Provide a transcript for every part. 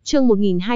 Chương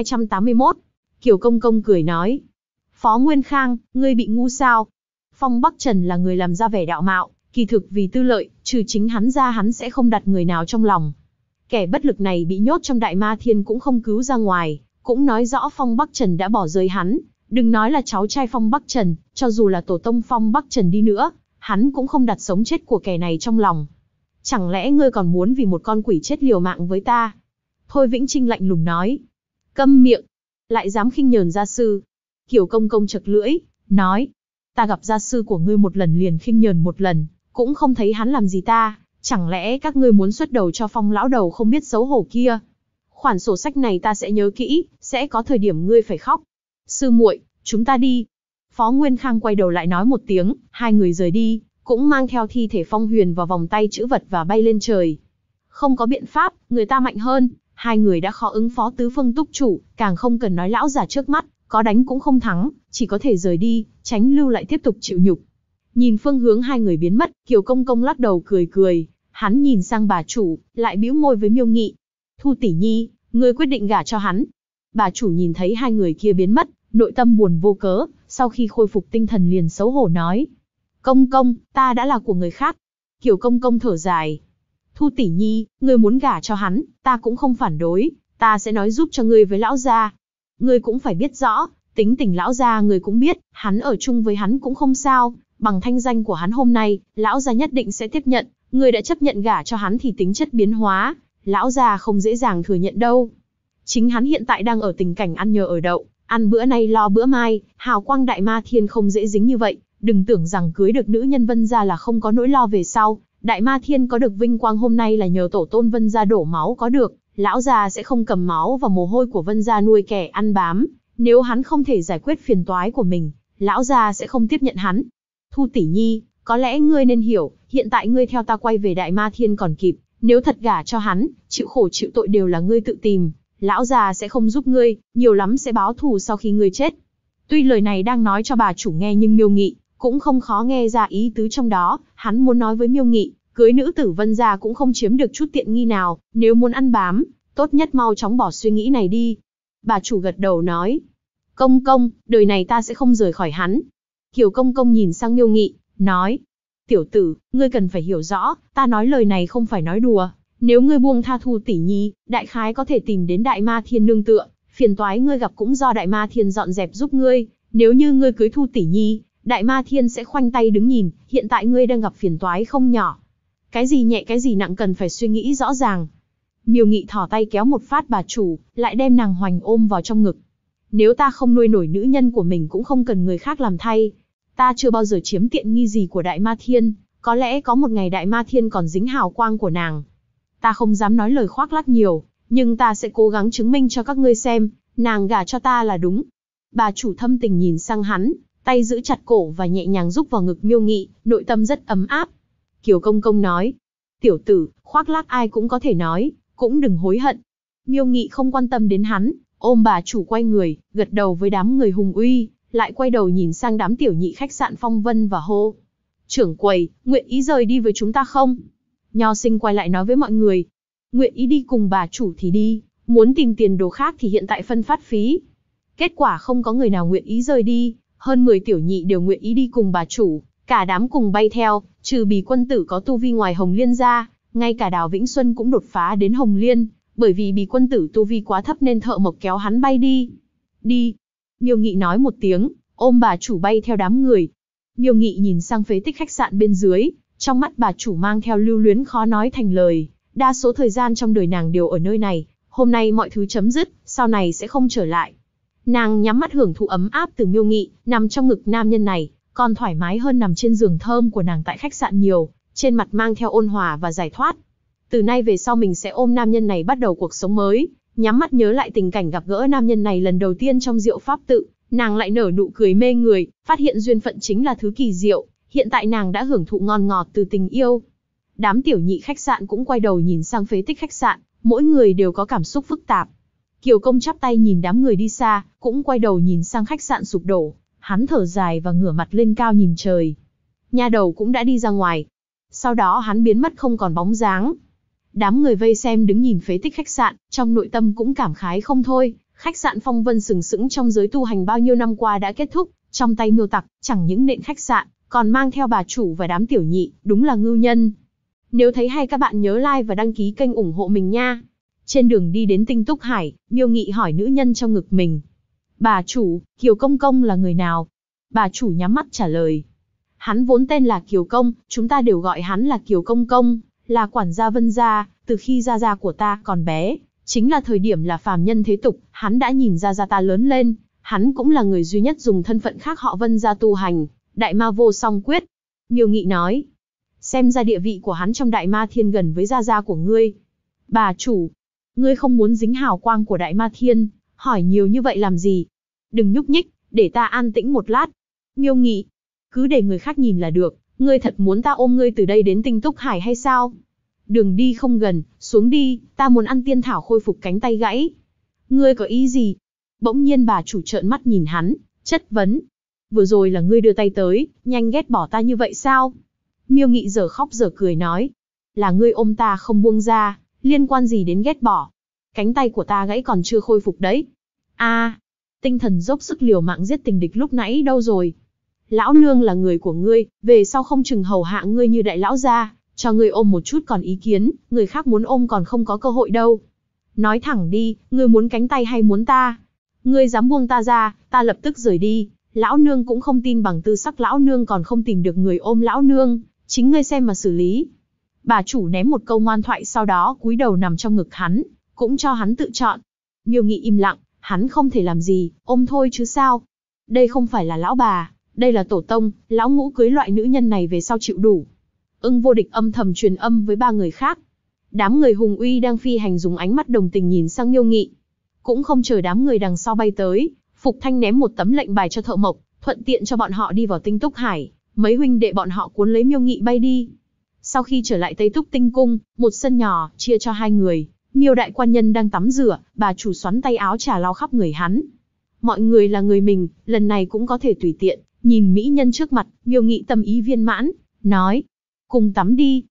1281. Kiều Công Công cười nói. Phó Nguyên Khang, ngươi bị ngu sao? Phong Bắc Trần là người làm ra vẻ đạo mạo, kỳ thực vì tư lợi, trừ chính hắn ra hắn sẽ không đặt người nào trong lòng. Kẻ bất lực này bị nhốt trong Đại Ma Thiên cũng không cứu ra ngoài, cũng nói rõ Phong Bắc Trần đã bỏ rơi hắn. Đừng nói là cháu trai Phong Bắc Trần, cho dù là tổ tông Phong Bắc Trần đi nữa, hắn cũng không đặt sống chết của kẻ này trong lòng. Chẳng lẽ ngươi còn muốn vì một con quỷ chết liều mạng với ta? Thôi Vĩnh Trinh lạnh lùng nói. Câm miệng, lại dám khinh nhờn gia sư. Kiều Công Công chật lưỡi, nói. Ta gặp gia sư của ngươi một lần liền khinh nhờn một lần, cũng không thấy hắn làm gì ta, chẳng lẽ các ngươi muốn xuất đầu cho Phong lão đầu không biết xấu hổ kia? Khoản sổ sách này ta sẽ nhớ kỹ, sẽ có thời điểm ngươi phải khóc. Sư muội, chúng ta đi. Phó Nguyên Khang quay đầu lại nói một tiếng, hai người rời đi, cũng mang theo thi thể Phong Huyền vào vòng tay chữ vật và bay lên trời. Không có biện pháp, người ta mạnh hơn, hai người đã khó ứng phó tứ phương túc chủ, càng không cần nói lão già trước mắt, có đánh cũng không thắng, chỉ có thể rời đi, tránh lưu lại tiếp tục chịu nhục. Nhìn phương hướng hai người biến mất, Kiều Công Công lắc đầu cười cười, hắn nhìn sang bà chủ, lại bĩu môi với Miêu Nghị. Thu tỷ nhi, ngươi quyết định gả cho hắn. Bà chủ nhìn thấy hai người kia biến mất, nội tâm buồn vô cớ, sau khi khôi phục tinh thần liền xấu hổ nói. Công công, ta đã là của người khác. Kiều Công Công thở dài. Thu tỷ nhi, ngươi muốn gả cho hắn, ta cũng không phản đối, ta sẽ nói giúp cho ngươi với lão gia. Ngươi cũng phải biết rõ, tính tình lão gia ngươi cũng biết, hắn ở chung với hắn cũng không sao, bằng thanh danh của hắn hôm nay, lão gia nhất định sẽ tiếp nhận, ngươi đã chấp nhận gả cho hắn thì tính chất biến hóa, lão gia không dễ dàng thừa nhận đâu. Chính hắn hiện tại đang ở tình cảnh ăn nhờ ở đậu, ăn bữa nay lo bữa mai, hào quang Đại Ma Thiên không dễ dính như vậy, đừng tưởng rằng cưới được nữ nhân Vân gia là không có nỗi lo về sau. Đại Ma Thiên có được vinh quang hôm nay là nhờ tổ tôn Vân gia đổ máu có được, lão già sẽ không cầm máu và mồ hôi của Vân gia nuôi kẻ ăn bám, nếu hắn không thể giải quyết phiền toái của mình, lão già sẽ không tiếp nhận hắn. Thu tỷ nhi, có lẽ ngươi nên hiểu, hiện tại ngươi theo ta quay về Đại Ma Thiên còn kịp, nếu thật gả cho hắn, chịu khổ chịu tội đều là ngươi tự tìm, lão già sẽ không giúp ngươi, nhiều lắm sẽ báo thù sau khi ngươi chết. Tuy lời này đang nói cho bà chủ nghe nhưng Miêu Nghị cũng không khó nghe ra ý tứ trong đó, hắn muốn nói với Miêu Nghị, cưới nữ tử Vân gia cũng không chiếm được chút tiện nghi nào, nếu muốn ăn bám, tốt nhất mau chóng bỏ suy nghĩ này đi. Bà chủ gật đầu nói, Công Công, đời này ta sẽ không rời khỏi hắn. Kiều Công Công nhìn sang Miêu Nghị, nói, tiểu tử, ngươi cần phải hiểu rõ, ta nói lời này không phải nói đùa, nếu ngươi buông tha Thu tỷ nhi, đại khái có thể tìm đến Đại Ma Thiên nương tựa, phiền toái ngươi gặp cũng do Đại Ma Thiên dọn dẹp giúp ngươi, nếu như ngươi cưới Thu tỷ nhi, Đại Ma Thiên sẽ khoanh tay đứng nhìn, hiện tại ngươi đang gặp phiền toái không nhỏ. Cái gì nhẹ cái gì nặng cần phải suy nghĩ rõ ràng. Miêu Nghị thỏ tay kéo một phát bà chủ, lại đem nàng hoành ôm vào trong ngực. Nếu ta không nuôi nổi nữ nhân của mình cũng không cần người khác làm thay. Ta chưa bao giờ chiếm tiện nghi gì của Đại Ma Thiên, có lẽ có một ngày Đại Ma Thiên còn dính hào quang của nàng. Ta không dám nói lời khoác lác nhiều, nhưng ta sẽ cố gắng chứng minh cho các ngươi xem, nàng gả cho ta là đúng. Bà chủ thâm tình nhìn sang hắn, tay giữ chặt cổ và nhẹ nhàng rúc vào ngực Miêu Nghị, nội tâm rất ấm áp. Kiều Công Công nói, tiểu tử, khoác lác ai cũng có thể nói, cũng đừng hối hận. Miêu Nghị không quan tâm đến hắn, ôm bà chủ quay người, gật đầu với đám người hùng uy, lại quay đầu nhìn sang đám tiểu nhị khách sạn Phong Vân và hô. Trưởng quầy, nguyện ý rời đi với chúng ta không? Nho Sinh quay lại nói với mọi người, nguyện ý đi cùng bà chủ thì đi, muốn tìm tiền đồ khác thì hiện tại phân phát phí. Kết quả không có người nào nguyện ý rời đi, hơn 10 tiểu nhị đều nguyện ý đi cùng bà chủ, cả đám cùng bay theo, trừ Bì quân tử có tu vi ngoài Hồng Liên ra, ngay cả Đào Vĩnh Xuân cũng đột phá đến Hồng Liên, bởi vì Bì quân tử tu vi quá thấp nên thợ mộc kéo hắn bay đi. Đi. Miêu Nghị nói một tiếng, ôm bà chủ bay theo đám người. Miêu Nghị nhìn sang phế tích khách sạn bên dưới, trong mắt bà chủ mang theo lưu luyến khó nói thành lời, đa số thời gian trong đời nàng đều ở nơi này, hôm nay mọi thứ chấm dứt, sau này sẽ không trở lại. Nàng nhắm mắt hưởng thụ ấm áp từ Miêu Nghị, nằm trong ngực nam nhân này, còn thoải mái hơn nằm trên giường thơm của nàng tại khách sạn nhiều, trên mặt mang theo ôn hòa và giải thoát. Từ nay về sau mình sẽ ôm nam nhân này bắt đầu cuộc sống mới, nhắm mắt nhớ lại tình cảnh gặp gỡ nam nhân này lần đầu tiên trong Diệu Pháp tự, nàng lại nở nụ cười mê người, phát hiện duyên phận chính là thứ kỳ diệu, hiện tại nàng đã hưởng thụ ngon ngọt từ tình yêu. Đám tiểu nhị khách sạn cũng quay đầu nhìn sang phế tích khách sạn, mỗi người đều có cảm xúc phức tạp. Kiều Công chắp tay nhìn đám người đi xa, cũng quay đầu nhìn sang khách sạn sụp đổ, hắn thở dài và ngửa mặt lên cao nhìn trời. Nha đầu cũng đã đi ra ngoài. Sau đó hắn biến mất không còn bóng dáng. Đám người vây xem đứng nhìn phế tích khách sạn, trong nội tâm cũng cảm khái không thôi. Khách sạn Phong Vân sừng sững trong giới tu hành bao nhiêu năm qua đã kết thúc, trong tay Miêu Tặc, chẳng những nện khách sạn, còn mang theo bà chủ và đám tiểu nhị, đúng là ngưu nhân. Nếu thấy hay các bạn nhớ like và đăng ký kênh ủng hộ mình nha. Trên đường đi đến Tinh Túc Hải, Miêu Nghị hỏi nữ nhân trong ngực mình. Bà chủ, Kiều Công Công là người nào? Bà chủ nhắm mắt trả lời. Hắn vốn tên là Kiều Công, chúng ta đều gọi hắn là Kiều Công Công, là quản gia Vân gia, từ khi gia gia của ta còn bé, chính là thời điểm là phàm nhân thế tục, hắn đã nhìn gia gia ta lớn lên, hắn cũng là người duy nhất dùng thân phận khác họ Vân gia tu hành, Đại Ma Vô Song Quyết. Miêu Nghị nói, xem ra địa vị của hắn trong Đại Ma Thiên gần với gia gia của ngươi. Bà chủ, ngươi không muốn dính hào quang của Đại Ma Thiên, hỏi nhiều như vậy làm gì? Đừng nhúc nhích, để ta an tĩnh một lát. Miêu Nghị, cứ để người khác nhìn là được, ngươi thật muốn ta ôm ngươi từ đây đến Tinh Túc Hải hay sao? Đường đi không gần, xuống đi, ta muốn ăn tiên thảo khôi phục cánh tay gãy. Ngươi có ý gì? Bỗng nhiên bà chủ trợn mắt nhìn hắn, chất vấn. Vừa rồi là ngươi đưa tay tới, nhanh ghét bỏ ta như vậy sao? Miêu Nghị giờ khóc giờ cười nói. Là ngươi ôm ta không buông ra, liên quan gì đến ghét bỏ? Cánh tay của ta gãy còn chưa khôi phục đấy. Tinh thần dốc sức liều mạng giết tình địch lúc nãy đâu rồi? Lão nương là người của ngươi, về sau không chừng hầu hạ ngươi như đại lão gia, cho ngươi ôm một chút còn ý kiến, người khác muốn ôm còn không có cơ hội đâu. Nói thẳng đi, ngươi muốn cánh tay hay muốn ta? Ngươi dám buông ta ra, ta lập tức rời đi. Lão nương cũng không tin bằng tư sắc lão nương còn không tìm được người ôm lão nương, chính ngươi xem mà xử lý. Bà chủ ném một câu ngoan thoại sau đó cúi đầu nằm trong ngực hắn, cũng cho hắn tự chọn. Miêu Nghị im lặng, hắn không thể làm gì, ôm thôi chứ sao. Đây không phải là lão bà, đây là tổ tông, lão ngũ cưới loại nữ nhân này về sau chịu đủ. Ưng Vô Địch âm thầm truyền âm với 3 người khác. Đám người Hùng Uy đang phi hành dùng ánh mắt đồng tình nhìn sang Miêu Nghị. Cũng không chờ đám người đằng sau bay tới, Phục Thanh ném một tấm lệnh bài cho Thợ Mộc, thuận tiện cho bọn họ đi vào Tinh Túc Hải, mấy huynh đệ bọn họ cuốn lấy Miêu Nghị bay đi. Sau khi trở lại Tây Túc Tinh Cung, một sân nhỏ, chia cho 2 người, Miêu đại quan nhân đang tắm rửa, bà chủ xoắn tay áo trà lau khắp người hắn. Mọi người là người mình, lần này cũng có thể tùy tiện, nhìn mỹ nhân trước mặt, Miêu Nghị tâm ý viên mãn, nói, cùng tắm đi.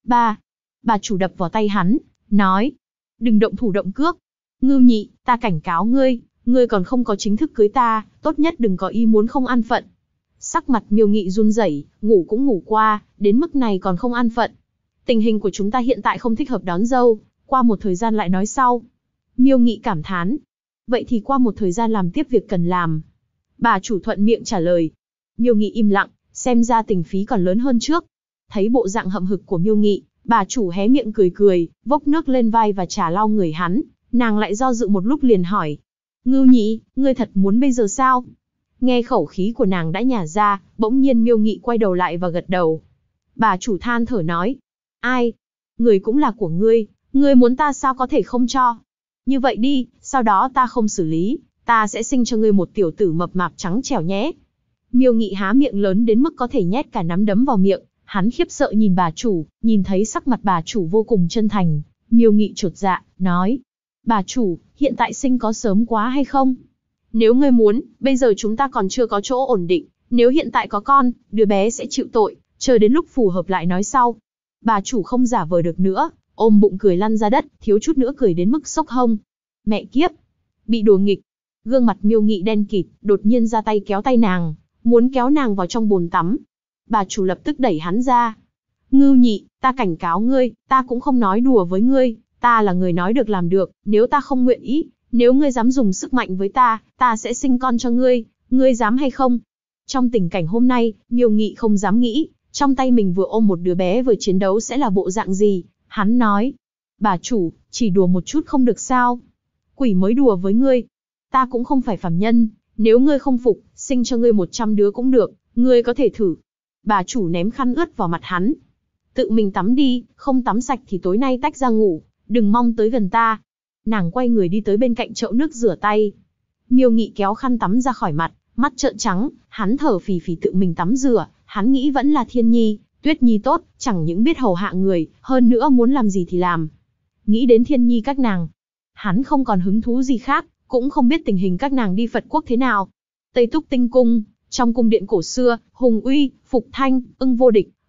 Bà chủ đập vào tay hắn, nói, đừng động thủ động cước. Ngưu Nhị, ta cảnh cáo ngươi, ngươi còn không có chính thức cưới ta, tốt nhất đừng có ý muốn không an phận. Sắc mặt Miêu Nghị run rẩy, ngủ cũng ngủ qua, đến mức này còn không an phận. Tình hình của chúng ta hiện tại không thích hợp đón dâu, qua một thời gian lại nói sau. Miêu Nghị cảm thán. Vậy thì qua một thời gian làm tiếp việc cần làm. Bà chủ thuận miệng trả lời. Miêu Nghị im lặng, xem ra tình phí còn lớn hơn trước. Thấy bộ dạng hậm hực của Miêu Nghị, bà chủ hé miệng cười cười, vốc nước lên vai và trà lau người hắn. Nàng lại do dự một lúc liền hỏi. Ngưu Nhị, ngươi thật muốn bây giờ sao? Nghe khẩu khí của nàng đã nhả ra, bỗng nhiên Miêu Nghị quay đầu lại và gật đầu. Bà chủ than thở nói. Ai? Người cũng là của ngươi, ngươi muốn ta sao có thể không cho? Như vậy đi, sau đó ta không xử lý, ta sẽ sinh cho ngươi một tiểu tử mập mạp trắng trẻo nhé. Miêu Nghị há miệng lớn đến mức có thể nhét cả nắm đấm vào miệng, hắn khiếp sợ nhìn bà chủ, nhìn thấy sắc mặt bà chủ vô cùng chân thành, Miêu Nghị chột dạ, nói. Bà chủ, hiện tại sinh có sớm quá hay không? Nếu ngươi muốn, bây giờ chúng ta còn chưa có chỗ ổn định, nếu hiện tại có con, đứa bé sẽ chịu tội, chờ đến lúc phù hợp lại nói sau. Bà chủ không giả vờ được nữa, ôm bụng cười lăn ra đất, thiếu chút nữa cười đến mức sốc hông. Mẹ kiếp! Bị đùa nghịch. Gương mặt Miêu Nghị đen kịt, đột nhiên ra tay kéo tay nàng, muốn kéo nàng vào trong bồn tắm. Bà chủ lập tức đẩy hắn ra. Ngưu Nhị, ta cảnh cáo ngươi, ta cũng không nói đùa với ngươi, ta là người nói được làm được, nếu ta không nguyện ý, nếu ngươi dám dùng sức mạnh với ta sẽ sinh con cho ngươi, ngươi dám hay không? Trong tình cảnh hôm nay, Miêu Nghị không dám nghĩ, trong tay mình vừa ôm một đứa bé vừa chiến đấu sẽ là bộ dạng gì. Hắn nói, bà chủ, chỉ đùa một chút không được sao? Quỷ mới đùa với ngươi. Ta cũng không phải phàm nhân, nếu ngươi không phục, sinh cho ngươi 100 đứa cũng được, ngươi có thể thử. Bà chủ ném khăn ướt vào mặt hắn. Tự mình tắm đi, không tắm sạch thì tối nay tách ra ngủ, đừng mong tới gần ta. Nàng quay người đi tới bên cạnh chậu nước rửa tay. Miêu Nghị kéo khăn tắm ra khỏi mặt, mắt trợn trắng, hắn thở phì phì tự mình tắm rửa, hắn nghĩ vẫn là Thiên Nhi, Tuyết Nhi tốt, chẳng những biết hầu hạ người, hơn nữa muốn làm gì thì làm. Nghĩ đến Thiên Nhi các nàng, hắn không còn hứng thú gì khác, cũng không biết tình hình các nàng đi Phật quốc thế nào. Tây Túc Tinh Cung, trong cung điện cổ xưa, Hùng Uy, Phục Thanh, Ưng Vô Địch,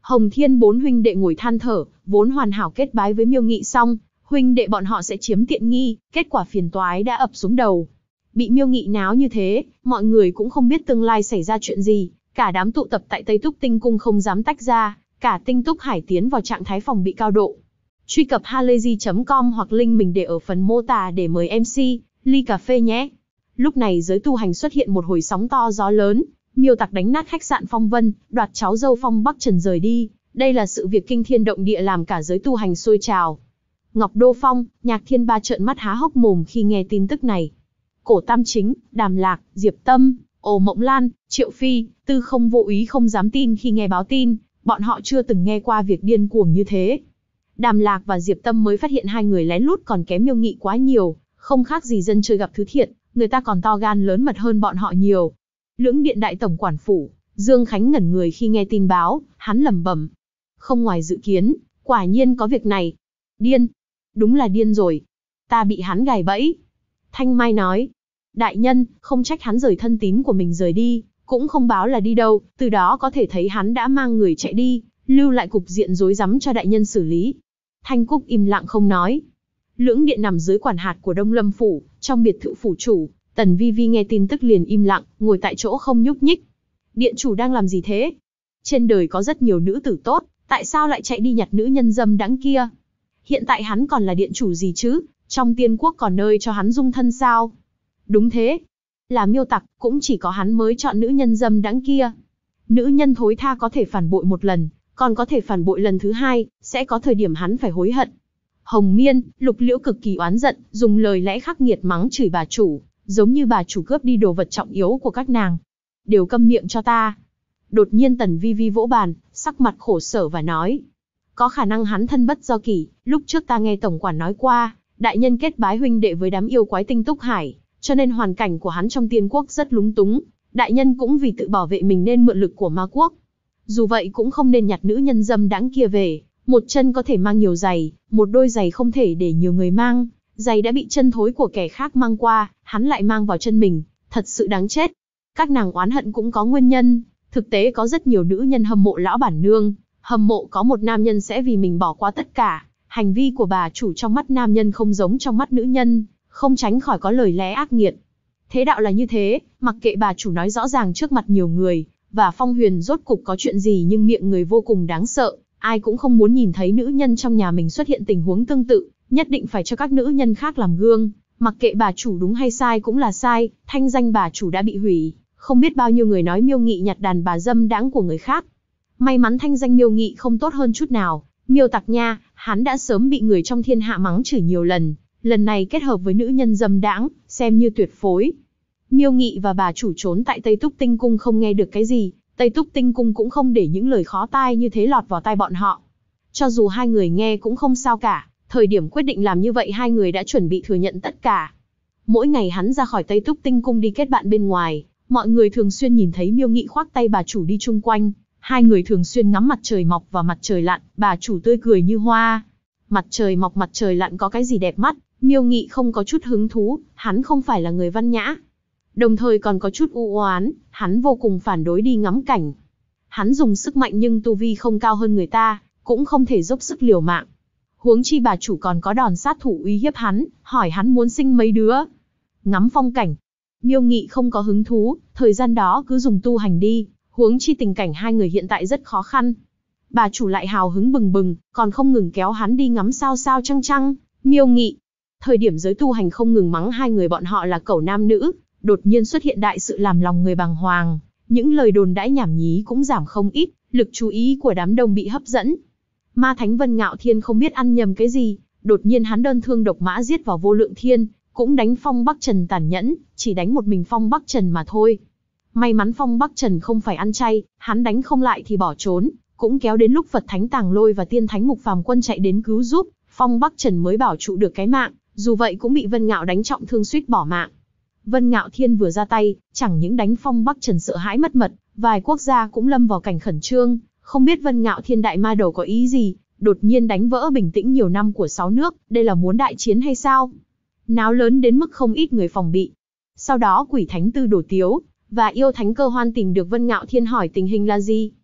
Hồng Thiên bốn huynh đệ ngồi than thở, vốn hoàn hảo kết bái với Miêu Nghị xong, huynh đệ bọn họ sẽ chiếm tiện nghi, kết quả phiền toái đã ập xuống đầu. Bị Miêu Nghị náo như thế, mọi người cũng không biết tương lai xảy ra chuyện gì, cả đám tụ tập tại Tây Túc Tinh Cung không dám tách ra, cả Tinh Túc Hải tiến vào trạng thái phòng bị cao độ. Truy cập halayzi.com hoặc link mình để ở phần mô tả để mời MC, ly cà phê nhé. Lúc này giới tu hành xuất hiện một hồi sóng to gió lớn, Miêu Tặc đánh nát khách sạn Phong Vân, đoạt cháu dâu Phong Bắc Trần rời đi, đây là sự việc kinh thiên động địa làm cả giới tu hành sôi trào. Ngọc Đô Phong, Nhạc Thiên Ba trợn mắt há hốc mồm khi nghe tin tức này. Cổ Tam Chính, Đàm Lạc, Diệp Tâm, Ồ Mộng Lan, Triệu Phi, Tư Không vô ý không dám tin khi nghe báo tin, bọn họ chưa từng nghe qua việc điên cuồng như thế. Đàm Lạc và Diệp Tâm mới phát hiện hai người lén lút còn kém Miêu Nghị quá nhiều, không khác gì dân chơi gặp thứ thiện, người ta còn to gan lớn mật hơn bọn họ nhiều. Lưỡng Điện Đại Tổng Quản Phủ, Dương Khánh ngẩn người khi nghe tin báo, hắn lẩm bẩm. Không ngoài dự kiến, quả nhiên có việc này. Điên. Đúng là điên rồi. Ta bị hắn gài bẫy. Thanh Mai nói. Đại nhân, không trách hắn rời thân tín của mình rời đi, cũng không báo là đi đâu, từ đó có thể thấy hắn đã mang người chạy đi, lưu lại cục diện rối rắm cho đại nhân xử lý. Thanh Cúc im lặng không nói. Lưỡng Điện nằm dưới quản hạt của Đông Lâm Phủ, trong biệt thự phủ chủ, Tần Vi Vi nghe tin tức liền im lặng, ngồi tại chỗ không nhúc nhích. Điện chủ đang làm gì thế? Trên đời có rất nhiều nữ tử tốt, tại sao lại chạy đi nhặt nữ nhân dâm đãng kia? Hiện tại hắn còn là điện chủ gì chứ? Trong tiên quốc còn nơi cho hắn dung thân sao? Đúng thế. Là Miêu Tặc, cũng chỉ có hắn mới chọn nữ nhân dâm đãng kia. Nữ nhân thối tha có thể phản bội một lần, còn có thể phản bội lần thứ hai, sẽ có thời điểm hắn phải hối hận. Hồng Miên, Lục Liễu cực kỳ oán giận, dùng lời lẽ khắc nghiệt mắng chửi bà chủ, giống như bà chủ cướp đi đồ vật trọng yếu của các nàng. Đều câm miệng cho ta. Đột nhiên Tần Vi Vi vỗ bàn, sắc mặt khổ sở và nói. Có khả năng hắn thân bất do kỷ, lúc trước ta nghe tổng quản nói qua, đại nhân kết bái huynh đệ với đám yêu quái Tinh Túc Hải, cho nên hoàn cảnh của hắn trong tiên quốc rất lúng túng. Đại nhân cũng vì tự bảo vệ mình nên mượn lực của ma quốc. Dù vậy cũng không nên nhặt nữ nhân dâm đãng kia về, một chân có thể mang nhiều giày, một đôi giày không thể để nhiều người mang, giày đã bị chân thối của kẻ khác mang qua, hắn lại mang vào chân mình, thật sự đáng chết. Các nàng oán hận cũng có nguyên nhân, thực tế có rất nhiều nữ nhân hâm mộ lão bản nương, hâm mộ có một nam nhân sẽ vì mình bỏ qua tất cả, hành vi của bà chủ trong mắt nam nhân không giống trong mắt nữ nhân, không tránh khỏi có lời lẽ ác nghiệt. Thế đạo là như thế, mặc kệ bà chủ nói rõ ràng trước mặt nhiều người, và Phong Huyền rốt cục có chuyện gì nhưng miệng người vô cùng đáng sợ, ai cũng không muốn nhìn thấy nữ nhân trong nhà mình xuất hiện tình huống tương tự, nhất định phải cho các nữ nhân khác làm gương, mặc kệ bà chủ đúng hay sai cũng là sai, thanh danh bà chủ đã bị hủy, không biết bao nhiêu người nói Miêu Nghị nhặt đàn bà dâm đãng của người khác. May mắn thanh danh Miêu Nghị không tốt hơn chút nào, Miêu Tặc nha, hắn đã sớm bị người trong thiên hạ mắng chửi nhiều lần, lần này kết hợp với nữ nhân dâm đãng, xem như tuyệt phối. Miêu Nghị và bà chủ trốn tại Tây Túc Tinh Cung không nghe được cái gì, Tây Túc Tinh Cung cũng không để những lời khó tai như thế lọt vào tai bọn họ. Cho dù hai người nghe cũng không sao cả, thời điểm quyết định làm như vậy hai người đã chuẩn bị thừa nhận tất cả. Mỗi ngày hắn ra khỏi Tây Túc Tinh Cung đi kết bạn bên ngoài, mọi người thường xuyên nhìn thấy Miêu Nghị khoác tay bà chủ đi chung quanh, hai người thường xuyên ngắm mặt trời mọc và mặt trời lặn, bà chủ tươi cười như hoa. Mặt trời mọc mặt trời lặn có cái gì đẹp mắt, Miêu Nghị không có chút hứng thú, hắn không phải là người văn nhã. Đồng thời còn có chút u oán, hắn vô cùng phản đối đi ngắm cảnh. Hắn dùng sức mạnh nhưng tu vi không cao hơn người ta, cũng không thể dốc sức liều mạng. Huống chi bà chủ còn có đòn sát thủ uy hiếp hắn, hỏi hắn muốn sinh mấy đứa. Ngắm phong cảnh. Miêu Nghị không có hứng thú, thời gian đó cứ dùng tu hành đi, huống chi tình cảnh hai người hiện tại rất khó khăn. Bà chủ lại hào hứng bừng bừng, còn không ngừng kéo hắn đi ngắm sao sao trăng trăng. Miêu Nghị. Thời điểm giới tu hành không ngừng mắng hai người bọn họ là cẩu nam nữ, đột nhiên xuất hiện đại sự làm lòng người bàng hoàng, những lời đồn đãi nhảm nhí cũng giảm không ít, lực chú ý của đám đông bị hấp dẫn. Ma Thánh Vân Ngạo Thiên không biết ăn nhầm cái gì, đột nhiên hắn đơn thương độc mã giết vào Vô Lượng Thiên, cũng đánh Phong Bắc Trần tàn nhẫn, chỉ đánh một mình Phong Bắc Trần mà thôi. May mắn Phong Bắc Trần không phải ăn chay, hắn đánh không lại thì bỏ trốn, cũng kéo đến lúc Phật Thánh Tàng Lôi và Tiên Thánh Mục Phàm Quân chạy đến cứu giúp, Phong Bắc Trần mới bảo trụ được cái mạng, dù vậy cũng bị Vân Ngạo đánh trọng thương suýt bỏ mạng. Vân Ngạo Thiên vừa ra tay, chẳng những đánh Phong Bắc Trần sợ hãi mất mật, vài quốc gia cũng lâm vào cảnh khẩn trương, không biết Vân Ngạo Thiên đại ma đầu có ý gì, đột nhiên đánh vỡ bình tĩnh nhiều năm của 6 nước, đây là muốn đại chiến hay sao? Náo lớn đến mức không ít người phòng bị. Sau đó Quỷ Thánh Tư Đổ Tiếu và Yêu Thánh Cơ Hoan tìm được Vân Ngạo Thiên hỏi tình hình là gì.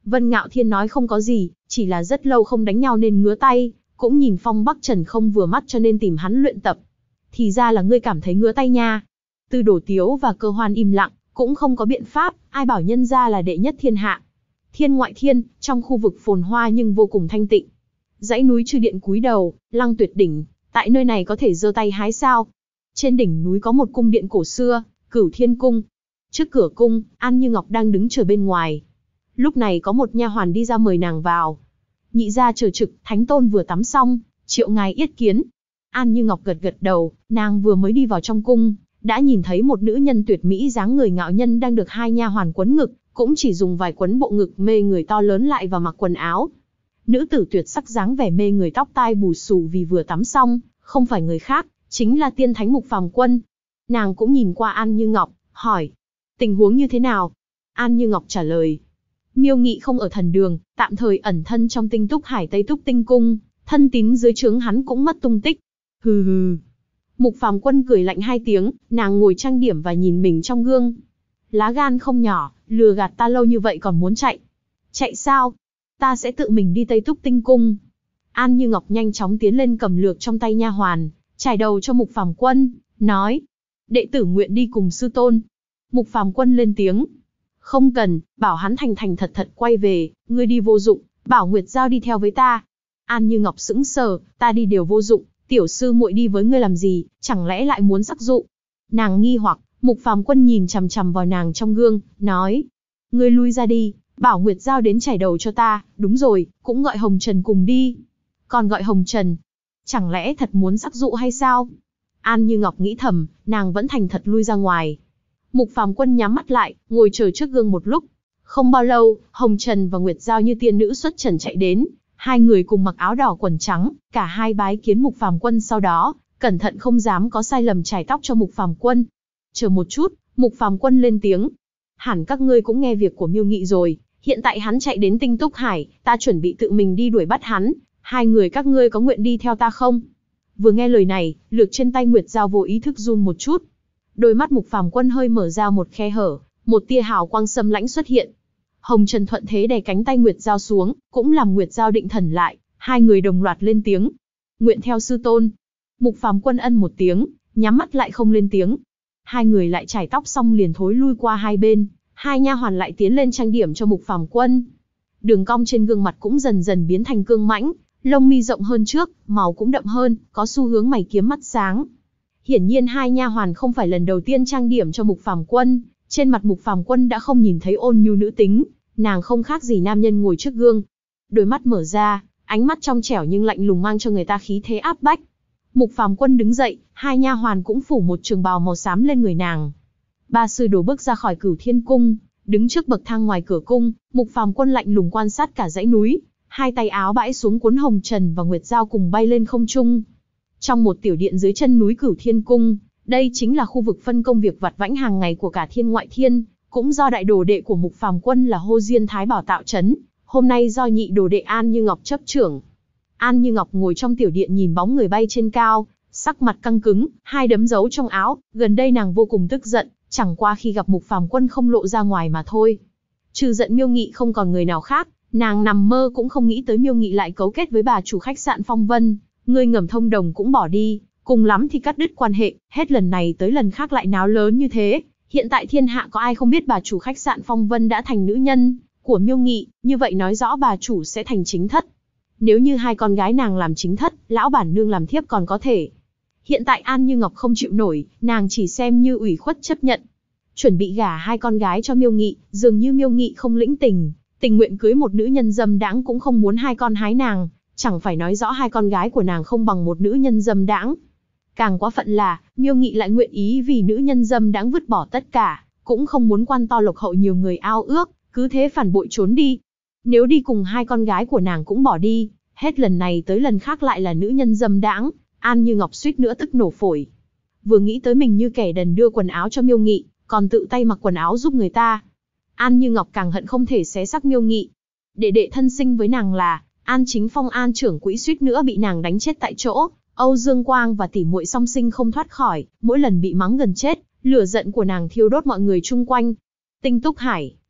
Vân Ngạo Thiên nói không có gì, chỉ là rất lâu không đánh nhau nên ngứa tay, cũng nhìn Phong Bắc Trần không vừa mắt cho nên tìm hắn luyện tập. Thì ra là ngươi cảm thấy ngứa tay nha. Tư Đồ Tiếu và Cơ Hoan im lặng, cũng không có biện pháp, ai bảo nhân gia là đệ nhất thiên hạ. Thiên ngoại thiên, trong khu vực phồn hoa nhưng vô cùng thanh tịnh. Dãy núi Chư Điện cúi đầu, Lăng Tuyệt đỉnh, tại nơi này có thể giơ tay hái sao. Trên đỉnh núi có một cung điện cổ xưa, Cửu Thiên Cung. Trước cửa cung, An Như Ngọc đang đứng chờ bên ngoài. Lúc này có một nha hoàn đi ra mời nàng vào. Nhị gia chờ trực, Thánh Tôn vừa tắm xong, triệu ngài yết kiến. An Như Ngọc gật gật đầu, nàng vừa mới đi vào trong cung, đã nhìn thấy một nữ nhân tuyệt mỹ dáng người ngạo nhân đang được hai nha hoàn quấn ngực, cũng chỉ dùng vài quấn bộ ngực mê người to lớn lại và mặc quần áo. Nữ tử tuyệt sắc dáng vẻ mê người tóc tai bù xù vì vừa tắm xong, không phải người khác, chính là tiên thánh Mục Phàm Quân. Nàng cũng nhìn qua An Như Ngọc, hỏi, tình huống như thế nào? An Như Ngọc trả lời, Miêu Nghị không ở thần đường, tạm thời ẩn thân trong Tinh Túc Hải Tây Túc Tinh Cung, thân tín dưới trướng hắn cũng mất tung tích. Hừ hừ. Mục Phàm Quân cười lạnh hai tiếng, nàng ngồi trang điểm và nhìn mình trong gương. Lá gan không nhỏ, lừa gạt ta lâu như vậy còn muốn chạy. Chạy sao? Ta sẽ tự mình đi Tây Túc Tinh Cung. An Như Ngọc nhanh chóng tiến lên cầm lược trong tay nha hoàn, trải đầu cho Mục Phàm Quân, nói, đệ tử nguyện đi cùng sư tôn. Mục Phàm Quân lên tiếng, không cần, bảo hắn thành thành thật thật quay về, ngươi đi vô dụng, bảo Nguyệt Giao đi theo với ta. An Như Ngọc sững sờ, ta đi đều vô dụng, tiểu sư muội đi với ngươi làm gì, chẳng lẽ lại muốn sắc dụ? Nàng nghi hoặc, Mục Phàm Quân nhìn chằm chằm vào nàng trong gương, nói, ngươi lui ra đi, bảo Nguyệt Giao đến chải đầu cho ta, đúng rồi, cũng gọi Hồng Trần cùng đi. Còn gọi Hồng Trần, chẳng lẽ thật muốn sắc dụ hay sao? An Như Ngọc nghĩ thầm, nàng vẫn thành thật lui ra ngoài. Mục Phàm Quân nhắm mắt lại, ngồi chờ trước gương một lúc. Không bao lâu, Hồng Trần và Nguyệt Giao như tiên nữ xuất trần chạy đến, hai người cùng mặc áo đỏ quần trắng, cả hai bái kiến Mục Phàm Quân sau đó, cẩn thận không dám có sai lầm chải tóc cho Mục Phàm Quân. Chờ một chút, Mục Phàm Quân lên tiếng. Hẳn các ngươi cũng nghe việc của Miêu Nghị rồi, hiện tại hắn chạy đến Tinh Túc Hải, ta chuẩn bị tự mình đi đuổi bắt hắn, hai người các ngươi có nguyện đi theo ta không? Vừa nghe lời này, lược trên tay Nguyệt Giao vô ý thức run một chút. Đôi mắt Mục Phàm Quân hơi mở ra một khe hở, một tia hào quang xâm lãnh xuất hiện. Hồng Trần thuận thế đè cánh tay Nguyệt Giao xuống, cũng làm Nguyệt Giao định thần lại, hai người đồng loạt lên tiếng. Nguyện theo sư tôn. Mục Phàm Quân ân một tiếng, nhắm mắt lại không lên tiếng. Hai người lại chải tóc xong liền thối lui qua hai bên, hai nha hoàn lại tiến lên trang điểm cho Mục Phàm Quân. Đường cong trên gương mặt cũng dần dần biến thành cương mãnh, lông mi rộng hơn trước, màu cũng đậm hơn, có xu hướng mày kiếm mắt sáng. Hiển nhiên hai nha hoàn không phải lần đầu tiên trang điểm cho Mục Phàm Quân, trên mặt Mục Phàm Quân đã không nhìn thấy ôn nhu nữ tính, nàng không khác gì nam nhân ngồi trước gương. Đôi mắt mở ra, ánh mắt trong trẻo nhưng lạnh lùng mang cho người ta khí thế áp bách. Mục Phàm Quân đứng dậy, hai nha hoàn cũng phủ một trường bào màu xám lên người nàng. Ba sư đồ bước ra khỏi Cửu Thiên Cung, đứng trước bậc thang ngoài cửa cung, Mục Phàm Quân lạnh lùng quan sát cả dãy núi, hai tay áo bãi xuống cuốn Hồng Trần và Nguyệt Giao cùng bay lên không trung. Trong một tiểu điện dưới chân núi Cửu Thiên Cung, đây chính là khu vực phân công việc vặt vãnh hàng ngày của cả thiên ngoại thiên, cũng do đại đồ đệ của Mục Phàm Quân là Hô Diên Thái Bảo tạo trấn, hôm nay do nhị đồ đệ An Như Ngọc chấp trưởng. An Như Ngọc ngồi trong tiểu điện nhìn bóng người bay trên cao, sắc mặt căng cứng, hai đấm giấu trong áo, gần đây nàng vô cùng tức giận, chẳng qua khi gặp Mục Phàm Quân không lộ ra ngoài mà thôi. Trừ giận Miêu Nghị không còn người nào khác, nàng nằm mơ cũng không nghĩ tới Miêu Nghị lại cấu kết với bà chủ khách sạn Phong Vân, người ngầm thông đồng cũng bỏ đi, cùng lắm thì cắt đứt quan hệ, hết lần này tới lần khác lại náo lớn như thế. Hiện tại thiên hạ có ai không biết bà chủ khách sạn Phong Vân đã thành nữ nhân của Miêu Nghị, như vậy nói rõ bà chủ sẽ thành chính thất. Nếu như hai con gái nàng làm chính thất, lão bản nương làm thiếp còn có thể. Hiện tại An Như Ngọc không chịu nổi, nàng chỉ xem như ủy khuất chấp nhận. Chuẩn bị gả hai con gái cho Miêu Nghị, dường như Miêu Nghị không lĩnh tình, tình nguyện cưới một nữ nhân dâm đãng cũng không muốn hai con hái nàng, chẳng phải nói rõ hai con gái của nàng không bằng một nữ nhân dâm đãng. Càng quá phận là, Miêu Nghị lại nguyện ý vì nữ nhân dâm đãng vứt bỏ tất cả, cũng không muốn quan to lộc hậu nhiều người ao ước, cứ thế phản bội trốn đi. Nếu đi cùng hai con gái của nàng cũng bỏ đi, hết lần này tới lần khác lại là nữ nhân dâm đãng, An Như Ngọc suýt nữa tức nổ phổi. Vừa nghĩ tới mình như kẻ đần đưa quần áo cho Miêu Nghị, còn tự tay mặc quần áo giúp người ta, An Như Ngọc càng hận không thể xé xác Miêu Nghị. Đệ đệ thân sinh với nàng là An Chính Phong, An trưởng quỹ, suýt nữa bị nàng đánh chết tại chỗ. Âu Dương Quang và tỷ muội song sinh không thoát khỏi, mỗi lần bị mắng gần chết, lửa giận của nàng thiêu đốt mọi người chung quanh. Tinh Túc Hải,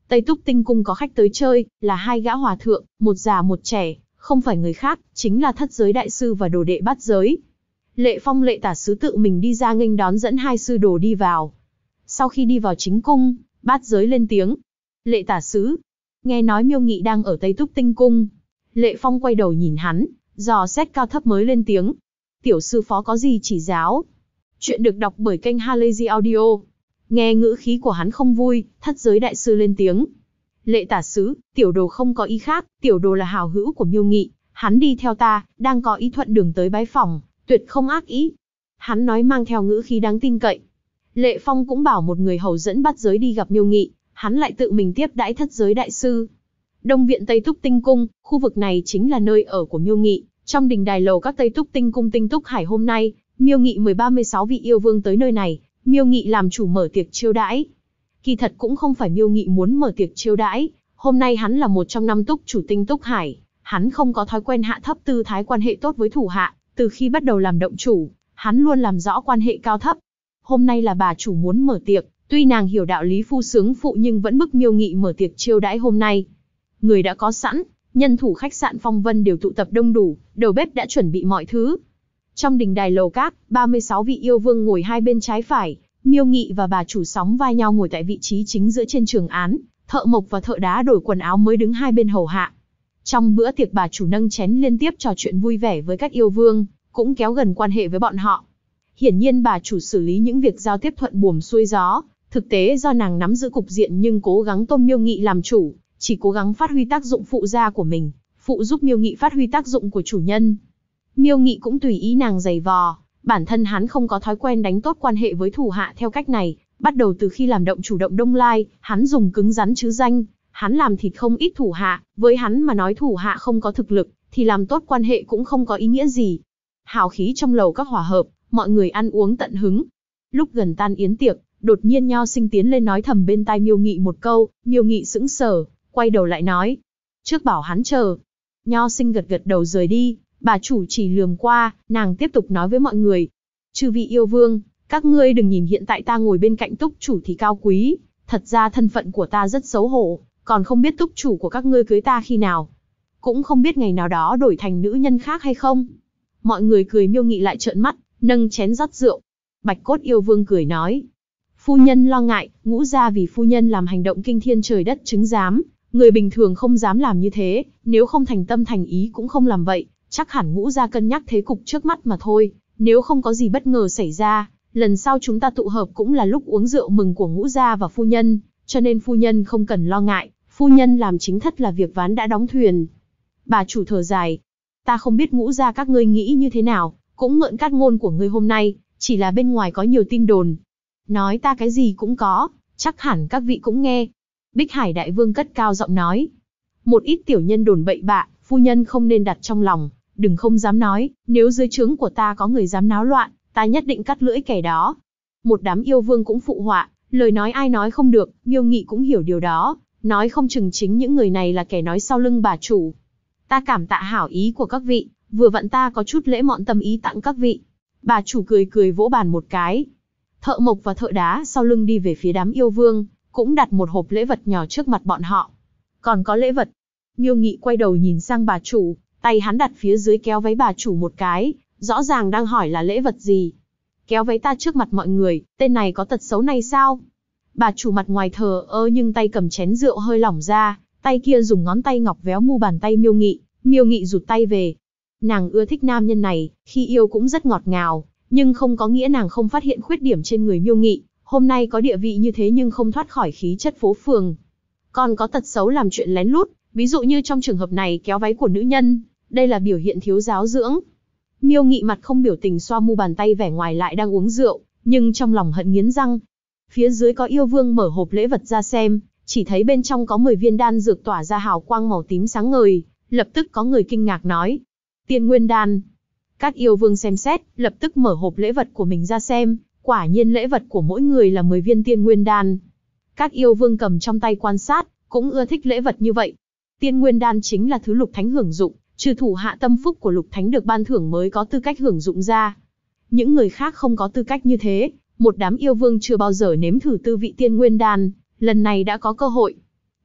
Tây Túc Tinh Cung có khách tới chơi, là hai gã hòa thượng, một già một trẻ, không phải người khác, chính là Thất Giới Đại Sư và đồ đệ Bát Giới. Lệ Phong Lệ Tả Sứ tự mình đi ra nghênh đón dẫn hai sư đồ đi vào. Sau khi đi vào chính cung, Bát Giới lên tiếng. Lệ Tả Sứ, nghe nói Miêu Nghị đang ở Tây Túc Tinh Cung. Lệ Phong quay đầu nhìn hắn, dò xét cao thấp mới lên tiếng. Tiểu sư phó có gì chỉ giáo? Chuyện được đọc bởi kênh Halazy Audio. Nghe ngữ khí của hắn không vui, Thất Giới Đại Sư lên tiếng. Lệ Tả Sứ, tiểu đồ không có ý khác, tiểu đồ là hảo hữu của Miêu Nghị, hắn đi theo ta, đang có ý thuận đường tới bái phỏng, tuyệt không ác ý. Hắn nói mang theo ngữ khí đáng tin cậy. Lệ Phong cũng bảo một người hầu dẫn Bát Giới đi gặp Miêu Nghị, hắn lại tự mình tiếp đãi Thất Giới Đại Sư. Đông viện Tây Túc Tinh Cung, khu vực này chính là nơi ở của Miêu Nghị. Trong đình đài lầu các Tây Túc Tinh Cung Tinh Túc Hải hôm nay, Miêu Nghị mời 36 vị yêu vương tới nơi này, Miêu Nghị làm chủ mở tiệc chiêu đãi. Kỳ thật cũng không phải Miêu Nghị muốn mở tiệc chiêu đãi, hôm nay hắn là một trong 5 túc chủ Tinh Túc Hải, hắn không có thói quen hạ thấp tư thái quan hệ tốt với thủ hạ, từ khi bắt đầu làm động chủ, hắn luôn làm rõ quan hệ cao thấp. Hôm nay là bà chủ muốn mở tiệc, tuy nàng hiểu đạo lý phu sướng phụ nhưng vẫn bức Miêu Nghị mở tiệc chiêu đãi hôm nay. Người đã có sẵn, nhân thủ khách sạn Phong Vân đều tụ tập đông đủ, đầu bếp đã chuẩn bị mọi thứ. Trong đình đài lầu các, 36 vị yêu vương ngồi hai bên trái phải, Miêu Nghị và bà chủ sóng vai nhau ngồi tại vị trí chính giữa trên trường án, thợ mộc và thợ đá đổi quần áo mới đứng hai bên hầu hạ. Trong bữa tiệc bà chủ nâng chén liên tiếp trò chuyện vui vẻ với các yêu vương, cũng kéo gần quan hệ với bọn họ. Hiển nhiên bà chủ xử lý những việc giao tiếp thuận buồm xuôi gió, thực tế do nàng nắm giữ cục diện nhưng cố gắng tôn Miêu Nghị làm chủ, chỉ cố gắng phát huy tác dụng phụ gia của mình, phụ giúp Miêu Nghị phát huy tác dụng của chủ nhân. Miêu Nghị cũng tùy ý nàng giày vò, bản thân hắn không có thói quen đánh tốt quan hệ với thủ hạ theo cách này, bắt đầu từ khi làm động chủ động Đông Lai, hắn dùng cứng rắn chứ danh, hắn làm thịt không ít thủ hạ, với hắn mà nói thủ hạ không có thực lực, thì làm tốt quan hệ cũng không có ý nghĩa gì. Hào khí trong lầu các hòa hợp, mọi người ăn uống tận hứng. Lúc gần tan yến tiệc, đột nhiên Nho Sinh tiến lên nói thầm bên tai Miêu Nghị một câu, Miêu Nghị sững sờ, quay đầu lại nói, trước bảo hắn chờ. Nho Sinh gật gật đầu rời đi, bà chủ chỉ lườm qua, nàng tiếp tục nói với mọi người. Chư vị yêu vương, các ngươi đừng nhìn hiện tại ta ngồi bên cạnh túc chủ thì cao quý, thật ra thân phận của ta rất xấu hổ, còn không biết túc chủ của các ngươi cưới ta khi nào. Cũng không biết ngày nào đó đổi thành nữ nhân khác hay không. Mọi người cười. Miêu Nghị lại trợn mắt, nâng chén rót rượu. Bạch Cốt yêu vương cười nói. Phu nhân lo ngại, ngũ gia vì phu nhân làm hành động kinh thiên trời đất chứng giám, người bình thường không dám làm như thế, nếu không thành tâm thành ý cũng không làm vậy, chắc hẳn ngũ gia cân nhắc thế cục trước mắt mà thôi, nếu không có gì bất ngờ xảy ra, lần sau chúng ta tụ hợp cũng là lúc uống rượu mừng của ngũ gia và phu nhân, cho nên phu nhân không cần lo ngại, phu nhân làm chính thất là việc ván đã đóng thuyền. Bà chủ thở dài, ta không biết ngũ gia các ngươi nghĩ như thế nào, cũng mượn cát ngôn của ngươi hôm nay, chỉ là bên ngoài có nhiều tin đồn. Nói ta cái gì cũng có, chắc hẳn các vị cũng nghe. Bích Hải Đại Vương cất cao giọng nói. Một ít tiểu nhân đồn bậy bạ, phu nhân không nên đặt trong lòng, đừng không dám nói, nếu dưới trướng của ta có người dám náo loạn, ta nhất định cắt lưỡi kẻ đó. Một đám yêu vương cũng phụ họa, lời nói ai nói không được, Miêu Nghị cũng hiểu điều đó, nói không chừng chính những người này là kẻ nói sau lưng bà chủ. Ta cảm tạ hảo ý của các vị, vừa vặn ta có chút lễ mọn tâm ý tặng các vị. Bà chủ cười cười vỗ bàn một cái. Thợ mộc và thợ đá sau lưng đi về phía đám yêu vương, cũng đặt một hộp lễ vật nhỏ trước mặt bọn họ. Còn có lễ vật. Miêu Nghị quay đầu nhìn sang bà chủ, tay hắn đặt phía dưới kéo váy bà chủ một cái, rõ ràng đang hỏi là lễ vật gì. Kéo váy ta trước mặt mọi người, tên này có tật xấu này sao? Bà chủ mặt ngoài thờ ơ nhưng tay cầm chén rượu hơi lỏng ra, tay kia dùng ngón tay ngọc véo mu bàn tay Miêu Nghị, Miêu Nghị rụt tay về. Nàng ưa thích nam nhân này, khi yêu cũng rất ngọt ngào, nhưng không có nghĩa nàng không phát hiện khuyết điểm trên người Miêu Nghị, hôm nay có địa vị như thế nhưng không thoát khỏi khí chất phố phường. Còn có tật xấu làm chuyện lén lút, ví dụ như trong trường hợp này kéo váy của nữ nhân, đây là biểu hiện thiếu giáo dưỡng. Miêu Nghị mặt không biểu tình xoa mu bàn tay vẻ ngoài lại đang uống rượu, nhưng trong lòng hận nghiến răng. Phía dưới có yêu vương mở hộp lễ vật ra xem, chỉ thấy bên trong có 10 viên đan dược tỏa ra hào quang màu tím sáng ngời, lập tức có người kinh ngạc nói. Tiên Nguyên Đan. Các yêu vương xem xét, lập tức mở hộp lễ vật của mình ra xem, quả nhiên lễ vật của mỗi người là 10 viên Tiên Nguyên Đan. Các yêu vương cầm trong tay quan sát, cũng ưa thích lễ vật như vậy. Tiên Nguyên Đan chính là thứ Lục Thánh hưởng dụng, trừ thủ hạ tâm phúc của Lục Thánh được ban thưởng mới có tư cách hưởng dụng ra. Những người khác không có tư cách như thế, một đám yêu vương chưa bao giờ nếm thử tư vị Tiên Nguyên Đan, lần này đã có cơ hội.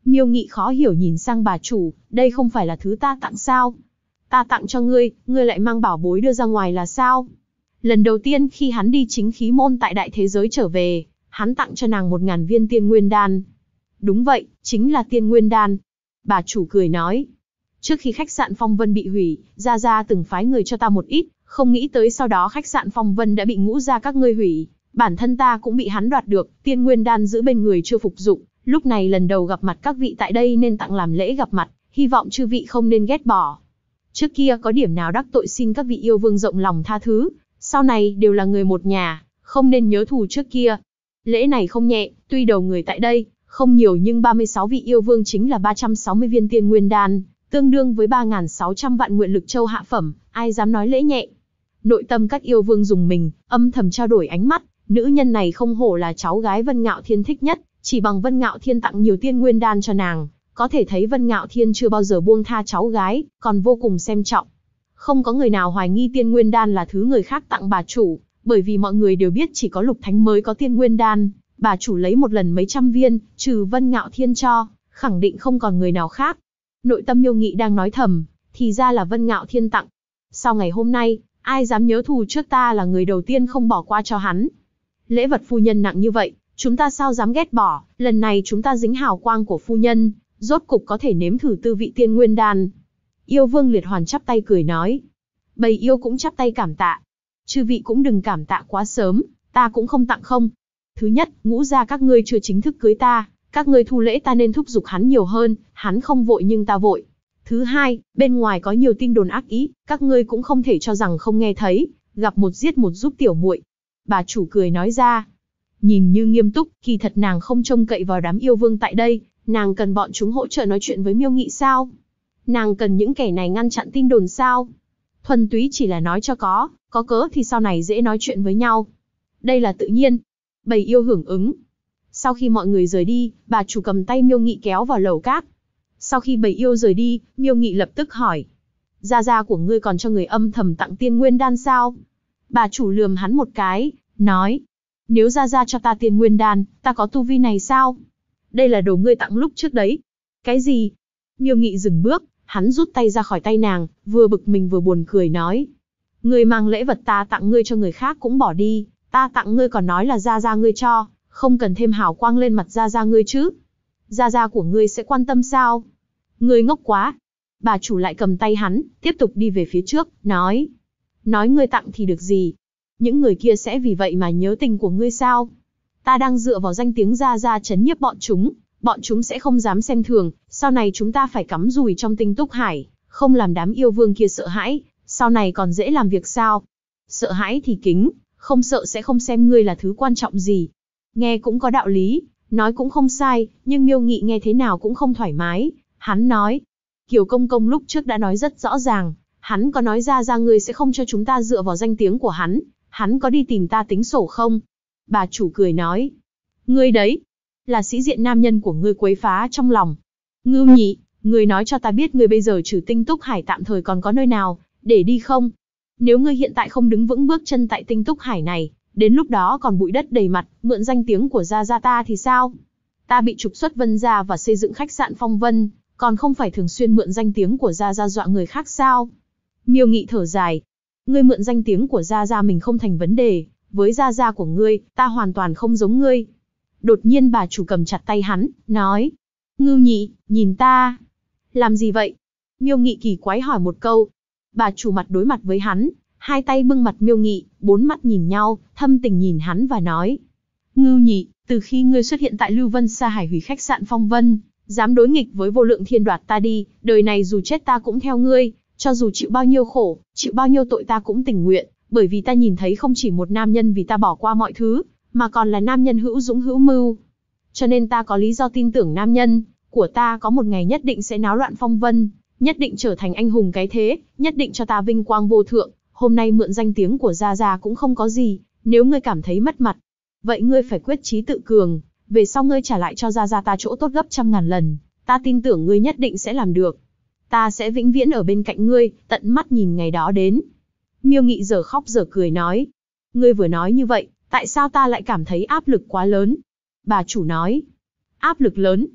Miêu Nghị khó hiểu nhìn sang bà chủ, đây không phải là thứ ta tặng sao? Ta tặng cho ngươi, ngươi lại mang bảo bối đưa ra ngoài là sao? Lần đầu tiên khi hắn đi chính khí môn tại đại thế giới trở về, hắn tặng cho nàng 1000 viên tiên nguyên đan. Đúng vậy, chính là tiên nguyên đan. Bà chủ cười nói. Trước khi khách sạn Phong Vân bị hủy, Gia Gia từng phái người cho ta một ít, không nghĩ tới sau đó khách sạn Phong Vân đã bị Ngũ gia các ngươi hủy. Bản thân ta cũng bị hắn đoạt được, tiên nguyên đan giữ bên người chưa phục dụng. Lúc này lần đầu gặp mặt các vị tại đây nên tặng làm lễ gặp mặt, hy vọng chư vị không nên ghét bỏ. Trước kia có điểm nào đắc tội xin các vị yêu vương rộng lòng tha thứ, sau này đều là người một nhà, không nên nhớ thù trước kia. Lễ này không nhẹ, tuy đầu người tại đây không nhiều nhưng 36 vị yêu vương chính là 360 viên tiên nguyên đan, tương đương với 3.600 vạn nguyện lực châu hạ phẩm, ai dám nói lễ nhẹ. Nội tâm các yêu vương dùng mình, âm thầm trao đổi ánh mắt, nữ nhân này không hổ là cháu gái Vân Ngạo Thiên thích nhất, chỉ bằng Vân Ngạo Thiên tặng nhiều tiên nguyên đan cho nàng, có thể thấy Vân Ngạo Thiên chưa bao giờ buông tha cháu gái, còn vô cùng xem trọng. Không có người nào hoài nghi tiên nguyên đan là thứ người khác tặng bà chủ, bởi vì mọi người đều biết chỉ có Lục Thánh mới có tiên nguyên đan, bà chủ lấy một lần mấy trăm viên, trừ Vân Ngạo Thiên cho, khẳng định không còn người nào khác. Nội tâm Miêu Nghị đang nói thầm, thì ra là Vân Ngạo Thiên tặng. Sau ngày hôm nay, ai dám nhớ thù trước ta là người đầu tiên không bỏ qua cho hắn. Lễ vật phu nhân nặng như vậy, chúng ta sao dám ghét bỏ, lần này chúng ta dính hào quang của phu nhân, rốt cục có thể nếm thử tư vị tiên nguyên đan. Yêu vương Liệt Hoàn chắp tay cười nói. Bầy yêu cũng chắp tay cảm tạ. Chư vị cũng đừng cảm tạ quá sớm, ta cũng không tặng không. Thứ nhất, Ngũ gia các ngươi chưa chính thức cưới ta, các ngươi thu lễ ta nên thúc giục hắn nhiều hơn, hắn không vội nhưng ta vội. Thứ hai, bên ngoài có nhiều tin đồn ác ý, các ngươi cũng không thể cho rằng không nghe thấy, gặp một giết một giúp tiểu muội. Bà chủ cười nói ra. Nhìn như nghiêm túc, kỳ thật nàng không trông cậy vào đám yêu vương tại đây, nàng cần bọn chúng hỗ trợ nói chuyện với Miêu Nghị sao? Nàng cần những kẻ này ngăn chặn tin đồn sao? Thuần túy chỉ là nói cho có cớ thì sau này dễ nói chuyện với nhau. Đây là tự nhiên. Bầy yêu hưởng ứng. Sau khi mọi người rời đi, bà chủ cầm tay Miêu Nghị kéo vào lầu cát. Sau khi bầy yêu rời đi, Miêu Nghị lập tức hỏi. Gia gia của ngươi còn cho người âm thầm tặng tiên nguyên đan sao? Bà chủ lườm hắn một cái, nói. Nếu Gia gia cho ta tiên nguyên đan, ta có tu vi này sao? Đây là đồ ngươi tặng lúc trước đấy. Cái gì? Miêu Nghị dừng bước, hắn rút tay ra khỏi tay nàng, vừa bực mình vừa buồn cười nói. Ngươi mang lễ vật ta tặng ngươi cho người khác cũng bỏ đi, ta tặng ngươi còn nói là Gia gia ngươi cho, không cần thêm hào quang lên mặt Gia gia ngươi chứ. Gia gia của ngươi sẽ quan tâm sao? Ngươi ngốc quá. Bà chủ lại cầm tay hắn, tiếp tục đi về phía trước, nói. Nói ngươi tặng thì được gì? Những người kia sẽ vì vậy mà nhớ tình của ngươi sao? Ta đang dựa vào danh tiếng Gia gia trấn nhiếp bọn chúng sẽ không dám xem thường, sau này chúng ta phải cắm rùi trong Tinh Túc Hải, không làm đám yêu vương kia sợ hãi, sau này còn dễ làm việc sao? Sợ hãi thì kính, không sợ sẽ không xem ngươi là thứ quan trọng gì. Nghe cũng có đạo lý, nói cũng không sai, nhưng Miêu Nghị nghe thế nào cũng không thoải mái. Hắn nói, Kiều Công Công lúc trước đã nói rất rõ ràng, hắn có nói ra ngươi sẽ không cho chúng ta dựa vào danh tiếng của hắn có đi tìm ta tính sổ không? Bà chủ cười nói, ngươi đấy, là sĩ diện nam nhân của ngươi quấy phá trong lòng. Ngưu Nhị, ngươi nói cho ta biết ngươi bây giờ trừ Tinh Túc Hải tạm thời còn có nơi nào để đi không? Nếu ngươi hiện tại không đứng vững bước chân tại Tinh Túc Hải này, đến lúc đó còn bụi đất đầy mặt, mượn danh tiếng của Gia gia ta thì sao? Ta bị trục xuất Vân gia và xây dựng khách sạn Phong Vân, còn không phải thường xuyên mượn danh tiếng của Gia gia dọa người khác sao? Miêu Nghị thở dài. Ngươi mượn danh tiếng của Gia gia mình không thành vấn đề, với Gia gia của ngươi, ta hoàn toàn không giống ngươi. Đột nhiên bà chủ cầm chặt tay hắn, nói. Ngưu Nhị, nhìn ta. Làm gì vậy? Miêu Nghị kỳ quái hỏi một câu. Bà chủ mặt đối mặt với hắn, hai tay bưng mặt Miêu Nghị, bốn mắt nhìn nhau, thâm tình nhìn hắn và nói. Ngưu Nhị, từ khi ngươi xuất hiện tại Lưu Vân Sa Hải hủy khách sạn Phong Vân, dám đối nghịch với Vô Lượng Thiên đoạt ta đi, đời này dù chết ta cũng theo ngươi, cho dù chịu bao nhiêu khổ, chịu bao nhiêu tội ta cũng tình nguyện, bởi vì ta nhìn thấy không chỉ một nam nhân vì ta bỏ qua mọi thứ, mà còn là nam nhân hữu dũng hữu mưu. Cho nên ta có lý do tin tưởng nam nhân của ta có một ngày nhất định sẽ náo loạn Phong Vân, nhất định trở thành anh hùng cái thế, nhất định cho ta vinh quang vô thượng. Hôm nay mượn danh tiếng của Gia Gia cũng không có gì, nếu ngươi cảm thấy mất mặt, vậy ngươi phải quyết chí tự cường, về sau ngươi trả lại cho Gia Gia ta chỗ tốt gấp trăm ngàn lần, ta tin tưởng ngươi nhất định sẽ làm được. Ta sẽ vĩnh viễn ở bên cạnh ngươi, tận mắt nhìn ngày đó đến. Miêu Nghị giờ khóc giờ cười nói. Ngươi vừa nói như vậy, tại sao ta lại cảm thấy áp lực quá lớn? Bà chủ nói. Áp lực lớn?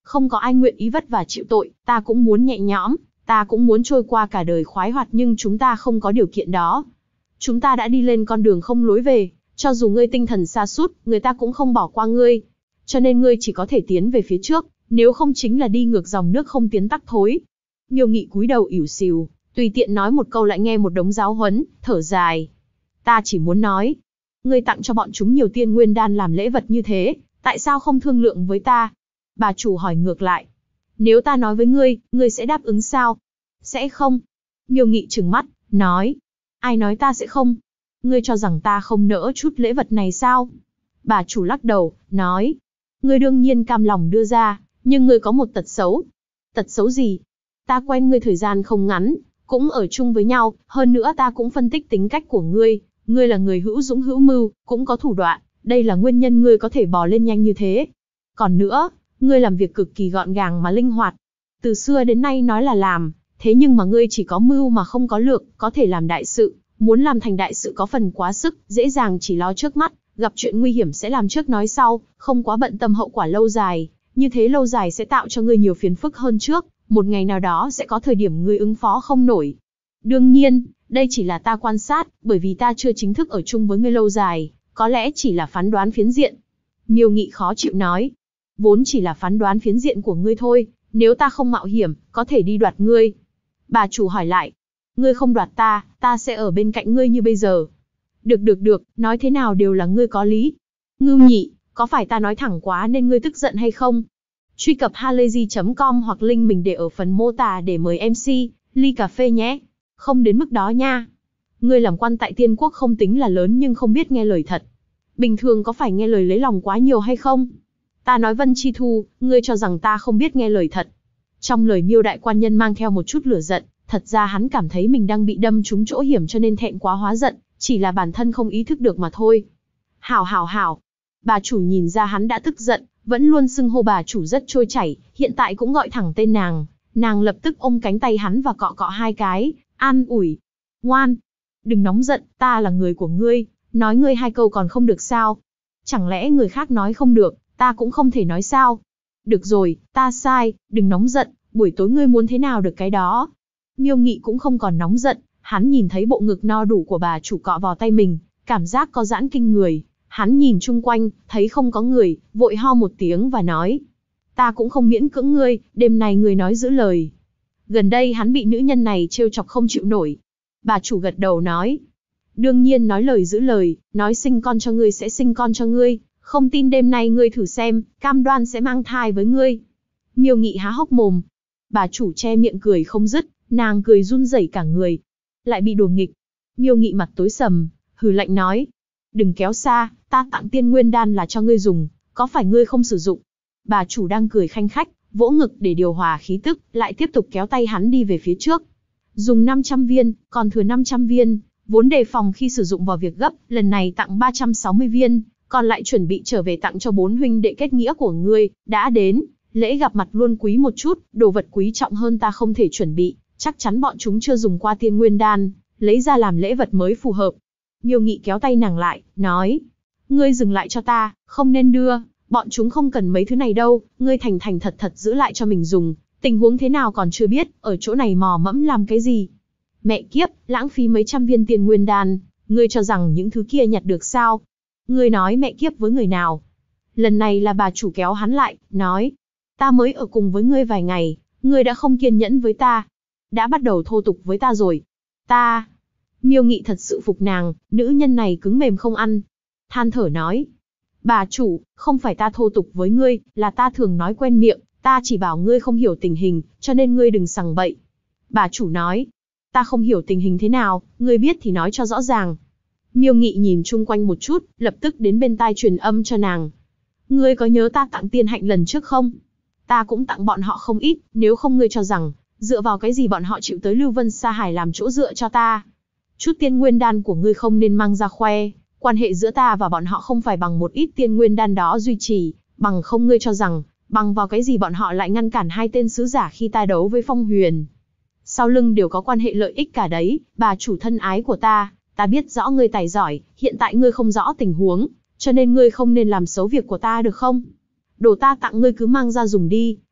Không có ai nguyện ý vất vả chịu tội, ta cũng muốn nhẹ nhõm, ta cũng muốn trôi qua cả đời khoái hoạt, nhưng chúng ta không có điều kiện đó. Chúng ta đã đi lên con đường không lối về, cho dù ngươi tinh thần sa sút, người ta cũng không bỏ qua ngươi. Cho nên ngươi chỉ có thể tiến về phía trước, nếu không chính là đi ngược dòng nước không tiến tắc thối. Miêu Nghị cúi đầu ỉu xìu, tùy tiện nói một câu lại nghe một đống giáo huấn, thở dài. Ta chỉ muốn nói, ngươi tặng cho bọn chúng nhiều tiên nguyên đan làm lễ vật như thế, tại sao không thương lượng với ta? Bà chủ hỏi ngược lại. Nếu ta nói với ngươi, ngươi sẽ đáp ứng sao? Sẽ không. Miêu Nghị trừng mắt, nói. Ai nói ta sẽ không? Ngươi cho rằng ta không nỡ chút lễ vật này sao? Bà chủ lắc đầu, nói. Ngươi đương nhiên cam lòng đưa ra, nhưng ngươi có một tật xấu. Tật xấu gì? Ta quen ngươi thời gian không ngắn, cũng ở chung với nhau, hơn nữa ta cũng phân tích tính cách của ngươi. Ngươi là người hữu dũng hữu mưu, cũng có thủ đoạn, đây là nguyên nhân ngươi có thể bò lên nhanh như thế. Còn nữa, ngươi làm việc cực kỳ gọn gàng mà linh hoạt. Từ xưa đến nay nói là làm, thế nhưng mà ngươi chỉ có mưu mà không có lược, có thể làm đại sự, muốn làm thành đại sự có phần quá sức, dễ dàng chỉ lo trước mắt, gặp chuyện nguy hiểm sẽ làm trước nói sau, không quá bận tâm hậu quả lâu dài, như thế lâu dài sẽ tạo cho ngươi nhiều phiền phức hơn trước, một ngày nào đó sẽ có thời điểm ngươi ứng phó không nổi. Đương nhiên, đây chỉ là ta quan sát, bởi vì ta chưa chính thức ở chung với ngươi lâu dài, có lẽ chỉ là phán đoán phiến diện. Miêu Nghị khó chịu nói, vốn chỉ là phán đoán phiến diện của ngươi thôi, nếu ta không mạo hiểm, có thể đi đoạt ngươi. Bà chủ hỏi lại, ngươi không đoạt ta, ta sẽ ở bên cạnh ngươi như bây giờ. Được, nói thế nào đều là ngươi có lý. Ngưu Nhị, có phải ta nói thẳng quá nên ngươi tức giận hay không? Truy cập halayzi.com hoặc link mình để ở phần mô tả để mời MC, ly cà phê nhé. Không đến mức đó nha. Ngươi làm quan tại Tiên Quốc không tính là lớn nhưng không biết nghe lời thật. Bình thường có phải nghe lời lấy lòng quá nhiều hay không? Ta nói Vân Chi Thu, ngươi cho rằng ta không biết nghe lời thật. Trong lời Miêu đại quan nhân mang theo một chút lửa giận, thật ra hắn cảm thấy mình đang bị đâm trúng chỗ hiểm cho nên thẹn quá hóa giận, chỉ là bản thân không ý thức được mà thôi. Hảo. Bà chủ nhìn ra hắn đã tức giận, vẫn luôn xưng hô bà chủ rất trôi chảy, hiện tại cũng gọi thẳng tên nàng. Nàng lập tức ôm cánh tay hắn và cọ cọ hai cái, an ủi. Ngoan, đừng nóng giận, ta là người của ngươi, nói ngươi hai câu còn không được sao? Chẳng lẽ người khác nói không được, ta cũng không thể nói sao? Được rồi, ta sai, đừng nóng giận, buổi tối ngươi muốn thế nào được cái đó. Miêu Nghị cũng không còn nóng giận, hắn nhìn thấy bộ ngực no đủ của bà chủ cọ vào tay mình, cảm giác có giãn kinh người. Hắn nhìn chung quanh, thấy không có người, vội ho một tiếng và nói. Ta cũng không miễn cưỡng ngươi, đêm nay ngươi nói giữ lời. Gần đây hắn bị nữ nhân này trêu chọc không chịu nổi. Bà chủ gật đầu nói. Đương nhiên nói lời giữ lời, nói sinh con cho ngươi sẽ sinh con cho ngươi. Không tin đêm nay ngươi thử xem, cam đoan sẽ mang thai với ngươi. Miêu Nghị há hốc mồm. Bà chủ che miệng cười không dứt, nàng cười run rẩy cả người. Lại bị đùa nghịch. Miêu Nghị mặt tối sầm, hừ lạnh nói. Đừng kéo xa, ta tặng tiên nguyên đan là cho ngươi dùng, có phải ngươi không sử dụng? Bà chủ đang cười khanh khách, vỗ ngực để điều hòa khí tức, lại tiếp tục kéo tay hắn đi về phía trước. Dùng 500 viên, còn thừa 500 viên, vốn đề phòng khi sử dụng vào việc gấp, lần này tặng 360 viên, còn lại chuẩn bị trở về tặng cho 4 huynh đệ kết nghĩa của ngươi, đã đến, lễ gặp mặt luôn quý một chút, đồ vật quý trọng hơn ta không thể chuẩn bị, chắc chắn bọn chúng chưa dùng qua tiên nguyên đan, lấy ra làm lễ vật mới phù hợp. Miêu Nghị kéo tay nàng lại, nói, ngươi dừng lại cho ta, không nên đưa, bọn chúng không cần mấy thứ này đâu, ngươi thành thật giữ lại cho mình dùng, tình huống thế nào còn chưa biết, ở chỗ này mò mẫm làm cái gì? Mẹ kiếp, lãng phí mấy trăm viên tiền nguyên đan, ngươi cho rằng những thứ kia nhặt được sao? Ngươi nói mẹ kiếp với người nào? Lần này là bà chủ kéo hắn lại, nói, ta mới ở cùng với ngươi vài ngày, ngươi đã không kiên nhẫn với ta, đã bắt đầu thô tục với ta rồi. Ta... Miêu Nghị thật sự phục nàng, nữ nhân này cứng mềm không ăn. Than thở nói, bà chủ, không phải ta thô tục với ngươi, là ta thường nói quen miệng, ta chỉ bảo ngươi không hiểu tình hình, cho nên ngươi đừng sằng bậy. Bà chủ nói, ta không hiểu tình hình thế nào, ngươi biết thì nói cho rõ ràng. Miêu Nghị nhìn chung quanh một chút, lập tức đến bên tai truyền âm cho nàng. Ngươi có nhớ ta tặng tiên hạnh lần trước không? Ta cũng tặng bọn họ không ít, nếu không ngươi cho rằng, dựa vào cái gì bọn họ chịu tới Lưu Vân Sa Hải làm chỗ dựa cho ta? Chút tiên nguyên đan của ngươi không nên mang ra khoe, quan hệ giữa ta và bọn họ không phải bằng một ít tiên nguyên đan đó duy trì, bằng không ngươi cho rằng, bằng vào cái gì bọn họ lại ngăn cản hai tên sứ giả khi ta đấu với Phong Huyền. Sau lưng đều có quan hệ lợi ích cả đấy, bà chủ thân ái của ta biết rõ ngươi tài giỏi, hiện tại ngươi không rõ tình huống, cho nên ngươi không nên làm xấu việc của ta được không? Đồ ta tặng ngươi cứ mang ra dùng đi,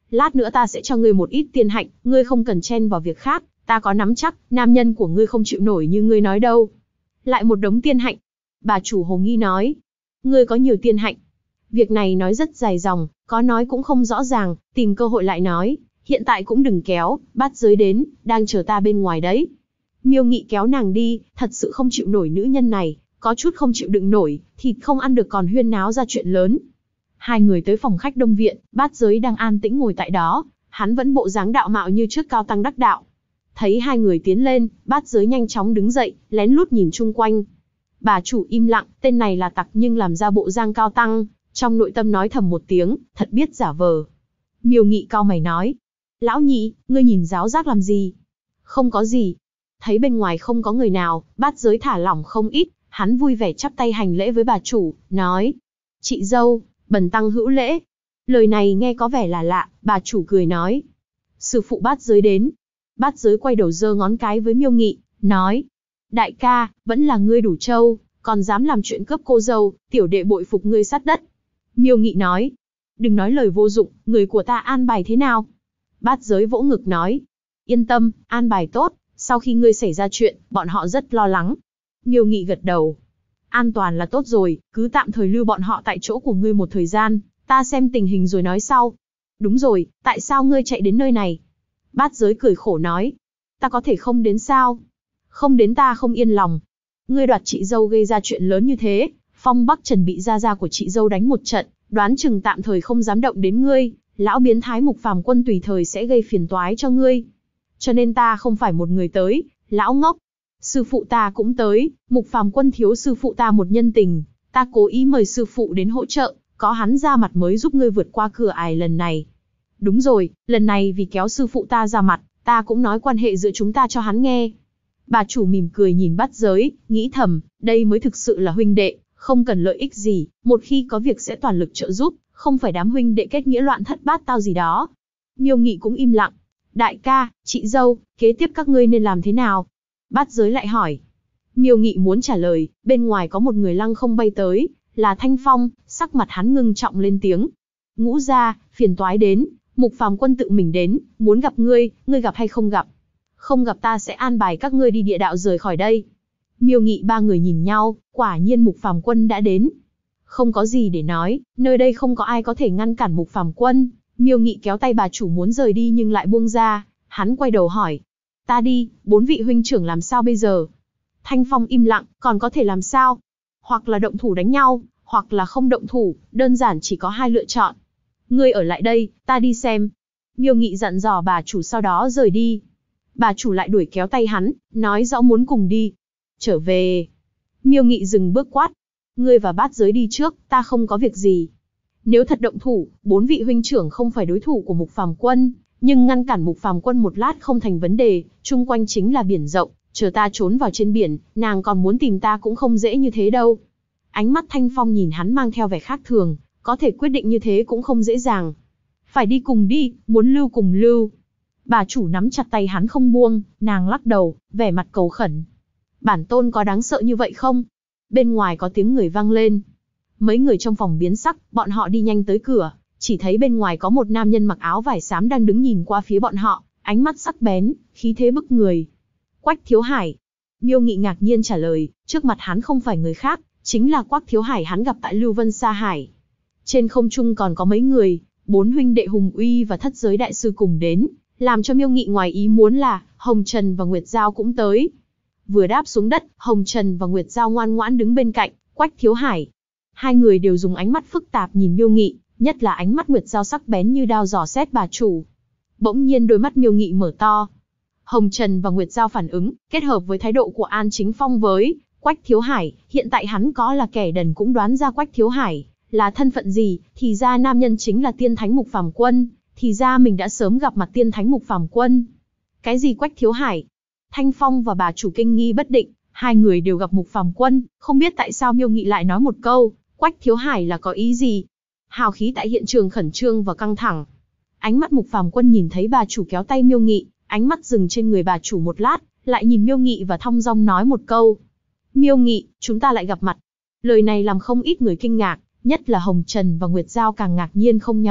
lát nữa ta sẽ cho ngươi một ít tiên hạnh, ngươi không cần chen vào việc khác, ta có nắm chắc, nam nhân của ngươi không chịu nổi như ngươi nói đâu. Lại một đống tiên hạnh. Bà chủ hồ nghi nói. Ngươi có nhiều tiên hạnh. Việc này nói rất dài dòng, có nói cũng không rõ ràng, tìm cơ hội lại nói, hiện tại cũng đừng kéo, bát giới đến, đang chờ ta bên ngoài đấy. Miêu Nghị kéo nàng đi, thật sự không chịu nổi nữ nhân này, có chút không chịu đựng nổi, thịt không ăn được còn huyên náo ra chuyện lớn. Hai người tới phòng khách đông viện, bát giới đang an tĩnh ngồi tại đó, hắn vẫn bộ dáng đạo mạo như trước cao tăng đắc đạo. Thấy hai người tiến lên, bát giới nhanh chóng đứng dậy, lén lút nhìn chung quanh. Bà chủ im lặng, tên này là tặc nhưng làm ra bộ dáng cao tăng, trong nội tâm nói thầm một tiếng, thật biết giả vờ. Miêu Nghị cau mày nói, lão nhị, ngươi nhìn giáo giác làm gì? Không có gì. Thấy bên ngoài không có người nào, bát giới thả lỏng không ít, hắn vui vẻ chắp tay hành lễ với bà chủ, nói, chị dâu, bần tăng hữu lễ. Lời này nghe có vẻ là lạ, bà chủ cười nói, sư phụ bát giới đến. Bát giới quay đầu giơ ngón cái với Miêu Nghị, nói, đại ca, vẫn là ngươi đủ trâu, còn dám làm chuyện cướp cô dâu, tiểu đệ bội phục ngươi sát đất. Miêu Nghị nói, đừng nói lời vô dụng, người của ta an bài thế nào? Bát giới vỗ ngực nói, yên tâm, an bài tốt, sau khi ngươi xảy ra chuyện, bọn họ rất lo lắng. Miêu Nghị gật đầu, an toàn là tốt rồi, cứ tạm thời lưu bọn họ tại chỗ của ngươi một thời gian, ta xem tình hình rồi nói sau. Đúng rồi, tại sao ngươi chạy đến nơi này? Bát giới cười khổ nói, ta có thể không đến sao? Không đến ta không yên lòng. Ngươi đoạt chị dâu gây ra chuyện lớn như thế, Phong Bắc Trần bị gia gia của chị dâu đánh một trận, đoán chừng tạm thời không dám động đến ngươi, lão biến thái Mục Phàm Quân tùy thời sẽ gây phiền toái cho ngươi. Cho nên ta không phải một người tới, lão ngốc. Sư phụ ta cũng tới, Mục Phàm Quân thiếu sư phụ ta một nhân tình, ta cố ý mời sư phụ đến hỗ trợ, có hắn ra mặt mới giúp ngươi vượt qua cửa ải lần này. Đúng rồi, lần này vì kéo sư phụ ta ra mặt, ta cũng nói quan hệ giữa chúng ta cho hắn nghe. Bà chủ mỉm cười nhìn Bát giới, nghĩ thầm, đây mới thực sự là huynh đệ, không cần lợi ích gì, một khi có việc sẽ toàn lực trợ giúp, không phải đám huynh đệ kết nghĩa loạn thất bát tao gì đó. Miêu Nghị cũng im lặng. Đại ca, chị dâu, kế tiếp các ngươi nên làm thế nào? Bát giới lại hỏi. Miêu Nghị muốn trả lời, bên ngoài có một người lăng không bay tới, là Thanh Phong, sắc mặt hắn ngưng trọng lên tiếng. Ngũ gia, phiền toái đến, Mục Phàm Quân tự mình đến, muốn gặp ngươi, ngươi gặp hay không gặp? Không gặp ta sẽ an bài các ngươi đi địa đạo rời khỏi đây. Miêu Nghị ba người nhìn nhau, quả nhiên Mục Phàm Quân đã đến. Không có gì để nói, nơi đây không có ai có thể ngăn cản Mục Phàm Quân. Miêu Nghị kéo tay bà chủ muốn rời đi nhưng lại buông ra, hắn quay đầu hỏi. Ta đi, 4 vị huynh trưởng làm sao bây giờ? Thanh Phong im lặng, còn có thể làm sao? Hoặc là động thủ đánh nhau, hoặc là không động thủ, đơn giản chỉ có hai lựa chọn. Ngươi ở lại đây, ta đi xem. Miêu Nghị dặn dò bà chủ sau đó rời đi. Bà chủ lại đuổi kéo tay hắn, nói rõ muốn cùng đi. Trở về. Miêu Nghị dừng bước quát. Ngươi và Bát giới đi trước, ta không có việc gì. Nếu thật động thủ, 4 vị huynh trưởng không phải đối thủ của Mục Phàm Quân, nhưng ngăn cản Mục Phàm Quân một lát không thành vấn đề, chung quanh chính là biển rộng, chờ ta trốn vào trên biển, nàng còn muốn tìm ta cũng không dễ như thế đâu. Ánh mắt Thanh Phong nhìn hắn mang theo vẻ khác thường, có thể quyết định như thế cũng không dễ dàng. Phải đi cùng đi, muốn lưu cùng lưu. Bà chủ nắm chặt tay hắn không buông, nàng lắc đầu, vẻ mặt cầu khẩn. Bản tôn có đáng sợ như vậy không? Bên ngoài có tiếng người vang lên. Mấy người trong phòng biến sắc, bọn họ đi nhanh tới cửa, chỉ thấy bên ngoài có một nam nhân mặc áo vải xám đang đứng nhìn qua phía bọn họ, ánh mắt sắc bén, khí thế bức người. Quách Thiếu Hải. Miêu Nghị ngạc nhiên trả lời, trước mặt hắn không phải người khác, chính là Quách Thiếu Hải hắn gặp tại Lưu Vân Sa Hải. Trên không trung còn có mấy người, 4 huynh đệ Hùng Uy và Thất Giới Đại Sư cùng đến, làm cho Miêu Nghị ngoài ý muốn là, Hồng Trần và Nguyệt Giao cũng tới. Vừa đáp xuống đất, Hồng Trần và Nguyệt Giao ngoan ngoãn đứng bên cạnh, Quách Thiếu Hải. Hai người đều dùng ánh mắt phức tạp nhìn Miêu Nghị, nhất là ánh mắt Nguyệt Giao sắc bén như đao giò xét bà chủ. Bỗng nhiên đôi mắt Miêu Nghị mở to. Hồng Trần và Nguyệt Giao phản ứng, kết hợp với thái độ của An Chính Phong với Quách Thiếu Hải, hiện tại hắn có là kẻ đần cũng đoán ra Quách Thiếu Hải là thân phận gì, thì ra nam nhân chính là Tiên Thánh Mục Phàm Quân, thì ra mình đã sớm gặp mặt Tiên Thánh Mục Phàm Quân. Cái gì Quách Thiếu Hải? Thanh Phong và bà chủ kinh nghi bất định, hai người đều gặp Mục Phàm Quân, không biết tại sao Miêu Nghị lại nói một câu, Quách Thiếu Hải là có ý gì? Hào khí tại hiện trường khẩn trương và căng thẳng. Ánh mắt Mục Phàm Quân nhìn thấy bà chủ kéo tay Miêu Nghị, ánh mắt dừng trên người bà chủ một lát, lại nhìn Miêu Nghị và thong dong nói một câu. Miêu Nghị, chúng ta lại gặp mặt. Lời này làm không ít người kinh ngạc, nhất là Hồng Trần và Nguyệt Giao càng ngạc nhiên không nhỏ.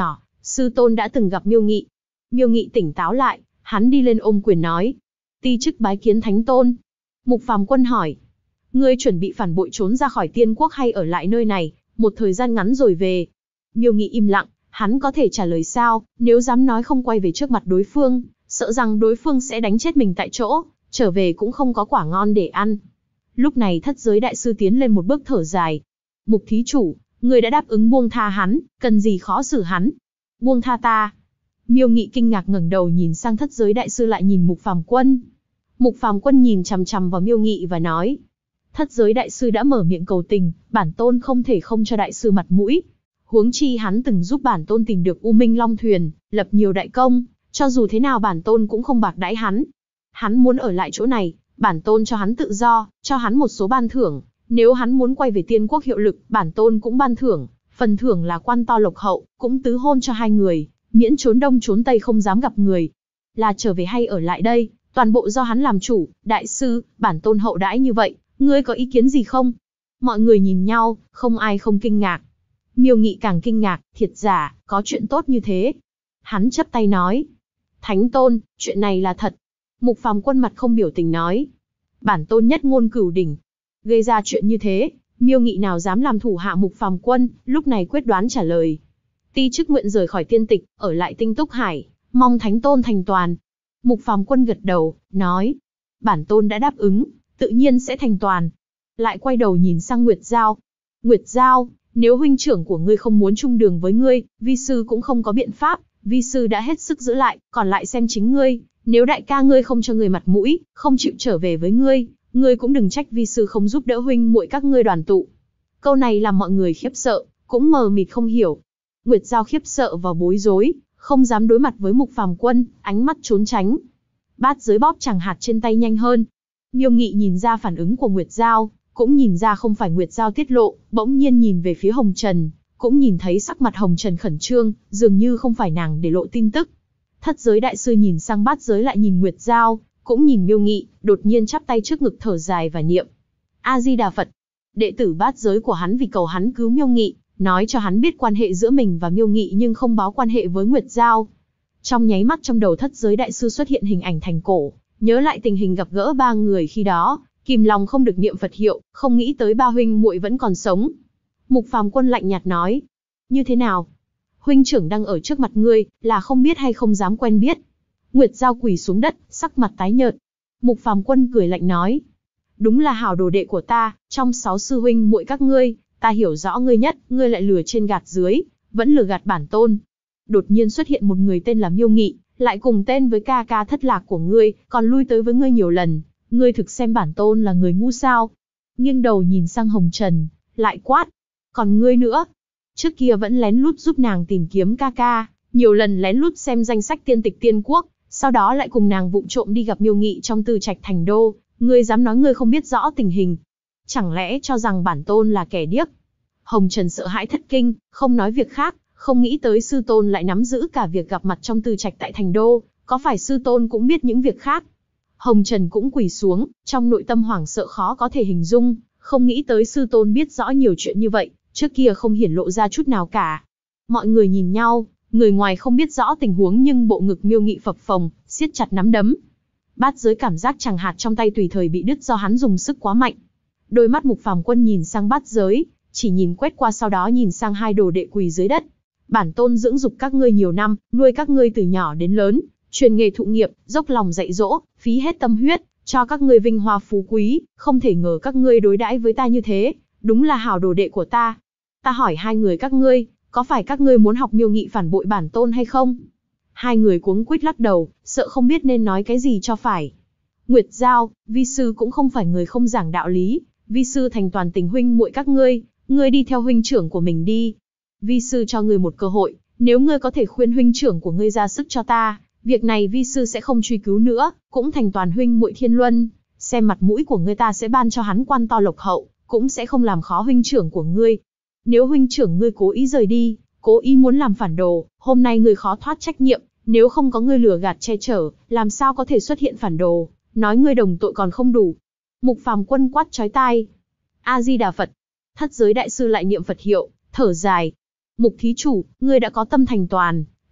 sư tôn đã từng gặp Miêu Nghị. Miêu Nghị tỉnh táo lại, hắn đi lên ôm quyền nói. Ti chức bái kiến thánh tôn. Mục Phàm Quân hỏi. Ngươi chuẩn bị phản bội trốn ra khỏi tiên quốc hay ở lại nơi này, một thời gian ngắn rồi về? Miêu Nghị im lặng, hắn có thể trả lời sao, nếu dám nói không quay về trước mặt đối phương, sợ rằng đối phương sẽ đánh chết mình tại chỗ, trở về cũng không có quả ngon để ăn. Lúc này Thất Giới Đại Sư tiến lên một bước thở dài. Mục thí chủ, người đã đáp ứng buông tha hắn, cần gì khó xử hắn? Buông tha ta? Miêu Nghị kinh ngạc ngẩng đầu nhìn sang Thất Giới Đại Sư lại nhìn Mục Phàm Quân. Mục Phàm Quân nhìn chằm chằm vào Miêu Nghị và nói. Thất Giới Đại Sư đã mở miệng cầu tình, bản tôn không thể không cho Đại Sư mặt mũi. Huống chi hắn từng giúp bản tôn tìm được U Minh Long Thuyền, lập nhiều đại công, cho dù thế nào bản tôn cũng không bạc đãi hắn. Hắn muốn ở lại chỗ này, bản tôn cho hắn tự do, cho hắn một số ban thưởng. Nếu hắn muốn quay về tiên quốc hiệu lực, bản tôn cũng ban thưởng, phần thưởng là quan to lộc hậu, cũng tứ hôn cho hai người, miễn trốn đông trốn tây không dám gặp người. Là trở về hay ở lại đây, toàn bộ do hắn làm chủ. Đại sư, bản tôn hậu đãi như vậy, ngươi có ý kiến gì không? Mọi người nhìn nhau, không ai không kinh ngạc. Miêu Nghị càng kinh ngạc, thiệt giả, có chuyện tốt như thế. Hắn chắp tay nói. Thánh tôn, chuyện này là thật. Mục Phàm Quân mặt không biểu tình nói. Bản tôn nhất ngôn cửu đỉnh. Gây ra chuyện như thế, Miêu Nghị nào dám làm thủ hạ Mục Phàm Quân, lúc này quyết đoán trả lời. Ti chức nguyện rời khỏi tiên tịch, ở lại Tinh Túc Hải, mong thánh tôn thành toàn. Mục Phàm Quân gật đầu, nói. Bản tôn đã đáp ứng, tự nhiên sẽ thành toàn. Lại quay đầu nhìn sang Nguyệt Giao. Nguyệt Giao, nếu huynh trưởng của ngươi không muốn chung đường với ngươi, vi sư cũng không có biện pháp, vi sư đã hết sức giữ lại, còn lại xem chính ngươi. Nếu đại ca ngươi không cho ngươi mặt mũi, không chịu trở về với ngươi, ngươi cũng đừng trách vi sư không giúp đỡ huynh muội các ngươi đoàn tụ. Câu này làm mọi người khiếp sợ, cũng mờ mịt không hiểu. Nguyệt Giao khiếp sợ và bối rối, không dám đối mặt với Mục Phàm Quân, ánh mắt trốn tránh. Bát Giới bóp chàng hạt trên tay nhanh hơn. Miêu Nghị nhìn ra phản ứng của Nguyệt Giao, cũng nhìn ra không phải Nguyệt Giao tiết lộ, bỗng nhiên nhìn về phía Hồng Trần, cũng nhìn thấy sắc mặt Hồng Trần khẩn trương, dường như không phải nàng để lộ tin tức. Thất Giới Đại Sư nhìn sang Bát Giới lại nhìn Nguyệt Giao, cũng nhìn Miêu Nghị, đột nhiên chắp tay trước ngực thở dài và niệm. A-di-đà Phật. Đệ tử Bát Giới của hắn vì cầu hắn cứu Miêu Nghị, nói cho hắn biết quan hệ giữa mình và Miêu Nghị nhưng không báo quan hệ với Nguyệt Giao. Trong nháy mắt trong đầu Thất Giới Đại Sư xuất hiện hình ảnh thành cổ, nhớ lại tình hình gặp gỡ ba người khi đó, kìm lòng không được niệm Phật hiệu, không nghĩ tới ba huynh muội vẫn còn sống. Mục Phàm Quân lạnh nhạt nói. Như thế nào? Huynh trưởng đang ở trước mặt ngươi, là không biết hay không dám quen biết? Nguyệt Giao quỳ xuống đất, sắc mặt tái nhợt. Mục Phàm Quân cười lạnh nói. Đúng là hảo đồ đệ của ta, trong 6 sư huynh muội các ngươi, ta hiểu rõ ngươi nhất, ngươi lại lừa trên gạt dưới, vẫn lừa gạt bản tôn. Đột nhiên xuất hiện một người tên là Miêu Nghị, lại cùng tên với ca ca thất lạc của ngươi, còn lui tới với ngươi nhiều lần. Ngươi thực xem bản tôn là người ngu sao? Nghiêng đầu nhìn sang Hồng Trần, lại quát. Còn ngươi nữa? Trước kia vẫn lén lút giúp nàng tìm kiếm ca ca, nhiều lần lén lút xem danh sách tiên tịch tiên quốc, sau đó lại cùng nàng vụng trộm đi gặp Miêu Nghị trong Tư Trạch Thành Đô. Ngươi dám nói ngươi không biết rõ tình hình? Chẳng lẽ cho rằng bản tôn là kẻ điếc? Hồng Trần sợ hãi thất kinh, không nói việc khác, không nghĩ tới sư tôn lại nắm giữ cả việc gặp mặt trong Tư Trạch tại Thành Đô, có phải sư tôn cũng biết những việc khác? Hồng Trần cũng quỳ xuống, trong nội tâm hoảng sợ khó có thể hình dung, không nghĩ tới sư tôn biết rõ nhiều chuyện như vậy, trước kia không hiển lộ ra chút nào cả. Mọi người nhìn nhau, người ngoài không biết rõ tình huống nhưng bộ ngực Miêu Nghị phập phồng, siết chặt nắm đấm. Bát Giới cảm giác chàng hạt trong tay tùy thời bị đứt do hắn dùng sức quá mạnh. Đôi mắt Mục Phàm Quân nhìn sang Bát Giới, chỉ nhìn quét qua sau đó nhìn sang hai đồ đệ quỳ dưới đất. Bản tôn dưỡng dục các ngươi nhiều năm, nuôi các ngươi từ nhỏ đến lớn, truyền nghề thụ nghiệp, dốc lòng dạy dỗ, phí hết tâm huyết, cho các ngươi vinh hoa phú quý, không thể ngờ các ngươi đối đãi với ta như thế, đúng là hảo đồ đệ của ta. Ta hỏi hai người các ngươi, có phải các ngươi muốn học Miêu Nghị phản bội bản tôn hay không? Hai người cuống quýt lắc đầu, sợ không biết nên nói cái gì cho phải. Nguyệt Giao, vi sư cũng không phải người không giảng đạo lý, vi sư thành toàn tình huynh muội các ngươi đi theo huynh trưởng của mình đi. Vi sư cho ngươi một cơ hội, nếu ngươi có thể khuyên huynh trưởng của ngươi ra sức cho ta, việc này vi sư sẽ không truy cứu nữa, cũng thành toàn huynh muội Thiên Luân, xem mặt mũi của ngươi ta sẽ ban cho hắn quan to lộc hậu, cũng sẽ không làm khó huynh trưởng của ngươi. Nếu huynh trưởng ngươi cố ý rời đi, cố ý muốn làm phản đồ, hôm nay ngươi khó thoát trách nhiệm, nếu không có ngươi lừa gạt che chở, làm sao có thể xuất hiện phản đồ, nói ngươi đồng tội còn không đủ. Mục Phàm Quân quát chói tai. A-di-đà Phật. Thất Giới Đại Sư lại niệm Phật hiệu, thở dài. Mục thí chủ, ngươi đã có tâm thành toàn,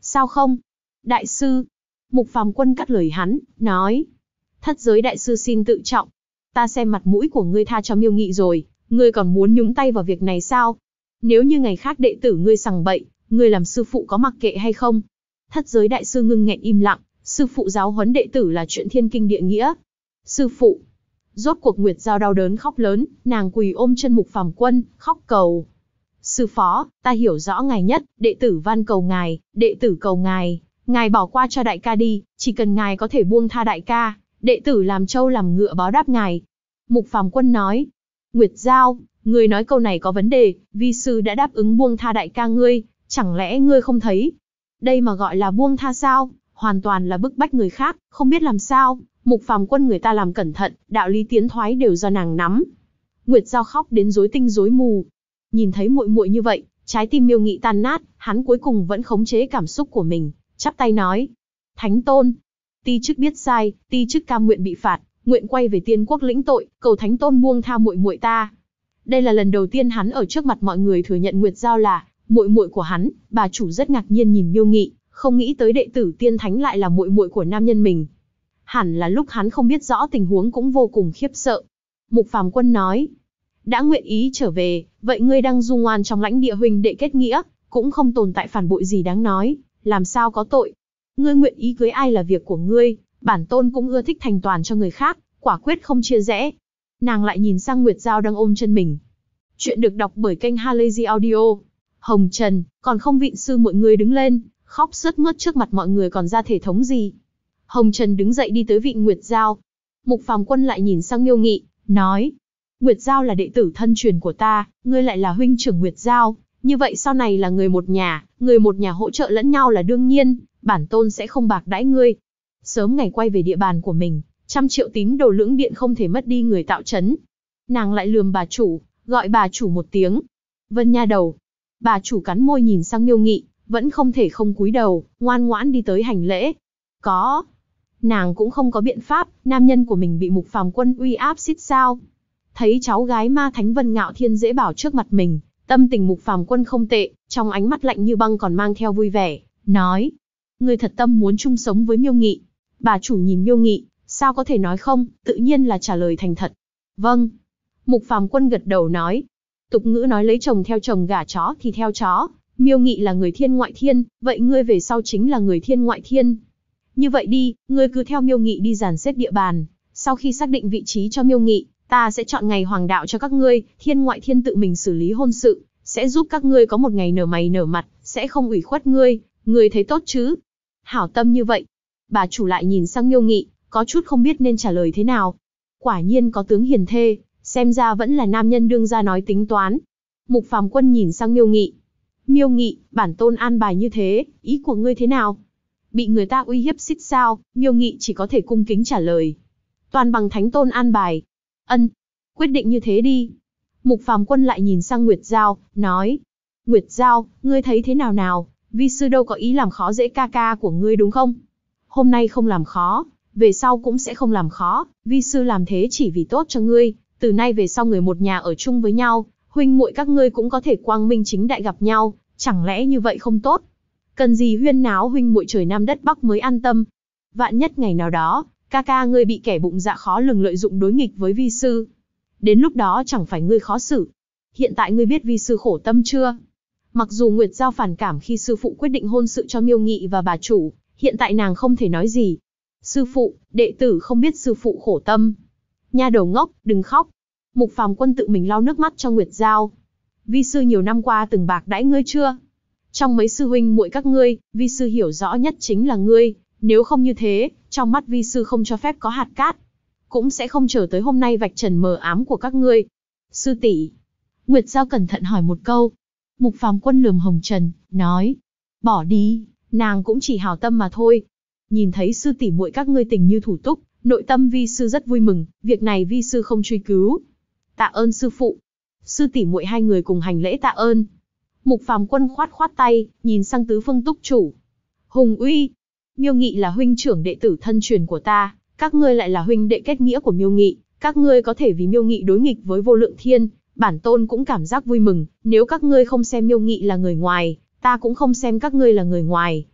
Sao không? Đại sư. Mục Phàm Quân cắt lời hắn, nói. Thất giới đại sư xin tự trọng. Ta xem mặt mũi của ngươi tha cho Miêu Nghị rồi, ngươi còn muốn nhúng tay vào việc này sao? Nếu như ngày khác đệ tử ngươi sằng bậy, ngươi làm sư phụ có mặc kệ hay không? Thất giới đại sư ngưng nghẹn im lặng, sư phụ giáo huấn đệ tử là chuyện thiên kinh địa nghĩa. Sư phụ. Rốt cuộc Nguyệt Giao đau đớn khóc lớn, nàng quỳ ôm chân Mục Phàm Quân, khóc cầu. Sư phó, ta hiểu rõ ngài nhất, đệ tử van cầu ngài, đệ tử cầu ngài, ngài bỏ qua cho đại ca đi, chỉ cần ngài có thể buông tha đại ca, đệ tử làm trâu làm ngựa báo đáp ngài. Mục Phàm Quân nói. Nguyệt Giao, ngươi nói câu này có vấn đề, vi sư đã đáp ứng buông tha đại ca ngươi, chẳng lẽ ngươi không thấy? Đây mà gọi là buông tha sao? Hoàn toàn là bức bách người khác, không biết làm sao. Mục Phàm Quân người ta làm cẩn thận, đạo lý tiến thoái đều do nàng nắm. Nguyệt Giao khóc đến rối tinh rối mù. Nhìn thấy muội muội như vậy, trái tim Miêu Nghị tan nát, hắn cuối cùng vẫn khống chế cảm xúc của mình, chắp tay nói: Thánh Tôn, ti chức biết sai, ti chức cam nguyện bị phạt, nguyện quay về Tiên Quốc lĩnh tội, cầu Thánh Tôn buông tha muội muội ta. Đây là lần đầu tiên hắn ở trước mặt mọi người thừa nhận Nguyệt Giao là muội muội của hắn. Bà chủ rất ngạc nhiên nhìn Miêu Nghị, không nghĩ tới đệ tử tiên thánh lại là muội muội của nam nhân mình. Hẳn là lúc hắn không biết rõ tình huống cũng vô cùng khiếp sợ. Mục Phàm Quân nói: đã nguyện ý trở về, vậy ngươi đang du ngoan trong lãnh địa huynh đệ kết nghĩa, cũng không tồn tại phản bội gì đáng nói, làm sao có tội. Ngươi nguyện ý cưới ai là việc của ngươi, bản tôn cũng ưa thích thành toàn cho người khác, quả quyết không chia rẽ. Nàng lại nhìn sang Nguyệt Giao đang ôm chân mình. Chuyện được đọc bởi kênh Halazy Audio. Hồng Trần, còn không vịn sư mọi người đứng lên, khóc sướt mướt trước mặt mọi người còn ra thể thống gì. Hồng Trần đứng dậy đi tới vịn Nguyệt Giao. Mục Phàm Quân lại nhìn sang Miêu Nghị, nói: Nguyệt Giao là đệ tử thân truyền của ta, ngươi lại là huynh trưởng Nguyệt Giao, như vậy sau này là người một nhà hỗ trợ lẫn nhau là đương nhiên, bản tôn sẽ không bạc đãi ngươi. Sớm ngày quay về địa bàn của mình, 100 triệu tín đồ lưỡng điện không thể mất đi người tạo chấn. Nàng lại lườm bà chủ, gọi bà chủ một tiếng. Vân nha đầu. Bà chủ cắn môi nhìn sang Miêu Nghị, vẫn không thể không cúi đầu, ngoan ngoãn đi tới hành lễ. Có. Nàng cũng không có biện pháp, nam nhân của mình bị Mục Phàm Quân uy áp xít sao. Thấy cháu gái ma thánh Vân Ngạo Thiên dễ bảo trước mặt mình, tâm tình Mục Phàm Quân không tệ, trong ánh mắt lạnh như băng còn mang theo vui vẻ, nói: ngươi thật tâm muốn chung sống với Miêu Nghị. Bà chủ nhìn Miêu Nghị, sao có thể nói không, tự nhiên là trả lời thành thật. Vâng. Mục Phàm Quân gật đầu nói. Tục ngữ nói lấy chồng theo chồng gả chó thì theo chó, Miêu Nghị là người thiên ngoại thiên, vậy ngươi về sau chính là người thiên ngoại thiên. Như vậy đi, ngươi cứ theo Miêu Nghị đi dàn xếp địa bàn, sau khi xác định vị trí cho Miêu Nghị, ta sẽ chọn ngày hoàng đạo cho các ngươi, thiên ngoại thiên tự mình xử lý hôn sự, sẽ giúp các ngươi có một ngày nở mày nở mặt, sẽ không ủy khuất ngươi thấy tốt chứ? Hảo tâm như vậy. Bà chủ lại nhìn sang Miêu Nghị, có chút không biết nên trả lời thế nào. Quả nhiên có tướng hiền thê, xem ra vẫn là nam nhân đương gia nói tính toán. Mục Phàm Quân nhìn sang Miêu Nghị. Miêu Nghị, bản tôn an bài như thế, ý của ngươi thế nào? Bị người ta uy hiếp xít sao? Miêu Nghị chỉ có thể cung kính trả lời. Toàn bằng Thánh Tôn an bài. Ân, quyết định như thế đi. Mục Phàm Quân lại nhìn sang Nguyệt Giao, nói: Nguyệt Giao, ngươi thấy thế nào nào? Vi sư đâu có ý làm khó dễ ca ca của ngươi đúng không? Hôm nay không làm khó, về sau cũng sẽ không làm khó, vi sư làm thế chỉ vì tốt cho ngươi, từ nay về sau người một nhà ở chung với nhau, huynh muội các ngươi cũng có thể quang minh chính đại gặp nhau, chẳng lẽ như vậy không tốt? Cần gì huyên náo huynh muội trời Nam đất Bắc mới an tâm? Vạn nhất ngày nào đó, ca ca ngươi bị kẻ bụng dạ khó lường lợi dụng đối nghịch với vi sư. Đến lúc đó chẳng phải ngươi khó xử. Hiện tại ngươi biết vi sư khổ tâm chưa? Mặc dù Nguyệt Giao phản cảm khi sư phụ quyết định hôn sự cho Miêu Nghị và bà chủ, hiện tại nàng không thể nói gì. Sư phụ, đệ tử không biết sư phụ khổ tâm. Nha đầu ngốc, đừng khóc. Mục Phàm Quân tự mình lau nước mắt cho Nguyệt Giao. Vi sư nhiều năm qua từng bạc đãi ngươi chưa? Trong mấy sư huynh muội các ngươi, vi sư hiểu rõ nhất chính là ngươi. Nếu không như thế, trong mắt vi sư không cho phép có hạt cát, cũng sẽ không chờ tới hôm nay vạch trần mờ ám của các ngươi. Sư tỷ. Nguyệt Giao cẩn thận hỏi một câu. Mục Phàm Quân lườm Hồng Trần, nói: bỏ đi, nàng cũng chỉ hảo tâm mà thôi. Nhìn thấy sư tỷ muội các ngươi tình như thủ túc, nội tâm vi sư rất vui mừng, việc này vi sư không truy cứu. Tạ ơn sư phụ. Sư tỷ muội hai người cùng hành lễ tạ ơn. Mục Phàm Quân khoát khoát tay, nhìn sang tứ phương túc chủ. Hùng Uy, Miêu Nghị là huynh trưởng đệ tử thân truyền của ta, các ngươi lại là huynh đệ kết nghĩa của Miêu Nghị, các ngươi có thể vì Miêu Nghị đối nghịch với Vô Lượng Thiên, bản tôn cũng cảm giác vui mừng, nếu các ngươi không xem Miêu Nghị là người ngoài, ta cũng không xem các ngươi là người ngoài.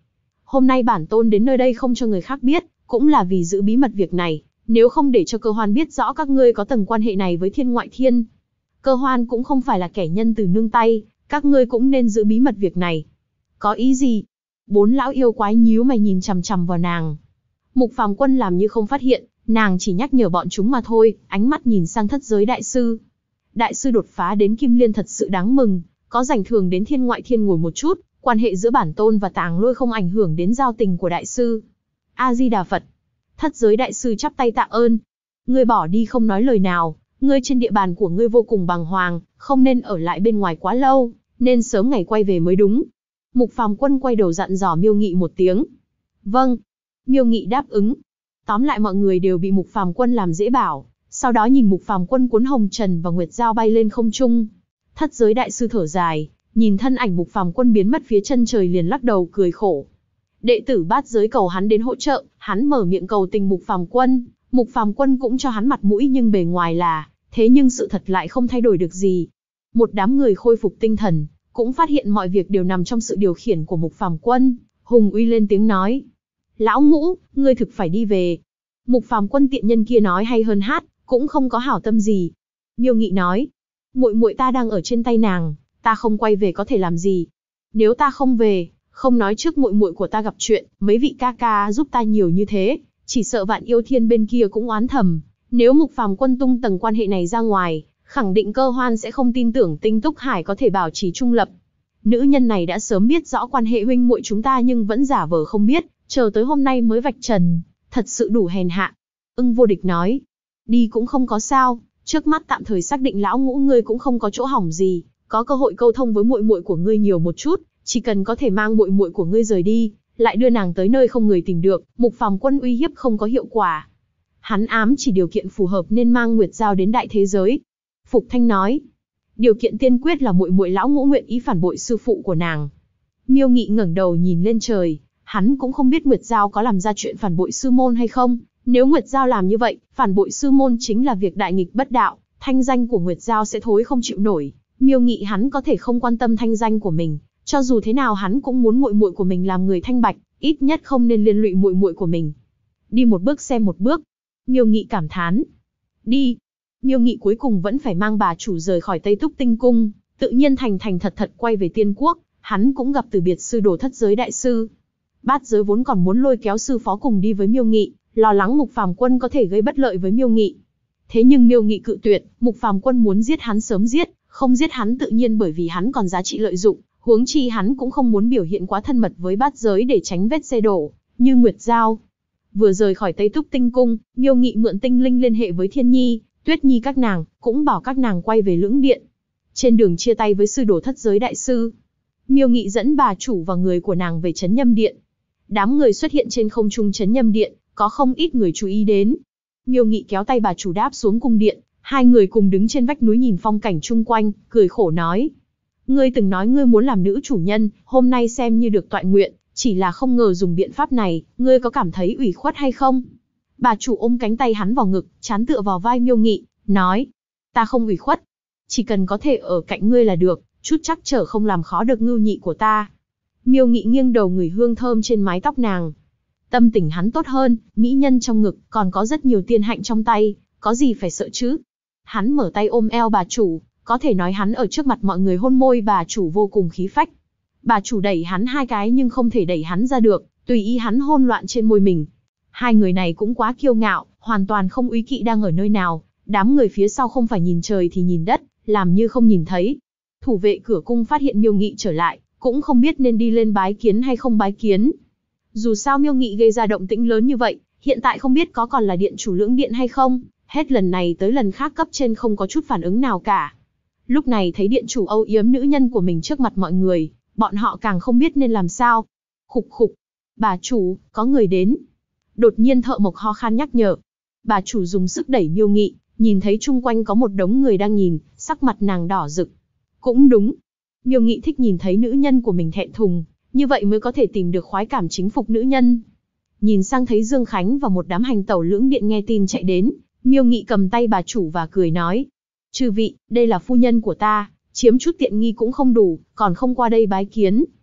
Hôm nay bản tôn đến nơi đây không cho người khác biết, cũng là vì giữ bí mật việc này, nếu không để cho Cơ Hoan biết rõ các ngươi có tầng quan hệ này với Thiên Ngoại Thiên. Cơ Hoan cũng không phải là kẻ nhân từ nương tay, các ngươi cũng nên giữ bí mật việc này. Có ý gì? Bốn lão yêu quái nhíu mày nhìn chằm chằm vào nàng. Mục Phàm Quân làm như không phát hiện, nàng chỉ nhắc nhở bọn chúng mà thôi, ánh mắt nhìn sang Thất Giới Đại Sư. Đại sư đột phá đến Kim Liên thật sự đáng mừng, có rảnh thường đến Thiên Ngoại Thiên ngồi một chút, quan hệ giữa bản tôn và Tàng Lôi không ảnh hưởng đến giao tình của đại sư. A Di Đà Phật. Thất Giới Đại Sư chắp tay tạ ơn. Ngươi bỏ đi không nói lời nào, ngươi trên địa bàn của ngươi vô cùng bàng hoàng, không nên ở lại bên ngoài quá lâu, nên sớm ngày quay về mới đúng. Mục Phàm Quân quay đầu dặn dò Miêu Nghị một tiếng. Vâng. Miêu Nghị đáp ứng. Tóm lại mọi người đều bị Mục Phàm Quân làm dễ bảo, sau đó nhìn Mục Phàm Quân cuốn hồng trần và nguyệt dao bay lên không trung. Thất Giới Đại Sư thở dài, nhìn thân ảnh Mục Phàm Quân biến mất phía chân trời liền lắc đầu cười khổ. Đệ tử Bát Giới cầu hắn đến hỗ trợ, hắn mở miệng cầu tình Mục Phàm Quân, Mục Phàm Quân cũng cho hắn mặt mũi nhưng bề ngoài là, thế nhưng sự thật lại không thay đổi được gì. Một đám người khôi phục tinh thần, cũng phát hiện mọi việc đều nằm trong sự điều khiển của Mục Phàm Quân, hùng uy lên tiếng nói: "Lão Ngũ, ngươi thực phải đi về." Mục Phàm Quân tiện nhân kia nói hay hơn hát, cũng không có hảo tâm gì. Miêu Nghị nói: "Muội muội ta đang ở trên tay nàng, ta không quay về có thể làm gì? Nếu ta không về, không nói trước muội muội của ta gặp chuyện, mấy vị ca ca giúp ta nhiều như thế, chỉ sợ Vạn Yêu Thiên bên kia cũng oán thầm. Nếu Mục Phàm Quân tung tầng quan hệ này ra ngoài, khẳng định Cơ Hoan sẽ không tin tưởng Tinh Túc Hải có thể bảo trì trung lập. Nữ nhân này đã sớm biết rõ quan hệ huynh muội chúng ta nhưng vẫn giả vờ không biết, chờ tới hôm nay mới vạch trần, thật sự đủ hèn hạ." Ưng Vô Địch nói: "Đi cũng không có sao, trước mắt tạm thời xác định Lão Ngũ ngươi cũng không có chỗ hỏng gì, có cơ hội câu thông với muội muội của ngươi nhiều một chút, chỉ cần có thể mang muội muội của ngươi rời đi, lại đưa nàng tới nơi không người tìm được, Mục Phàm Quân uy hiếp không có hiệu quả. Hắn ám chỉ điều kiện phù hợp nên mang Nguyệt Giao đến đại thế giới." Phục Thanh nói: "Điều kiện tiên quyết là muội muội Lão Ngũ nguyện ý phản bội sư phụ của nàng." Miêu Nghị ngẩng đầu nhìn lên trời, hắn cũng không biết Nguyệt Giao có làm ra chuyện phản bội sư môn hay không. Nếu Nguyệt Giao làm như vậy, phản bội sư môn chính là việc đại nghịch bất đạo, thanh danh của Nguyệt Giao sẽ thối không chịu nổi. Miêu Nghị hắn có thể không quan tâm thanh danh của mình, cho dù thế nào hắn cũng muốn muội muội của mình làm người thanh bạch, ít nhất không nên liên lụy muội muội của mình. Đi một bước xem một bước. Miêu Nghị cảm thán. Đi. Miêu Nghị cuối cùng vẫn phải mang bà chủ rời khỏi Tây Túc Tinh Cung, tự nhiên thành thành thật thật quay về Tiên Quốc. Hắn cũng gặp từ biệt sư đồ Thất Giới Đại Sư. Bát Giới vốn còn muốn lôi kéo sư phó cùng đi với Miêu Nghị, lo lắng Mục Phàm Quân có thể gây bất lợi với Miêu Nghị. Thế nhưng Miêu Nghị cự tuyệt, Mục Phàm Quân muốn giết hắn sớm giết, không giết hắn tự nhiên bởi vì hắn còn giá trị lợi dụng, huống chi hắn cũng không muốn biểu hiện quá thân mật với Bát Giới để tránh vết xe đổ, như Nguyệt Giao. Vừa rời khỏi Tây Túc Tinh Cung, Miêu Nghị mượn tinh linh liên hệ với Thiên Nhi, Tuyết Nhi các nàng, cũng bảo các nàng quay về Lưỡng Điện. Trên đường chia tay với sư đồ Thất Giới Đại Sư, Miêu Nghị dẫn bà chủ và người của nàng về Trấn Nhâm Điện. Đám người xuất hiện trên không trung Trấn Nhâm Điện, có không ít người chú ý đến. Miêu Nghị kéo tay bà chủ đáp xuống cung điện, hai người cùng đứng trên vách núi nhìn phong cảnh chung quanh, cười khổ nói: "Ngươi từng nói ngươi muốn làm nữ chủ nhân, hôm nay xem như được toại nguyện, chỉ là không ngờ dùng biện pháp này, ngươi có cảm thấy ủy khuất hay không?" Bà chủ ôm cánh tay hắn vào ngực, trán tựa vào vai Miêu Nghị, nói: "Ta không ủy khuất, chỉ cần có thể ở cạnh ngươi là được, chút trắc trở không làm khó được Ngưu Nhị của ta." Miêu Nghị nghiêng đầu ngửi hương thơm trên mái tóc nàng. Tâm tình hắn tốt hơn, mỹ nhân trong ngực, còn có rất nhiều tiên hạnh trong tay, có gì phải sợ chứ? Hắn mở tay ôm eo bà chủ, có thể nói hắn ở trước mặt mọi người hôn môi bà chủ vô cùng khí phách. Bà chủ đẩy hắn hai cái nhưng không thể đẩy hắn ra được, tùy ý hắn hôn loạn trên môi mình. Hai người này cũng quá kiêu ngạo, hoàn toàn không úy kỵ đang ở nơi nào, đám người phía sau không phải nhìn trời thì nhìn đất, làm như không nhìn thấy. Thủ vệ cửa cung phát hiện Miêu Nghị trở lại, cũng không biết nên đi lên bái kiến hay không bái kiến. Dù sao Miêu Nghị gây ra động tĩnh lớn như vậy, hiện tại không biết có còn là điện chủ Lưỡng Điện hay không, hết lần này tới lần khác cấp trên không có chút phản ứng nào cả. Lúc này thấy điện chủ âu yếm nữ nhân của mình trước mặt mọi người, bọn họ càng không biết nên làm sao. Khục khục, bà chủ, có người đến. Đột nhiên Thợ Mộc ho khan nhắc nhở. Bà chủ dùng sức đẩy Miêu Nghị, nhìn thấy chung quanh có một đống người đang nhìn, sắc mặt nàng đỏ rực. Cũng đúng. Miêu Nghị thích nhìn thấy nữ nhân của mình thẹn thùng, như vậy mới có thể tìm được khoái cảm chính phục nữ nhân. Nhìn sang thấy Dương Khánh và một đám hành tẩu Lưỡng Điện nghe tin chạy đến, Miêu Nghị cầm tay bà chủ và cười nói: "Chư vị, đây là phu nhân của ta, chiếm chút tiện nghi cũng không đủ, còn không qua đây bái kiến."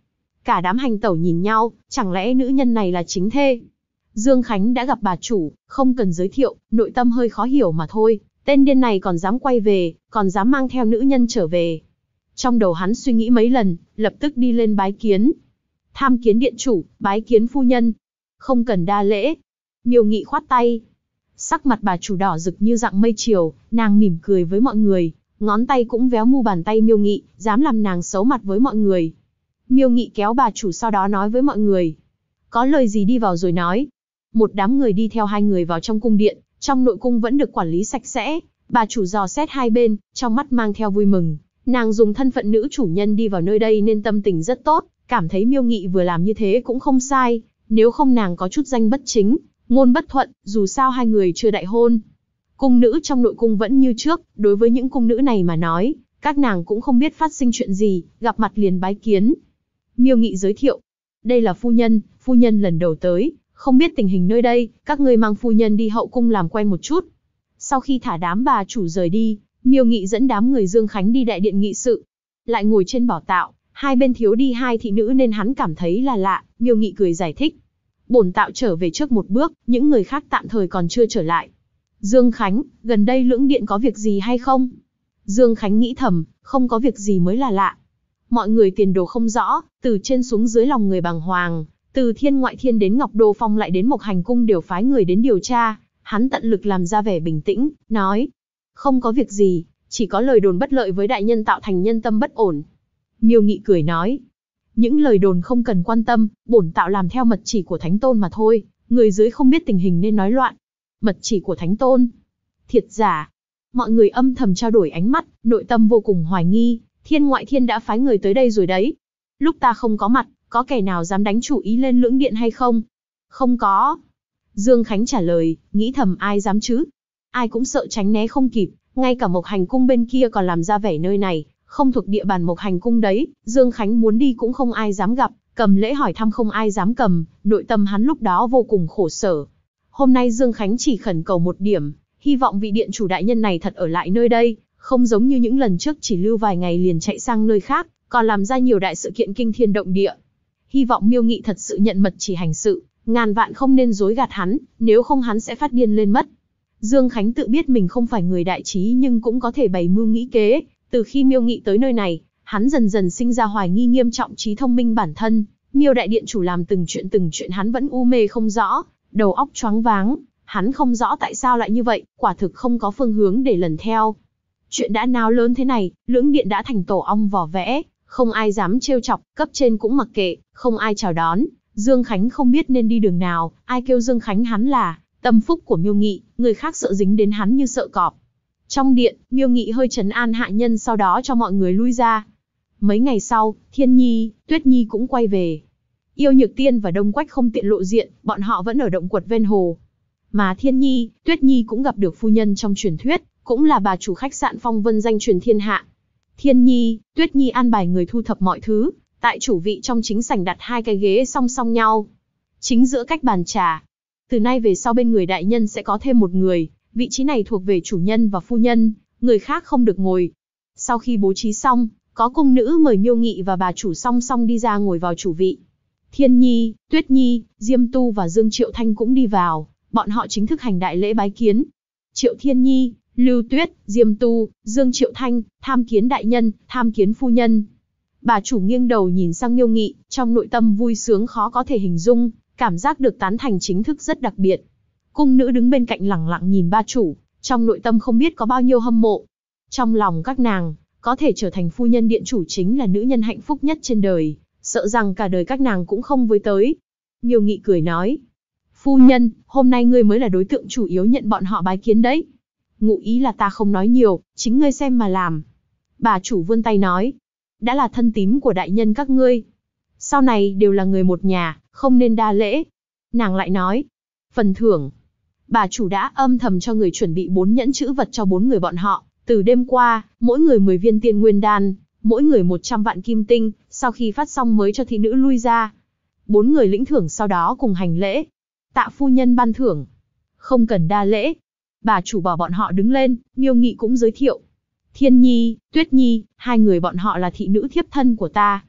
Cả đám hành tẩu nhìn nhau, chẳng lẽ nữ nhân này là chính thê? Dương Khánh đã gặp bà chủ, không cần giới thiệu, nội tâm hơi khó hiểu mà thôi. Tên điên này còn dám quay về, còn dám mang theo nữ nhân trở về. Trong đầu hắn suy nghĩ mấy lần, lập tức đi lên bái kiến. Tham kiến điện chủ, bái kiến phu nhân. Không cần đa lễ. Miêu Nghị khoát tay. Sắc mặt bà chủ đỏ rực như dạng mây chiều, nàng mỉm cười với mọi người, ngón tay cũng véo mu bàn tay Miêu Nghị, dám làm nàng xấu mặt với mọi người. Miêu Nghị kéo bà chủ sau đó nói với mọi người. Có lời gì đi vào rồi nói. Một đám người đi theo hai người vào trong cung điện, trong nội cung vẫn được quản lý sạch sẽ. Bà chủ dò xét hai bên, trong mắt mang theo vui mừng. Nàng dùng thân phận nữ chủ nhân đi vào nơi đây nên tâm tình rất tốt, cảm thấy Miêu Nghị vừa làm như thế cũng không sai, nếu không nàng có chút danh bất chính, ngôn bất thuận, dù sao hai người chưa đại hôn. Cung nữ trong nội cung vẫn như trước, đối với những cung nữ này mà nói, các nàng cũng không biết phát sinh chuyện gì, gặp mặt liền bái kiến. Miêu Nghị giới thiệu, đây là phu nhân lần đầu tới, không biết tình hình nơi đây, các ngươi mang phu nhân đi hậu cung làm quen một chút. Sau khi thả đám bà chủ rời đi, Miêu Nghị dẫn đám người Dương Khánh đi đại điện nghị sự. Lại ngồi trên bảo tạo, hai bên thiếu đi hai thị nữ nên hắn cảm thấy là lạ, Miêu Nghị cười giải thích. Bổn tạo trở về trước một bước, những người khác tạm thời còn chưa trở lại. Dương Khánh, gần đây lưỡng điện có việc gì hay không? Dương Khánh nghĩ thầm, không có việc gì mới là lạ. Mọi người tiền đồ không rõ, từ trên xuống dưới lòng người bàng hoàng, từ Thiên Ngoại Thiên đến Ngọc Đô Phong lại đến Mộc Hành Cung đều phái người đến điều tra. Hắn tận lực làm ra vẻ bình tĩnh, nói. Không có việc gì, chỉ có lời đồn bất lợi với đại nhân tạo thành nhân tâm bất ổn. Miêu Nghị cười nói. Những lời đồn không cần quan tâm, bổn tạo làm theo mật chỉ của Thánh Tôn mà thôi, người dưới không biết tình hình nên nói loạn. Mật chỉ của Thánh Tôn? Thiệt giả? Mọi người âm thầm trao đổi ánh mắt, nội tâm vô cùng hoài nghi, Thiên Ngoại Thiên đã phái người tới đây rồi đấy. Lúc ta không có mặt, có kẻ nào dám đánh chủ ý lên lưỡng điện hay không? Không có. Dương Khánh trả lời, nghĩ thầm ai dám chứ? Ai cũng sợ tránh né không kịp, ngay cả Mộc Hành Cung bên kia còn làm ra vẻ nơi này, không thuộc địa bàn Mộc Hành Cung đấy, Dương Khánh muốn đi cũng không ai dám gặp, cầm lễ hỏi thăm không ai dám cầm, nội tâm hắn lúc đó vô cùng khổ sở. Hôm nay Dương Khánh chỉ khẩn cầu một điểm, hy vọng vị điện chủ đại nhân này thật ở lại nơi đây, không giống như những lần trước chỉ lưu vài ngày liền chạy sang nơi khác, còn làm ra nhiều đại sự kiện kinh thiên động địa. Hy vọng Miêu Nghị thật sự nhận mật chỉ hành sự, ngàn vạn không nên dối gạt hắn, nếu không hắn sẽ phát điên lên mất. Dương Khánh tự biết mình không phải người đại trí nhưng cũng có thể bày mưu nghĩ kế, từ khi Miêu Nghị tới nơi này, hắn dần dần sinh ra hoài nghi nghiêm trọng trí thông minh bản thân. Miêu đại điện chủ làm từng chuyện hắn vẫn u mê không rõ, đầu óc choáng váng, hắn không rõ tại sao lại như vậy, quả thực không có phương hướng để lần theo. Chuyện đã náo lớn thế này, lưỡng điện đã thành tổ ong vỏ vẽ, không ai dám trêu chọc, cấp trên cũng mặc kệ, không ai chào đón. Dương Khánh không biết nên đi đường nào, ai kêu Dương Khánh hắn là tâm phúc của Miêu Nghị, người khác sợ dính đến hắn như sợ cọp. Trong điện, Miêu Nghị hơi trấn an hạ nhân sau đó cho mọi người lui ra. Mấy ngày sau, Thiên Nhi, Tuyết Nhi cũng quay về. Yêu Nhược Tiên và Đông Quách không tiện lộ diện, bọn họ vẫn ở động quật ven hồ. Mà Thiên Nhi, Tuyết Nhi cũng gặp được phu nhân trong truyền thuyết, cũng là bà chủ khách sạn Phong Vân danh truyền thiên hạ. Thiên Nhi, Tuyết Nhi an bài người thu thập mọi thứ, tại chủ vị trong chính sảnh đặt hai cái ghế song song nhau. Chính giữa cách bàn trà. Từ nay về sau bên người đại nhân sẽ có thêm một người, vị trí này thuộc về chủ nhân và phu nhân, người khác không được ngồi. Sau khi bố trí xong, có cung nữ mời Miêu Nghị và bà chủ song song đi ra ngồi vào chủ vị. Thiên Nhi, Tuyết Nhi, Diêm Tu và Dương Triệu Thanh cũng đi vào, bọn họ chính thức hành đại lễ bái kiến. Triệu Thiên Nhi, Lưu Tuyết, Diêm Tu, Dương Triệu Thanh, tham kiến đại nhân, tham kiến phu nhân. Bà chủ nghiêng đầu nhìn sang Miêu Nghị, trong nội tâm vui sướng khó có thể hình dung, cảm giác được tán thành chính thức rất đặc biệt. Cung nữ đứng bên cạnh lẳng lặng nhìn ba chủ, trong nội tâm không biết có bao nhiêu hâm mộ. Trong lòng các nàng, có thể trở thành phu nhân điện chủ chính là nữ nhân hạnh phúc nhất trên đời, sợ rằng cả đời các nàng cũng không với tới. Miêu Nghị cười nói, phu nhân, hôm nay ngươi mới là đối tượng chủ yếu nhận bọn họ bái kiến đấy. Ngụ ý là ta không nói nhiều, chính ngươi xem mà làm. Bà chủ vươn tay nói, đã là thân tín của đại nhân các ngươi, sau này đều là người một nhà, không nên đa lễ. Nàng lại nói, phần thưởng. Bà chủ đã âm thầm cho người chuẩn bị 4 nhẫn chữ vật cho 4 người bọn họ, từ đêm qua, mỗi người 10 viên tiên nguyên đan, mỗi người 100 vạn kim tinh, sau khi phát xong mới cho thị nữ lui ra. 4 người lĩnh thưởng sau đó cùng hành lễ. Tạ phu nhân ban thưởng. Không cần đa lễ. Bà chủ bảo bọn họ đứng lên, Miêu Nghị cũng giới thiệu. Thiên Nhi, Tuyết Nhi, hai người bọn họ là thị nữ thiếp thân của ta.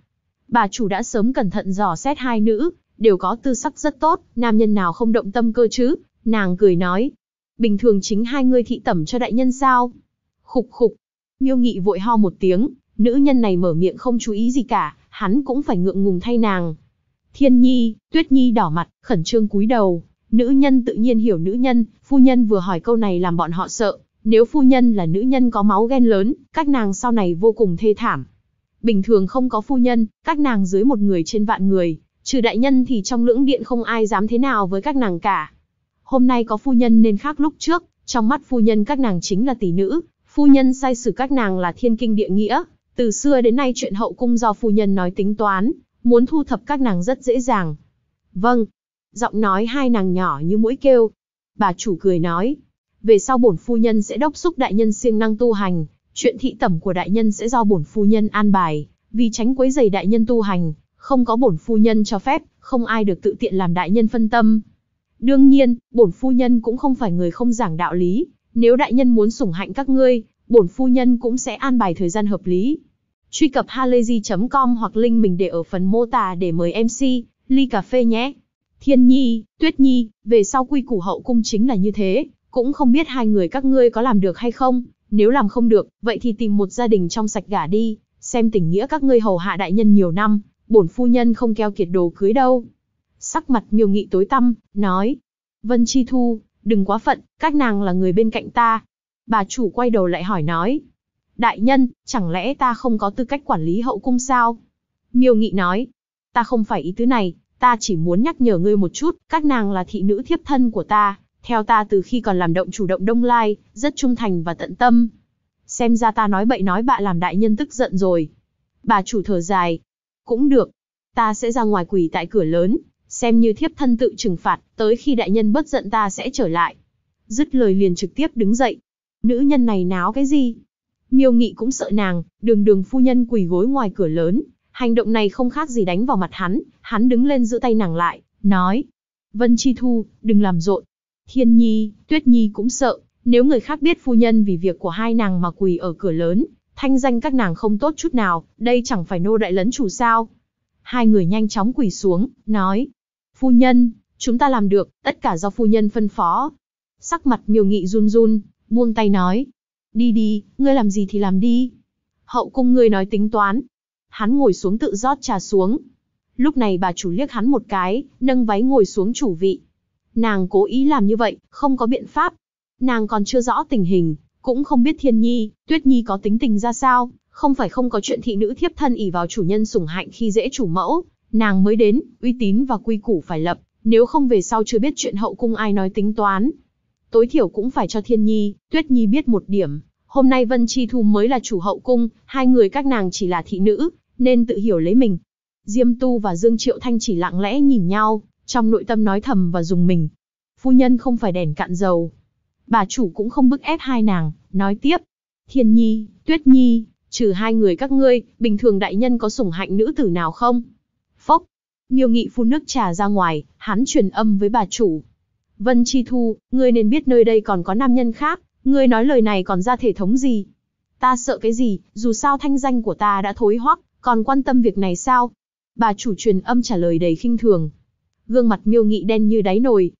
Bà chủ đã sớm cẩn thận dò xét hai nữ, đều có tư sắc rất tốt, nam nhân nào không động tâm cơ chứ? Nàng cười nói. Bình thường chính hai ngươi thị tẩm cho đại nhân sao? Khục khục. Miêu Nghị vội ho một tiếng, nữ nhân này mở miệng không chú ý gì cả, hắn cũng phải ngượng ngùng thay nàng. Thiên Nhi, Tuyết Nhi đỏ mặt, khẩn trương cúi đầu. Nữ nhân tự nhiên hiểu nữ nhân, phu nhân vừa hỏi câu này làm bọn họ sợ. Nếu phu nhân là nữ nhân có máu ghen lớn, các nàng sau này vô cùng thê thảm. Bình thường không có phu nhân, các nàng dưới một người trên vạn người, trừ đại nhân thì trong lưỡng điện không ai dám thế nào với các nàng cả. Hôm nay có phu nhân nên khác lúc trước, trong mắt phu nhân các nàng chính là tỷ nữ, phu nhân sai xử các nàng là thiên kinh địa nghĩa. Từ xưa đến nay chuyện hậu cung do phu nhân nói tính toán, muốn thu thập các nàng rất dễ dàng. Vâng. Giọng nói hai nàng nhỏ như mũi kêu. Bà chủ cười nói. Về sau bổn phu nhân sẽ đốc thúc đại nhân siêng năng tu hành, chuyện thị tẩm của đại nhân sẽ do bổn phu nhân an bài, vì tránh quấy rầy đại nhân tu hành, không có bổn phu nhân cho phép, không ai được tự tiện làm đại nhân phân tâm. Đương nhiên, bổn phu nhân cũng không phải người không giảng đạo lý, nếu đại nhân muốn sủng hạnh các ngươi, bổn phu nhân cũng sẽ an bài thời gian hợp lý. Truy cập halayzi.com hoặc link mình để ở phần mô tả để mời MC ly cà phê nhé. Thiên Nhi, Tuyết Nhi, về sau quy củ hậu cung chính là như thế, cũng không biết hai người các ngươi có làm được hay không, nếu làm không được, vậy thì tìm một gia đình trong sạch gả đi, xem tình nghĩa các ngươi hầu hạ đại nhân nhiều năm, bổn phu nhân không keo kiệt đồ cưới đâu. Sắc mặt Miêu Nghị tối tăm, nói. Vân Chi Thu, đừng quá phận, các nàng là người bên cạnh ta. Bà chủ quay đầu lại hỏi nói. Đại nhân, chẳng lẽ ta không có tư cách quản lý hậu cung sao? Miêu Nghị nói. Ta không phải ý tứ này, ta chỉ muốn nhắc nhở ngươi một chút, các nàng là thị nữ thiếp thân của ta, theo ta từ khi còn làm động chủ động Đông Lai, rất trung thành và tận tâm. Xem ra ta nói bậy nói bạ làm đại nhân tức giận rồi. Bà chủ thở dài. Cũng được, ta sẽ ra ngoài quỳ tại cửa lớn, xem như thiếp thân tự trừng phạt, tới khi đại nhân bớt giận ta sẽ trở lại. Dứt lời liền trực tiếp đứng dậy. Nữ nhân này náo cái gì? Miêu Nghị cũng sợ nàng, đường phu nhân quỳ gối ngoài cửa lớn, hành động này không khác gì đánh vào mặt hắn đứng lên giữ tay nàng lại, nói. Vân Chi Thu, đừng làm rộn. Thiên Nhi, Tuyết Nhi cũng sợ, nếu người khác biết phu nhân vì việc của hai nàng mà quỳ ở cửa lớn, thanh danh các nàng không tốt chút nào, đây chẳng phải nô đại lấn chủ sao. Hai người nhanh chóng quỳ xuống, nói. Phu nhân, chúng ta làm được, tất cả do phu nhân phân phó. Sắc mặt Miêu Nghị run run, buông tay nói. Đi đi, ngươi làm gì thì làm đi. Hậu cung ngươi nói tính toán. Hắn ngồi xuống tự rót trà xuống. Lúc này bà chủ liếc hắn một cái, nâng váy ngồi xuống chủ vị. Nàng cố ý làm như vậy, không có biện pháp. Nàng còn chưa rõ tình hình, cũng không biết Thiên Nhi, Tuyết Nhi có tính tình ra sao, không phải không có chuyện thị nữ thiếp thân ỷ vào chủ nhân sủng hạnh khi dễ chủ mẫu, nàng mới đến, uy tín và quy củ phải lập, nếu không về sau chưa biết chuyện hậu cung ai nói tính toán. Tối thiểu cũng phải cho Thiên Nhi, Tuyết Nhi biết một điểm, hôm nay Vân Chi Thu mới là chủ hậu cung, hai người các nàng chỉ là thị nữ, nên tự hiểu lấy mình. Diêm Tu và Dương Triệu Thanh chỉ lặng lẽ nhìn nhau, trong nội tâm nói thầm và dùng mình. Phu nhân không phải đèn cạn dầu. Bà chủ cũng không bức ép hai nàng, nói tiếp. Thiên Nhi, Tuyết Nhi, trừ hai người các ngươi, bình thường đại nhân có sủng hạnh nữ tử nào không? Phốc. Miêu Nghị phun nước trà ra ngoài, hắn truyền âm với bà chủ. Vân Chi Thu, ngươi nên biết nơi đây còn có nam nhân khác, ngươi nói lời này còn ra thể thống gì? Ta sợ cái gì, dù sao thanh danh của ta đã thối hoắc, còn quan tâm việc này sao? Bà chủ truyền âm trả lời đầy khinh thường. Gương mặt Miêu Nghị đen như đáy nồi.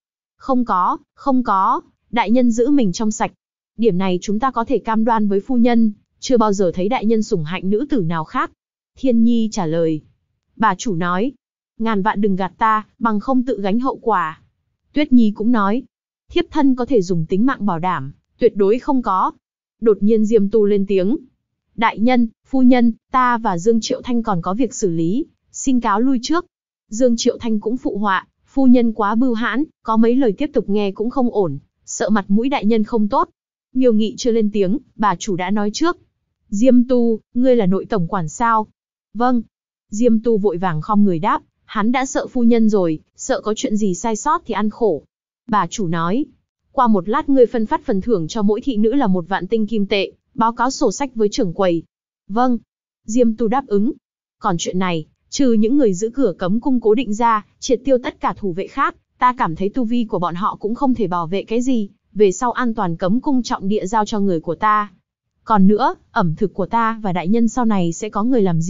Không có, đại nhân giữ mình trong sạch. Điểm này chúng ta có thể cam đoan với phu nhân, chưa bao giờ thấy đại nhân sủng hạnh nữ tử nào khác. Thiên Nhi trả lời. Bà chủ nói. Ngàn vạn đừng gạt ta, bằng không tự gánh hậu quả. Tuyết Nhi cũng nói. Thiếp thân có thể dùng tính mạng bảo đảm, tuyệt đối không có. Đột nhiên Diêm Tu lên tiếng. Đại nhân, phu nhân, ta và Dương Triệu Thanh còn có việc xử lý, xin cáo lui trước. Dương Triệu Thanh cũng phụ họa, phu nhân quá bưu hãn, có mấy lời tiếp tục nghe cũng không ổn, sợ mặt mũi đại nhân không tốt. Miêu Nghị chưa lên tiếng, bà chủ đã nói trước. Diêm Tu, ngươi là nội tổng quản sao? Vâng. Diêm Tu vội vàng khom người đáp, hắn đã sợ phu nhân rồi, sợ có chuyện gì sai sót thì ăn khổ. Bà chủ nói, qua một lát ngươi phân phát phần thưởng cho mỗi thị nữ là 1 vạn tinh kim tệ, báo cáo sổ sách với trưởng quầy. Vâng. Diêm Tu đáp ứng. Còn chuyện này, trừ những người giữ cửa cấm cung cố định ra, triệt tiêu tất cả thủ vệ khác, ta cảm thấy tu vi của bọn họ cũng không thể bảo vệ cái gì, về sau an toàn cấm cung trọng địa giao cho người của ta. Còn nữa, ẩm thực của ta và đại nhân sau này sẽ có người làm riêng,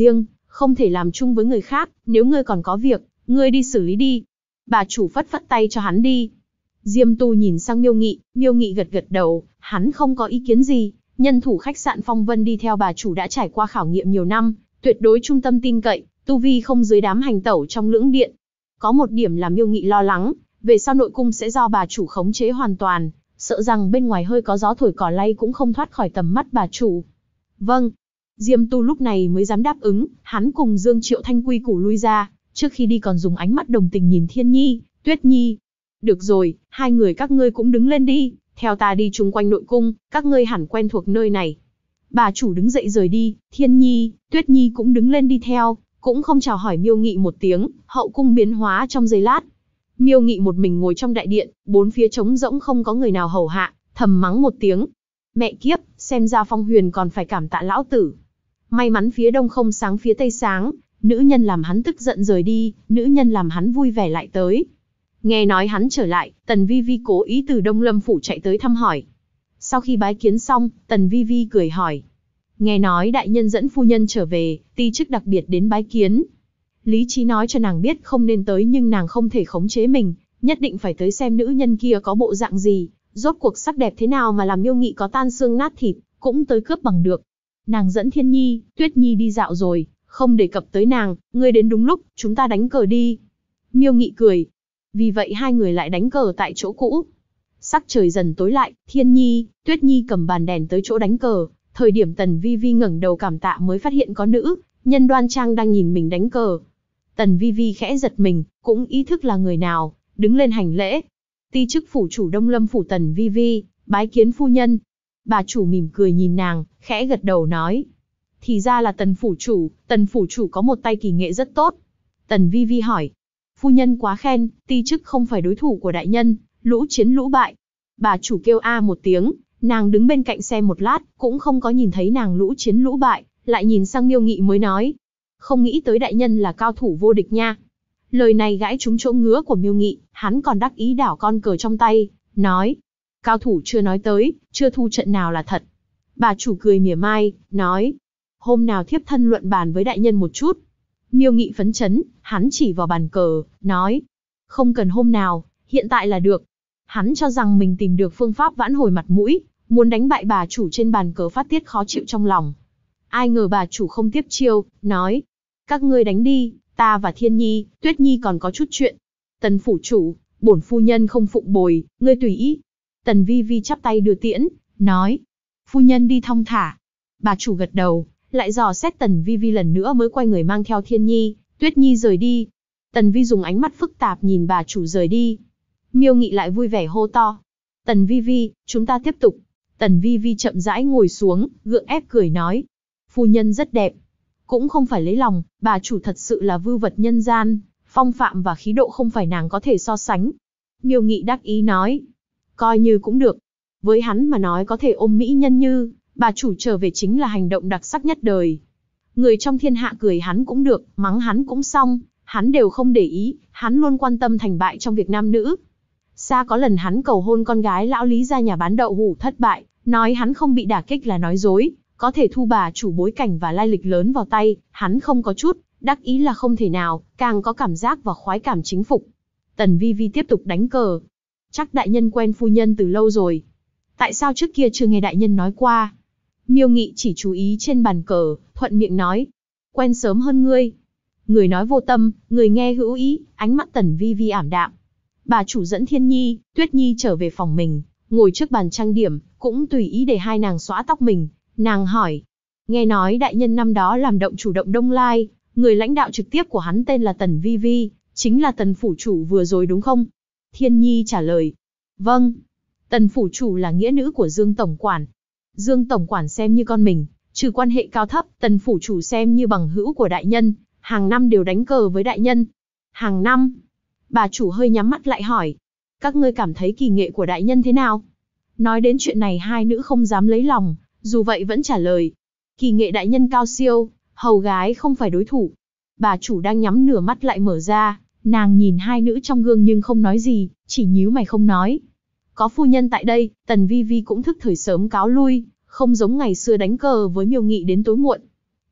không thể làm chung với người khác, nếu ngươi còn có việc, ngươi đi xử lý đi. Bà chủ phất phất tay cho hắn đi. Diêm Tu nhìn sang Miêu Nghị gật gật đầu, hắn không có ý kiến gì. Nhân thủ khách sạn Phong Vân đi theo bà chủ đã trải qua khảo nghiệm nhiều năm, tuyệt đối trung tâm tin cậy, tu vi không dưới đám hành tẩu trong lưỡng điện. Có một điểm là Miêu Nghị lo lắng, về sau nội cung sẽ do bà chủ khống chế hoàn toàn, sợ rằng bên ngoài hơi có gió thổi cỏ lay cũng không thoát khỏi tầm mắt bà chủ. Vâng. Diêm Tu lúc này mới dám đáp ứng, hắn cùng Dương Triệu Thanh quy củ lui ra, trước khi đi còn dùng ánh mắt đồng tình nhìn Thiên Nhi, Tuyết Nhi. Được rồi, hai người các ngươi cũng đứng lên đi, theo ta đi chung quanh nội cung, các ngươi hẳn quen thuộc nơi này. Bà chủ đứng dậy rời đi, Thiên Nhi, Tuyết Nhi cũng đứng lên đi theo, cũng không chào hỏi Miêu Nghị một tiếng, hậu cung biến hóa trong giây lát. Miêu Nghị một mình ngồi trong đại điện, bốn phía trống rỗng không có người nào hầu hạ, thầm mắng một tiếng. Mẹ kiếp, xem ra Phong Huyền còn phải cảm tạ lão tử. May mắn phía đông không sáng phía tây sáng, nữ nhân làm hắn tức giận rời đi, nữ nhân làm hắn vui vẻ lại tới. Nghe nói hắn trở lại, Tần Vi Vi cố ý từ Đông Lâm Phủ chạy tới thăm hỏi. Sau khi bái kiến xong, Tần Vi Vi cười hỏi. Nghe nói đại nhân dẫn phu nhân trở về, ti chức đặc biệt đến bái kiến. Lý trí nói cho nàng biết không nên tới nhưng nàng không thể khống chế mình, nhất định phải tới xem nữ nhân kia có bộ dạng gì, rốt cuộc sắc đẹp thế nào mà làm Miêu Nghị có tan xương nát thịt, cũng tới cướp bằng được. Nàng dẫn Thiên Nhi, Tuyết Nhi đi dạo rồi, không đề cập tới nàng, ngươi đến đúng lúc, chúng ta đánh cờ đi. Miêu Nghị cười. Vì vậy hai người lại đánh cờ tại chỗ cũ. Sắc trời dần tối lại, Thiên Nhi, Tuyết Nhi cầm bàn đèn tới chỗ đánh cờ, thời điểm Tần Vi Vi ngẩng đầu cảm tạ mới phát hiện có nữ nhân đoan trang đang nhìn mình đánh cờ. Tần Vi Vi khẽ giật mình, cũng ý thức là người nào, đứng lên hành lễ. Ti chức phủ chủ Đông Lâm Phủ Tần Vi Vi, bái kiến phu nhân. Bà chủ mỉm cười nhìn nàng, khẽ gật đầu nói. Thì ra là Tần phủ chủ có một tay kỳ nghệ rất tốt. Tần Vi Vi hỏi. Phu nhân quá khen, ti chức không phải đối thủ của đại nhân, lũ chiến lũ bại. Bà chủ kêu a một tiếng, nàng đứng bên cạnh xem một lát, cũng không có nhìn thấy nàng lũ chiến lũ bại, lại nhìn sang Miêu Nghị mới nói. Không nghĩ tới đại nhân là cao thủ vô địch nha. Lời này gãi trúng chỗ ngứa của Miêu Nghị, hắn còn đắc ý đảo con cờ trong tay, nói. Cao thủ chưa nói tới, chưa thu trận nào là thật. Bà chủ cười mỉa mai, nói. Hôm nào thiếp thân luận bàn với đại nhân một chút. Miêu Nghị phấn chấn, hắn chỉ vào bàn cờ, nói. Không cần hôm nào, hiện tại là được. Hắn cho rằng mình tìm được phương pháp vãn hồi mặt mũi, muốn đánh bại bà chủ trên bàn cờ phát tiết khó chịu trong lòng. Ai ngờ bà chủ không tiếp chiêu, nói. Các ngươi đánh đi, ta và Thiên Nhi, Tuyết Nhi còn có chút chuyện. Tần phủ chủ, bổn phu nhân không phụng bồi, ngươi tùy ý. Tần Vi Vi chắp tay đưa tiễn, nói. Phu nhân đi thong thả. Bà chủ gật đầu, lại dò xét Tần Vi Vi lần nữa mới quay người mang theo Thiên Nhi, Tuyết Nhi rời đi. Tần Vi dùng ánh mắt phức tạp nhìn bà chủ rời đi. Miêu Nghị lại vui vẻ hô to. Tần Vi Vi, chúng ta tiếp tục. Tần Vi Vi chậm rãi ngồi xuống, gượng ép cười nói. Phu nhân rất đẹp. Cũng không phải lấy lòng, bà chủ thật sự là vưu vật nhân gian, phong phạm và khí độ không phải nàng có thể so sánh. Miêu Nghị đắc ý nói. Coi như cũng được. Với hắn mà nói có thể ôm mỹ nhân như, bà chủ trở về chính là hành động đặc sắc nhất đời. Người trong thiên hạ cười hắn cũng được, mắng hắn cũng xong, hắn đều không để ý, hắn luôn quan tâm thành bại trong việc nam nữ. Xa có lần hắn cầu hôn con gái lão Lý ra nhà bán đậu hủ thất bại, nói hắn không bị đả kích là nói dối, có thể thu bà chủ bối cảnh và lai lịch lớn vào tay, hắn không có chút, đắc ý là không thể nào, càng có cảm giác và khoái cảm chính phục. Tần Vi Vi tiếp tục đánh cờ. Chắc đại nhân quen phu nhân từ lâu rồi. Tại sao trước kia chưa nghe đại nhân nói qua? Miêu Nghị chỉ chú ý trên bàn cờ, thuận miệng nói. Quen sớm hơn ngươi. Người nói vô tâm, người nghe hữu ý, ánh mắt Tần Vi Vi ảm đạm. Bà chủ dẫn Thiên Nhi, Tuyết Nhi trở về phòng mình, ngồi trước bàn trang điểm, cũng tùy ý để hai nàng xõa tóc mình. Nàng hỏi. Nghe nói đại nhân năm đó làm động chủ động Đông Lai, người lãnh đạo trực tiếp của hắn tên là Tần Vi Vi, chính là Tần phủ chủ vừa rồi đúng không? Thiên Nhi trả lời. Vâng. Tần phủ chủ là nghĩa nữ của Dương tổng quản. Dương tổng quản xem như con mình, trừ quan hệ cao thấp, Tần phủ chủ xem như bằng hữu của đại nhân, hàng năm đều đánh cờ với đại nhân. Hàng năm? Bà chủ hơi nhắm mắt lại hỏi. Các ngươi cảm thấy kỳ nghệ của đại nhân thế nào? Nói đến chuyện này hai nữ không dám lấy lòng, dù vậy vẫn trả lời. Kỳ nghệ đại nhân cao siêu, hầu gái không phải đối thủ. Bà chủ đang nhắm nửa mắt lại mở ra, nàng nhìn hai nữ trong gương nhưng không nói gì, chỉ nhíu mày không nói. Có phu nhân tại đây, Tần Vi Vi cũng thức thời sớm cáo lui, không giống ngày xưa đánh cờ với Miêu Nghị đến tối muộn.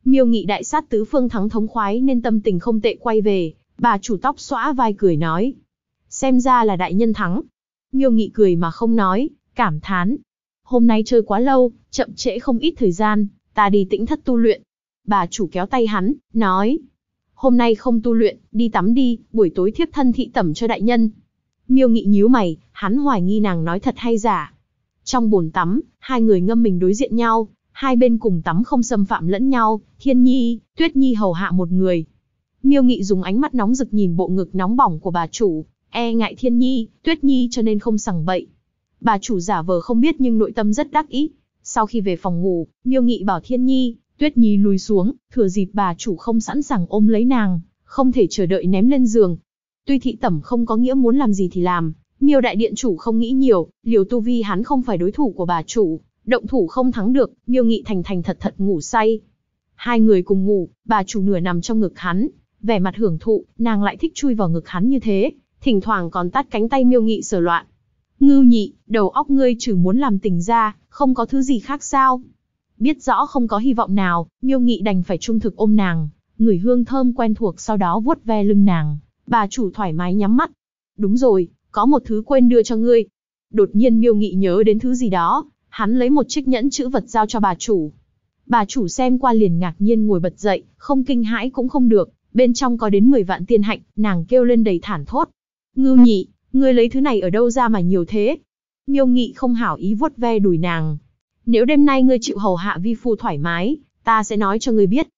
Miêu Nghị đại sát tứ phương thắng thống khoái nên tâm tình không tệ quay về, bà chủ tóc xõa vai cười nói. Xem ra là đại nhân thắng. Miêu Nghị cười mà không nói, cảm thán. Hôm nay chơi quá lâu, chậm trễ không ít thời gian, ta đi tĩnh thất tu luyện. Bà chủ kéo tay hắn, nói. Hôm nay không tu luyện, đi tắm đi, buổi tối thiếp thân thị tẩm cho đại nhân. Miêu Nghị nhíu mày, hắn hoài nghi nàng nói thật hay giả. Trong bồn tắm, hai người ngâm mình đối diện nhau, hai bên cùng tắm không xâm phạm lẫn nhau, Thiên Nhi, Tuyết Nhi hầu hạ một người. Miêu Nghị dùng ánh mắt nóng rực nhìn bộ ngực nóng bỏng của bà chủ, e ngại Thiên Nhi, Tuyết Nhi cho nên không sằng bậy. Bà chủ giả vờ không biết nhưng nội tâm rất đắc ý. Sau khi về phòng ngủ, Miêu Nghị bảo Thiên Nhi, Tuyết Nhi lùi xuống, thừa dịp bà chủ không sẵn sàng ôm lấy nàng, không thể chờ đợi ném lên giường. Tuy thị tẩm không có nghĩa muốn làm gì thì làm, Miêu đại điện chủ không nghĩ nhiều, liều tu vi hắn không phải đối thủ của bà chủ, động thủ không thắng được, Miêu Nghị thành thành thật thật ngủ say. Hai người cùng ngủ, bà chủ nửa nằm trong ngực hắn, vẻ mặt hưởng thụ, nàng lại thích chui vào ngực hắn như thế, thỉnh thoảng còn tát cánh tay Miêu Nghị sờ loạn. Ngưu Nhị, đầu óc ngươi trừ muốn làm tình ra, không có thứ gì khác sao? Biết rõ không có hy vọng nào, Miêu Nghị đành phải trung thực ôm nàng, ngửi hương thơm quen thuộc sau đó vuốt ve lưng nàng. Bà chủ thoải mái nhắm mắt. Đúng rồi, có một thứ quên đưa cho ngươi. Đột nhiên Miêu Nghị nhớ đến thứ gì đó, hắn lấy một chiếc nhẫn chữ vật giao cho bà chủ. Bà chủ xem qua liền ngạc nhiên ngồi bật dậy, không kinh hãi cũng không được, bên trong có đến 10 vạn tiên hạnh, nàng kêu lên đầy thản thốt. Ngưu Nhị, ngươi lấy thứ này ở đâu ra mà nhiều thế? Miêu Nghị không hảo ý vuốt ve đùi nàng. Nếu đêm nay ngươi chịu hầu hạ vi phu thoải mái, ta sẽ nói cho ngươi biết.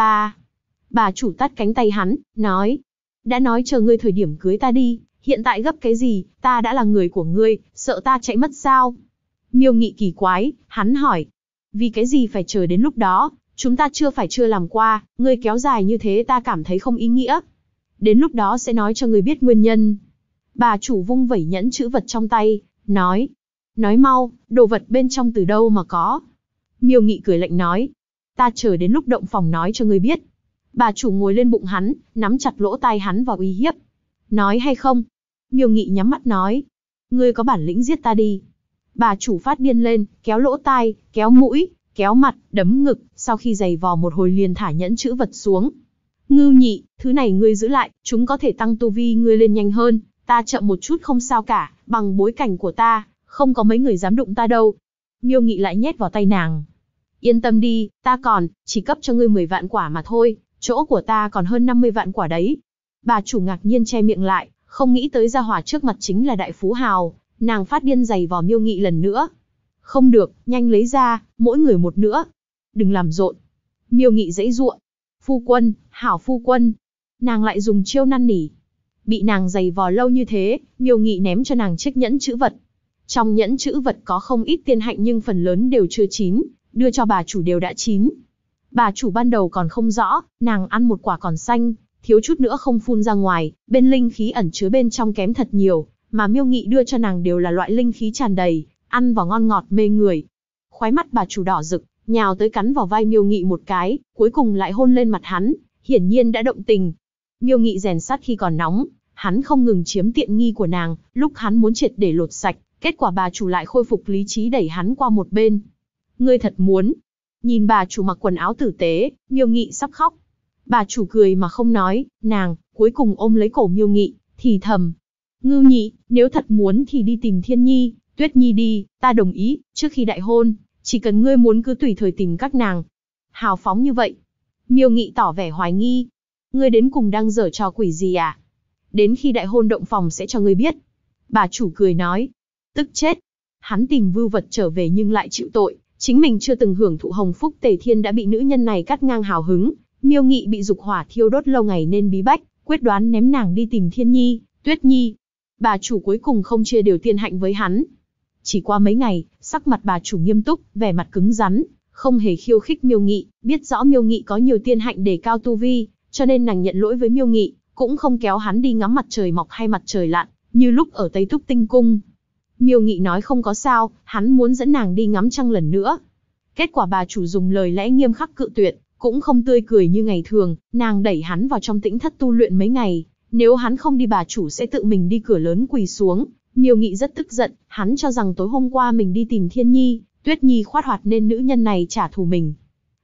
Bà chủ tát cánh tay hắn, nói. Đã nói chờ ngươi thời điểm cưới ta đi, hiện tại gấp cái gì, ta đã là người của ngươi, sợ ta chạy mất sao? Miêu Nghị kỳ quái, hắn hỏi. Vì cái gì phải chờ đến lúc đó, chúng ta chưa làm qua, ngươi kéo dài như thế ta cảm thấy không ý nghĩa. Đến lúc đó sẽ nói cho ngươi biết nguyên nhân. Bà chủ vung vẩy nhẫn chữ vật trong tay, nói. Nói mau, đồ vật bên trong từ đâu mà có? Miêu Nghị cười lạnh nói. Ta chờ đến lúc động phòng nói cho ngươi biết. Bà chủ ngồi lên bụng hắn, nắm chặt lỗ tai hắn và uy hiếp. Nói hay không? Miêu Nghị nhắm mắt nói. Ngươi có bản lĩnh giết ta đi. Bà chủ phát điên lên, kéo lỗ tai, kéo mũi, kéo mặt, đấm ngực, sau khi giày vò một hồi liền thả nhẫn chữ vật xuống. Ngưu Nhị, thứ này ngươi giữ lại, chúng có thể tăng tu vi ngươi lên nhanh hơn, ta chậm một chút không sao cả, bằng bối cảnh của ta, không có mấy người dám đụng ta đâu. Miêu Nghị lại nhét vào tay nàng. Yên tâm đi, ta chỉ cấp cho ngươi 10 vạn quả mà thôi, chỗ của ta còn hơn 50 vạn quả đấy. Bà chủ ngạc nhiên che miệng lại, không nghĩ tới gia hỏa trước mặt chính là đại phú hào, nàng phát điên giày vò Miêu Nghị lần nữa. Không được, nhanh lấy ra, mỗi người một nữa. Đừng làm rộn. Miêu Nghị giãy giụa. Phu quân, hảo phu quân. Nàng lại dùng chiêu năn nỉ. Bị nàng giày vò lâu như thế, Miêu Nghị ném cho nàng chiếc nhẫn chữ vật. Trong nhẫn chữ vật có không ít tiên hạnh nhưng phần lớn đều chưa chín, đưa cho bà chủ đều đã chín. Bà chủ ban đầu còn không rõ, nàng ăn một quả còn xanh, thiếu chút nữa không phun ra ngoài, bên linh khí ẩn chứa bên trong kém thật nhiều, mà Miêu Nghị đưa cho nàng đều là loại linh khí tràn đầy, ăn vào ngon ngọt mê người. Khóe mắt bà chủ đỏ rực, nhào tới cắn vào vai Miêu Nghị một cái, cuối cùng lại hôn lên mặt hắn, hiển nhiên đã động tình. Miêu Nghị rèn sắt khi còn nóng, hắn không ngừng chiếm tiện nghi của nàng, lúc hắn muốn triệt để lột sạch, kết quả bà chủ lại khôi phục lý trí đẩy hắn qua một bên. Ngươi thật muốn? Nhìn bà chủ mặc quần áo tử tế, Miêu Nghị sắp khóc. Bà chủ cười mà không nói, nàng cuối cùng ôm lấy cổ Miêu Nghị, thì thầm. Ngưu Nhị, nếu thật muốn thì đi tìm Thiên Nhi, Tuyết Nhi đi, ta đồng ý, trước khi đại hôn, chỉ cần ngươi muốn cứ tùy thời tìm các nàng. Hào phóng như vậy. Miêu Nghị tỏ vẻ hoài nghi. Ngươi đến cùng đang giở trò quỷ gì à? Đến khi đại hôn động phòng sẽ cho ngươi biết. Bà chủ cười nói. Tức chết. Hắn tìm vưu vật trở về nhưng lại chịu tội. Chính mình chưa từng hưởng thụ hồng phúc Tề Thiên đã bị nữ nhân này cắt ngang hào hứng. Miêu Nghị bị dục hỏa thiêu đốt lâu ngày nên bí bách, quyết đoán ném nàng đi tìm Thiên Nhi, Tuyết Nhi. Bà chủ cuối cùng không chia đều tiên hạnh với hắn. Chỉ qua mấy ngày, sắc mặt bà chủ nghiêm túc, vẻ mặt cứng rắn, không hề khiêu khích Miêu Nghị, biết rõ Miêu Nghị có nhiều tiên hạnh để cao tu vi, cho nên nàng nhận lỗi với Miêu Nghị, cũng không kéo hắn đi ngắm mặt trời mọc hay mặt trời lặn, như lúc ở Tây Túc Tinh Cung. Miêu Nghị nói không có sao, hắn muốn dẫn nàng đi ngắm trăng lần nữa. Kết quả bà chủ dùng lời lẽ nghiêm khắc cự tuyệt, cũng không tươi cười như ngày thường, nàng đẩy hắn vào trong tĩnh thất tu luyện mấy ngày, nếu hắn không đi bà chủ sẽ tự mình đi cửa lớn quỳ xuống. Miêu Nghị rất tức giận, hắn cho rằng tối hôm qua mình đi tìm Thiên Nhi, Tuyết Nhi khoát hoạt nên nữ nhân này trả thù mình.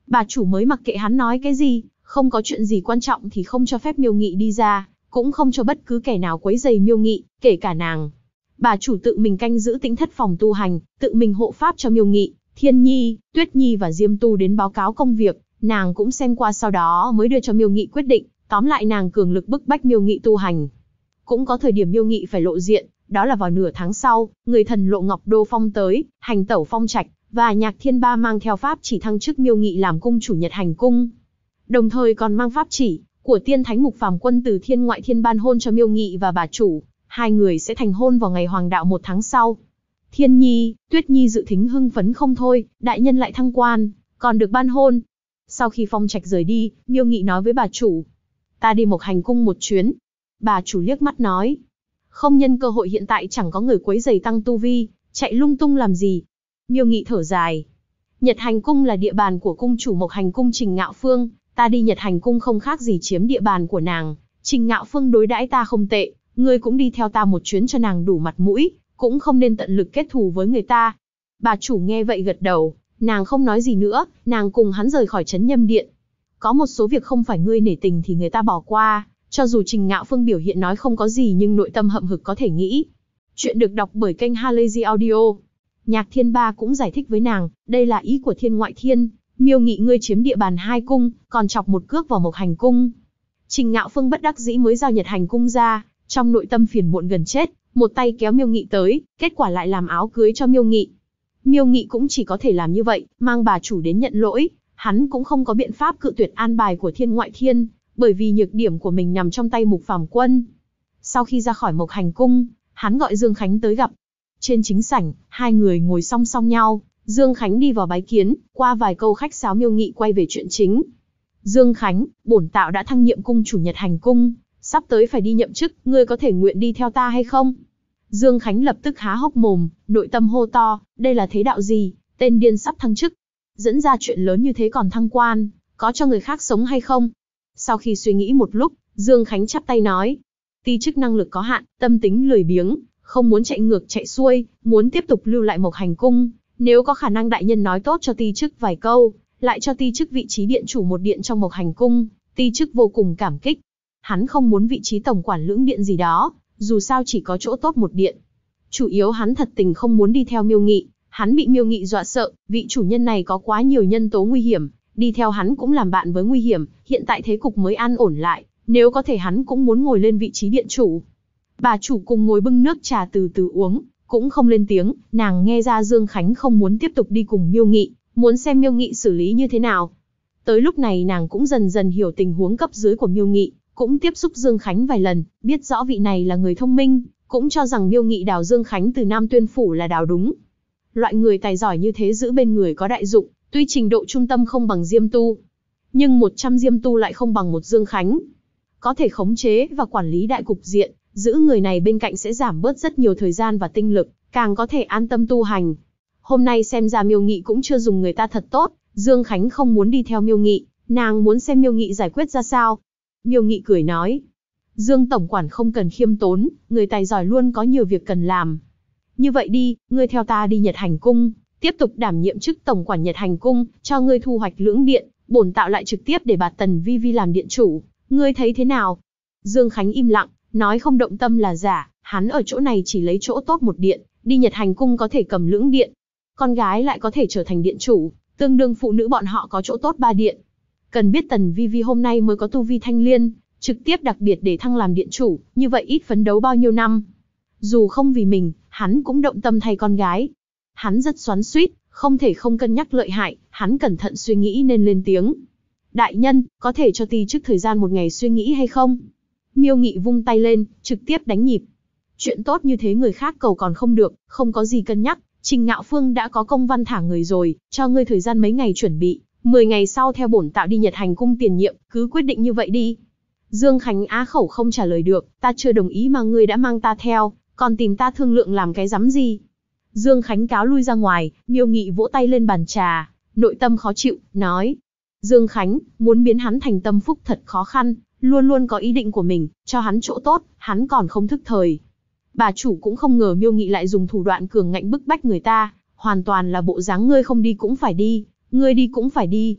Bà chủ mới mặc kệ hắn nói cái gì, không có chuyện gì quan trọng thì không cho phép Miêu Nghị đi ra, cũng không cho bất cứ kẻ nào quấy rầy Miêu Nghị, kể cả nàng. Bà chủ tự mình canh giữ Tĩnh Thất phòng tu hành, tự mình hộ pháp cho Miêu Nghị, Thiên Nhi, Tuyết Nhi và Diêm Tu đến báo cáo công việc, nàng cũng xem qua sau đó mới đưa cho Miêu Nghị quyết định, tóm lại nàng cường lực bức bách Miêu Nghị tu hành. Cũng có thời điểm Miêu Nghị phải lộ diện, đó là vào nửa tháng sau, người thần Lộ Ngọc Đô Phong tới, hành tẩu phong trạch, và Nhạc Thiên Ba mang theo pháp chỉ thăng chức Miêu Nghị làm cung chủ Nhật Hành cung. Đồng thời còn mang pháp chỉ của Tiên Thánh Mục Phàm Quân từ Thiên Ngoại Thiên ban hôn cho Miêu Nghị và bà chủ, hai người sẽ thành hôn vào ngày hoàng đạo 1 tháng sau. Thiên Nhi, Tuyết Nhi dự thính hưng phấn không thôi, đại nhân lại thăng quan, còn được ban hôn. Sau khi phong trạch rời đi, Miêu Nghị nói với bà chủ, ta đi Mộc Hành cung một chuyến. Bà chủ liếc mắt nói, không nhân cơ hội hiện tại chẳng có người quấy rầy tăng tu vi, chạy lung tung làm gì. Miêu Nghị thở dài, Nhật Hành cung là địa bàn của cung chủ Mộc Hành cung Trình Ngạo Phương, ta đi Nhật Hành cung không khác gì chiếm địa bàn của nàng. Trình Ngạo Phương đối đãi ta không tệ, ngươi cũng đi theo ta một chuyến cho nàng đủ mặt mũi, cũng không nên tận lực kết thù với người ta. Bà chủ nghe vậy gật đầu, nàng không nói gì nữa, nàng cùng hắn rời khỏi trấn Nhâm Điện. Có một số việc không phải ngươi nể tình thì người ta bỏ qua, cho dù Trình Ngạo Phương biểu hiện nói không có gì nhưng nội tâm hậm hực có thể nghĩ. Chuyện được đọc bởi kênh Halazy Audio. Nhạc Thiên Ba cũng giải thích với nàng, đây là ý của Thiên Ngoại Thiên, Miêu Nghị ngươi chiếm địa bàn hai cung, còn chọc một cước vào Mộc Hành cung. Trình Ngạo Phương bất đắc dĩ mới giao Nhật Hành cung ra, trong nội tâm phiền muộn gần chết, một tay kéo Miêu Nghị tới, kết quả lại làm áo cưới cho Miêu Nghị. Miêu Nghị cũng chỉ có thể làm như vậy, mang bà chủ đến nhận lỗi, hắn cũng không có biện pháp cự tuyệt an bài của Thiên Ngoại Thiên, bởi vì nhược điểm của mình nằm trong tay Mục Phàm Quân. Sau khi ra khỏi Mộc Hành cung, hắn gọi Dương Khánh tới gặp. Trên chính sảnh, hai người ngồi song song nhau, Dương Khánh đi vào bái kiến, qua vài câu khách sáo Miêu Nghị quay về chuyện chính. Dương Khánh, bổn tạo đã thăng nhiệm cung chủ Nhật Hành cung, sắp tới phải đi nhậm chức, ngươi có thể nguyện đi theo ta hay không? Dương Khánh lập tức há hốc mồm, nội tâm hô to, đây là thế đạo gì, tên điên sắp thăng chức. Dẫn ra chuyện lớn như thế còn thăng quan, có cho người khác sống hay không? Sau khi suy nghĩ một lúc, Dương Khánh chắp tay nói, ti chức năng lực có hạn, tâm tính lười biếng, không muốn chạy ngược chạy xuôi, muốn tiếp tục lưu lại Mộc Hành cung. Nếu có khả năng đại nhân nói tốt cho ti chức vài câu, lại cho ti chức vị trí điện chủ một điện trong Mộc Hành cung, ti chức vô cùng cảm kích. Hắn không muốn vị trí tổng quản lưỡng điện gì đó, dù sao chỉ có chỗ tốt một điện. Chủ yếu hắn thật tình không muốn đi theo Miêu Nghị, hắn bị Miêu Nghị dọa sợ, vị chủ nhân này có quá nhiều nhân tố nguy hiểm, đi theo hắn cũng làm bạn với nguy hiểm, hiện tại thế cục mới an ổn lại, nếu có thể hắn cũng muốn ngồi lên vị trí điện chủ. Bà chủ cùng ngồi bưng nước trà từ từ uống, cũng không lên tiếng, nàng nghe ra Dương Khánh không muốn tiếp tục đi cùng Miêu Nghị, muốn xem Miêu Nghị xử lý như thế nào. Tới lúc này nàng cũng dần dần hiểu tình huống cấp dưới của Miêu Nghị, cũng tiếp xúc Dương Khánh vài lần, biết rõ vị này là người thông minh, cũng cho rằng Miêu Nghị đào Dương Khánh từ Nam Tuyên Phủ là đào đúng. Loại người tài giỏi như thế giữ bên người có đại dụng, tuy trình độ trung tâm không bằng Diêm Tu, nhưng 100 Diêm Tu lại không bằng một Dương Khánh. Có thể khống chế và quản lý đại cục diện, giữ người này bên cạnh sẽ giảm bớt rất nhiều thời gian và tinh lực, càng có thể an tâm tu hành. Hôm nay xem ra Miêu Nghị cũng chưa dùng người ta thật tốt, Dương Khánh không muốn đi theo Miêu Nghị, nàng muốn xem Miêu Nghị giải quyết ra sao. Miêu Nghị cười nói, Dương tổng quản không cần khiêm tốn, người tài giỏi luôn có nhiều việc cần làm. Như vậy đi, ngươi theo ta đi Nhật Hành cung, tiếp tục đảm nhiệm chức tổng quản Nhật Hành cung, cho ngươi thu hoạch lưỡng điện, bổn tạo lại trực tiếp để bà Tần Vi Vi làm điện chủ, ngươi thấy thế nào? Dương Khánh im lặng, nói không động tâm là giả, hắn ở chỗ này chỉ lấy chỗ tốt một điện, đi Nhật Hành cung có thể cầm lưỡng điện. Con gái lại có thể trở thành điện chủ, tương đương phụ nữ bọn họ có chỗ tốt 3 điện. Cần biết Tần Vi Vi hôm nay mới có tu vi thanh liên, trực tiếp đặc biệt để thăng làm điện chủ, như vậy ít phấn đấu bao nhiêu năm. Dù không vì mình, hắn cũng động tâm thay con gái. Hắn rất xoắn xuýt, không thể không cân nhắc lợi hại, hắn cẩn thận suy nghĩ nên lên tiếng. Đại nhân, có thể cho ti chức thời gian một ngày suy nghĩ hay không? Miêu Nghị vung tay lên, trực tiếp đánh nhịp. Chuyện tốt như thế người khác cầu còn không được, không có gì cân nhắc. Trình Ngạo Phương đã có công văn thả người rồi, cho ngươi thời gian mấy ngày chuẩn bị, 10 ngày sau theo bổn tạo đi Nhật Hành cung tiền nhiệm, cứ quyết định như vậy đi. Dương Khánh á khẩu không trả lời được, ta chưa đồng ý mà ngươi đã mang ta theo, còn tìm ta thương lượng làm cái rắm gì? Dương Khánh cáo lui ra ngoài, Miêu Nghị vỗ tay lên bàn trà, nội tâm khó chịu, nói. Dương Khánh, muốn biến hắn thành tâm phúc thật khó khăn, luôn luôn có ý định của mình, cho hắn chỗ tốt, hắn còn không thức thời. Bà chủ cũng không ngờ Miêu Nghị lại dùng thủ đoạn cường ngạnh bức bách người ta, hoàn toàn là bộ dáng ngươi không đi cũng phải đi, ngươi đi cũng phải đi.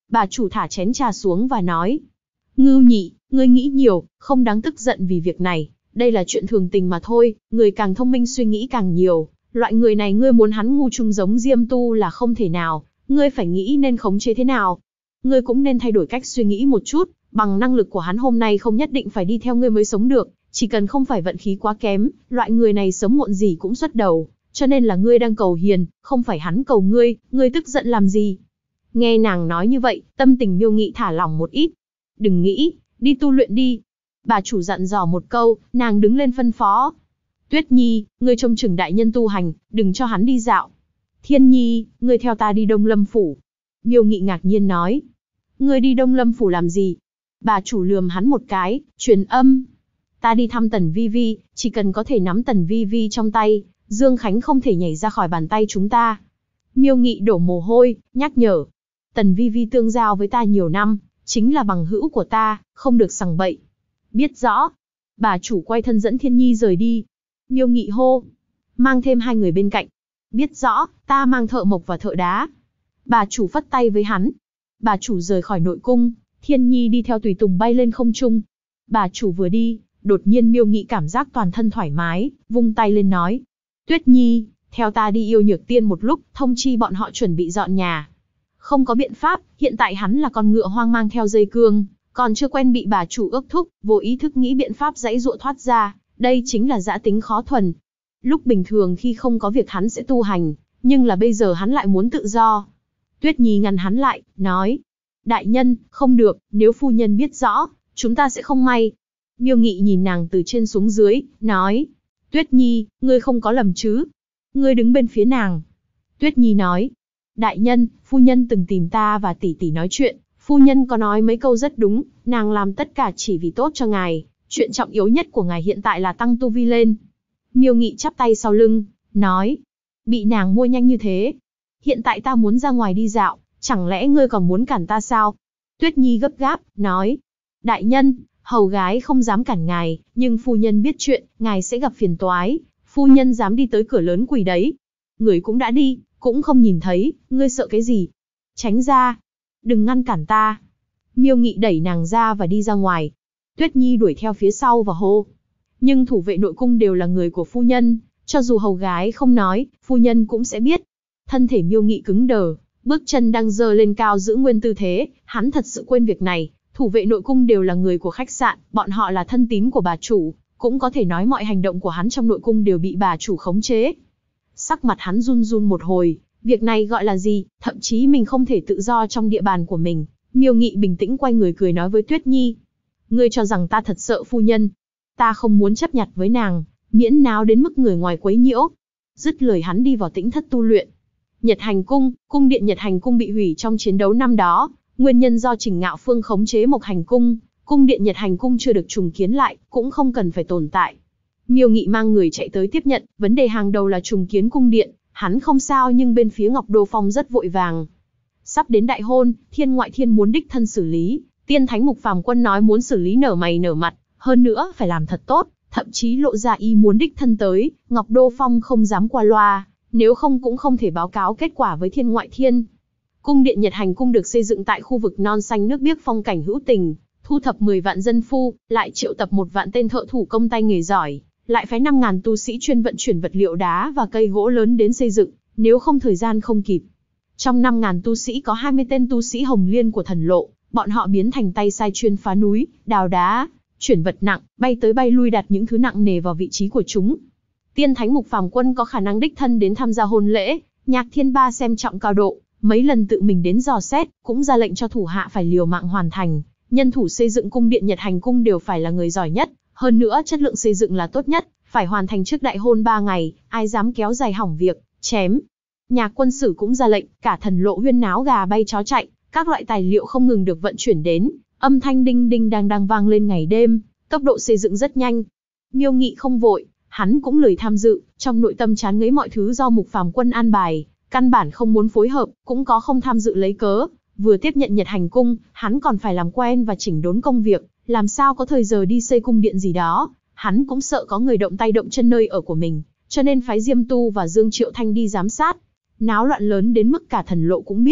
Bà chủ thả chén trà xuống và nói, Ngưu Nhị, ngươi nghĩ nhiều, không đáng tức giận vì việc này. Đây là chuyện thường tình mà thôi, người càng thông minh suy nghĩ càng nhiều. Loại người này ngươi muốn hắn ngu chung giống Diêm Tu là không thể nào, ngươi phải nghĩ nên khống chế thế nào. Ngươi cũng nên thay đổi cách suy nghĩ một chút, bằng năng lực của hắn hôm nay không nhất định phải đi theo ngươi mới sống được, chỉ cần không phải vận khí quá kém, loại người này sớm muộn gì cũng xuất đầu, cho nên là ngươi đang cầu hiền, không phải hắn cầu ngươi tức giận làm gì. Nghe nàng nói như vậy, tâm tình Miêu Nghị thả lỏng một ít. Đừng nghĩ, đi tu luyện đi. Bà chủ dặn dò một câu, nàng đứng lên phân phó. Tuyết Nhi, ngươi trông chừng đại nhân tu hành, đừng cho hắn đi dạo. Thiên Nhi, ngươi theo ta đi Đông Lâm Phủ. Miêu Nghị ngạc nhiên nói. Ngươi đi Đông Lâm Phủ làm gì? Bà chủ lườm hắn một cái, truyền âm. Ta đi thăm Tần Vi Vi, chỉ cần có thể nắm Tần Vi Vi trong tay, Dương Khánh không thể nhảy ra khỏi bàn tay chúng ta. Miêu Nghị đổ mồ hôi, nhắc nhở. Tần Vi Vi tương giao với ta nhiều năm, chính là bằng hữu của ta, không được sằng bậy. Biết rõ. Bà chủ quay thân dẫn Thiên Nhi rời đi. Miêu Nghị hô. Mang thêm 2 người bên cạnh. Biết rõ, ta mang thợ mộc và thợ đá. Bà chủ phất tay với hắn. Bà chủ rời khỏi nội cung, Thiên Nhi đi theo tùy tùng bay lên không trung. Bà chủ vừa đi, đột nhiên Miêu Nghị cảm giác toàn thân thoải mái, vung tay lên nói. Tuyết Nhi, theo ta đi Yêu Nhược Tiên một lúc, thông chi bọn họ chuẩn bị dọn nhà. Không có biện pháp, hiện tại hắn là con ngựa hoang mang theo dây cương, còn chưa quen bị bà chủ ước thúc, vô ý thức nghĩ biện pháp giãy giụa thoát ra, đây chính là dã tính khó thuần. Lúc bình thường khi không có việc hắn sẽ tu hành, nhưng là bây giờ hắn lại muốn tự do. Tuyết Nhi ngăn hắn lại, nói. Đại nhân, không được, nếu phu nhân biết rõ, chúng ta sẽ không may. Miêu Nghị nhìn nàng từ trên xuống dưới, nói. Tuyết Nhi, ngươi không có lầm chứ? Ngươi đứng bên phía nàng. Tuyết Nhi nói. Đại nhân, phu nhân từng tìm ta và tỷ tỷ nói chuyện, phu nhân có nói mấy câu rất đúng, nàng làm tất cả chỉ vì tốt cho ngài, chuyện trọng yếu nhất của ngài hiện tại là tăng tu vi lên. Miêu Nghị chắp tay sau lưng, nói. Bị nàng mua nhanh như thế. Hiện tại ta muốn ra ngoài đi dạo, chẳng lẽ ngươi còn muốn cản ta sao? Tuyết Nhi gấp gáp, nói. Đại nhân, hầu gái không dám cản ngài, nhưng phu nhân biết chuyện, ngài sẽ gặp phiền toái, phu nhân dám đi tới cửa lớn quỳ đấy. Người cũng đã đi, cũng không nhìn thấy, ngươi sợ cái gì? Tránh ra, đừng ngăn cản ta. Miêu Nghị đẩy nàng ra và đi ra ngoài. Tuyết Nhi đuổi theo phía sau và hô. Nhưng thủ vệ nội cung đều là người của phu nhân, cho dù hầu gái không nói, phu nhân cũng sẽ biết. Thân thể Miêu Nghị cứng đờ, bước chân đang giơ lên cao giữ nguyên tư thế, hắn thật sự quên việc này. Thủ vệ nội cung đều là người của khách sạn, bọn họ là thân tín của bà chủ, cũng có thể nói mọi hành động của hắn trong nội cung đều bị bà chủ khống chế. Sắc mặt hắn run run một hồi, việc này gọi là gì, thậm chí mình không thể tự do trong địa bàn của mình. Miêu Nghị bình tĩnh quay người cười nói với Tuyết Nhi. Ngươi cho rằng ta thật sợ phu nhân. Ta không muốn chấp nhặt với nàng, miễn náo đến mức người ngoài quấy nhiễu. Dứt lời hắn đi vào tĩnh thất tu luyện. Nhật Hành Cung, cung điện Nhật Hành Cung bị hủy trong chiến đấu năm đó. Nguyên nhân do Trình Ngạo Phương khống chế Mộc Hành Cung, cung điện Nhật Hành Cung chưa được trùng kiến lại, cũng không cần phải tồn tại. Miêu Nghị mang người chạy tới tiếp nhận, vấn đề hàng đầu là trùng kiến cung điện, hắn không sao nhưng bên phía Ngọc Đô Phong rất vội vàng. Sắp đến đại hôn, Thiên Ngoại Thiên muốn đích thân xử lý, Tiên Thánh Mục Phàm Quân nói muốn xử lý nở mày nở mặt, hơn nữa phải làm thật tốt, thậm chí lộ ra ý muốn đích thân tới, Ngọc Đô Phong không dám qua loa, nếu không cũng không thể báo cáo kết quả với Thiên Ngoại Thiên. Cung điện Nhật Hành Cung được xây dựng tại khu vực non xanh nước biếc phong cảnh hữu tình, thu thập 10 vạn dân phu, lại triệu tập 1 vạn tên thợ thủ công tay nghề giỏi, lại phái 5.000 tu sĩ chuyên vận chuyển vật liệu đá và cây gỗ lớn đến xây dựng, nếu không thời gian không kịp. Trong 5.000 tu sĩ có 20 tên tu sĩ Hồng Liên của Thần Lộ, bọn họ biến thành tay sai chuyên phá núi, đào đá, chuyển vật nặng, bay tới bay lui đặt những thứ nặng nề vào vị trí của chúng. Tiên Thánh Mục Phàm Quân có khả năng đích thân đến tham gia hôn lễ, Nhạc Thiên Ba xem trọng cao độ, mấy lần tự mình đến dò xét, cũng ra lệnh cho thủ hạ phải liều mạng hoàn thành. Nhân thủ xây dựng cung điện Nhật Hành Cung đều phải là người giỏi nhất, hơn nữa chất lượng xây dựng là tốt nhất, phải hoàn thành trước đại hôn 3 ngày, ai dám kéo dài hỏng việc, chém. Nhạc Quân Sử cũng ra lệnh, cả Thần Lộ huyên náo gà bay chó chạy, các loại tài liệu không ngừng được vận chuyển đến, âm thanh đinh đinh đang vang lên ngày đêm, tốc độ xây dựng rất nhanh. Miêu Nghị không vội, hắn cũng lười tham dự, trong nội tâm chán ngấy mọi thứ do Mục Phàm Quân an bài, căn bản không muốn phối hợp, cũng có không tham dự lấy cớ. Vừa tiếp nhận Nhật Hành Cung, hắn còn phải làm quen và chỉnh đốn công việc, làm sao có thời giờ đi xây cung điện gì đó. Hắn cũng sợ có người động tay động chân nơi ở của mình, cho nên phái Diêm Tu và Dương Triệu Thanh đi giám sát. Náo loạn lớn đến mức cả Thần Lộ cũng biết,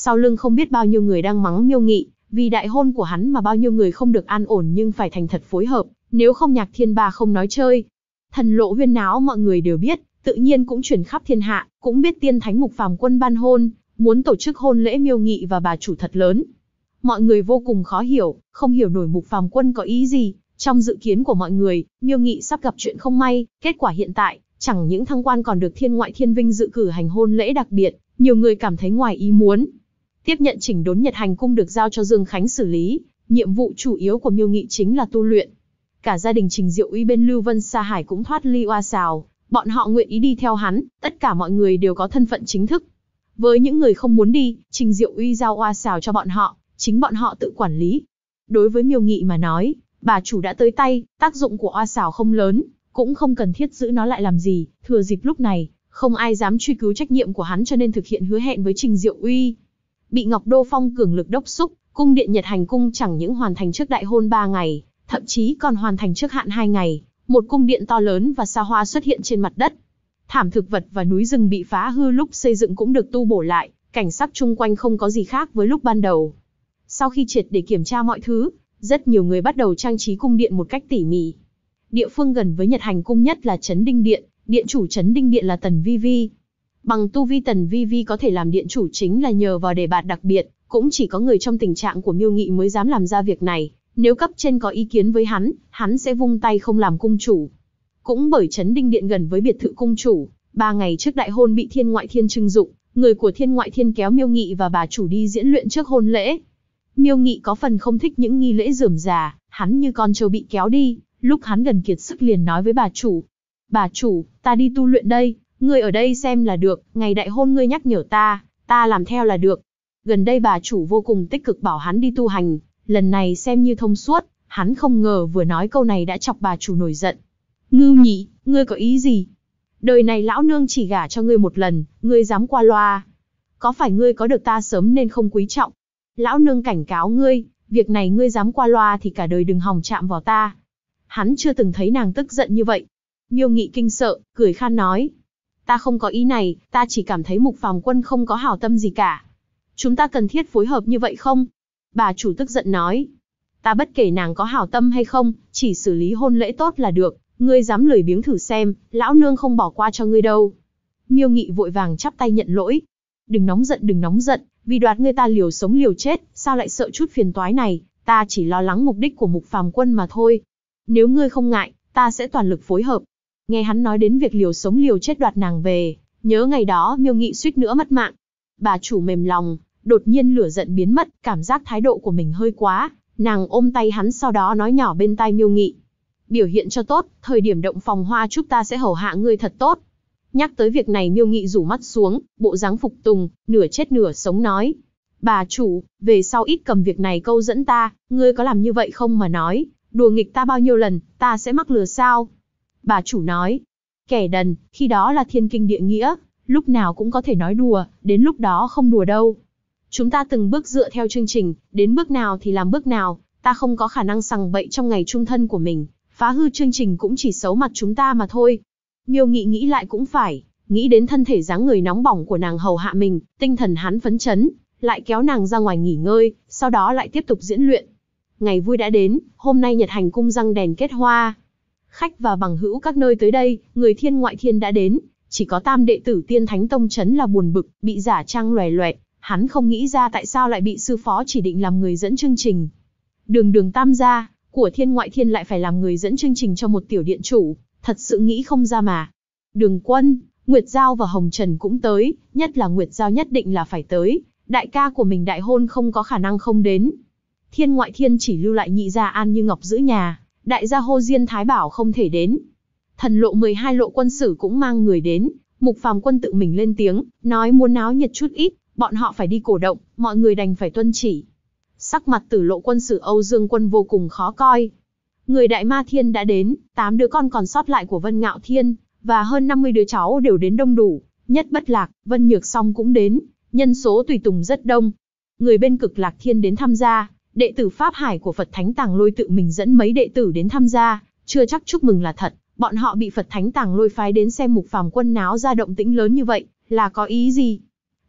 sau lưng không biết bao nhiêu người đang mắng Miêu Nghị, vì đại hôn của hắn mà bao nhiêu người không được an ổn nhưng phải thành thật phối hợp, nếu không Nhạc Thiên Ba không nói chơi. Thần lộ huyên náo mọi người đều biết, tự nhiên cũng truyền khắp thiên hạ, cũng biết tiên thánh Mục Phàm Quân ban hôn, muốn tổ chức hôn lễ Miêu Nghị và bà chủ thật lớn. Mọi người vô cùng khó hiểu, không hiểu nổi Mục Phàm Quân có ý gì. Trong dự kiến của mọi người, Miêu Nghị sắp gặp chuyện không may, kết quả hiện tại, chẳng những thăng quan còn được Thiên Ngoại Thiên vinh dự cử hành hôn lễ đặc biệt, nhiều người cảm thấy ngoài ý muốn. Tiếp nhận chỉnh đốn Nhật Hành Cung được giao cho Dương Khánh xử lý, nhiệm vụ chủ yếu của Miêu Nghị chính là tu luyện. Cả gia đình Trình Diệu Uy bên Lưu Vân Sa Hải cũng thoát ly oa sào, bọn họ nguyện ý đi theo hắn, tất cả mọi người đều có thân phận chính thức. Với những người không muốn đi, Trình Diệu Uy giao oa sào cho bọn họ, chính bọn họ tự quản lý. Đối với Miêu Nghị mà nói, bà chủ đã tới tay, tác dụng của oa sào không lớn, cũng không cần thiết giữ nó lại làm gì, thừa dịp lúc này, không ai dám truy cứu trách nhiệm của hắn cho nên thực hiện hứa hẹn với Trình Diệu Uy. Bị Ngọc Đô Phong cường lực đốc xúc, cung điện Nhật Hành Cung chẳng những hoàn thành trước đại hôn 3 ngày, thậm chí còn hoàn thành trước hạn 2 ngày, một cung điện to lớn và xa hoa xuất hiện trên mặt đất. Thảm thực vật và núi rừng bị phá hư lúc xây dựng cũng được tu bổ lại, cảnh sắc chung quanh không có gì khác với lúc ban đầu. Sau khi triệt để kiểm tra mọi thứ, rất nhiều người bắt đầu trang trí cung điện một cách tỉ mỉ. Địa phương gần với Nhật Hành Cung nhất là Trấn Đinh Điện, điện chủ Trấn Đinh Điện là Tần Vi Vi. Bằng tu vi Tần Vi Vi có thể làm điện chủ chính là nhờ vào đề bạt đặc biệt, cũng chỉ có người trong tình trạng của Miêu Nghị mới dám làm ra việc này, nếu cấp trên có ý kiến với hắn sẽ vung tay không làm cung chủ. Cũng bởi Trấn Đinh Điện gần với biệt thự cung chủ, 3 ngày trước đại hôn bị Thiên Ngoại Thiên trưng dụng, người của Thiên Ngoại Thiên kéo Miêu Nghị và bà chủ đi diễn luyện trước hôn lễ. Miêu Nghị có phần không thích những nghi lễ rườm rà, hắn như con trâu bị kéo đi, lúc hắn gần kiệt sức liền nói với bà chủ. Bà chủ, ta đi tu luyện đây, ngươi ở đây xem là được, ngày đại hôn ngươi nhắc nhở ta làm theo là được. Gần đây bà chủ vô cùng tích cực bảo hắn đi tu hành, lần này xem như thông suốt, hắn không ngờ vừa nói câu này đã chọc bà chủ nổi giận. Ngưu Nhị, ngươi có ý gì? Đời này lão nương chỉ gả cho ngươi một lần, ngươi dám qua loa. Có phải ngươi có được ta sớm nên không quý trọng? Lão nương cảnh cáo ngươi, việc này ngươi dám qua loa thì cả đời đừng hòng chạm vào ta. Hắn chưa từng thấy nàng tức giận như vậy. Miêu Nghị kinh sợ, cười khan nói. Ta không có ý này, ta chỉ cảm thấy Mục Phàm Quân không có hảo tâm gì cả. Chúng ta cần thiết phối hợp như vậy không? Bà chủ tức giận nói. Ta bất kể nàng có hảo tâm hay không, chỉ xử lý hôn lễ tốt là được. Ngươi dám lười biếng thử xem, lão nương không bỏ qua cho ngươi đâu. Miêu Nghị vội vàng chắp tay nhận lỗi. Đừng nóng giận, vì đoạt ngươi ta liều sống liều chết, sao lại sợ chút phiền toái này, ta chỉ lo lắng mục đích của Mục Phàm Quân mà thôi. Nếu ngươi không ngại, ta sẽ toàn lực phối hợp. Nghe hắn nói đến việc liều sống liều chết đoạt nàng về, nhớ ngày đó Miêu Nghị suýt nữa mất mạng. Bà chủ mềm lòng, đột nhiên lửa giận biến mất, cảm giác thái độ của mình hơi quá, nàng ôm tay hắn sau đó nói nhỏ bên tai Miêu Nghị. Biểu hiện cho tốt, thời điểm động phòng hoa chúc ta sẽ hầu hạ ngươi thật tốt. Nhắc tới việc này Miêu Nghị rủ mắt xuống, bộ dáng phục tùng, nửa chết nửa sống nói. Bà chủ, về sau ít cầm việc này câu dẫn ta, ngươi có làm như vậy không mà nói, đùa nghịch ta bao nhiêu lần, ta sẽ mắc lừa sao? Bà chủ nói, kẻ đần, khi đó là thiên kinh địa nghĩa, lúc nào cũng có thể nói đùa, đến lúc đó không đùa đâu. Chúng ta từng bước dựa theo chương trình, đến bước nào thì làm bước nào, ta không có khả năng sằng bậy trong ngày chung thân của mình, phá hư chương trình cũng chỉ xấu mặt chúng ta mà thôi. Miêu Nghị nghĩ lại cũng phải, nghĩ đến thân thể dáng người nóng bỏng của nàng hầu hạ mình, tinh thần hắn phấn chấn, lại kéo nàng ra ngoài nghỉ ngơi, sau đó lại tiếp tục diễn luyện. Ngày vui đã đến, hôm nay Nhật Hành Cung răng đèn kết hoa. Khách và bằng hữu các nơi tới đây, người Thiên Ngoại Thiên đã đến, chỉ có tam đệ tử Tiên Thánh Tông Trấn là buồn bực, bị giả trang loè loẹt, hắn không nghĩ ra tại sao lại bị sư phó chỉ định làm người dẫn chương trình. Đường tam gia của Thiên Ngoại Thiên lại phải làm người dẫn chương trình cho một tiểu điện chủ, thật sự nghĩ không ra mà. Đường Quân, Nguyệt Giao và Hồng Trần cũng tới, nhất là Nguyệt Giao nhất định là phải tới, đại ca của mình đại hôn không có khả năng không đến. Thiên Ngoại Thiên chỉ lưu lại nhị gia An Như Ngọc giữ nhà, đại gia Hồ Diên Thái Bảo không thể đến. Thần lộ 12 lộ quân sử cũng mang người đến, Mục Phàm Quân tự mình lên tiếng, nói muốn náo nhiệt chút ít, bọn họ phải đi cổ động, mọi người đành phải tuân chỉ. Sắc mặt Tử lộ quân sử Âu Dương Quân vô cùng khó coi. Người Đại Ma Thiên đã đến, 8 đứa con còn sót lại của Vân Ngạo Thiên, và hơn 50 đứa cháu đều đến đông đủ, Nhất Bất Lạc, Vân Nhược Song cũng đến, nhân số tùy tùng rất đông. Người bên Cực Lạc Thiên đến tham gia, đệ tử Pháp Hải của Phật Thánh Tàng Lôi tự mình dẫn mấy đệ tử đến tham gia, chưa chắc chúc mừng là thật, bọn họ bị Phật Thánh Tàng Lôi phái đến xem Mục Phàm Quân náo ra động tĩnh lớn như vậy, là có ý gì?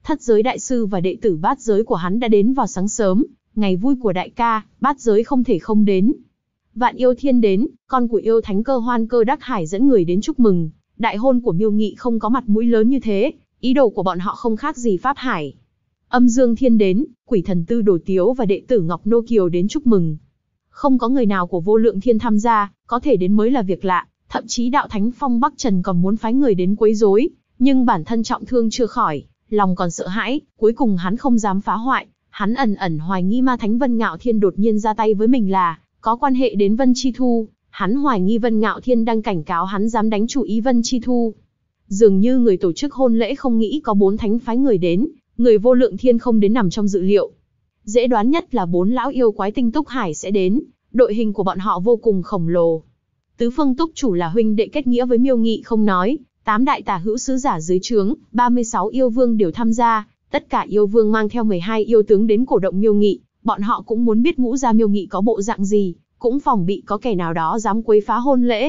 Thất giới đại sư và đệ tử bát giới của hắn đã đến vào sáng sớm, ngày vui của đại ca, bát giới không thể không đến. Vạn Yêu Thiên đến, con của yêu thánh Cơ Hoan Cơ Đắc Hải dẫn người đến chúc mừng. Đại hôn của Miêu Nghị không có mặt mũi lớn như thế, ý đồ của bọn họ không khác gì Pháp Hải. Âm Dương Thiên đến, Quỷ Thần Tư Đồ Tiếu và đệ tử Ngọc Nô Kiều đến chúc mừng. Không có người nào của Vô Lượng Thiên tham gia, có thể đến mới là việc lạ, thậm chí đạo thánh Phong Bắc Trần còn muốn phái người đến quấy rối, nhưng bản thân trọng thương chưa khỏi, lòng còn sợ hãi, cuối cùng hắn không dám phá hoại, hắn ẩn ẩn hoài nghi ma thánh Vân Ngạo Thiên đột nhiên ra tay với mình là có quan hệ đến Vân Chi Thu, hắn hoài nghi Vân Ngạo Thiên đang cảnh cáo hắn dám đánh chủ ý Vân Chi Thu. Dường như người tổ chức hôn lễ không nghĩ có 4 thánh phái người đến, người Vô Lượng Thiên không đến nằm trong dự liệu. Dễ đoán nhất là 4 lão yêu quái tinh túc hải sẽ đến, đội hình của bọn họ vô cùng khổng lồ. Tứ phương túc chủ là huynh đệ kết nghĩa với Miêu Nghị không nói, 8 đại tả hữu sứ giả dưới trướng, 36 yêu vương đều tham gia, tất cả yêu vương mang theo 12 yêu tướng đến cổ động Miêu Nghị, bọn họ cũng muốn biết ngũ gia Miêu Nghị có bộ dạng gì, cũng phòng bị có kẻ nào đó dám quấy phá hôn lễ.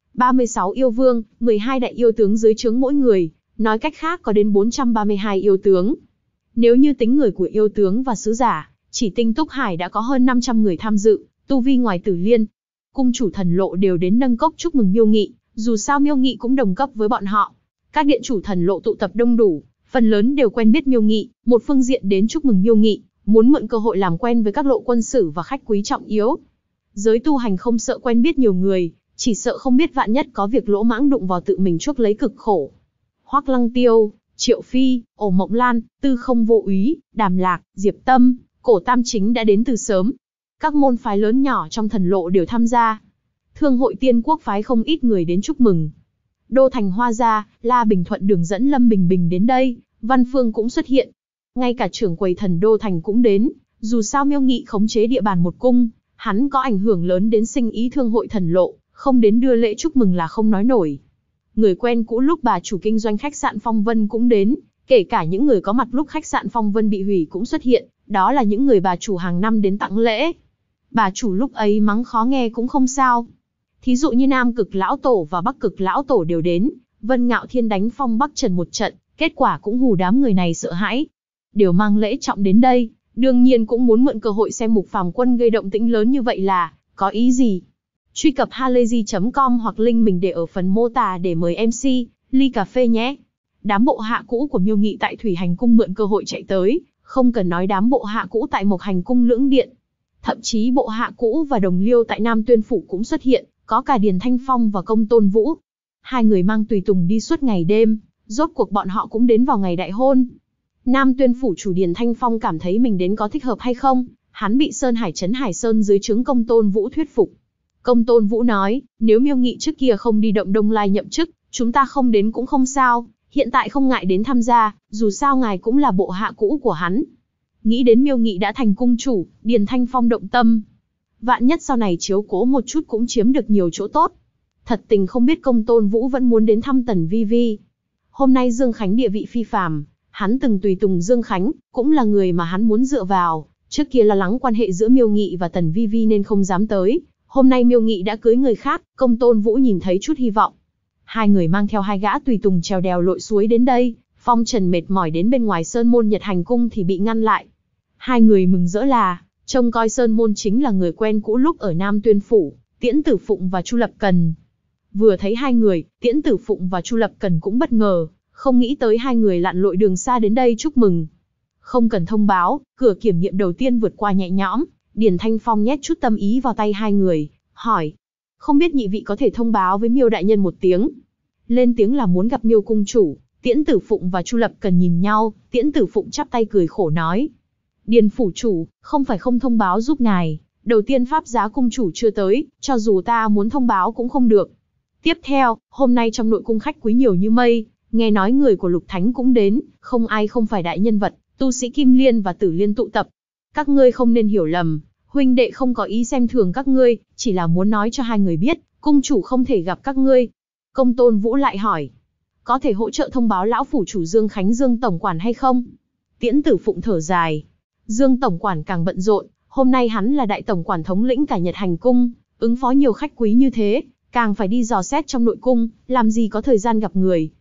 36 yêu vương, 12 đại yêu tướng dưới trướng mỗi người, nói cách khác có đến 432 yêu tướng. Nếu như tính người của yêu tướng và sứ giả, chỉ tinh túc hải đã có hơn 500 người tham dự, tu vi ngoài Tử Liên. Cung chủ Thần Lộ đều đến nâng cốc chúc mừng Miêu Nghị, dù sao Miêu Nghị cũng đồng cấp với bọn họ. Các điện chủ Thần Lộ tụ tập đông đủ, phần lớn đều quen biết Miêu Nghị, một phương diện đến chúc mừng Miêu Nghị, muốn mượn cơ hội làm quen với các lộ quân sử và khách quý trọng yếu. Giới tu hành không sợ quen biết nhiều người, chỉ sợ không biết vạn nhất có việc lỗ mãng đụng vào tự mình chuốc lấy cực khổ. Hoắc Lăng Tiêu, Triệu Phi, Ổ Mộng Lan, Tư Không Vô Úy, Đàm Lạc, Diệp Tâm, Cổ Tam Chính đã đến từ sớm. Các môn phái lớn nhỏ trong Thần Lộ đều tham gia. Thương hội Tiên Quốc phái không ít người đến chúc mừng. Đô Thành Hoa Gia, La Bình Thuận đường dẫn Lâm Bình Bình đến đây, Văn Phương cũng xuất hiện. Ngay cả trưởng quầy Thần Đô Thành cũng đến, dù sao Miêu Nghị khống chế địa bàn một cung, hắn có ảnh hưởng lớn đến sinh ý thương hội Thần Lộ, không đến đưa lễ chúc mừng là không nói nổi. Người quen cũ lúc bà chủ kinh doanh khách sạn Phong Vân cũng đến, kể cả những người có mặt lúc khách sạn Phong Vân bị hủy cũng xuất hiện, đó là những người bà chủ hàng năm đến tặng lễ. Bà chủ lúc ấy mắng khó nghe cũng không sao. Thí dụ như Nam Cực Lão Tổ và Bắc Cực Lão Tổ đều đến, Vân Ngạo Thiên đánh Phong Bắc Trần một trận, kết quả cũng hù đám người này sợ hãi. Đều mang lễ trọng đến đây, đương nhiên cũng muốn mượn cơ hội xem Mục Phàm Quân gây động tĩnh lớn như vậy là có ý gì. Truy cập halayzi.com hoặc link mình để ở phần mô tả để mời MC ly cà phê nhé. Đám bộ hạ cũ của Miêu Nghị tại Thủy Hành Cung mượn cơ hội chạy tới, không cần nói đám bộ hạ cũ tại Mộc Hành Cung Lưỡng Điện. Thậm chí bộ hạ cũ và đồng liêu tại Nam Tuyên Phủ cũng xuất hiện, có cả Điền Thanh Phong và Công Tôn Vũ. Hai người mang tùy tùng đi suốt ngày đêm, rốt cuộc bọn họ cũng đến vào ngày đại hôn. Nam Tuyên Phủ chủ Điền Thanh Phong cảm thấy mình đến có thích hợp hay không, hắn bị Sơn Hải Trấn Hải Sơn dưới trướng Công Tôn Vũ thuyết phục. Công Tôn Vũ nói, nếu Miêu Nghị trước kia không đi Động Đông Lai nhậm chức, chúng ta không đến cũng không sao, hiện tại không ngại đến tham gia, dù sao ngài cũng là bộ hạ cũ của hắn. Nghĩ đến Miêu Nghị đã thành cung chủ, Điền Thanh Phong động tâm. Vạn nhất sau này chiếu cố một chút cũng chiếm được nhiều chỗ tốt. Thật tình không biết Công Tôn Vũ vẫn muốn đến thăm Tần Vi Vi. Hôm nay Dương Khánh địa vị phi phàm, hắn từng tùy tùng Dương Khánh, cũng là người mà hắn muốn dựa vào. Trước kia lo lắng quan hệ giữa Miêu Nghị và Tần Vi Vi nên không dám tới. Hôm nay Miêu Nghị đã cưới người khác, Công Tôn Vũ nhìn thấy chút hy vọng. Hai người mang theo hai gã tùy tùng trèo đèo lội suối đến đây. Phong Trần mệt mỏi đến bên ngoài Sơn Môn Nhật Hành Cung thì bị ngăn lại. Hai người mừng rỡ là, trông coi Sơn Môn chính là người quen cũ lúc ở Nam Tuyên Phủ, Tiễn Tử Phụng và Chu Lập Cần. Vừa thấy hai người, Tiễn Tử Phụng và Chu Lập Cần cũng bất ngờ, không nghĩ tới hai người lặn lội đường xa đến đây chúc mừng. Không cần thông báo, cửa kiểm nghiệm đầu tiên vượt qua nhẹ nhõm, Điền Thanh Phong nhét chút tâm ý vào tay hai người, hỏi. Không biết nhị vị có thể thông báo với Miêu đại nhân một tiếng. Lên tiếng là muốn gặp Miêu cung chủ. Tiễn Tử Phụng và Chu Lập Cần nhìn nhau, Tiễn Tử Phụng chắp tay cười khổ nói. Điền phủ chủ, không phải không thông báo giúp ngài. Đầu tiên Pháp Giá cung chủ chưa tới, cho dù ta muốn thông báo cũng không được. Tiếp theo, hôm nay trong nội cung khách quý nhiều như mây, nghe nói người của Lục Thánh cũng đến, không ai không phải đại nhân vật, tu sĩ Kim Liên và Tử Liên tụ tập. Các ngươi không nên hiểu lầm, huynh đệ không có ý xem thường các ngươi, chỉ là muốn nói cho hai người biết, cung chủ không thể gặp các ngươi. Công Tôn Vũ lại hỏi. Có thể hỗ trợ thông báo lão phủ chủ Dương Khánh Dương tổng quản hay không? Tiễn Tử Phụng thở dài. Dương tổng quản càng bận rộn, hôm nay hắn là đại tổng quản thống lĩnh cả Nhật Hành Cung, ứng phó nhiều khách quý như thế, càng phải đi dò xét trong nội cung, làm gì có thời gian gặp người.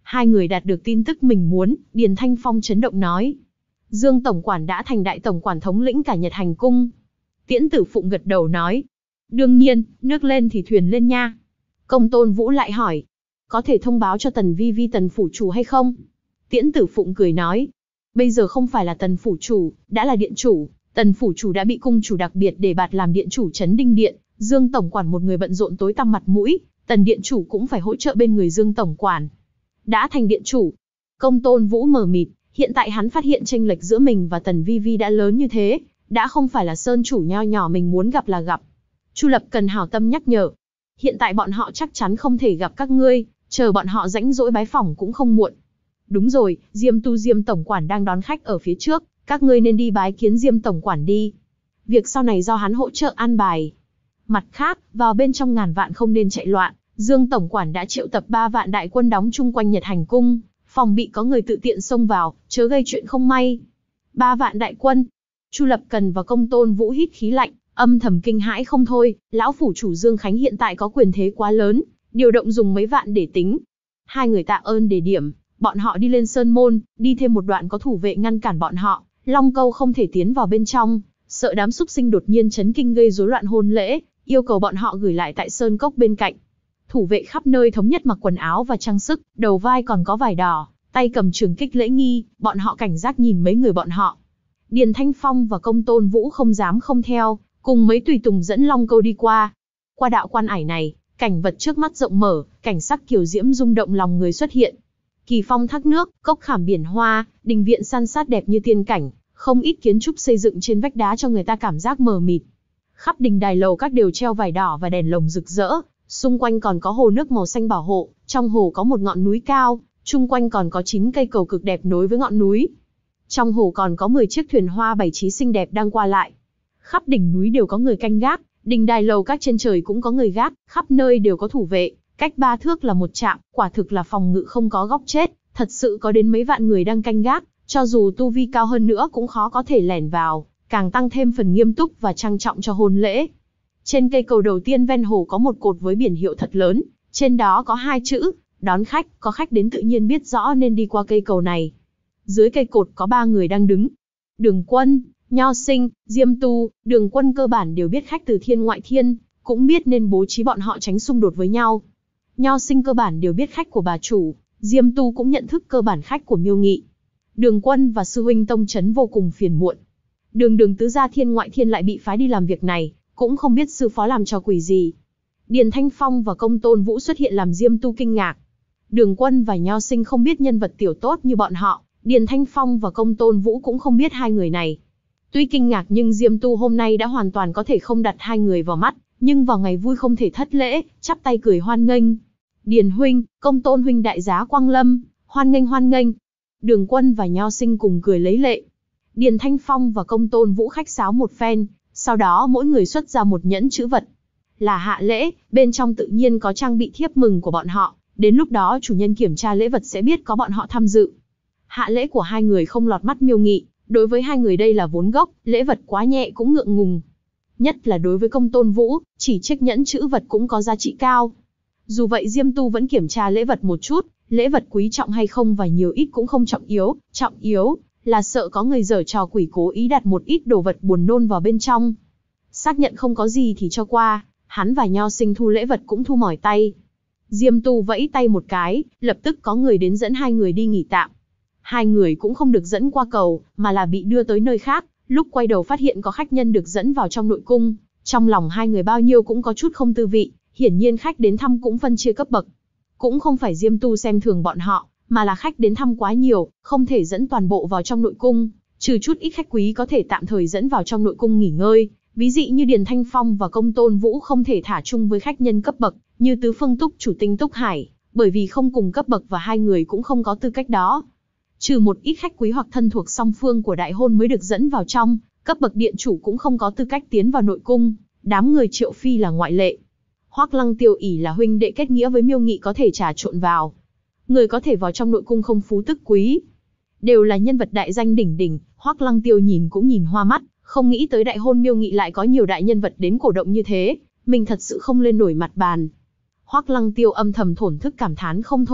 Hai người đạt được tin tức mình muốn, Điền Thanh Phong chấn động nói. Dương tổng quản đã thành đại tổng quản thống lĩnh cả Nhật Hành cung. Tiễn Tử Phụng gật đầu nói. Đương nhiên, nước lên thì thuyền lên nha. Công Tôn Vũ lại hỏi. Có thể thông báo cho Tần Vi Vi Tần phủ chủ hay không? Tiễn Tử Phụng cười nói. Bây giờ không phải là Tần phủ chủ, đã là điện chủ. Tần phủ chủ đã bị cung chủ đặc biệt đề bạt làm điện chủ trấn Đinh Điện. Dương tổng quản một người bận rộn tối tăm mặt mũi. Tần điện chủ cũng phải hỗ trợ bên người Dương tổng quản. Đã thành điện chủ. Công Tôn Vũ mờ mịt, hiện tại hắn phát hiện chênh lệch giữa mình và Tần Vi Vi đã lớn như thế, đã không phải là sơn chủ nho nhỏ mình muốn gặp là gặp. Chu Lập cần hảo tâm nhắc nhở. Hiện tại bọn họ chắc chắn không thể gặp các ngươi, chờ bọn họ rãnh rỗi bái phỏng cũng không muộn. Đúng rồi, Diêm tổng quản đang đón khách ở phía trước, các ngươi nên đi bái kiến Diêm tổng quản đi. Việc sau này do hắn hỗ trợ an bài. Mặt khác, vào bên trong ngàn vạn không nên chạy loạn, Dương tổng quản đã triệu tập 3 vạn đại quân đóng chung quanh Nhật Hành cung, phòng bị có người tự tiện xông vào, chớ gây chuyện không may. 3 vạn đại quân. Chu Lập Cần và Công Tôn Vũ hít khí lạnh, âm thầm kinh hãi không thôi, lão phủ chủ Dương Khánh hiện tại có quyền thế quá lớn, điều động dùng mấy vạn để tính. Hai người tạ ơn đề điểm, bọn họ đi lên sơn môn, đi thêm một đoạn có thủ vệ ngăn cản bọn họ, Long Câu không thể tiến vào bên trong, sợ đám súc sinh đột nhiên chấn kinh gây rối loạn hôn lễ, yêu cầu bọn họ gửi lại tại sơn cốc bên cạnh. Thủ vệ khắp nơi thống nhất mặc quần áo và trang sức, đầu vai còn có vải đỏ, tay cầm trường kích lễ nghi, bọn họ cảnh giác nhìn mấy người bọn họ. Điền Thanh Phong và Công Tôn Vũ không dám không theo, cùng mấy tùy tùng dẫn Long Câu đi qua. Qua đạo quan ải này, cảnh vật trước mắt rộng mở, cảnh sắc kiều diễm rung động lòng người xuất hiện. Kỳ phong thác nước, cốc khảm biển hoa, đình viện san sát đẹp như tiên cảnh, không ít kiến trúc xây dựng trên vách đá cho người ta cảm giác mờ mịt. Khắp đình đài lầu các đều treo vải đỏ và đèn lồng rực rỡ, xung quanh còn có hồ nước màu xanh bảo hộ, trong hồ có một ngọn núi cao, chung quanh còn có 9 cây cầu cực đẹp nối với ngọn núi. Trong hồ còn có 10 chiếc thuyền hoa bày trí xinh đẹp đang qua lại. Khắp đỉnh núi đều có người canh gác, đình đài lầu các trên trời cũng có người gác, khắp nơi đều có thủ vệ, cách 3 thước là một trạm, quả thực là phòng ngự không có góc chết, thật sự có đến mấy vạn người đang canh gác, cho dù tu vi cao hơn nữa cũng khó có thể lẻn vào, càng tăng thêm phần nghiêm túc và trang trọng cho hôn lễ. Trên cây cầu đầu tiên ven hồ có một cột với biển hiệu thật lớn, trên đó có 2 chữ, đón khách, có khách đến tự nhiên biết rõ nên đi qua cây cầu này. Dưới cây cột có 3 người đang đứng. Đường Quân, Nho Sinh, Diêm Tu. Đường Quân cơ bản đều biết khách từ thiên ngoại thiên, cũng biết nên bố trí bọn họ tránh xung đột với nhau. Nho Sinh cơ bản đều biết khách của bà chủ, Diêm Tu cũng nhận thức cơ bản khách của Miêu Nghị. Đường Quân và sư huynh Tông Chấn vô cùng phiền muộn. Đường tứ gia thiên ngoại thiên lại bị phái đi làm việc này, cũng không biết sư phó làm trò quỷ gì. Điền Thanh Phong và Công Tôn Vũ xuất hiện làm Diêm Tu kinh ngạc. Đường Quân và Nho Sinh không biết nhân vật tiểu tốt như bọn họ, Điền Thanh Phong và Công Tôn Vũ cũng không biết hai người này. Tuy kinh ngạc nhưng Diêm Tu hôm nay đã hoàn toàn có thể không đặt hai người vào mắt, nhưng vào ngày vui không thể thất lễ, chắp tay cười hoan nghênh. Điền huynh, Công Tôn huynh đại giá quang lâm, hoan nghênh hoan nghênh. Đường Quân và Nho Sinh cùng cười lấy lệ. Điền Thanh Phong và Công Tôn Vũ khách sáo một phen, sau đó mỗi người xuất ra một nhẫn chữ vật. Là hạ lễ, bên trong tự nhiên có trang bị thiếp mừng của bọn họ, đến lúc đó chủ nhân kiểm tra lễ vật sẽ biết có bọn họ tham dự. Hạ lễ của hai người không lọt mắt Miêu Nghị, đối với hai người đây là vốn gốc, lễ vật quá nhẹ cũng ngượng ngùng. Nhất là đối với Công Tôn Vũ, chỉ chiếc nhẫn chữ vật cũng có giá trị cao. Dù vậy Diêm Tu vẫn kiểm tra lễ vật một chút, lễ vật quý trọng hay không và nhiều ít cũng không trọng yếu là sợ có người giở trò quỷ cố ý đặt một ít đồ vật buồn nôn vào bên trong. Xác nhận không có gì thì cho qua, hắn và Nho Sinh thu lễ vật cũng thu mỏi tay. Diêm Tu vẫy tay một cái, lập tức có người đến dẫn hai người đi nghỉ tạm. Hai người cũng không được dẫn qua cầu, mà là bị đưa tới nơi khác, lúc quay đầu phát hiện có khách nhân được dẫn vào trong nội cung, trong lòng hai người bao nhiêu cũng có chút không tư vị, hiển nhiên khách đến thăm cũng phân chia cấp bậc. Cũng không phải Diêm Tu xem thường bọn họ, mà là khách đến thăm quá nhiều, không thể dẫn toàn bộ vào trong nội cung, trừ chút ít khách quý có thể tạm thời dẫn vào trong nội cung nghỉ ngơi, ví dụ như Điền Thanh Phong và Công Tôn Vũ không thể thả chung với khách nhân cấp bậc, như Tứ Phương Túc chủ Tinh Túc Hải, bởi vì không cùng cấp bậc và hai người cũng không có tư cách đó. Trừ một ít khách quý hoặc thân thuộc song phương của đại hôn mới được dẫn vào trong, cấp bậc điện chủ cũng không có tư cách tiến vào nội cung, đám người Triệu Phi là ngoại lệ. Hoắc Lăng Tiêu ỷ là huynh đệ kết nghĩa với Miêu Nghị có thể trà trộn vào. Người có thể vào trong nội cung không phú tức quý, đều là nhân vật đại danh đỉnh đỉnh, Hoắc Lăng Tiêu nhìn cũng nhìn hoa mắt, không nghĩ tới đại hôn Miêu Nghị lại có nhiều đại nhân vật đến cổ động như thế, mình thật sự không lên nổi mặt bàn. Hoắc Lăng Tiêu âm thầm thổn thức cảm thán không thôi,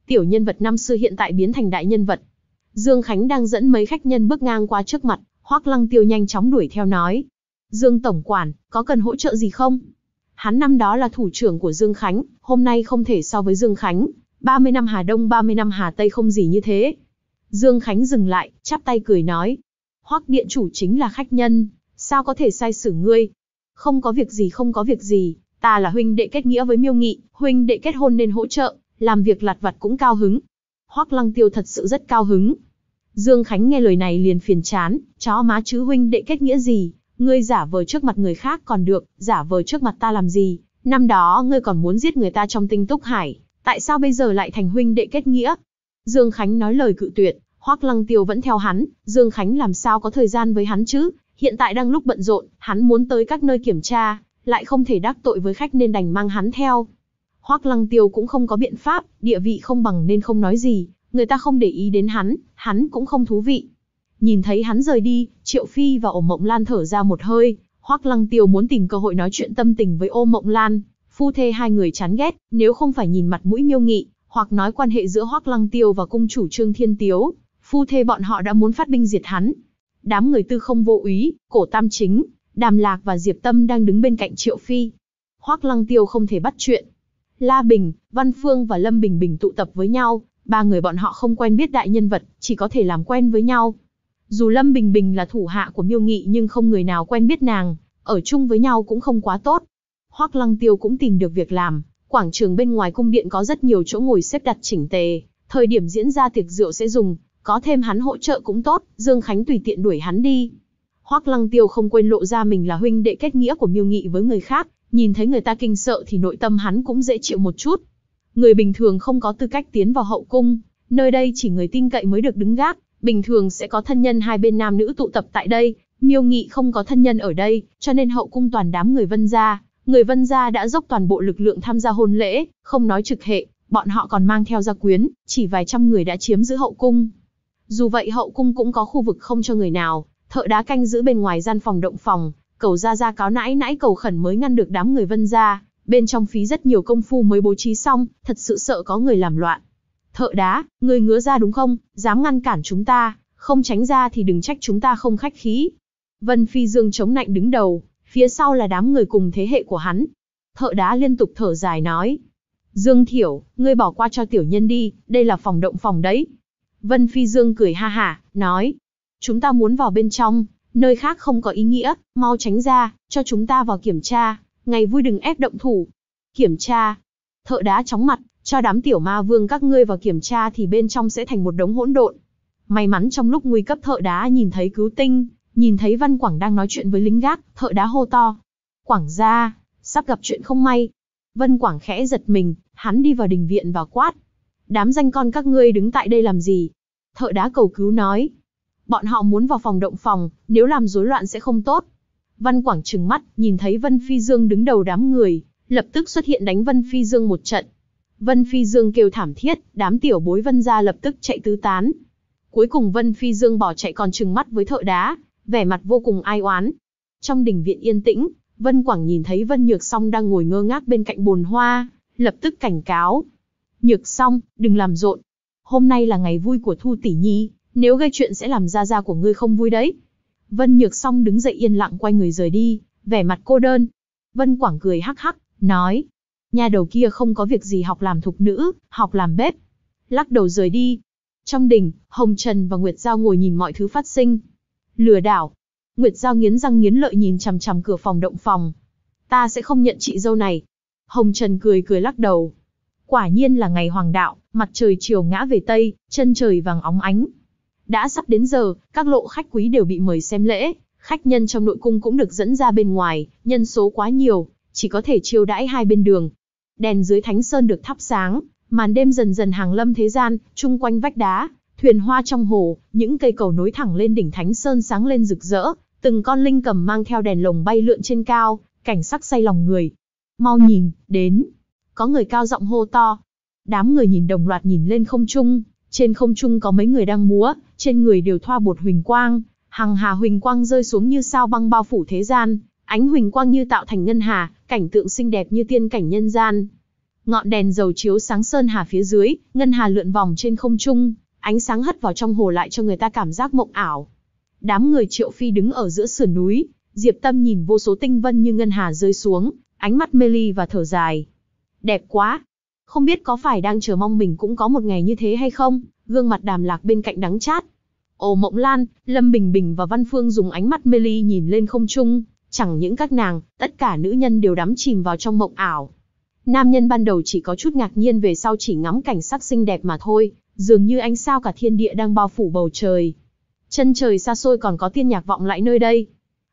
tiểu nhân vật năm xưa hiện tại biến thành đại nhân vật. Dương Khánh đang dẫn mấy khách nhân bước ngang qua trước mặt, Hoắc Lăng Tiêu nhanh chóng đuổi theo nói. Dương tổng quản, có cần hỗ trợ gì không? Hắn năm đó là thủ trưởng của Dương Khánh, hôm nay không thể so với Dương Khánh. 30 năm Hà Đông 30 năm Hà Tây không gì như thế. Dương Khánh dừng lại, chắp tay cười nói. Hoắc điện chủ chính là khách nhân, sao có thể sai xử ngươi? Không có việc gì không có việc gì, ta là huynh đệ kết nghĩa với Miêu Nghị, huynh đệ kết hôn nên hỗ trợ, làm việc lặt vặt cũng cao hứng. Hoắc Lăng Tiêu thật sự rất cao hứng. Dương Khánh nghe lời này liền phiền chán, chó má chứ huynh đệ kết nghĩa gì, ngươi giả vờ trước mặt người khác còn được, giả vờ trước mặt ta làm gì, năm đó ngươi còn muốn giết người ta trong Tinh Túc Hải, tại sao bây giờ lại thành huynh đệ kết nghĩa? Dương Khánh nói lời cự tuyệt, Hoắc Lăng Tiêu vẫn theo hắn, Dương Khánh làm sao có thời gian với hắn chứ, hiện tại đang lúc bận rộn, hắn muốn tới các nơi kiểm tra, lại không thể đắc tội với khách nên đành mang hắn theo. Hoắc Lăng Tiêu cũng không có biện pháp, địa vị không bằng nên không nói gì, người ta không để ý đến hắn cũng không thú vị. Nhìn thấy hắn rời đi, Triệu Phi và Ô Mộng Lan thở ra một hơi, Hoắc Lăng Tiêu muốn tìm cơ hội nói chuyện tâm tình với Ô Mộng Lan, phu thê hai người chán ghét, nếu không phải nhìn mặt mũi Miêu Nghị, hoặc nói quan hệ giữa Hoắc Lăng Tiêu và cung chủ Trương Thiên Tiếu, phu thê bọn họ đã muốn phát binh diệt hắn. Đám người Tư Không Vô Úy, Cổ Tam Chính, Đàm Lạc và Diệp Tâm đang đứng bên cạnh Triệu Phi. Hoắc Lăng Tiêu không thể bắt chuyện. La Bình, Văn Phương và Lâm Bình Bình tụ tập với nhau, ba người bọn họ không quen biết đại nhân vật, chỉ có thể làm quen với nhau. Dù Lâm Bình Bình là thủ hạ của Miêu Nghị nhưng không người nào quen biết nàng, ở chung với nhau cũng không quá tốt. Hoắc Lăng Tiêu cũng tìm được việc làm, quảng trường bên ngoài cung điện có rất nhiều chỗ ngồi xếp đặt chỉnh tề, thời điểm diễn ra tiệc rượu sẽ dùng, có thêm hắn hỗ trợ cũng tốt, Dương Khánh tùy tiện đuổi hắn đi. Hoắc Lăng Tiêu không quên lộ ra mình là huynh đệ kết nghĩa của Miêu Nghị với người khác, nhìn thấy người ta kinh sợ thì nội tâm hắn cũng dễ chịu một chút. Người bình thường không có tư cách tiến vào hậu cung, nơi đây chỉ người tin cậy mới được đứng gác, bình thường sẽ có thân nhân hai bên nam nữ tụ tập tại đây, Miêu Nghị không có thân nhân ở đây, cho nên hậu cung toàn đám người Vân gia. Người Vân gia đã dốc toàn bộ lực lượng tham gia hôn lễ, không nói trực hệ, bọn họ còn mang theo gia quyến, chỉ vài trăm người đã chiếm giữ hậu cung. Dù vậy hậu cung cũng có khu vực không cho người nào, thợ đá canh giữ bên ngoài gian phòng động phòng, Cẩu gia gia cáo nãi nãi cầu khẩn mới ngăn được đám người Vân gia, bên trong phí rất nhiều công phu mới bố trí xong, thật sự sợ có người làm loạn. Thợ đá, người ngứa ra đúng không, dám ngăn cản chúng ta, không tránh ra thì đừng trách chúng ta không khách khí. Vân Phi Dương chống nạnh đứng đầu, phía sau là đám người cùng thế hệ của hắn. Thợ đá liên tục thở dài nói. Dương Thiểu, ngươi bỏ qua cho tiểu nhân đi, đây là phòng động phòng đấy. Vân Phi Dương cười ha hả, nói. Chúng ta muốn vào bên trong, nơi khác không có ý nghĩa, mau tránh ra, cho chúng ta vào kiểm tra, ngày vui đừng ép động thủ. Kiểm tra. Thợ đá chóng mặt, cho đám tiểu ma vương các ngươi vào kiểm tra thì bên trong sẽ thành một đống hỗn độn. May mắn trong lúc nguy cấp thợ đá nhìn thấy Cứu Tinh, nhìn thấy Văn Quảng đang nói chuyện với lính gác, thợ đá hô to. Quảng gia, sắp gặp chuyện không may. Văn Quảng khẽ giật mình, hắn đi vào đình viện và quát. Đám danh con các ngươi đứng tại đây làm gì? Thợ đá cầu cứu nói. Bọn họ muốn vào phòng động phòng, nếu làm rối loạn sẽ không tốt. Văn Quảng trừng mắt, nhìn thấy Vân Phi Dương đứng đầu đám người, lập tức xuất hiện đánh Vân Phi Dương một trận. Vân Phi Dương kêu thảm thiết, đám tiểu bối Vân gia lập tức chạy tứ tán. Cuối cùng Vân Phi Dương bỏ chạy còn trừng mắt với thợ đá, vẻ mặt vô cùng ai oán. Trong đình viện yên tĩnh, Vân Quảng nhìn thấy Vân Nhược Song đang ngồi ngơ ngác bên cạnh bồn hoa, lập tức cảnh cáo. Nhược Song, đừng làm rộn. Hôm nay là ngày vui của Thu tỷ nhi, nếu gây chuyện sẽ làm gia gia của ngươi không vui đấy. Vân Nhược Song đứng dậy yên lặng quay người rời đi, vẻ mặt cô đơn. Vân Quảng cười hắc hắc, nói. Nhà đầu kia không có việc gì học làm thục nữ, học làm bếp. Lắc đầu rời đi. Trong đình, Hồng Trần và Nguyệt Giao ngồi nhìn mọi thứ phát sinh. Lừa đảo. Nguyệt Giao nghiến răng nghiến lợi nhìn chằm chằm cửa phòng động phòng. Ta sẽ không nhận chị dâu này. Hồng Trần cười cười lắc đầu. Quả nhiên là ngày hoàng đạo, mặt trời chiều ngã về Tây, chân trời vàng óng ánh. Đã sắp đến giờ, các lộ khách quý đều bị mời xem lễ, khách nhân trong nội cung cũng được dẫn ra bên ngoài, nhân số quá nhiều, chỉ có thể chiêu đãi hai bên đường. Đèn dưới Thánh Sơn được thắp sáng, màn đêm dần dần hàng lâm thế gian, chung quanh vách đá, thuyền hoa trong hồ, những cây cầu nối thẳng lên đỉnh Thánh Sơn sáng lên rực rỡ, từng con linh cầm mang theo đèn lồng bay lượn trên cao, cảnh sắc say lòng người. Mau nhìn, đến. Có người cao giọng hô to. Đám người nhìn đồng loạt nhìn lên không trung, trên không trung có mấy người đang múa, trên người đều thoa bột huỳnh quang, hằng hà huỳnh quang rơi xuống như sao băng bao phủ thế gian, ánh huỳnh quang như tạo thành ngân hà, cảnh tượng xinh đẹp như tiên cảnh nhân gian. Ngọn đèn dầu chiếu sáng sơn hà phía dưới, ngân hà lượn vòng trên không trung, ánh sáng hất vào trong hồ lại cho người ta cảm giác mộng ảo. Đám người Triệu Phi đứng ở giữa sườn núi, Diệp Tâm nhìn vô số tinh vân như ngân hà rơi xuống, ánh mắt mê ly và thở dài. Đẹp quá! Không biết có phải đang chờ mong mình cũng có một ngày như thế hay không? Gương mặt Đàm Lạc bên cạnh đắng chát. Ồ Mộng Lan, Lâm Bình Bình và Văn Phương dùng ánh mắt mê ly nhìn lên không trung, chẳng những các nàng, tất cả nữ nhân đều đắm chìm vào trong mộng ảo. Nam nhân ban đầu chỉ có chút ngạc nhiên, về sau chỉ ngắm cảnh sắc xinh đẹp mà thôi, dường như ánh sao cả thiên địa đang bao phủ bầu trời. Chân trời xa xôi còn có tiên nhạc vọng lại nơi đây.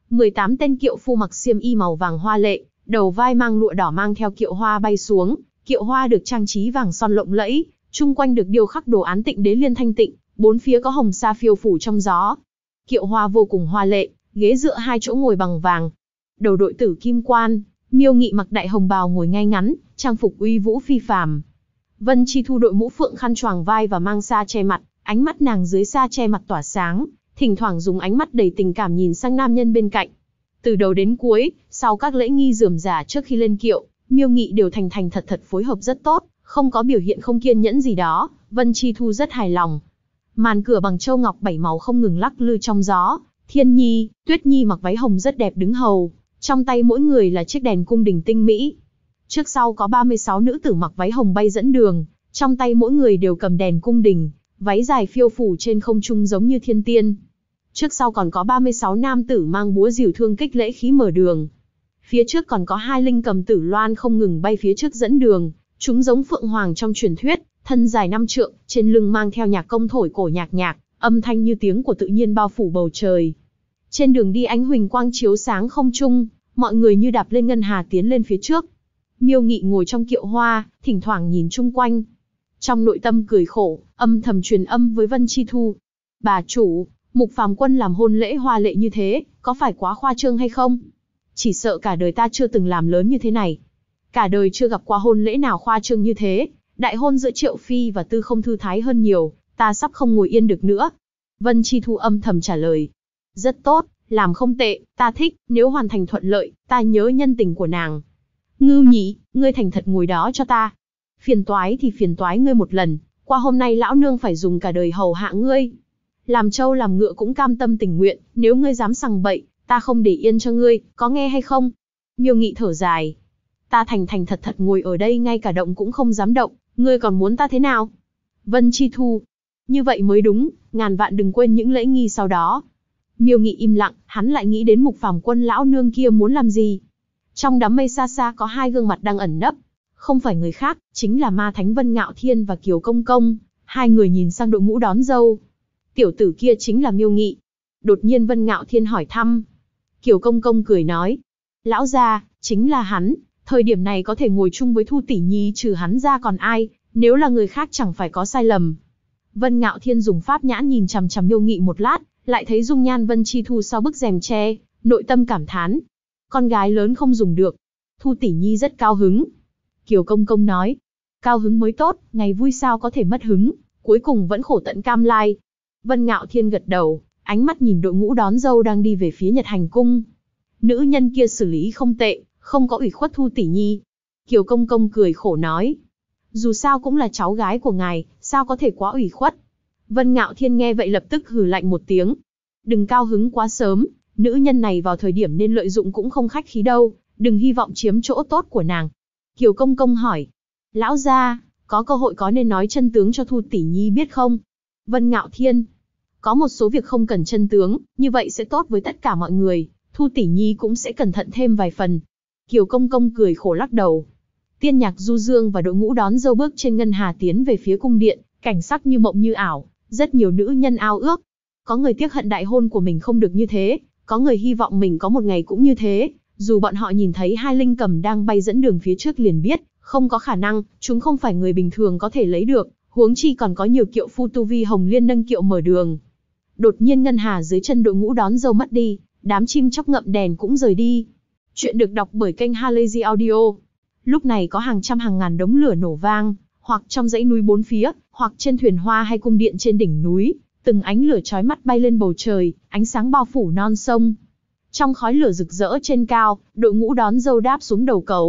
18 tên kiệu phu mặc xiêm y màu vàng hoa lệ, đầu vai mang lụa đỏ mang theo kiệu hoa bay xuống, kiệu hoa được trang trí vàng son lộng lẫy, chung quanh được điêu khắc đồ án Tịnh Đế Liên Thanh Tịnh, bốn phía có hồng sa phiêu phủ trong gió. Kiệu hoa vô cùng hoa lệ, ghế dựa hai chỗ ngồi bằng vàng. Đầu đội tử kim quan, Miêu Nghị mặc đại hồng bào ngồi ngay ngắn, trang phục uy vũ phi phàm. Vân Chi Thu đội mũ phượng khăn choàng vai và mang sa che mặt, ánh mắt nàng dưới sa che mặt tỏa sáng, thỉnh thoảng dùng ánh mắt đầy tình cảm nhìn sang nam nhân bên cạnh. Từ đầu đến cuối, sau các lễ nghi rườm rà trước khi lên kiệu, Miêu Nghị đều thành thành thật thật phối hợp rất tốt, không có biểu hiện không kiên nhẫn gì đó. Vân Chi Thu rất hài lòng. Màn cửa bằng châu ngọc 7 màu không ngừng lắc lư trong gió. Thiên Nhi, Tuyết Nhi mặc váy hồng rất đẹp đứng hầu, trong tay mỗi người là chiếc đèn cung đình tinh mỹ. Trước sau có 36 nữ tử mặc váy hồng bay dẫn đường, trong tay mỗi người đều cầm đèn cung đình, váy dài phiêu phủ trên không trung giống như thiên tiên. Trước sau còn có 36 nam tử mang búa rìu thương kích lễ khí mở đường. Phía trước còn có 2 linh cầm tử loan không ngừng bay phía trước dẫn đường, chúng giống phượng hoàng trong truyền thuyết, thân dài 5 trượng, trên lưng mang theo nhạc công thổi cổ nhạc nhạc, âm thanh như tiếng của tự nhiên bao phủ bầu trời. Trên đường đi ánh huỳnh quang chiếu sáng không trung, mọi người như đạp lên ngân hà tiến lên phía trước. Miêu Nghị ngồi trong kiệu hoa, thỉnh thoảng nhìn chung quanh. Trong nội tâm cười khổ, âm thầm truyền âm với Vân Chi Thu. Bà chủ, Mục Phàm Quân làm hôn lễ hoa lệ như thế, có phải quá khoa trương hay không? Chỉ sợ cả đời ta chưa từng làm lớn như thế này. Cả đời chưa gặp qua hôn lễ nào khoa trương như thế. Đại hôn giữa Triệu Phi và Tư Không thư thái hơn nhiều, ta sắp không ngồi yên được nữa. Vân Chi Thu âm thầm trả lời. Rất tốt, làm không tệ, ta thích, nếu hoàn thành thuận lợi, ta nhớ nhân tình của nàng. Ngưu Nhĩ, ngươi thành thật ngồi đó cho ta. Phiền toái thì phiền toái ngươi một lần, qua hôm nay lão nương phải dùng cả đời hầu hạ ngươi. Làm trâu làm ngựa cũng cam tâm tình nguyện, nếu ngươi dám sằng bậy, ta không để yên cho ngươi, có nghe hay không? Miêu Nghị thở dài. Ta thành thành thật thật ngồi ở đây ngay cả động cũng không dám động, ngươi còn muốn ta thế nào? Vân Chi Thu. Như vậy mới đúng, ngàn vạn đừng quên những lễ nghi sau đó. Miêu Nghị im lặng, hắn lại nghĩ đến Mục Phàm Quân lão nương kia muốn làm gì. Trong đám mây xa xa có 2 gương mặt đang ẩn nấp. Không phải người khác, chính là Ma Thánh Vân Ngạo Thiên và Kiều Công Công. 2 người nhìn sang đội ngũ đón dâu. Tiểu tử kia chính là Miêu Nghị. Đột nhiên Vân Ngạo Thiên hỏi thăm. Kiều Công Công cười nói. Lão gia, chính là hắn. Thời điểm này có thể ngồi chung với Thu tỷ nhi trừ hắn ra còn ai, nếu là người khác chẳng phải có sai lầm. Vân Ngạo Thiên dùng pháp nhãn nhìn chằm chằm Miêu Nghị một lát, lại thấy dung nhan Vân Chi Thu sau bức rèm tre, nội tâm cảm thán. Con gái lớn không dùng được. Thu tỷ nhi rất cao hứng. Kiều Công Công nói. Cao hứng mới tốt, ngày vui sao có thể mất hứng, cuối cùng vẫn khổ tận cam lai. Vân Ngạo Thiên gật đầu, ánh mắt nhìn đội ngũ đón dâu đang đi về phía Nhật Hành Cung. Nữ nhân kia xử lý không tệ, không có ủy khuất Thu tỷ nhi. Kiều Công Công cười khổ nói. Dù sao cũng là cháu gái của ngài, sao có thể quá ủy khuất. Vân Ngạo Thiên nghe vậy lập tức hừ lạnh một tiếng. Đừng cao hứng quá sớm, nữ nhân này vào thời điểm nên lợi dụng cũng không khách khí đâu, đừng hy vọng chiếm chỗ tốt của nàng. Kiều Công Công hỏi. Lão gia, có cơ hội có nên nói chân tướng cho Thu tỷ nhi biết không? Vân Ngạo Thiên. Có một số việc không cần chân tướng, như vậy sẽ tốt với tất cả mọi người, Thu tỷ nhi cũng sẽ cẩn thận thêm vài phần. Kiều Công Công cười khổ lắc đầu. Tiên nhạc du dương và đội ngũ đón dâu bước trên ngân hà tiến về phía cung điện, cảnh sắc như mộng như ảo, rất nhiều nữ nhân ao ước. Có người tiếc hận đại hôn của mình không được như thế, có người hy vọng mình có một ngày cũng như thế, dù bọn họ nhìn thấy 2 linh cầm đang bay dẫn đường phía trước liền biết, không có khả năng, chúng không phải người bình thường có thể lấy được, huống chi còn có nhiều kiệu phu tu vi hồng liên nâng kiệu mở đường. Đột nhiên ngân hà dưới chân đội ngũ đón dâu mất đi, đám chim chóc ngậm đèn cũng rời đi. Chuyện được đọc bởi kênh Halazy Audio. Lúc này có hàng trăm hàng ngàn đống lửa nổ vang, hoặc trong dãy núi bốn phía, hoặc trên thuyền hoa hay cung điện trên đỉnh núi, từng ánh lửa chói mắt bay lên bầu trời, ánh sáng bao phủ non sông. Trong khói lửa rực rỡ trên cao, đội ngũ đón dâu đáp xuống đầu cầu,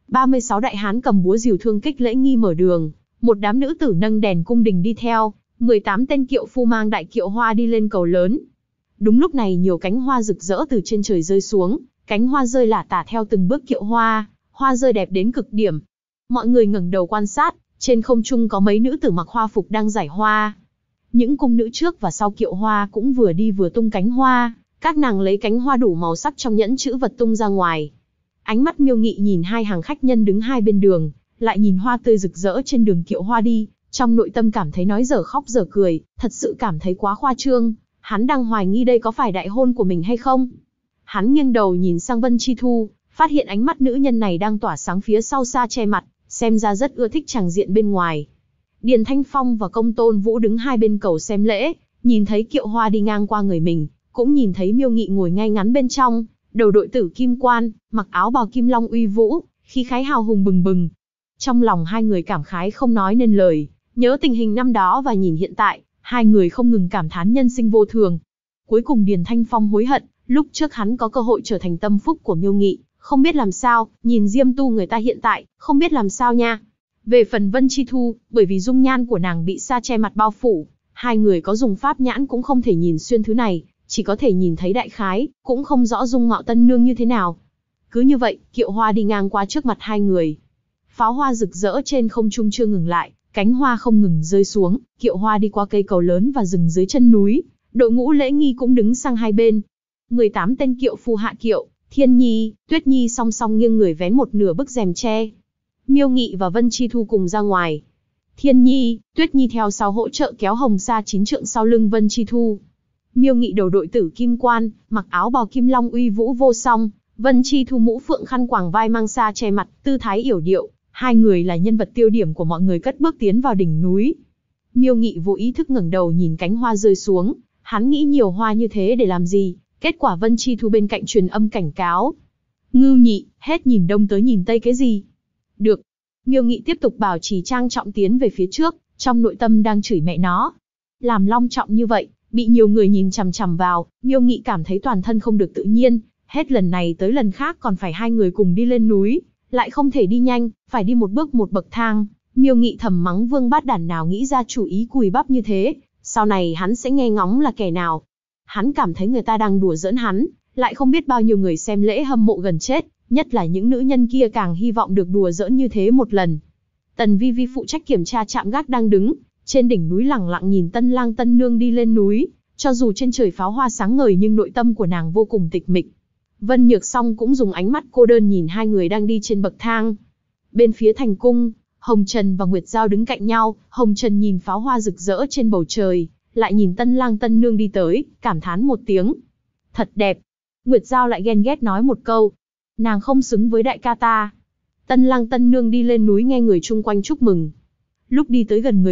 36 đại hán cầm búa rìu thương kích lễ nghi mở đường, một đám nữ tử nâng đèn cung đình đi theo, 18 tên kiệu phu mang đại kiệu hoa đi lên cầu lớn. Đúng lúc này nhiều cánh hoa rực rỡ từ trên trời rơi xuống, cánh hoa rơi lả tả theo từng bước kiệu hoa, hoa rơi đẹp đến cực điểm. Mọi người ngẩng đầu quan sát, trên không trung có mấy nữ tử mặc hoa phục đang giải hoa. Những cung nữ trước và sau kiệu hoa cũng vừa đi vừa tung cánh hoa, các nàng lấy cánh hoa đủ màu sắc trong nhẫn chữ vật tung ra ngoài. Ánh mắt Miêu Nghị nhìn hai hàng khách nhân đứng hai bên đường, lại nhìn hoa tươi rực rỡ trên đường kiệu hoa đi, trong nội tâm cảm thấy nói dở khóc dở cười, thật sự cảm thấy quá khoa trương. Hắn đang hoài nghi đây có phải đại hôn của mình hay không. Hắn nghiêng đầu nhìn sang Vân Chi Thu, phát hiện ánh mắt nữ nhân này đang tỏa sáng phía sau xa che mặt, xem ra rất ưa thích tràng diện bên ngoài. Điền Thanh Phong và Công Tôn Vũ đứng hai bên cầu xem lễ, nhìn thấy kiệu hoa đi ngang qua người mình, cũng nhìn thấy Miêu Nghị ngồi ngay ngắn bên trong, đầu đội tử kim quan, mặc áo bào kim long uy vũ, khí khái hào hùng bừng bừng. Trong lòng hai người cảm khái không nói nên lời, nhớ tình hình năm đó và nhìn hiện tại, hai người không ngừng cảm thán nhân sinh vô thường. Cuối cùng Điền Thanh Phong hối hận, lúc trước hắn có cơ hội trở thành tâm phúc của Miêu Nghị, không biết làm sao, nhìn Diêm Tu người ta hiện tại, không biết làm sao nha. Về phần Vân Chi Thu, bởi vì dung nhan của nàng bị sa che mặt bao phủ, hai người có dùng pháp nhãn cũng không thể nhìn xuyên thứ này, chỉ có thể nhìn thấy đại khái, cũng không rõ dung mạo tân nương như thế nào. Cứ như vậy, kiệu hoa đi ngang qua trước mặt hai người. Pháo hoa rực rỡ trên không trung chưa ngừng lại, cánh hoa không ngừng rơi xuống, kiệu hoa đi qua cây cầu lớn và dừng dưới chân núi, đội ngũ lễ nghi cũng đứng sang hai bên. 18 tên kiệu phu hạ kiệu, Thiên Nhi, Tuyết Nhi song song nghiêng người vén một nửa bức rèm tre. Miêu Nghị và Vân Chi Thu cùng ra ngoài. Thiên Nhi, Tuyết Nhi theo sau hỗ trợ kéo hồng sa 9 trượng sau lưng Vân Chi Thu. Miêu Nghị đầu đội tử kim quan, mặc áo bào kim long uy vũ vô song, Vân Chi Thu mũ phượng khăn quàng vai mang sa che mặt, tư thái yểu điệu, hai người là nhân vật tiêu điểm của mọi người cất bước tiến vào đỉnh núi. Miêu Nghị vô ý thức ngẩng đầu nhìn cánh hoa rơi xuống, hắn nghĩ nhiều hoa như thế để làm gì, kết quả Vân Chi Thu bên cạnh truyền âm cảnh cáo. Ngưu Nhị, hết nhìn đông tới nhìn tây cái gì? Được. Miêu Nghị tiếp tục bảo trì trang trọng tiến về phía trước, trong nội tâm đang chửi mẹ nó. Làm long trọng như vậy, bị nhiều người nhìn chằm chằm vào, Miêu Nghị cảm thấy toàn thân không được tự nhiên, hết lần này tới lần khác còn phải hai người cùng đi lên núi, lại không thể đi nhanh, phải đi một bước một bậc thang. Miêu Nghị thầm mắng vương bát đản nào nghĩ ra chủ ý cùi bắp như thế, sau này hắn sẽ nghe ngóng là kẻ nào. Hắn cảm thấy người ta đang đùa giỡn hắn, lại không biết bao nhiêu người xem lễ hâm mộ gần chết, nhất là những nữ nhân kia càng hy vọng được đùa giỡn như thế một lần. Tần Vi Vi phụ trách kiểm tra trạm gác đang đứng trên đỉnh núi lẳng lặng nhìn tân lang tân nương đi lên núi, cho dù trên trời pháo hoa sáng ngời nhưng nội tâm của nàng vô cùng tịch mịch. Vân Nhược Song cũng dùng ánh mắt cô đơn nhìn hai người đang đi trên bậc thang. Bên phía thành cung, Hồng Trần và Nguyệt Giao đứng cạnh nhau, Hồng Trần nhìn pháo hoa rực rỡ trên bầu trời, lại nhìn tân lang tân nương đi tới, cảm thán một tiếng. Thật đẹp. Nguyệt Giao lại ghen ghét nói một câu. Nàng không xứng với đại ca ta. Tân lang tân nương đi lên núi nghe người chung quanh chúc mừng. Lúc đi tới gần người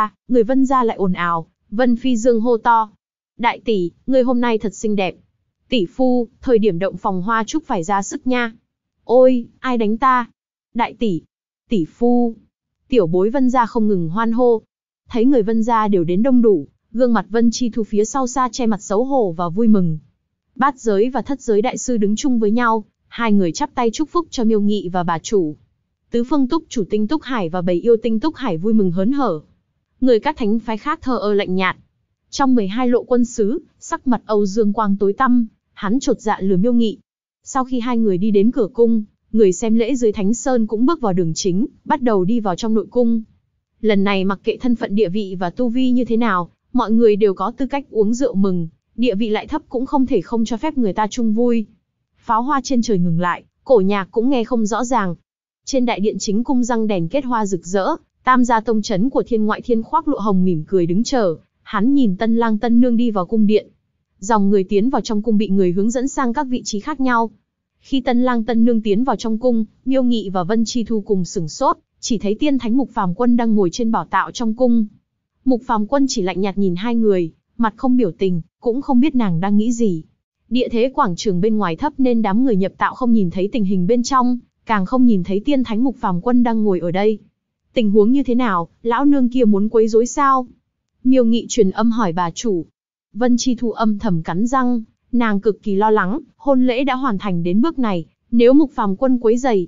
Vân gia lại ồn ào, Vân Phi Dương hô to. Đại tỷ, người hôm nay thật xinh đẹp. Tỷ phu, thời điểm động phòng hoa chúc phải ra sức nha. Ôi, ai đánh ta? Đại tỷ, tỷ phu. Tiểu bối Vân gia không ngừng hoan hô. Thấy người Vân gia đều đến đông đủ, gương mặt Vân Chi Thu phía sau xa che mặt xấu hổ và vui mừng. Bát giới và thất giới đại sư đứng chung với nhau, hai người chắp tay chúc phúc cho Miêu Nghị và bà chủ. Tứ phương túc chủ Tinh Túc Hải và bầy yêu Tinh Túc Hải vui mừng hớn hở. Người các thánh phái khác thờ ơ lạnh nhạt. Trong 12 lộ quân sứ, sắc mặt Âu Dương Quang tối tăm, hắn chột dạ lừa Miêu Nghị. Sau khi hai người đi đến cửa cung, người xem lễ dưới Thánh Sơn cũng bước vào đường chính, bắt đầu đi vào trong nội cung. Lần này mặc kệ thân phận địa vị và tu vi như thế nào, mọi người đều có tư cách uống rượu mừng, địa vị lại thấp cũng không thể không cho phép người ta chung vui. Pháo hoa trên trời ngừng lại, cổ nhạc cũng nghe không rõ ràng. Trên đại điện chính cung răng đèn kết hoa rực rỡ, Tam gia tông trấn của Thiên Ngoại Thiên khoác lụa hồng mỉm cười đứng chờ, hắn nhìn tân lang tân nương đi vào cung điện. Dòng người tiến vào trong cung bị người hướng dẫn sang các vị trí khác nhau. Khi tân lang tân nương tiến vào trong cung, Miêu Nghị và Vân Chi Thu cùng sửng sốt, chỉ thấy tiên thánh Mục Phàm Quân đang ngồi trên bảo tọa trong cung. Mục Phàm Quân chỉ lạnh nhạt nhìn hai người, mặt không biểu tình, cũng không biết nàng đang nghĩ gì. Địa thế quảng trường bên ngoài thấp nên đám người nhập tạo không nhìn thấy tình hình bên trong, càng không nhìn thấy tiên thánh Mục Phàm Quân đang ngồi ở đây. Tình huống như thế nào, lão nương kia muốn quấy rối sao? Miêu Nghị truyền âm hỏi bà chủ. Vân Chi Thu âm thầm cắn răng, nàng cực kỳ lo lắng, hôn lễ đã hoàn thành đến bước này, nếu Mục Phàm Quân quấy rầy,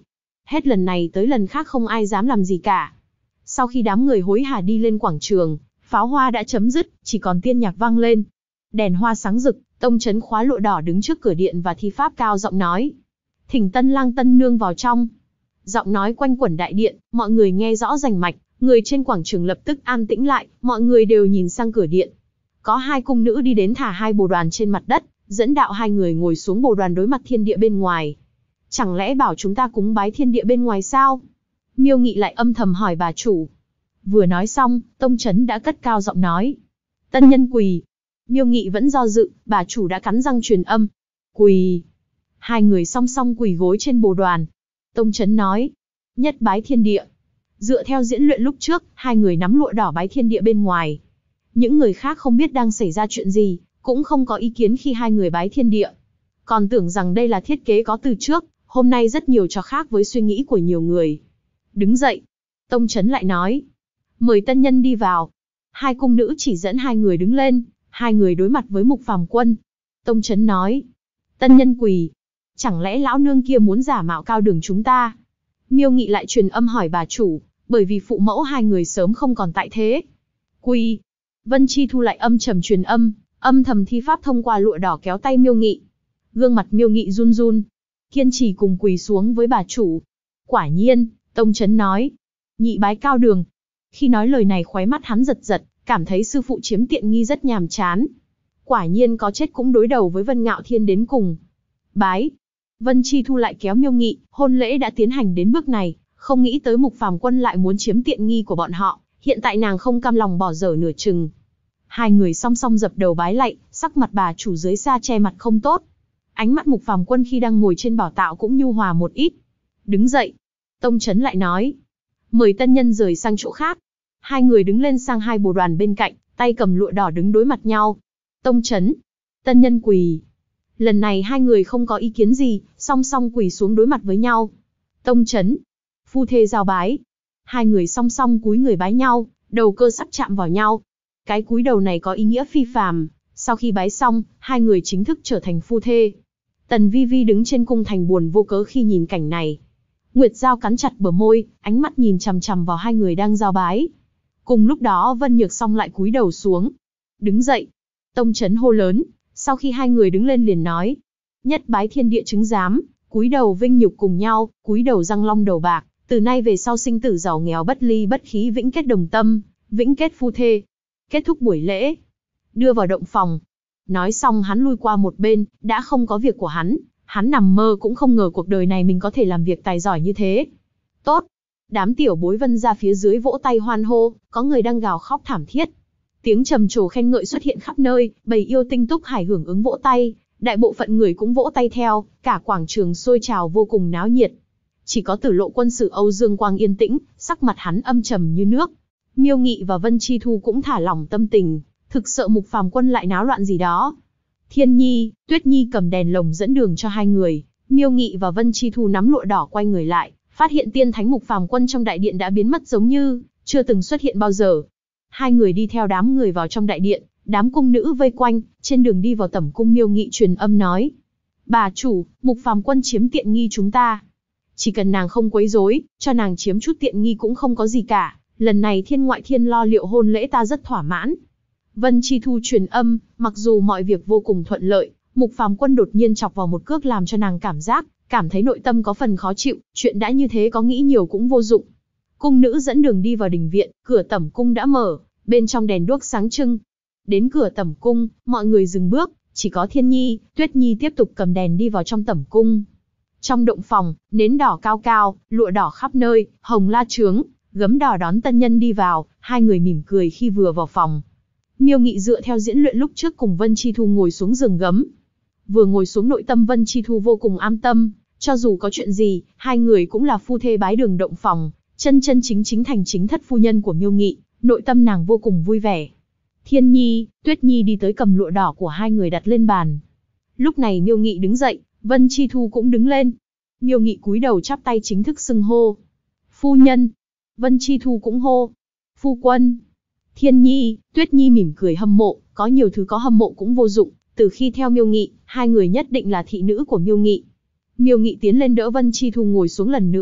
Hết lần này tới lần khác không ai dám làm gì cả. Sau khi đám người hối hả đi lên quảng trường, pháo hoa đã chấm dứt, chỉ còn tiên nhạc vang lên. Đèn hoa sáng rực, tông trấn khóa lụa đỏ đứng trước cửa điện và thi pháp cao giọng nói. Thỉnh tân lang tân nương vào trong. Giọng nói quanh quẩn đại điện, mọi người nghe rõ rành mạch, người trên quảng trường lập tức an tĩnh lại, mọi người đều nhìn sang cửa điện. Có hai cung nữ đi đến thả hai bồ đoàn trên mặt đất, dẫn đạo hai người ngồi xuống bồ đoàn đối mặt thiên địa bên ngoài. Chẳng lẽ bảo chúng ta cúng bái thiên địa bên ngoài sao? Miêu Nghị lại âm thầm hỏi bà chủ. Vừa nói xong, tông trấn đã cất cao giọng nói. Tân nhân quỳ. Miêu Nghị vẫn do dự, bà chủ đã cắn răng truyền âm. Quỳ. Hai người song song quỳ gối trên bồ đoàn. Tông trấn nói. Nhất bái thiên địa. Dựa theo diễn luyện lúc trước, hai người nắm lụa đỏ bái thiên địa bên ngoài. Những người khác không biết đang xảy ra chuyện gì, cũng không có ý kiến khi hai người bái thiên địa. Còn tưởng rằng đây là thiết kế có từ trước, hôm nay rất nhiều cho khác với suy nghĩ của nhiều người. Đứng dậy. Tông trấn lại nói. Mời tân nhân đi vào. Hai cung nữ chỉ dẫn hai người đứng lên, hai người đối mặt với Mục Phàm Quân. Tông trấn nói. Tân nhân quỳ. Chẳng lẽ lão nương kia muốn giả mạo Cao Đường chúng ta? Miêu Nghị lại truyền âm hỏi bà chủ, bởi vì phụ mẫu hai người sớm không còn tại thế. Quỳ. Vân Chi Thu lại âm trầm truyền âm, âm thầm thi pháp thông qua lụa đỏ kéo tay Miêu Nghị. Gương mặt Miêu Nghị run run, kiên trì cùng quỳ xuống với bà chủ. Quả nhiên, tông trấn nói. Nhị bái Cao Đường. Khi nói lời này khóe mắt hắn giật giật, cảm thấy sư phụ chiếm tiện nghi rất nhàm chán. Quả nhiên có chết cũng đối đầu với Vân Ngạo Thiên đến cùng. Bái. Vân Chi Thu lại kéo Miêu Nghị, hôn lễ đã tiến hành đến bước này, không nghĩ tới Mục Phàm Quân lại muốn chiếm tiện nghi của bọn họ, hiện tại nàng không cam lòng bỏ dở nửa chừng. Hai người song song dập đầu bái lạy, sắc mặt bà chủ dưới xa che mặt không tốt. Ánh mắt Mục Phàm Quân khi đang ngồi trên bảo tạo cũng nhu hòa một ít. Đứng dậy. Tông trấn lại nói. Mời tân nhân rời sang chỗ khác. Hai người đứng lên sang hai bồ đoàn bên cạnh, tay cầm lụa đỏ đứng đối mặt nhau. Tông trấn. Tân nhân quỳ. Lần này hai người không có ý kiến gì, song song quỳ xuống đối mặt với nhau. Tông trấn. Phu thê giao bái. Hai người song song cúi người bái nhau, đầu cơ sắp chạm vào nhau. Cái cúi đầu này có ý nghĩa phi phàm. Sau khi bái xong, hai người chính thức trở thành phu thê. Tần Vi Vi đứng trên cung thành buồn vô cớ khi nhìn cảnh này. Nguyệt Giao cắn chặt bờ môi, ánh mắt nhìn chằm chằm vào hai người đang giao bái. Cùng lúc đó Vân Nhược Song lại cúi đầu xuống. Đứng dậy. Tông trấn hô lớn, sau khi hai người đứng lên liền nói. Nhất bái thiên địa chứng giám, cúi đầu vinh nhục cùng nhau, cúi đầu răng long đầu bạc, từ nay về sau sinh tử giàu nghèo bất ly bất khí vĩnh kết đồng tâm, vĩnh kết phu thê. Kết thúc buổi lễ. Đưa vào động phòng. Nói xong hắn lui qua một bên, đã không có việc của hắn. Hắn nằm mơ cũng không ngờ cuộc đời này mình có thể làm việc tài giỏi như thế. Tốt. Đám tiểu bối Vân ra phía dưới vỗ tay hoan hô, có người đang gào khóc thảm thiết. Tiếng trầm trồ khen ngợi xuất hiện khắp nơi, bầy yêu tinh túc hải hưởng ứng vỗ tay, đại bộ phận người cũng vỗ tay theo, cả quảng trường sôi trào vô cùng náo nhiệt. Chỉ có Tử Lộ quân sử Âu Dương Quang yên tĩnh, sắc mặt hắn âm trầm như nước. Miêu Nghị và Vân Chi Thu cũng thả lỏng tâm tình, thực sợ Mục Phàm Quân lại náo loạn gì đó. Thiên Nhi, Tuyết Nhi cầm đèn lồng dẫn đường cho hai người, Miêu Nghị và Vân Chi Thu nắm lụa đỏ quay người lại, phát hiện tiên thánh Mục Phàm Quân trong đại điện đã biến mất giống như chưa từng xuất hiện bao giờ. Hai người đi theo đám người vào trong đại điện, đám cung nữ vây quanh, trên đường đi vào tẩm cung Miêu Nghị truyền âm nói. Bà chủ, Mục Phàm Quân chiếm tiện nghi chúng ta. Chỉ cần nàng không quấy rối, cho nàng chiếm chút tiện nghi cũng không có gì cả. Lần này thiên ngoại thiên lo liệu hôn lễ ta rất thỏa mãn. Vân Chi Thu truyền âm, mặc dù mọi việc vô cùng thuận lợi, Mục Phàm Quân đột nhiên chọc vào một cước làm cho nàng cảm thấy nội tâm có phần khó chịu, chuyện đã như thế có nghĩ nhiều cũng vô dụng. Cung nữ dẫn đường đi vào đình viện, cửa tẩm cung đã mở, bên trong đèn đuốc sáng trưng. Đến cửa tẩm cung, mọi người dừng bước, chỉ có Thiên Nhi, Tuyết Nhi tiếp tục cầm đèn đi vào trong tẩm cung. Trong động phòng, nến đỏ cao cao, lụa đỏ khắp nơi, hồng la trướng, gấm đỏ đón tân nhân đi vào, hai người mỉm cười khi vừa vào phòng. Miêu Nghị dựa theo diễn luyện lúc trước cùng Vân Chi Thu ngồi xuống giường gấm. Vừa ngồi xuống nội tâm Vân Chi Thu vô cùng an tâm, cho dù có chuyện gì, hai người cũng là phu thê bái đường động phòng, chân chân chính chính thành chính thất phu nhân của Miêu Nghị, nội tâm nàng vô cùng vui vẻ. Thiên Nhi, Tuyết Nhi đi tới cầm lụa đỏ của hai người đặt lên bàn. Lúc này Miêu Nghị đứng dậy, Vân Chi Thu cũng đứng lên. Miêu Nghị cúi đầu chắp tay chính thức xưng hô. Phu nhân. Vân Chi Thu cũng hô. Phu quân. Thiên Nhi, Tuyết Nhi mỉm cười hâm mộ, có nhiều thứ có hâm mộ cũng vô dụng, từ khi theo Miêu Nghị, hai người nhất định là thị nữ của Miêu Nghị. Miêu Nghị tiến lên đỡ Vân Chi Thu ngồi xuống lần nữa,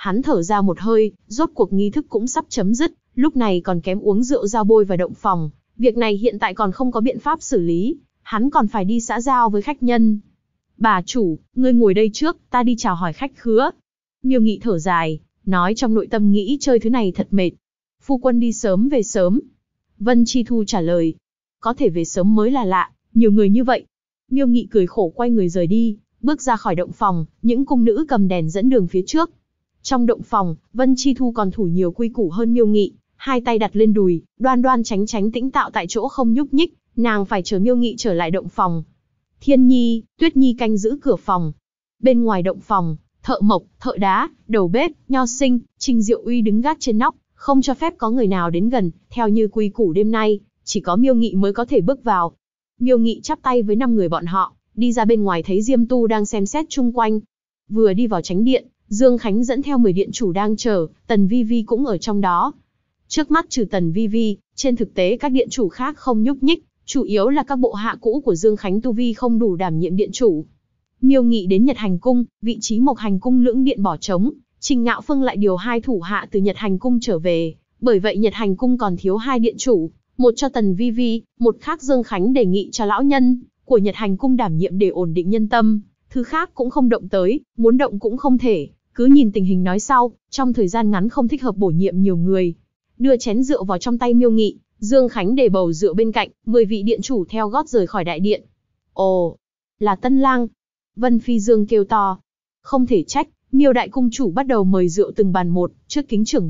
Hắn thở ra một hơi, rốt cuộc nghi thức cũng sắp chấm dứt, lúc này còn kém uống rượu giao bôi vào động phòng. Việc này hiện tại còn không có biện pháp xử lý, hắn còn phải đi xã giao với khách nhân. Bà chủ, ngươi ngồi đây trước, ta đi chào hỏi khách khứa. Miêu Nghị thở dài, nói trong nội tâm nghĩ chơi thứ này thật mệt. Phu quân đi sớm về sớm. Vân Chi Thu trả lời. Có thể về sớm mới là lạ, nhiều người như vậy. Miêu Nghị cười khổ quay người rời đi, bước ra khỏi động phòng, những cung nữ cầm đèn dẫn đường phía trước. Trong động phòng, Vân Chi Thu còn thủ nhiều quy củ hơn Miêu Nghị, hai tay đặt lên đùi, đoan đoan chánh chánh tĩnh tạo tại chỗ không nhúc nhích, nàng phải chờ Miêu Nghị trở lại động phòng. Thiên Nhi, Tuyết Nhi canh giữ cửa phòng. Bên ngoài động phòng, thợ mộc, thợ đá, đầu bếp, nho sinh, Trình Diệu Uy đứng gác trên nóc, không cho phép có người nào đến gần, theo như quy củ đêm nay, chỉ có Miêu Nghị mới có thể bước vào. Miêu Nghị chắp tay với 5 người bọn họ, đi ra bên ngoài thấy Diêm Tu đang xem xét chung quanh. Vừa đi vào chánh điện, Dương Khánh dẫn theo 10 điện chủ đang chờ, Tần Vi Vi cũng ở trong đó. Trước mắt trừ Tần Vi Vi, trên thực tế các điện chủ khác không nhúc nhích, chủ yếu là các bộ hạ cũ của Dương Khánh tu vi không đủ đảm nhiệm điện chủ. Miêu Nghị đến Nhật Hành Cung, vị trí Mộc Hành Cung lưỡng điện bỏ trống, Trình Ngạo Phương lại điều 2 thủ hạ từ Nhật Hành Cung trở về, bởi vậy Nhật Hành Cung còn thiếu 2 điện chủ, một cho Tần Vi Vi, một khác Dương Khánh đề nghị cho lão nhân của Nhật Hành Cung đảm nhiệm để ổn định nhân tâm, thứ khác cũng không động tới, muốn động cũng không thể, cứ nhìn tình hình nói sau, trong thời gian ngắn không thích hợp bổ nhiệm nhiều người. Đưa chén rượu vào trong tay Miêu Nghị, Dương Khánh để bầu rượu bên cạnh, 10 vị điện chủ theo gót rời khỏi đại điện. Ồ, là Tân Lang. Vân Phi Dương kêu to. Không thể trách, Miêu đại cung chủ bắt đầu mời rượu từng bàn một, trước kính trưởng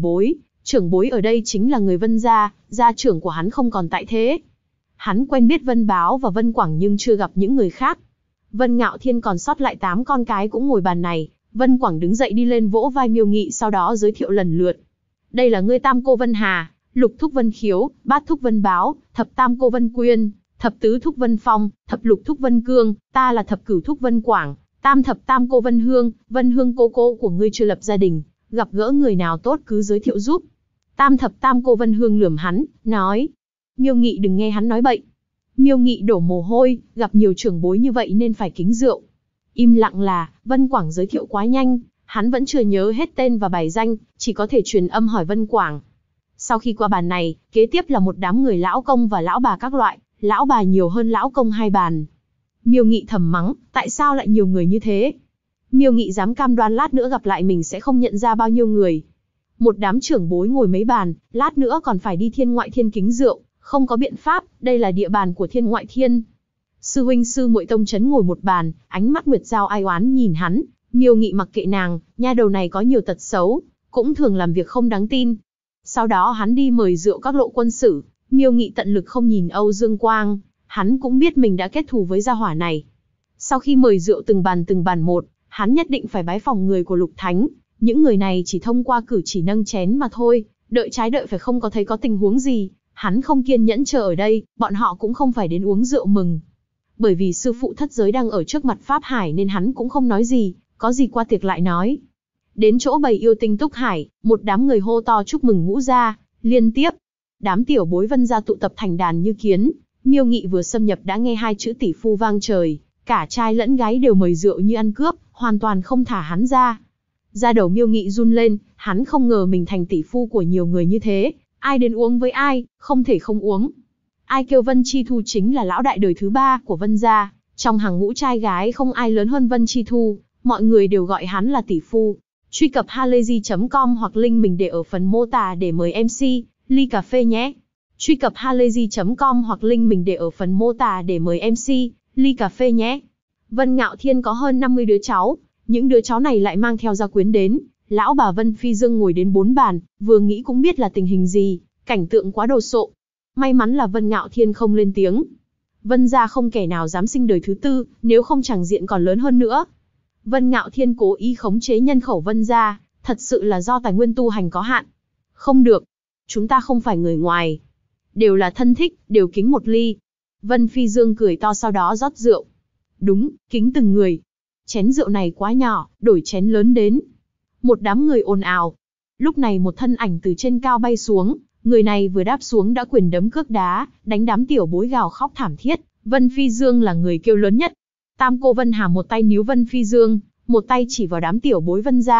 bối ở đây chính là người Vân gia, gia trưởng của hắn không còn tại thế. Hắn quen biết Vân Báo và Vân Quảng nhưng chưa gặp những người khác. Vân Ngạo Thiên còn sót lại 8 con cái cũng ngồi bàn này, Vân Quảng đứng dậy đi lên vỗ vai Miêu Nghị sau đó giới thiệu lần lượt. Đây là ngươi tam cô Vân Hà, lục thúc Vân Khiếu, bát thúc Vân Báo, thập tam cô Vân Quyên, thập tứ thúc Vân Phong, thập lục thúc Vân Cương, ta là thập cửu thúc Vân Quảng, tam thập tam cô Vân Hương cô của ngươi chưa lập gia đình, gặp gỡ người nào tốt cứ giới thiệu giúp. Tam thập tam cô Vân Hương lườm hắn, nói. Miêu Nghị đừng nghe hắn nói bậy. Miêu Nghị đổ mồ hôi, gặp nhiều trưởng bối như vậy nên phải kính rượu. Im lặng là, Vân Quảng giới thiệu quá nhanh, hắn vẫn chưa nhớ hết tên và bài danh, chỉ có thể truyền âm hỏi Vân Quảng. Sau khi qua bàn này, kế tiếp là một đám người lão công và lão bà các loại, lão bà nhiều hơn lão công 2 bàn. Miêu Nghị thầm mắng, tại sao lại nhiều người như thế? Miêu Nghị dám cam đoan lát nữa gặp lại mình sẽ không nhận ra bao nhiêu người. Một đám trưởng bối ngồi mấy bàn, lát nữa còn phải đi Thiên Ngoại Thiên kính rượu, không có biện pháp, đây là địa bàn của Thiên Ngoại Thiên. Sư huynh sư muội tông trấn ngồi một bàn, ánh mắt Nguyệt Giao ai oán nhìn hắn, Miêu Nghị mặc kệ nàng, nha đầu này có nhiều tật xấu, cũng thường làm việc không đáng tin. Sau đó hắn đi mời rượu các lộ quân sử, Miêu Nghị tận lực không nhìn Âu Dương Quang, hắn cũng biết mình đã kết thù với gia hỏa này. Sau khi mời rượu từng bàn một, hắn nhất định phải bái phòng người của Lục Thánh, những người này chỉ thông qua cử chỉ nâng chén mà thôi, đợi trái đợi phải không có thấy có tình huống gì, hắn không kiên nhẫn chờ ở đây, bọn họ cũng không phải đến uống rượu mừng. Bởi vì sư phụ thất giới đang ở trước mặt Pháp Hải nên hắn cũng không nói gì, có gì qua tiệc lại nói. Đến chỗ bầy yêu tinh Túc Hải, một đám người hô to chúc mừng ngũ gia, liên tiếp. Đám tiểu bối Vân gia tụ tập thành đàn như kiến, Miêu Nghị vừa xâm nhập đã nghe 2 chữ tỷ phu vang trời, cả trai lẫn gái đều mời rượu như ăn cướp, hoàn toàn không thả hắn ra. Da đầu Miêu Nghị run lên, hắn không ngờ mình thành tỷ phu của nhiều người như thế, ai đến uống với ai, không thể không uống. Ai kêu Vân Chi Thu chính là lão đại đời thứ 3 của Vân gia, trong hàng ngũ trai gái không ai lớn hơn Vân Chi Thu, mọi người đều gọi hắn là tỷ phu. Truy cập halayzi.com hoặc link mình để ở phần mô tả để mời MC ly cà phê nhé. Truy cập halayzi.com hoặc link mình để ở phần mô tả để mời MC ly cà phê nhé. Vân Ngạo Thiên có hơn 50 đứa cháu, những đứa cháu này lại mang theo gia quyến đến. Lão bà Vân Phi Dương ngồi đến 4 bàn, vừa nghĩ cũng biết là tình hình gì, cảnh tượng quá đồ sộ. May mắn là Vân Ngạo Thiên không lên tiếng. Vân gia không kẻ nào dám sinh đời thứ 4, nếu không chẳng diện còn lớn hơn nữa. Vân Ngạo Thiên cố ý khống chế nhân khẩu Vân gia, thật sự là do tài nguyên tu hành có hạn. Không được, chúng ta không phải người ngoài, đều là thân thích, đều kính một ly. Vân Phi Dương cười to sau đó rót rượu. Đúng, kính từng người. Chén rượu này quá nhỏ, đổi chén lớn đến. Một đám người ồn ào. Lúc này một thân ảnh từ trên cao bay xuống, người này vừa đáp xuống đã quyền đấm cước đá, đánh đám tiểu bối gào khóc thảm thiết. Vân Phi Dương là người kêu lớn nhất. Tam cô Vân Hà một tay níu Vân Phi Dương, một tay chỉ vào đám tiểu bối Vân gia,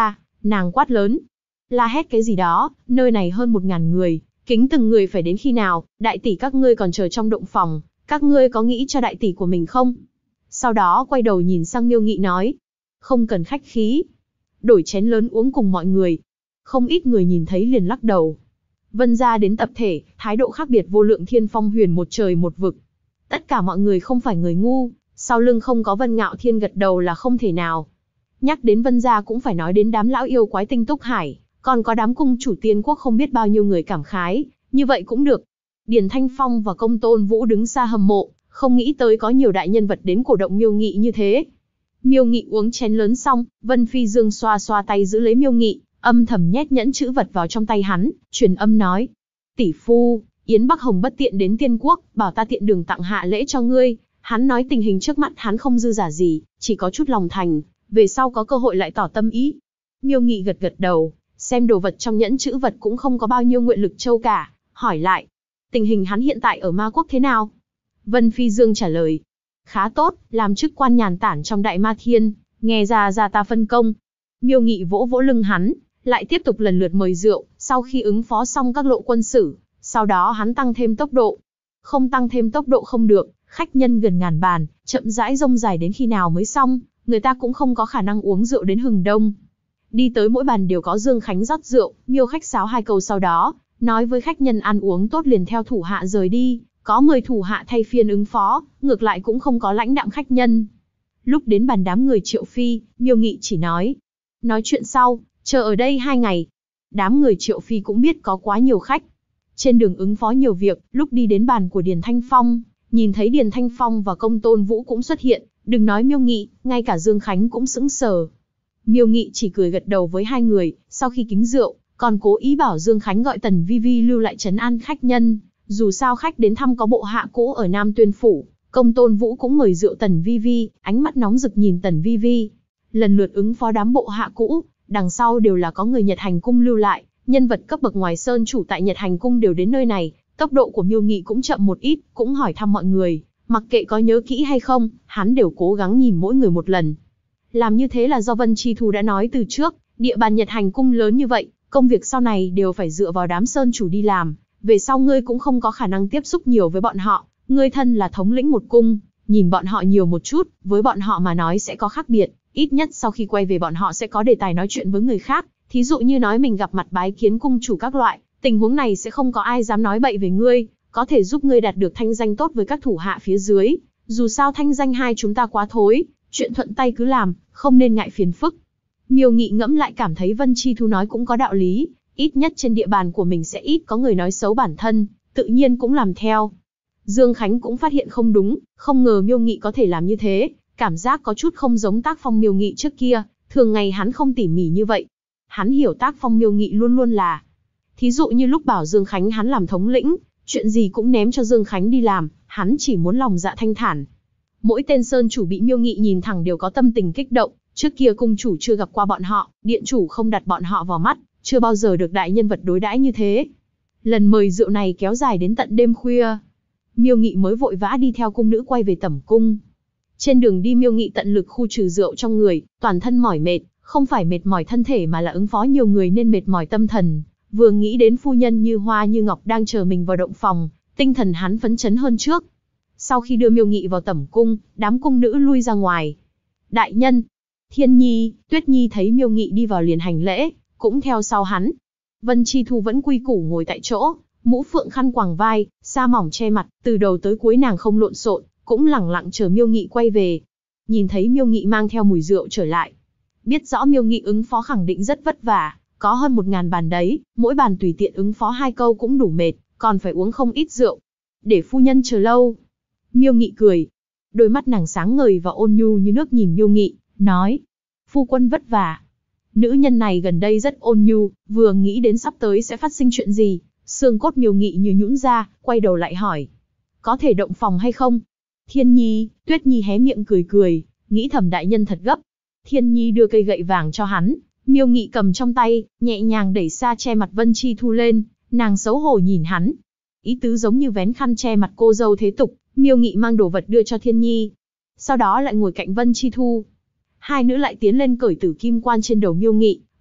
Nàng quát lớn. La hét cái gì đó, nơi này hơn 1000 người, kính từng người phải đến khi nào, đại tỷ các ngươi còn chờ trong động phòng, các ngươi có nghĩ cho đại tỷ của mình không? Sau đó quay đầu nhìn sang Miêu Nghị nói. Không cần khách khí. Đổi chén lớn uống cùng mọi người. Không ít người nhìn thấy liền lắc đầu. Vân gia đến tập thể, thái độ khác biệt vô lượng thiên phong huyền một trời một vực. Tất cả mọi người không phải người ngu, sau lưng không có Vân Ngạo Thiên gật đầu là không thể nào. Nhắc đến Vân gia cũng phải nói đến đám lão yêu quái Tinh Túc Hải, còn có đám cung chủ tiên quốc không biết bao nhiêu người cảm khái, như vậy cũng được. Điền Thanh Phong và Công Tôn Vũ đứng xa hâm mộ, không nghĩ tới có nhiều đại nhân vật đến cổ động Miêu Nghị như thế. Miêu Nghị uống chén lớn xong, Vân Phi Dương xoa xoa tay giữ lấy Miêu Nghị, âm thầm nhét nhẫn chữ vật vào trong tay hắn, truyền âm nói. Tỷ phu, Yến Bắc Hồng bất tiện đến Tiên Quốc, bảo ta tiện đường tặng hạ lễ cho ngươi. Hắn nói tình hình trước mắt hắn không dư giả gì, chỉ có chút lòng thành, về sau có cơ hội lại tỏ tâm ý. Miêu Nghị gật gật đầu, xem đồ vật trong nhẫn chữ vật cũng không có bao nhiêu nguyện lực châu cả, hỏi lại. Tình hình hắn hiện tại ở Ma Quốc thế nào? Vân Phi Dương trả lời. Khá tốt, làm chức quan nhàn tản trong Đại Ma Thiên, nghe ra ta phân công. Miêu Nghị vỗ vỗ lưng hắn, lại tiếp tục lần lượt mời rượu, sau khi ứng phó xong các lộ quân sử, sau đó hắn tăng thêm tốc độ. Không tăng thêm tốc độ không được, khách nhân gần ngàn bàn, chậm rãi rông dài đến khi nào mới xong, người ta cũng không có khả năng uống rượu đến hừng đông. Đi tới mỗi bàn đều có Dương Khánh rót rượu, Miêu khách sáo 2 câu sau đó, nói với khách nhân ăn uống tốt liền theo thủ hạ rời đi, có 10 thủ hạ thay phiên ứng phó, ngược lại cũng không có lãnh đạm khách nhân. Lúc đến bàn đám người Triệu Phi, Miêu Nghị chỉ nói chuyện sau, chờ ở đây 2 ngày. Đám người Triệu Phi cũng biết có quá nhiều khách. Trên đường ứng phó nhiều việc, lúc đi đến bàn của Điền Thanh Phong, nhìn thấy Điền Thanh Phong và Công Tôn Vũ cũng xuất hiện, đừng nói Miêu Nghị, ngay cả Dương Khánh cũng sững sờ. Miêu Nghị chỉ cười gật đầu với 2 người, sau khi kính rượu, còn cố ý bảo Dương Khánh gọi Tần Vi Vi lưu lại trấn an khách nhân, dù sao khách đến thăm có bộ hạ cũ ở Nam Tuyên Phủ. Công Tôn Vũ cũng mời rượu Tần Vi Vi, ánh mắt nóng rực nhìn Tần Vi Vi. Lần lượt ứng phó đám bộ hạ cũ, đằng sau đều là có người Nhật Hành Cung lưu lại, nhân vật cấp bậc ngoài sơn chủ tại Nhật Hành Cung đều đến nơi này. Tốc độ của Miêu Nghị cũng chậm một ít, cũng hỏi thăm mọi người, mặc kệ có nhớ kỹ hay không, hắn đều cố gắng nhìn mỗi người một lần. Làm như thế là do Vân Chi Thu đã nói từ trước, địa bàn Nhật Hành Cung lớn như vậy, công việc sau này đều phải dựa vào đám sơn chủ đi làm, về sau ngươi cũng không có khả năng tiếp xúc nhiều với bọn họ, ngươi thân là thống lĩnh một cung, nhìn bọn họ nhiều một chút, với bọn họ mà nói sẽ có khác biệt, ít nhất sau khi quay về bọn họ sẽ có đề tài nói chuyện với người khác, thí dụ như nói mình gặp mặt bái kiến cung chủ các loại, tình huống này sẽ không có ai dám nói bậy về ngươi, có thể giúp ngươi đạt được thanh danh tốt với các thủ hạ phía dưới, dù sao thanh danh hai chúng ta quá thối, chuyện thuận tay cứ làm, không nên ngại phiền phức. Miêu Nghị ngẫm lại cảm thấy Vân Chi Thu nói cũng có đạo lý, ít nhất trên địa bàn của mình sẽ ít có người nói xấu bản thân, tự nhiên cũng làm theo. Dương Khánh cũng phát hiện không đúng, không ngờ Miêu Nghị có thể làm như thế, cảm giác có chút không giống tác phong Miêu Nghị trước kia, thường ngày hắn không tỉ mỉ như vậy. Hắn hiểu tác phong Miêu Nghị luôn luôn là, thí dụ như lúc bảo Dương Khánh hắn làm thống lĩnh, chuyện gì cũng ném cho Dương Khánh đi làm, hắn chỉ muốn lòng dạ thanh thản. Mỗi tên sơn chủ bị Miêu Nghị nhìn thẳng đều có tâm tình kích động, trước kia cung chủ chưa gặp qua bọn họ, điện chủ không đặt bọn họ vào mắt, chưa bao giờ được đại nhân vật đối đãi như thế. Lần mời rượu này kéo dài đến tận đêm khuya. Miêu Nghị mới vội vã đi theo cung nữ quay về tẩm cung. Trên đường đi Miêu Nghị tận lực khu trừ rượu trong người, toàn thân mỏi mệt, không phải mệt mỏi thân thể mà là ứng phó nhiều người nên mệt mỏi tâm thần. Vừa nghĩ đến phu nhân Như Hoa Như Ngọc đang chờ mình vào động phòng, tinh thần hắn phấn chấn hơn trước. Sau khi đưa Miêu Nghị vào tẩm cung, đám cung nữ lui ra ngoài. Đại nhân, Thiên Nhi, Tuyết Nhi thấy Miêu Nghị đi vào liền hành lễ, cũng theo sau hắn. Vân Chi Thu vẫn quy củ ngồi tại chỗ, mũ phượng khăn quàng vai, sa mỏng che mặt, từ đầu tới cuối nàng không lộn xộn, cũng lẳng lặng chờ Miêu Nghị quay về. Nhìn thấy Miêu Nghị mang theo mùi rượu trở lại, biết rõ Miêu Nghị ứng phó khẳng định rất vất vả, có hơn 1000 bàn đấy, mỗi bàn tùy tiện ứng phó 2 câu cũng đủ mệt, còn phải uống không ít rượu. Để phu nhân chờ lâu. Miêu Nghị cười, đôi mắt nàng sáng ngời và ôn nhu như nước nhìn Miêu Nghị, nói: phu quân vất vả. Nữ nhân này gần đây rất ôn nhu, vừa nghĩ đến sắp tới sẽ phát sinh chuyện gì, xương cốt Miêu Nghị như nhũn ra, quay đầu lại hỏi: có thể động phòng hay không? Thiên Nhi, Tuyết Nhi hé miệng cười cười, nghĩ thầm đại nhân thật gấp. Thiên Nhi đưa cây gậy vàng cho hắn, Miêu Nghị cầm trong tay, nhẹ nhàng đẩy xa che mặt Vân Chi Thu lên, nàng xấu hổ nhìn hắn. Ý tứ giống như vén khăn che mặt cô dâu thế tục, Miêu Nghị mang đồ vật đưa cho Thiên Nhi. Sau đó lại ngồi cạnh Vân Chi Thu. Hai nữ lại tiến lên cởi tử kim quan trên đầu Miêu Nghị,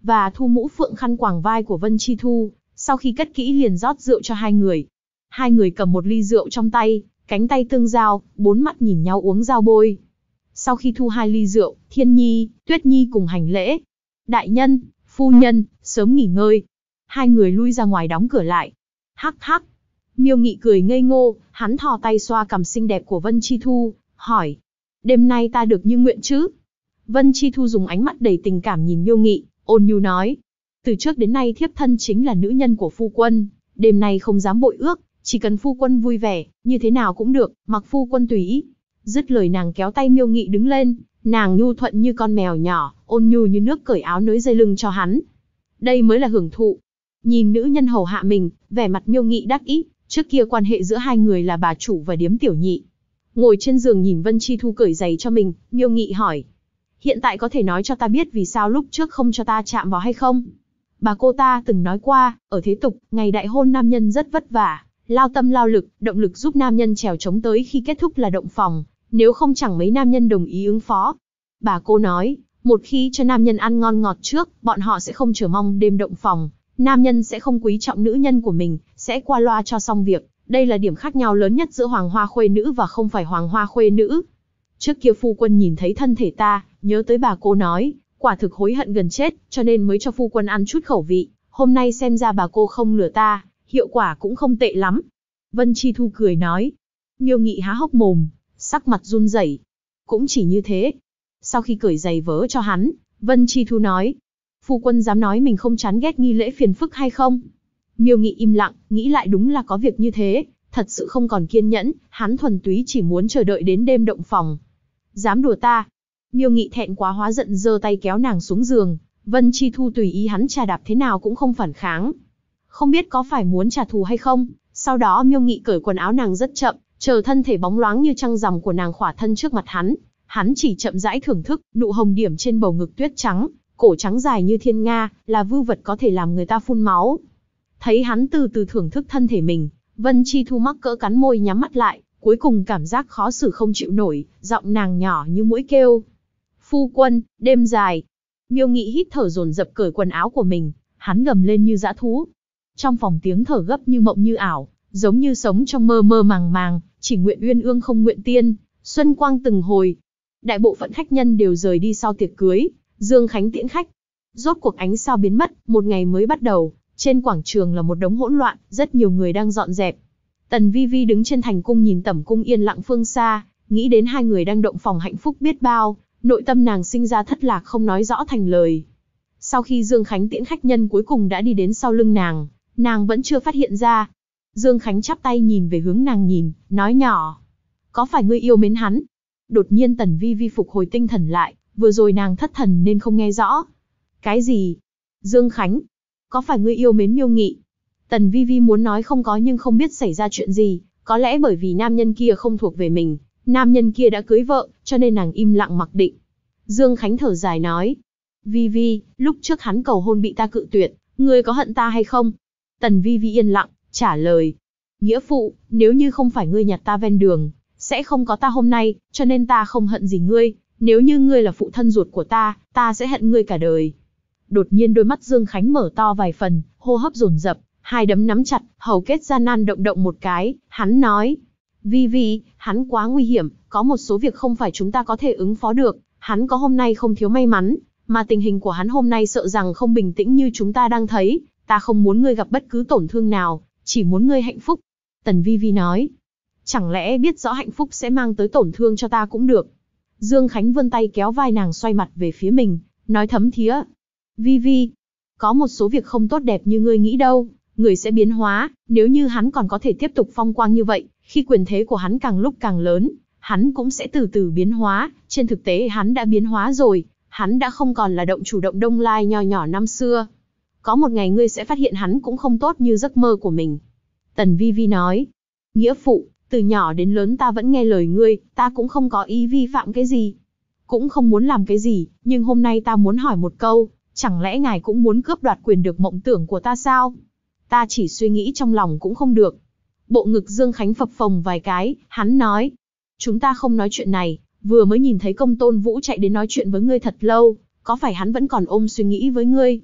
và thu mũ phượng khăn quàng vai của Vân Chi Thu, sau khi cất kỹ liền rót rượu cho hai người. Hai người cầm một ly rượu trong tay, cánh tay tương giao, bốn mắt nhìn nhau uống giao bôi. Sau khi thu hai ly rượu, Thiên Nhi, Tuyết Nhi cùng hành lễ. Đại nhân, phu nhân, sớm nghỉ ngơi. Hai người lui ra ngoài đóng cửa lại. Hắc hắc. Miêu Nghị cười ngây ngô, hắn thò tay xoa cằm xinh đẹp của Vân Chi Thu, hỏi. Đêm nay ta được như nguyện chứ? Vân Chi Thu dùng ánh mắt đầy tình cảm nhìn Miêu Nghị, ôn nhu nói. Từ trước đến nay thiếp thân chính là nữ nhân của phu quân, đêm nay không dám bội ước, chỉ cần phu quân vui vẻ, như thế nào cũng được, mặc phu quân tùy ý. Dứt lời nàng kéo tay Miêu Nghị đứng lên, nàng nhu thuận như con mèo nhỏ, ôn nhu như nước cởi áo nới dây lưng cho hắn. Đây mới là hưởng thụ. Nhìn nữ nhân hầu hạ mình, vẻ mặt Miêu Nghị đắc ý, trước kia quan hệ giữa hai người là bà chủ và điếm tiểu nhị. Ngồi trên giường nhìn Vân Chi Thu cởi giày cho mình, Miêu Nghị hỏi. Hiện tại có thể nói cho ta biết vì sao lúc trước không cho ta chạm vào hay không? Bà cô ta từng nói qua, ở thế tục, ngày đại hôn nam nhân rất vất vả, lao tâm lao lực, động lực giúp nam nhân trèo trống tới khi kết thúc là động phòng, nếu không chẳng mấy nam nhân đồng ý ứng phó. Bà cô nói, một khi cho nam nhân ăn ngon ngọt trước, bọn họ sẽ không chờ mong đêm động phòng, nam nhân sẽ không quý trọng nữ nhân của mình, sẽ qua loa cho xong việc. Đây là điểm khác nhau lớn nhất giữa hoàng hoa khuê nữ và không phải hoàng hoa khuê nữ. Trước kia phu quân nhìn thấy thân thể ta, nhớ tới bà cô nói, quả thực hối hận gần chết, cho nên mới cho phu quân ăn chút khẩu vị. Hôm nay xem ra bà cô không lừa ta, hiệu quả cũng không tệ lắm. Vân Chi Thu cười nói. Miêu Nghị há hốc mồm, sắc mặt run rẩy. Cũng chỉ như thế. Sau khi cởi giày vớ cho hắn, Vân Chi Thu nói. Phu quân dám nói mình không chán ghét nghi lễ phiền phức hay không? Miêu Nghị im lặng, nghĩ lại đúng là có việc như thế, thật sự không còn kiên nhẫn, hắn thuần túy chỉ muốn chờ đợi đến đêm động phòng. Dám đùa ta? Miêu Nghị thẹn quá hóa giận giơ tay kéo nàng xuống giường, Vân Chi Thu tùy ý hắn chà đạp thế nào cũng không phản kháng. Không biết có phải muốn trả thù hay không, sau đó Miêu Nghị cởi quần áo nàng rất chậm, chờ thân thể bóng loáng như trăng rằm của nàng khỏa thân trước mặt hắn chỉ chậm rãi thưởng thức, nụ hồng điểm trên bầu ngực tuyết trắng, cổ trắng dài như thiên nga, là vưu vật có thể làm người ta phun máu. Thấy hắn từ từ thưởng thức thân thể mình, Vân Chi Thu mắc cỡ cắn môi nhắm mắt lại, cuối cùng cảm giác khó xử không chịu nổi, giọng nàng nhỏ như muỗi kêu. Phu quân, đêm dài. Miêu Nghị hít thở dồn dập cởi quần áo của mình, hắn gầm lên như dã thú. Trong phòng tiếng thở gấp như mộng như ảo, giống như sống trong mơ mơ màng màng, chỉ nguyện uyên ương không nguyện tiên, xuân quang từng hồi. Đại bộ phận khách nhân đều rời đi sau tiệc cưới, Dương Khánh tiễn khách. Rốt cuộc ánh sao biến mất, một ngày mới bắt đầu. Trên quảng trường là một đống hỗn loạn, rất nhiều người đang dọn dẹp. Tần Vi Vi đứng trên thành cung nhìn tẩm cung yên lặng phương xa, nghĩ đến hai người đang động phòng hạnh phúc biết bao, nội tâm nàng sinh ra thất lạc không nói rõ thành lời. Sau khi Dương Khánh tiễn khách nhân cuối cùng đã đi đến sau lưng nàng vẫn chưa phát hiện ra. Dương Khánh chắp tay nhìn về hướng nàng nhìn, nói nhỏ. Có phải ngươi yêu mến hắn? Đột nhiên Tần Vi Vi phục hồi tinh thần lại, vừa rồi nàng thất thần nên không nghe rõ. Cái gì? Dương Khánh, có phải ngươi yêu mến Miêu Nghị? Tần Vi Vi muốn nói không có nhưng không biết xảy ra chuyện gì, có lẽ bởi vì nam nhân kia không thuộc về mình, nam nhân kia đã cưới vợ, cho nên nàng im lặng mặc định. Dương Khánh thở dài nói, Vi Vi, lúc trước hắn cầu hôn bị ta cự tuyệt, ngươi có hận ta hay không? Tần Vi Vi yên lặng, trả lời, nghĩa phụ, nếu như không phải ngươi nhặt ta ven đường, sẽ không có ta hôm nay, cho nên ta không hận gì ngươi, nếu như ngươi là phụ thân ruột của ta sẽ hận ngươi cả đời. Đột nhiên đôi mắt Dương Khánh mở to vài phần, hô hấp dồn dập, hai đấm nắm chặt, hầu kết gian nan động động một cái, hắn nói. Vi Vi, hắn quá nguy hiểm, có một số việc không phải chúng ta có thể ứng phó được, hắn có hôm nay không thiếu may mắn, mà tình hình của hắn hôm nay sợ rằng không bình tĩnh như chúng ta đang thấy, ta không muốn ngươi gặp bất cứ tổn thương nào, chỉ muốn ngươi hạnh phúc. Tần Vi Vi nói, chẳng lẽ biết rõ hạnh phúc sẽ mang tới tổn thương cho ta cũng được. Dương Khánh vươn tay kéo vai nàng xoay mặt về phía mình, nói thấm thía. Vi Vi, có một số việc không tốt đẹp như ngươi nghĩ đâu, người sẽ biến hóa, nếu như hắn còn có thể tiếp tục phong quang như vậy, khi quyền thế của hắn càng lúc càng lớn, hắn cũng sẽ từ từ biến hóa, trên thực tế hắn đã biến hóa rồi, hắn đã không còn là động chủ động Đông Lai nho nhỏ năm xưa. Có một ngày ngươi sẽ phát hiện hắn cũng không tốt như giấc mơ của mình. Tần Vi Vi nói, nghĩa phụ, từ nhỏ đến lớn ta vẫn nghe lời ngươi, ta cũng không có ý vi phạm cái gì, cũng không muốn làm cái gì, nhưng hôm nay ta muốn hỏi một câu, chẳng lẽ ngài cũng muốn cướp đoạt quyền được mộng tưởng của ta sao? Ta chỉ suy nghĩ trong lòng cũng không được. Bộ ngực Dương Khánh phập phồng vài cái, hắn nói, chúng ta không nói chuyện này, vừa mới nhìn thấy Công Tôn Vũ chạy đến nói chuyện với ngươi thật lâu, có phải hắn vẫn còn ôm suy nghĩ với ngươi?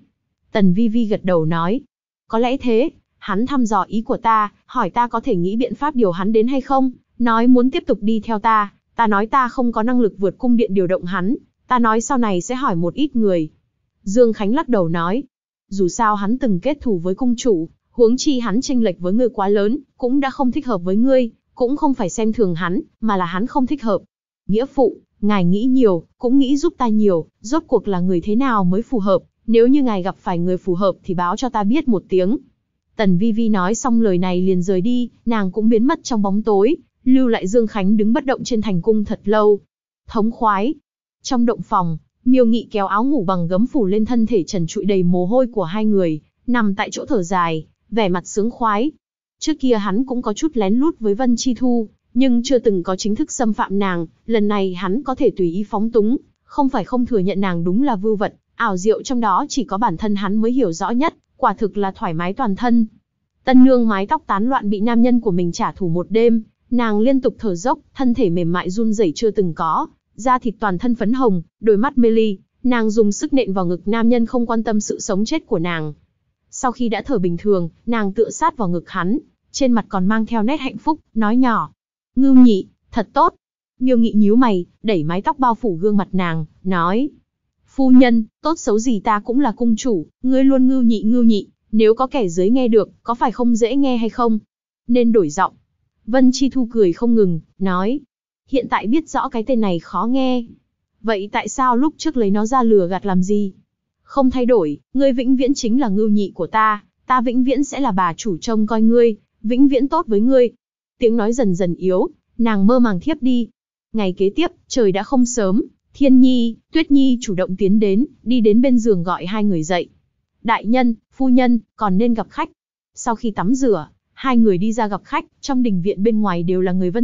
Tần Vi Vi gật đầu nói. Có lẽ thế, hắn thăm dò ý của ta, hỏi ta có thể nghĩ biện pháp điều hắn đến hay không, nói muốn tiếp tục đi theo ta, ta nói ta không có năng lực vượt cung điện điều động hắn, ta nói sau này sẽ hỏi một ít người. Dương Khánh lắc đầu nói, dù sao hắn từng kết thù với cung chủ, huống chi hắn chênh lệch với ngươi quá lớn, cũng đã không thích hợp với ngươi, cũng không phải xem thường hắn, mà là hắn không thích hợp. Nghĩa phụ, ngài nghĩ nhiều, cũng nghĩ giúp ta nhiều, rốt cuộc là người thế nào mới phù hợp, nếu như ngài gặp phải người phù hợp thì báo cho ta biết một tiếng. Tần Vi Vi nói xong lời này liền rời đi, nàng cũng biến mất trong bóng tối, lưu lại Dương Khánh đứng bất động trên thành cung thật lâu. Thống khoái. Trong động phòng, Miêu Nghị kéo áo ngủ bằng gấm phủ lên thân thể trần trụi đầy mồ hôi của hai người, nằm tại chỗ thở dài, vẻ mặt sướng khoái. Trước kia hắn cũng có chút lén lút với Vân Chi Thu, nhưng chưa từng có chính thức xâm phạm nàng, lần này hắn có thể tùy ý phóng túng, không phải không thừa nhận nàng đúng là vưu vật, ảo diệu trong đó chỉ có bản thân hắn mới hiểu rõ nhất, quả thực là thoải mái toàn thân. Tân nương mái tóc tán loạn bị nam nhân của mình trả thù một đêm, nàng liên tục thở dốc, thân thể mềm mại run rẩy chưa từng có, da thịt toàn thân phấn hồng, đôi mắt mê ly, nàng dùng sức nện vào ngực nam nhân không quan tâm sự sống chết của nàng. Sau khi đã thở bình thường, nàng tựa sát vào ngực hắn, trên mặt còn mang theo nét hạnh phúc, nói nhỏ. Ngưu Nhị, thật tốt. Miêu Nghị nhíu mày, đẩy mái tóc bao phủ gương mặt nàng, nói. Phu nhân, tốt xấu gì ta cũng là cung chủ, ngươi luôn ngưu nhị, nếu có kẻ dưới nghe được, có phải không dễ nghe hay không? Nên đổi giọng. Vân Chi Thu cười không ngừng, nói. Hiện tại biết rõ cái tên này khó nghe. Vậy tại sao lúc trước lấy nó ra lừa gạt làm gì? Không thay đổi, ngươi vĩnh viễn chính là ngưu nhị của ta vĩnh viễn sẽ là bà chủ trông coi ngươi, vĩnh viễn tốt với ngươi. Tiếng nói dần dần yếu, nàng mơ màng thiếp đi. Ngày kế tiếp, trời đã không sớm, Thiên Nhi, Tuyết Nhi chủ động tiến đến, đi đến bên giường gọi hai người dậy. Đại nhân, phu nhân, còn nên gặp khách. Sau khi tắm rửa, hai người đi ra gặp khách, trong đình viện bên ngoài đều là người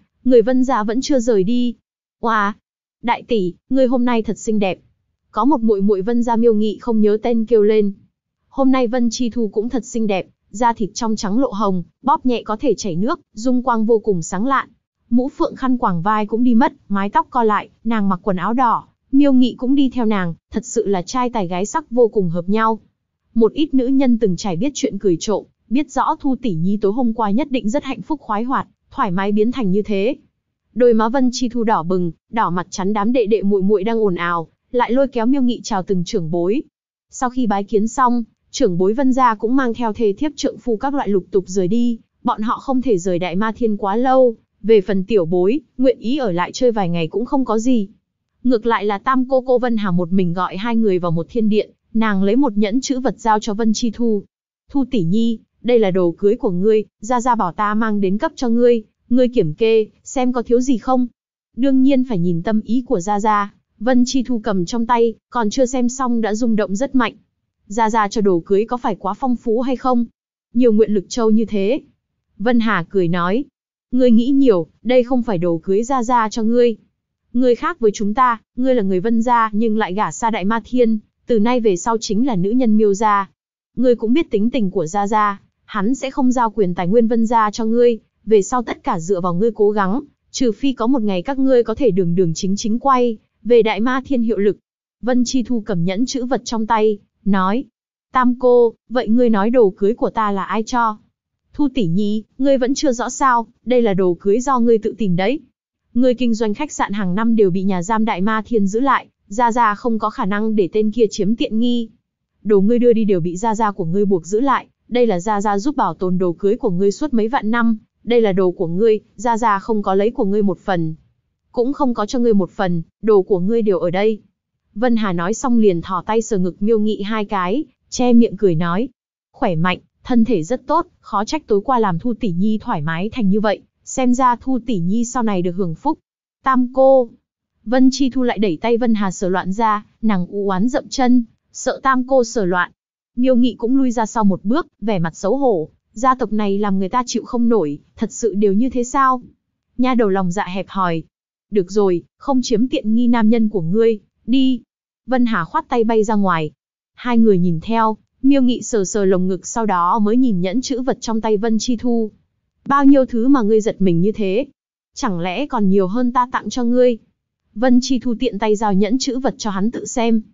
Vân gia vẫn chưa rời đi. Oa, đại tỷ, ngươi hôm nay thật xinh đẹp. Có một muội muội Vân gia Miêu Nghị không nhớ tên kêu lên. Hôm nay Vân Chi Thu cũng thật xinh đẹp, da thịt trong trắng lộ hồng, bóp nhẹ có thể chảy nước, dung quang vô cùng sáng lạn. Mũ phượng khăn quàng vai cũng đi mất, mái tóc co lại, nàng mặc quần áo đỏ, Miêu Nghị cũng đi theo nàng, thật sự là trai tài gái sắc vô cùng hợp nhau. Một ít nữ nhân từng trải biết chuyện cười trộm, biết rõ Thu tỷ nhi tối hôm qua nhất định rất hạnh phúc khoái hoạt, thoải mái biến thành như thế. Đôi má Vân Chi Thu đỏ bừng, đỏ mặt chắn đám đệ đệ muội muội đang ồn ào, lại lôi kéo Miêu Nghị chào từng trưởng bối. Sau khi bái kiến xong, trưởng bối Vân gia cũng mang theo thê thiếp trượng phu các loại lục tục rời đi, bọn họ không thể rời Đại Ma Thiên quá lâu. Về phần tiểu bối, nguyện ý ở lại chơi vài ngày cũng không có gì. Ngược lại là tam cô Vân Hà một mình gọi hai người vào một thiên điện, nàng lấy một nhẫn chữ vật giao cho Vân Chi Thu. Thu tỷ nhi, đây là đồ cưới của ngươi, gia gia bảo ta mang đến cấp cho ngươi, ngươi kiểm kê, xem có thiếu gì không. Đương nhiên phải nhìn tâm ý của gia gia. Vân Chi Thu cầm trong tay, còn chưa xem xong đã rung động rất mạnh. Gia gia cho đồ cưới có phải quá phong phú hay không? Nhiều nguyện lực châu như thế. Vân Hà cười nói. Ngươi nghĩ nhiều, đây không phải đồ cưới gia gia cho ngươi. Ngươi khác với chúng ta, ngươi là người Vân gia nhưng lại gả xa Đại Ma Thiên, từ nay về sau chính là nữ nhân Miêu gia. Ngươi cũng biết tính tình của gia gia, hắn sẽ không giao quyền tài nguyên Vân gia cho ngươi, về sau tất cả dựa vào ngươi cố gắng, trừ phi có một ngày các ngươi có thể đường đường chính chính quay về Đại Ma Thiên hiệu lực. Vân Chi Thu cầm nhẫn chữ vật trong tay, nói. Tam cô, vậy ngươi nói đồ cưới của ta là ai cho? Thu tỷ nhi, ngươi vẫn chưa rõ sao, đây là đồ cưới do ngươi tự tìm đấy. Ngươi kinh doanh khách sạn hàng năm đều bị nhà giam Đại Ma Thiên giữ lại, gia gia không có khả năng để tên kia chiếm tiện nghi. Đồ ngươi đưa đi đều bị gia gia của ngươi buộc giữ lại, đây là gia gia giúp bảo tồn đồ cưới của ngươi suốt mấy vạn năm, đây là đồ của ngươi, gia gia không có lấy của ngươi một phần, cũng không có cho ngươi một phần, đồ của ngươi đều ở đây. Vân Hà nói xong liền thò tay sờ ngực Miêu Nghị hai cái, che miệng cười nói. Khỏe mạnh, thân thể rất tốt, khó trách tối qua làm Thu tỷ nhi thoải mái thành như vậy, xem ra Thu tỷ nhi sau này được hưởng phúc. Tam cô. Vân Chi Thu lại đẩy tay Vân Hà sờ loạn ra, nàng u oán dậm chân, sợ tam cô sờ loạn. Miêu Nghị cũng lui ra sau một bước, vẻ mặt xấu hổ, gia tộc này làm người ta chịu không nổi, thật sự đều như thế sao? Nha đầu lòng dạ hẹp hòi. Được rồi, không chiếm tiện nghi nam nhân của ngươi, đi. Vân Hà khoát tay bay ra ngoài. Hai người nhìn theo, Miêu Nghị sờ sờ lồng ngực sau đó mới nhìn nhẫn chữ vật trong tay Vân Chi Thu. Bao nhiêu thứ mà ngươi giật mình như thế? Chẳng lẽ còn nhiều hơn ta tặng cho ngươi? Vân Chi Thu tiện tay giao nhẫn chữ vật cho hắn tự xem.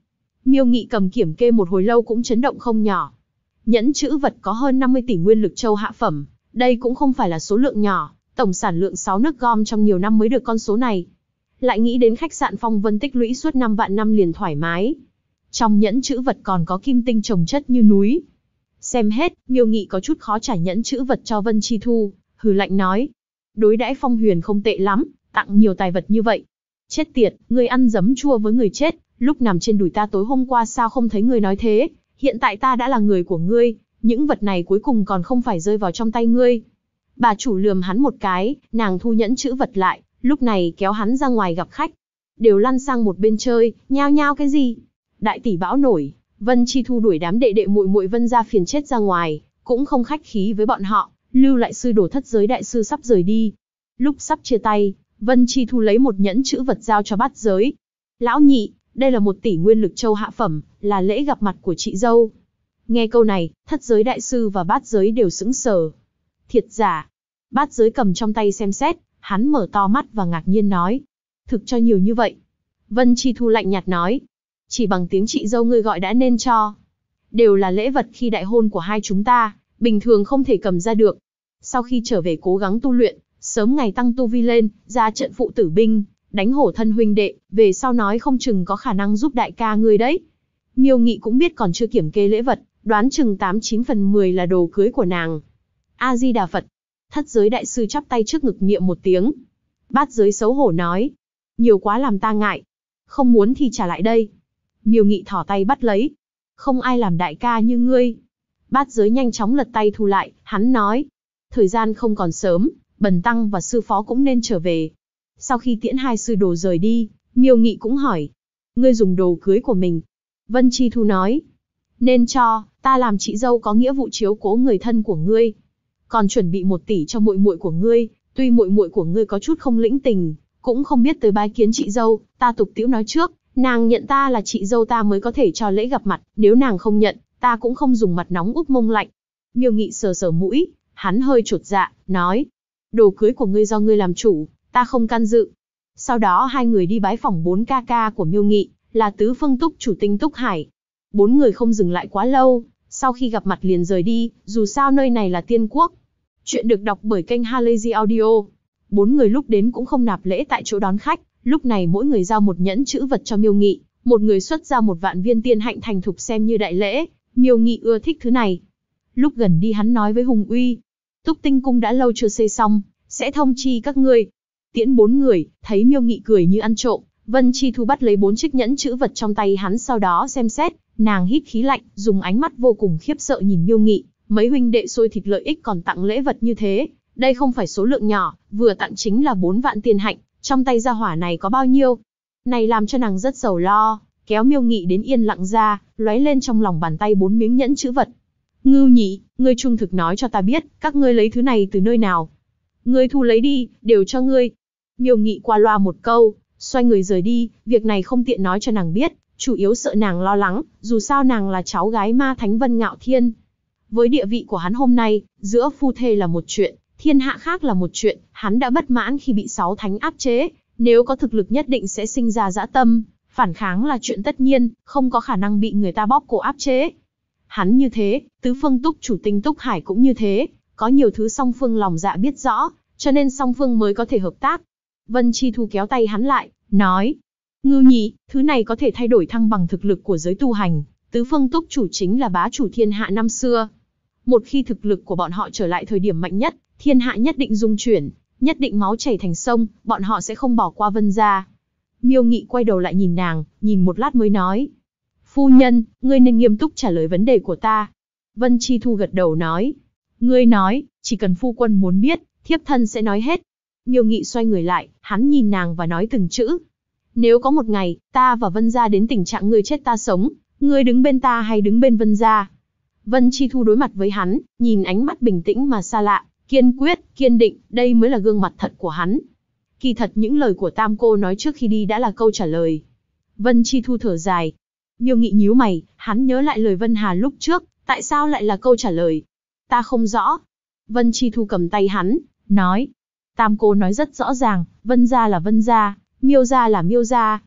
Miêu Nghị cầm kiểm kê một hồi lâu cũng chấn động không nhỏ. Nhẫn chữ vật có hơn 50 tỷ nguyên lực châu hạ phẩm, đây cũng không phải là số lượng nhỏ, tổng sản lượng 6 nước gom trong nhiều năm mới được con số này. Lại nghĩ đến khách sạn Phong Vân tích lũy suốt 5 vạn năm liền thoải mái. Trong nhẫn chữ vật còn có kim tinh chồng chất như núi. Xem hết, Miêu Nghị có chút khó trả nhẫn chữ vật cho Vân Chi Thu, hừ lạnh nói. Đối đãi Phong Huyền không tệ lắm, tặng nhiều tài vật như vậy. Chết tiệt, ngươi ăn giấm chua với người chết, lúc nằm trên đùi ta tối hôm qua sao không thấy ngươi nói thế, hiện tại ta đã là người của ngươi, những vật này cuối cùng còn không phải rơi vào trong tay ngươi. Bà chủ lườm hắn một cái, nàng thu nhẫn chữ vật lại, lúc này kéo hắn ra ngoài gặp khách. Đều lăn sang một bên chơi, nhao nhao cái gì? Đại tỷ bão nổi, Vân Chi Thu đuổi đám đệ đệ muội muội Vân gia phiền chết ra ngoài, cũng không khách khí với bọn họ, lưu lại sư đồ thất giới đại sư sắp rời đi. Lúc sắp chia tay, Vân Chi Thu lấy một nhẫn chữ vật giao cho Bát Giới. Lão nhị, đây là 1 tỷ nguyên lực châu hạ phẩm, là lễ gặp mặt của chị dâu. Nghe câu này, thất giới đại sư và Bát Giới đều sững sờ. Thiệt giả? Bát Giới cầm trong tay xem xét, hắn mở to mắt và ngạc nhiên nói. Thực cho nhiều như vậy. Vân Chi Thu lạnh nhạt nói. Chỉ bằng tiếng chị dâu ngươi gọi đã nên cho. Đều là lễ vật khi đại hôn của hai chúng ta, bình thường không thể cầm ra được. Sau khi trở về cố gắng tu luyện, sớm ngày tăng tu vi lên, ra trận phụ tử binh, đánh hổ thân huynh đệ, về sau nói không chừng có khả năng giúp đại ca ngươi đấy. Miêu Nghị cũng biết còn chưa kiểm kê lễ vật, đoán chừng 89 phần 10 là đồ cưới của nàng. A-di-đà Phật. Thất giới đại sư chắp tay trước ngực niệm một tiếng. Bát Giới xấu hổ nói. Nhiều quá làm ta ngại. Không muốn thì trả lại đây. Miêu Nghị thỏ tay bắt lấy. Không ai làm đại ca như ngươi. Bát Giới nhanh chóng lật tay thu lại, hắn nói. Thời gian không còn sớm, Bần Tăng và sư phó cũng nên trở về. Sau khi tiễn hai sư đồ rời đi, Miêu Nghị cũng hỏi. Ngươi dùng đồ cưới của mình. Vân Chi Thu nói. Nên cho, ta làm chị dâu có nghĩa vụ chiếu cố người thân của ngươi. Còn chuẩn bị 1 tỷ cho muội muội của ngươi, tuy muội muội của ngươi có chút không lĩnh tình, cũng không biết tới bái kiến chị dâu, ta tục tĩu nói trước, nàng nhận ta là chị dâu ta mới có thể cho lễ gặp mặt, nếu nàng không nhận, ta cũng không dùng mặt nóng úp mông lạnh. Miêu Nghị sờ sờ mũi, hắn hơi chột dạ, nói, đồ cưới của ngươi do ngươi làm chủ, ta không can dự. Sau đó hai người đi bái phỏng 4 ca ca của Miêu Nghị, là Tứ Phương Túc chủ Tinh Túc Hải. 4 người không dừng lại quá lâu, sau khi gặp mặt liền rời đi, dù sao nơi này là tiên quốc. Chuyện được đọc bởi kênh Halazy Audio. 4 người lúc đến cũng không nạp lễ tại chỗ đón khách, lúc này mỗi người giao một nhẫn chữ vật cho Miêu Nghị, một người xuất ra 1 vạn viên tiên hạnh thành thục xem như đại lễ, Miêu Nghị ưa thích thứ này. Lúc gần đi hắn nói với Hùng Uy, Túc Tinh cung đã lâu chưa xây xong, sẽ thông chi các ngươi. Tiễn 4 người, thấy Miêu Nghị cười như ăn trộm, Vân Chi Thu bắt lấy 4 chiếc nhẫn chữ vật trong tay hắn sau đó xem xét, nàng hít khí lạnh, dùng ánh mắt vô cùng khiếp sợ nhìn Miêu Nghị, mấy huynh đệ xôi thịt lợi ích còn tặng lễ vật như thế, đây không phải số lượng nhỏ, vừa tặng chính là 4 vạn tiền hạnh, trong tay gia hỏa này có bao nhiêu? Này làm cho nàng rất sầu lo, kéo Miêu Nghị đến yên lặng ra, lóe lên trong lòng bàn tay 4 miếng nhẫn chữ vật. Ngưu Nhị, ngươi trung thực nói cho ta biết, các ngươi lấy thứ này từ nơi nào? Ngươi thu lấy đi, đều cho ngươi. Miêu Nghị qua loa một câu, xoay người rời đi, việc này không tiện nói cho nàng biết, chủ yếu sợ nàng lo lắng, dù sao nàng là cháu gái ma thánh Vân Ngạo Thiên. Với địa vị của hắn hôm nay, giữa phu thê là một chuyện, thiên hạ khác là một chuyện, hắn đã bất mãn khi bị 6 thánh áp chế, nếu có thực lực nhất định sẽ sinh ra dã tâm, phản kháng là chuyện tất nhiên, không có khả năng bị người ta bóp cổ áp chế. Hắn như thế, Tứ Phương Túc chủ Tinh Túc Hải cũng như thế, có nhiều thứ song phương lòng dạ biết rõ, cho nên song phương mới có thể hợp tác. Vân Chi Thu kéo tay hắn lại, nói, Ngưu Nhị, thứ này có thể thay đổi thăng bằng thực lực của giới tu hành, Tứ Phương Túc chủ chính là bá chủ thiên hạ năm xưa. Một khi thực lực của bọn họ trở lại thời điểm mạnh nhất, thiên hạ nhất định rung chuyển, nhất định máu chảy thành sông, bọn họ sẽ không bỏ qua Vân gia. Miêu Nghị quay đầu lại nhìn nàng, nhìn một lát mới nói, phu nhân, ngươi nên nghiêm túc trả lời vấn đề của ta. Vân Chi Thu gật đầu nói, ngươi nói, chỉ cần phu quân muốn biết, thiếp thân sẽ nói hết. Miêu Nghị xoay người lại, hắn nhìn nàng và nói từng chữ. Nếu có một ngày, ta và Vân gia đến tình trạng ngươi chết ta sống, ngươi đứng bên ta hay đứng bên Vân gia? Vân Chi Thu đối mặt với hắn, nhìn ánh mắt bình tĩnh mà xa lạ, kiên quyết, kiên định, đây mới là gương mặt thật của hắn. Kỳ thật những lời của Tam cô nói trước khi đi đã là câu trả lời. Vân Chi Thu thở dài. Miêu Nghị nhíu mày, hắn nhớ lại lời Vân Hà lúc trước, tại sao lại là câu trả lời? Ta không rõ. Vân Chi Thu cầm tay hắn, nói. Tam cô nói rất rõ ràng, Vân gia là Vân gia, Miêu gia là Miêu gia.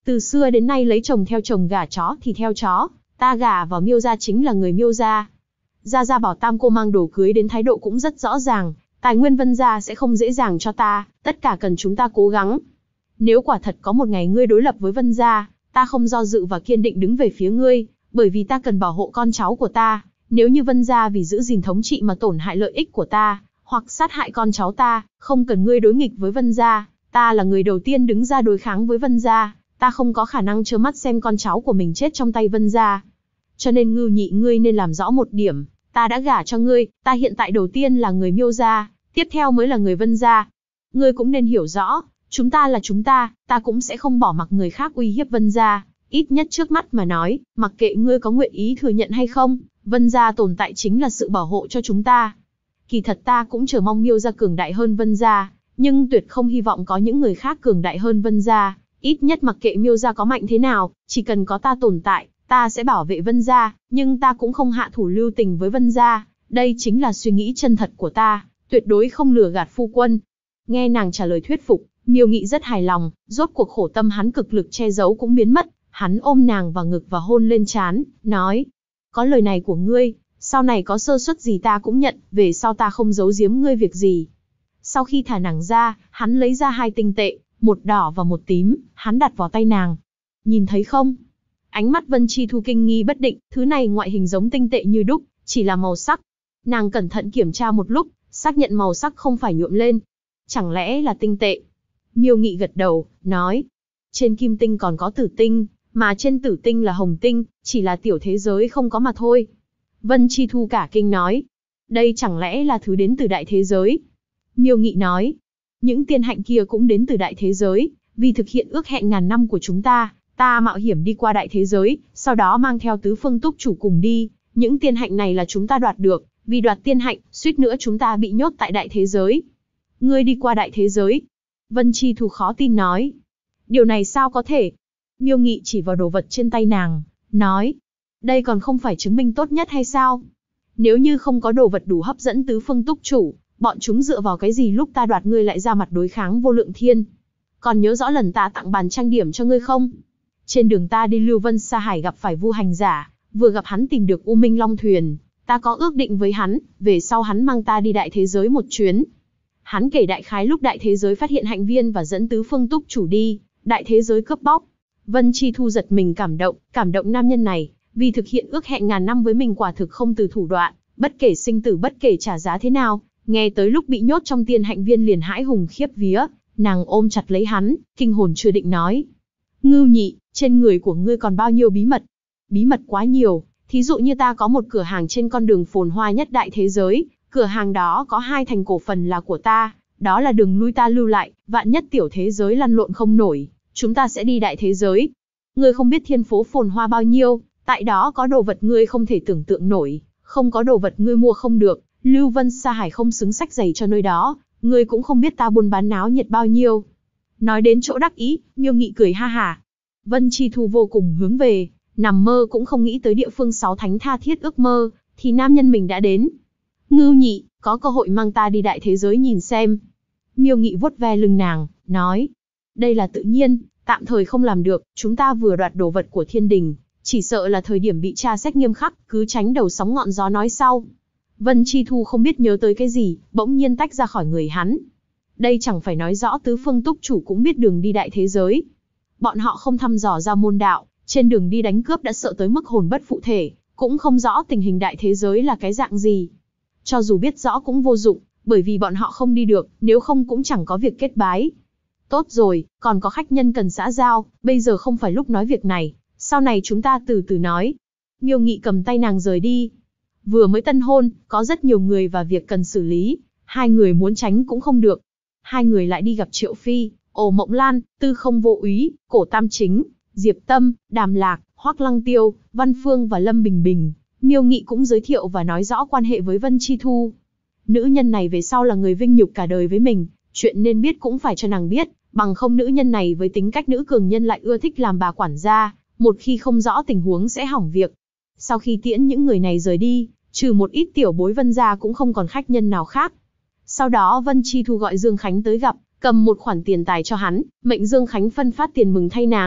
Từ xưa đến nay lấy chồng theo chồng, gả chó thì theo chó, ta gả vào Miêu gia chính là người Miêu gia. Gia Gia bảo tam cô mang đồ cưới đến, thái độ cũng rất rõ ràng, tài nguyên Vân gia sẽ không dễ dàng cho ta, tất cả cần chúng ta cố gắng. Nếu quả thật có một ngày ngươi đối lập với Vân gia, ta không do dự và kiên định đứng về phía ngươi, bởi vì ta cần bảo hộ con cháu của ta. Nếu như Vân gia vì giữ gìn thống trị mà tổn hại lợi ích của ta, hoặc sát hại con cháu ta, không cần ngươi đối nghịch với Vân gia, ta là người đầu tiên đứng ra đối kháng với Vân gia, ta không có khả năng trơ mắt xem con cháu của mình chết trong tay Vân gia. Cho nên Ngưu Nhị, ngươi nên làm rõ một điểm, ta đã gả cho ngươi, ta hiện tại đầu tiên là người Miêu gia, tiếp theo mới là người Vân gia. Ngươi cũng nên hiểu rõ, chúng ta là chúng ta cũng sẽ không bỏ mặc người khác uy hiếp Vân gia, ít nhất trước mắt mà nói, mặc kệ ngươi có nguyện ý thừa nhận hay không, Vân gia tồn tại chính là sự bảo hộ cho chúng ta. Kỳ thật ta cũng chờ mong Miêu gia cường đại hơn Vân gia, nhưng tuyệt không hy vọng có những người khác cường đại hơn Vân gia, ít nhất mặc kệ Miêu gia có mạnh thế nào, chỉ cần có ta tồn tại, ta sẽ bảo vệ Vân gia, nhưng ta cũng không hạ thủ lưu tình với Vân gia, đây chính là suy nghĩ chân thật của ta, tuyệt đối không lừa gạt phu quân. Nghe nàng trả lời thuyết phục, Miêu Nghị rất hài lòng, rốt cuộc khổ tâm hắn cực lực che giấu cũng biến mất, hắn ôm nàng vào ngực và hôn lên trán, nói: có lời này của ngươi, sau này có sơ suất gì ta cũng nhận, về sau ta không giấu giếm ngươi việc gì. Sau khi thả nàng ra, hắn lấy ra 2 tinh tệ, một đỏ và một tím, hắn đặt vào tay nàng. Nhìn thấy không? Ánh mắt Vân Chi Thu kinh nghi bất định, thứ này ngoại hình giống tinh tệ như đúc, chỉ là màu sắc. Nàng cẩn thận kiểm tra một lúc, xác nhận màu sắc không phải nhuộm lên. Chẳng lẽ là tinh tệ? Miêu Nghị gật đầu, nói: trên kim tinh còn có tử tinh, mà trên tử tinh là hồng tinh, chỉ là tiểu thế giới không có mà thôi. Vân Chi Thu cả kinh nói: đây chẳng lẽ là thứ đến từ đại thế giới? Miêu Nghị nói: những tiên hạnh kia cũng đến từ đại thế giới, vì thực hiện ước hẹn ngàn năm của chúng ta, ta mạo hiểm đi qua đại thế giới, sau đó mang theo tứ phương túc chủ cùng đi. Những tiên hạnh này là chúng ta đoạt được, vì đoạt tiên hạnh, suýt nữa chúng ta bị nhốt tại đại thế giới. Ngươi đi qua đại thế giới? Vân Chi Thu khó tin nói. Điều này sao có thể? Miêu Nghị chỉ vào đồ vật trên tay nàng, nói: đây còn không phải chứng minh tốt nhất hay sao? Nếu như không có đồ vật đủ hấp dẫn tứ phương túc chủ, bọn chúng dựa vào cái gì lúc ta đoạt ngươi lại ra mặt đối kháng Vô Lượng Thiên? Còn nhớ rõ lần ta tặng bàn trang điểm cho ngươi không? Trên đường ta đi Lưu Vân Sa Hải gặp phải Vu Hành Giả, vừa gặp hắn tìm được U Minh Long Thuyền, ta có ước định với hắn, về sau hắn mang ta đi đại thế giới một chuyến. Hắn kể đại khái lúc đại thế giới phát hiện hạnh viên và dẫn tứ phương túc chủ đi, đại thế giới cướp bóc. Vân Chi Thu giật mình cảm động nam nhân này, vì thực hiện ước hẹn ngàn năm với mình quả thực không từ thủ đoạn, bất kể sinh tử bất kể trả giá thế nào. Nghe tới lúc bị nhốt trong tiên hạnh viên liền hãi hùng khiếp vía, nàng ôm chặt lấy hắn, kinh hồn chưa định nói: Ngưu Nhị, trên người của ngươi còn bao nhiêu bí mật? Bí mật quá nhiều, thí dụ như ta có một cửa hàng trên con đường phồn hoa nhất đại thế giới, cửa hàng đó có 2 thành cổ phần là của ta, đó là đường lui ta lưu lại, vạn nhất tiểu thế giới lăn lộn không nổi, chúng ta sẽ đi đại thế giới. Ngươi không biết thiên phố phồn hoa bao nhiêu, tại đó có đồ vật ngươi không thể tưởng tượng nổi, không có đồ vật ngươi mua không được, Lưu Vân Sa Hải không xứng sách giày cho nơi đó, ngươi cũng không biết ta buôn bán náo nhiệt bao nhiêu. Nói đến chỗ đắc ý, Miêu Nghị cười ha hả. Vân Chi Thu vô cùng hướng về, nằm mơ cũng không nghĩ tới địa phương 6 thánh tha thiết ước mơ, thì nam nhân mình đã đến. Ngưu Nhị, có cơ hội mang ta đi đại thế giới nhìn xem. Miêu Nghị vuốt ve lưng nàng, nói: đây là tự nhiên, tạm thời không làm được, chúng ta vừa đoạt đồ vật của thiên đình, chỉ sợ là thời điểm bị tra xét nghiêm khắc, cứ tránh đầu sóng ngọn gió nói sau. Vân Chi Thu không biết nhớ tới cái gì, bỗng nhiên tách ra khỏi người hắn. Đây chẳng phải nói rõ tứ phương túc chủ cũng biết đường đi đại thế giới. Bọn họ không thăm dò ra môn đạo, trên đường đi đánh cướp đã sợ tới mức hồn bất phụ thể, cũng không rõ tình hình đại thế giới là cái dạng gì. Cho dù biết rõ cũng vô dụng, bởi vì bọn họ không đi được, nếu không cũng chẳng có việc kết bái. Tốt rồi, còn có khách nhân cần xã giao, bây giờ không phải lúc nói việc này, sau này chúng ta từ từ nói. Miêu Nghị cầm tay nàng rời đi. Vừa mới tân hôn, có rất nhiều người và việc cần xử lý, 2 người muốn tránh cũng không được. 2 người lại đi gặp Triệu Phi, Ổ Mộng Lan, Tư Không Vô Úy, Cổ Tam Chính, Diệp Tâm, Đàm Lạc, Hoắc Lăng Tiêu, Văn Phương và Lâm Bình Bình. Miêu Nghị cũng giới thiệu và nói rõ quan hệ với Vân Chi Thu. Nữ nhân này về sau là người vinh nhục cả đời với mình, chuyện nên biết cũng phải cho nàng biết, bằng không nữ nhân này với tính cách nữ cường nhân lại ưa thích làm bà quản gia, một khi không rõ tình huống sẽ hỏng việc. Sau khi tiễn những người này rời đi, trừ một ít tiểu bối Vân gia cũng không còn khách nhân nào khác. Sau đó Vân Chi Thu gọi Dương Khánh tới gặp, cầm một khoản tiền tài cho hắn, mệnh Dương Khánh phân phát tiền mừng thay nàng,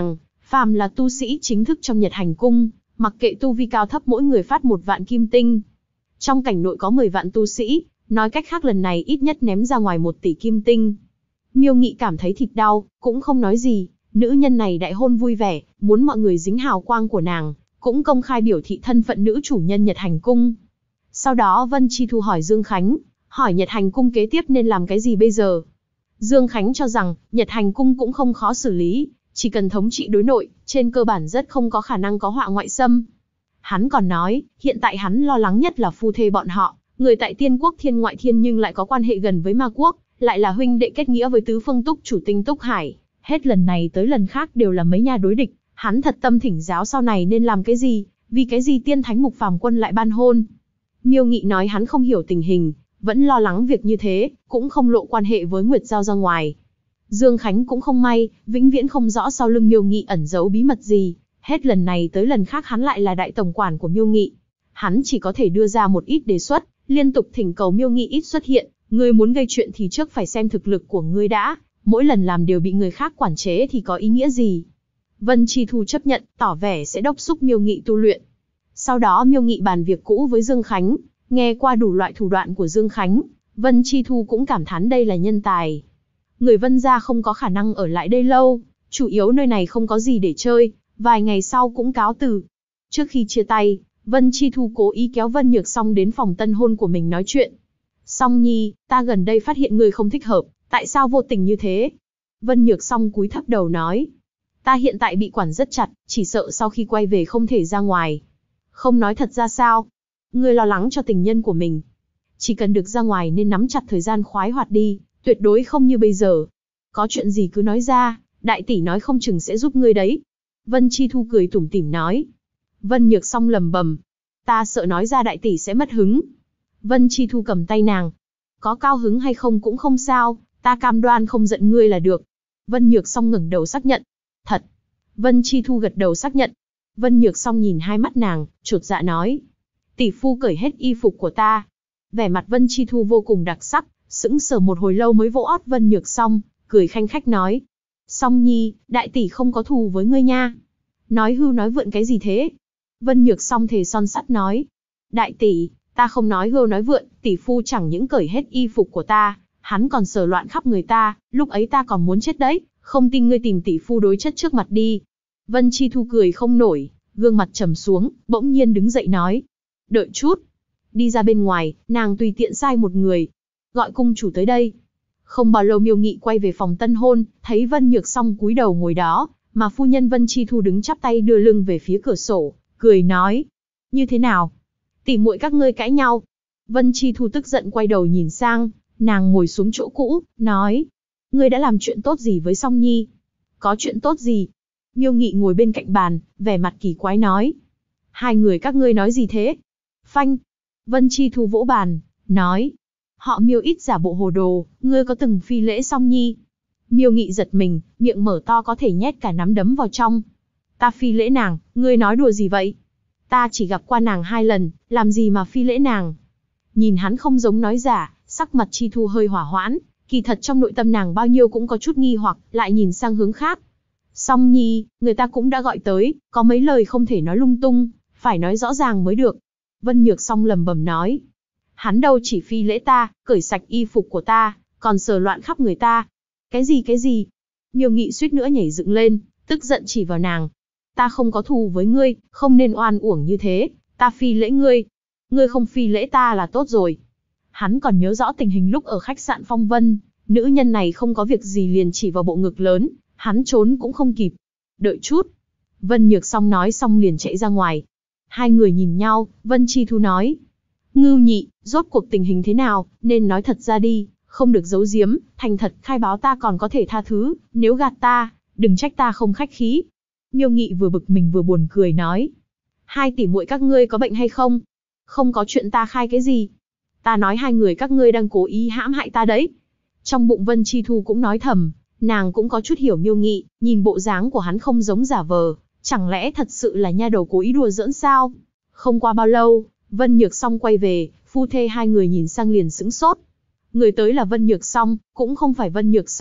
Phàm là tu sĩ chính thức trong Nhật Hành Cung, mặc kệ tu vi cao thấp mỗi người phát 1 vạn kim tinh. Trong cảnh nội có 10 vạn tu sĩ, nói cách khác lần này ít nhất ném ra ngoài 1 tỷ kim tinh. Miêu Nghị cảm thấy thịt đau, cũng không nói gì, nữ nhân này đại hôn vui vẻ, muốn mọi người dính hào quang của nàng, cũng công khai biểu thị thân phận nữ chủ nhân Nhật Hành Cung. Sau đó Vân Chi Thu hỏi Dương Khánh, hỏi Nhật Hành Cung kế tiếp nên làm cái gì bây giờ. Dương Khánh cho rằng, Nhật Hành Cung cũng không khó xử lý, chỉ cần thống trị đối nội, trên cơ bản rất không có khả năng có họa ngoại xâm. Hắn còn nói, hiện tại hắn lo lắng nhất là phu thê bọn họ, người tại Tiên Quốc Thiên Ngoại Thiên nhưng lại có quan hệ gần với Ma Quốc, lại là huynh đệ kết nghĩa với Tứ Phương Túc chủ Tinh Túc Hải, hết lần này tới lần khác đều là mấy nhà đối địch, hắn thật tâm thỉnh giáo sau này nên làm cái gì, vì cái gì Tiên Thánh Mục Phàm Quân lại ban hôn. Miêu Nghị nói hắn không hiểu tình hình, vẫn lo lắng việc như thế, cũng không lộ quan hệ với Nguyệt Giao ra ngoài. Dương Khánh cũng không may, vĩnh viễn không rõ sau lưng Miêu Nghị ẩn giấu bí mật gì, hết lần này tới lần khác hắn lại là đại tổng quản của Miêu Nghị. Hắn chỉ có thể đưa ra một ít đề xuất, liên tục thỉnh cầu Miêu Nghị ít xuất hiện, ngươi muốn gây chuyện thì trước phải xem thực lực của ngươi đã, mỗi lần làm đều bị người khác quản chế thì có ý nghĩa gì. Vân Chi Thu chấp nhận, tỏ vẻ sẽ đốc thúc Miêu Nghị tu luyện. Sau đó Miêu Nghị bàn việc cũ với Dương Khánh, nghe qua đủ loại thủ đoạn của Dương Khánh, Vân Chi Thu cũng cảm thán đây là nhân tài. Người Vân gia không có khả năng ở lại đây lâu, chủ yếu nơi này không có gì để chơi, vài ngày sau cũng cáo từ. Trước khi chia tay, Vân Chi Thu cố ý kéo Vân Nhược Song đến phòng tân hôn của mình nói chuyện. Song Nhi, ta gần đây phát hiện ngươi không thích hợp, tại sao vô tình như thế? Vân Nhược Song cúi thấp đầu nói. Ta hiện tại bị quản rất chặt, chỉ sợ sau khi quay về không thể ra ngoài. Không nói thật ra sao? Ngươi lo lắng cho tình nhân của mình. Chỉ cần được ra ngoài nên nắm chặt thời gian khoái hoạt đi, tuyệt đối không như bây giờ. Có chuyện gì cứ nói ra, đại tỷ nói không chừng sẽ giúp ngươi đấy. Vân Chi Thu cười tủm tỉm nói. Vân Nhược Song lầm bầm. Ta sợ nói ra đại tỷ sẽ mất hứng. Vân Chi Thu cầm tay nàng. Có cao hứng hay không cũng không sao, ta cam đoan không giận ngươi là được. Vân Nhược Song ngẩng đầu xác nhận. Thật. Vân Chi Thu gật đầu xác nhận. Vân Nhược Song nhìn hai mắt nàng, chột dạ nói. Tỷ phu cởi hết y phục của ta. Vẻ mặt Vân Chi Thu vô cùng đặc sắc, sững sờ một hồi lâu mới vỗ ót Vân Nhược Song, cười khanh khách nói. Song Nhi, đại tỷ không có thù với ngươi nha. Nói hưu nói vượn cái gì thế? Vân Nhược Song thề son sắt nói. Đại tỷ, ta không nói hưu nói vượn, tỷ phu chẳng những cởi hết y phục của ta, hắn còn sờ loạn khắp người ta, lúc ấy ta còn muốn chết đấy, không tin ngươi tìm tỷ phu đối chất trước mặt đi. Vân Chi Thu cười không nổi, gương mặt trầm xuống, bỗng nhiên đứng dậy nói. Đợi chút. Đi ra bên ngoài, nàng tùy tiện sai một người. Gọi cung chủ tới đây. Không bao lâu Miêu Nghị quay về phòng tân hôn, thấy Vân Nhược Song cúi đầu ngồi đó, mà phu nhân Vân Chi Thu đứng chắp tay đưa lưng về phía cửa sổ, cười nói. Như thế nào? Tỉ muội các ngươi cãi nhau. Vân Chi Thu tức giận quay đầu nhìn sang, nàng ngồi xuống chỗ cũ, nói. Ngươi đã làm chuyện tốt gì với Song Nhi? Có chuyện tốt gì? Miêu Nghị ngồi bên cạnh bàn, vẻ mặt kỳ quái nói. Hai người các ngươi nói gì thế? Phanh. Vân Chi Thu vỗ bàn, nói. Họ Miêu ít giả bộ hồ đồ, ngươi có từng phi lễ Song Nhi? Miêu Nghị giật mình, miệng mở to có thể nhét cả nắm đấm vào trong. Ta phi lễ nàng, ngươi nói đùa gì vậy? Ta chỉ gặp qua nàng 2 lần, làm gì mà phi lễ nàng? Nhìn hắn không giống nói giả, sắc mặt Chi Thu hơi hỏa hoãn, kỳ thật trong nội tâm nàng bao nhiêu cũng có chút nghi hoặc, lại nhìn sang hướng khác. Song Nhi, người ta cũng đã gọi tới, có mấy lời không thể nói lung tung, phải nói rõ ràng mới được. Vân Nhược Song lầm bầm nói. Hắn đâu chỉ phi lễ ta, cởi sạch y phục của ta, còn sờ loạn khắp người ta. Cái gì? Miêu Nghị suýt nữa nhảy dựng lên, tức giận chỉ vào nàng. Ta không có thù với ngươi, không nên oan uổng như thế, ta phi lễ ngươi. Ngươi không phi lễ ta là tốt rồi. Hắn còn nhớ rõ tình hình lúc ở khách sạn Phong Vân, nữ nhân này không có việc gì liền chỉ vào bộ ngực lớn, hắn trốn cũng không kịp. Đợi chút. Vân Nhược Song nói xong liền chạy ra ngoài. Hai người nhìn nhau, Vân Chi Thu nói. Ngưu Nhị, rốt cuộc tình hình thế nào, nên nói thật ra đi, không được giấu giếm, thành thật khai báo ta còn có thể tha thứ, nếu gạt ta, đừng trách ta không khách khí. Miêu Nghị vừa bực mình vừa buồn cười nói. Hai tỷ muội các ngươi có bệnh hay không? Không có chuyện ta khai cái gì. Ta nói hai người các ngươi đang cố ý hãm hại ta đấy. Trong bụng Vân Chi Thu cũng nói thầm, nàng cũng có chút hiểu Miêu Nghị, nhìn bộ dáng của hắn không giống giả vờ, chẳng lẽ thật sự là nha đầu cố ý đùa giỡn sao? Không qua bao lâu, Vân Nhược Song quay về, phu thê hai người nhìn sang liền sững sốt. Người tới là Vân Nhược Song, cũng không phải Vân Nhược Song,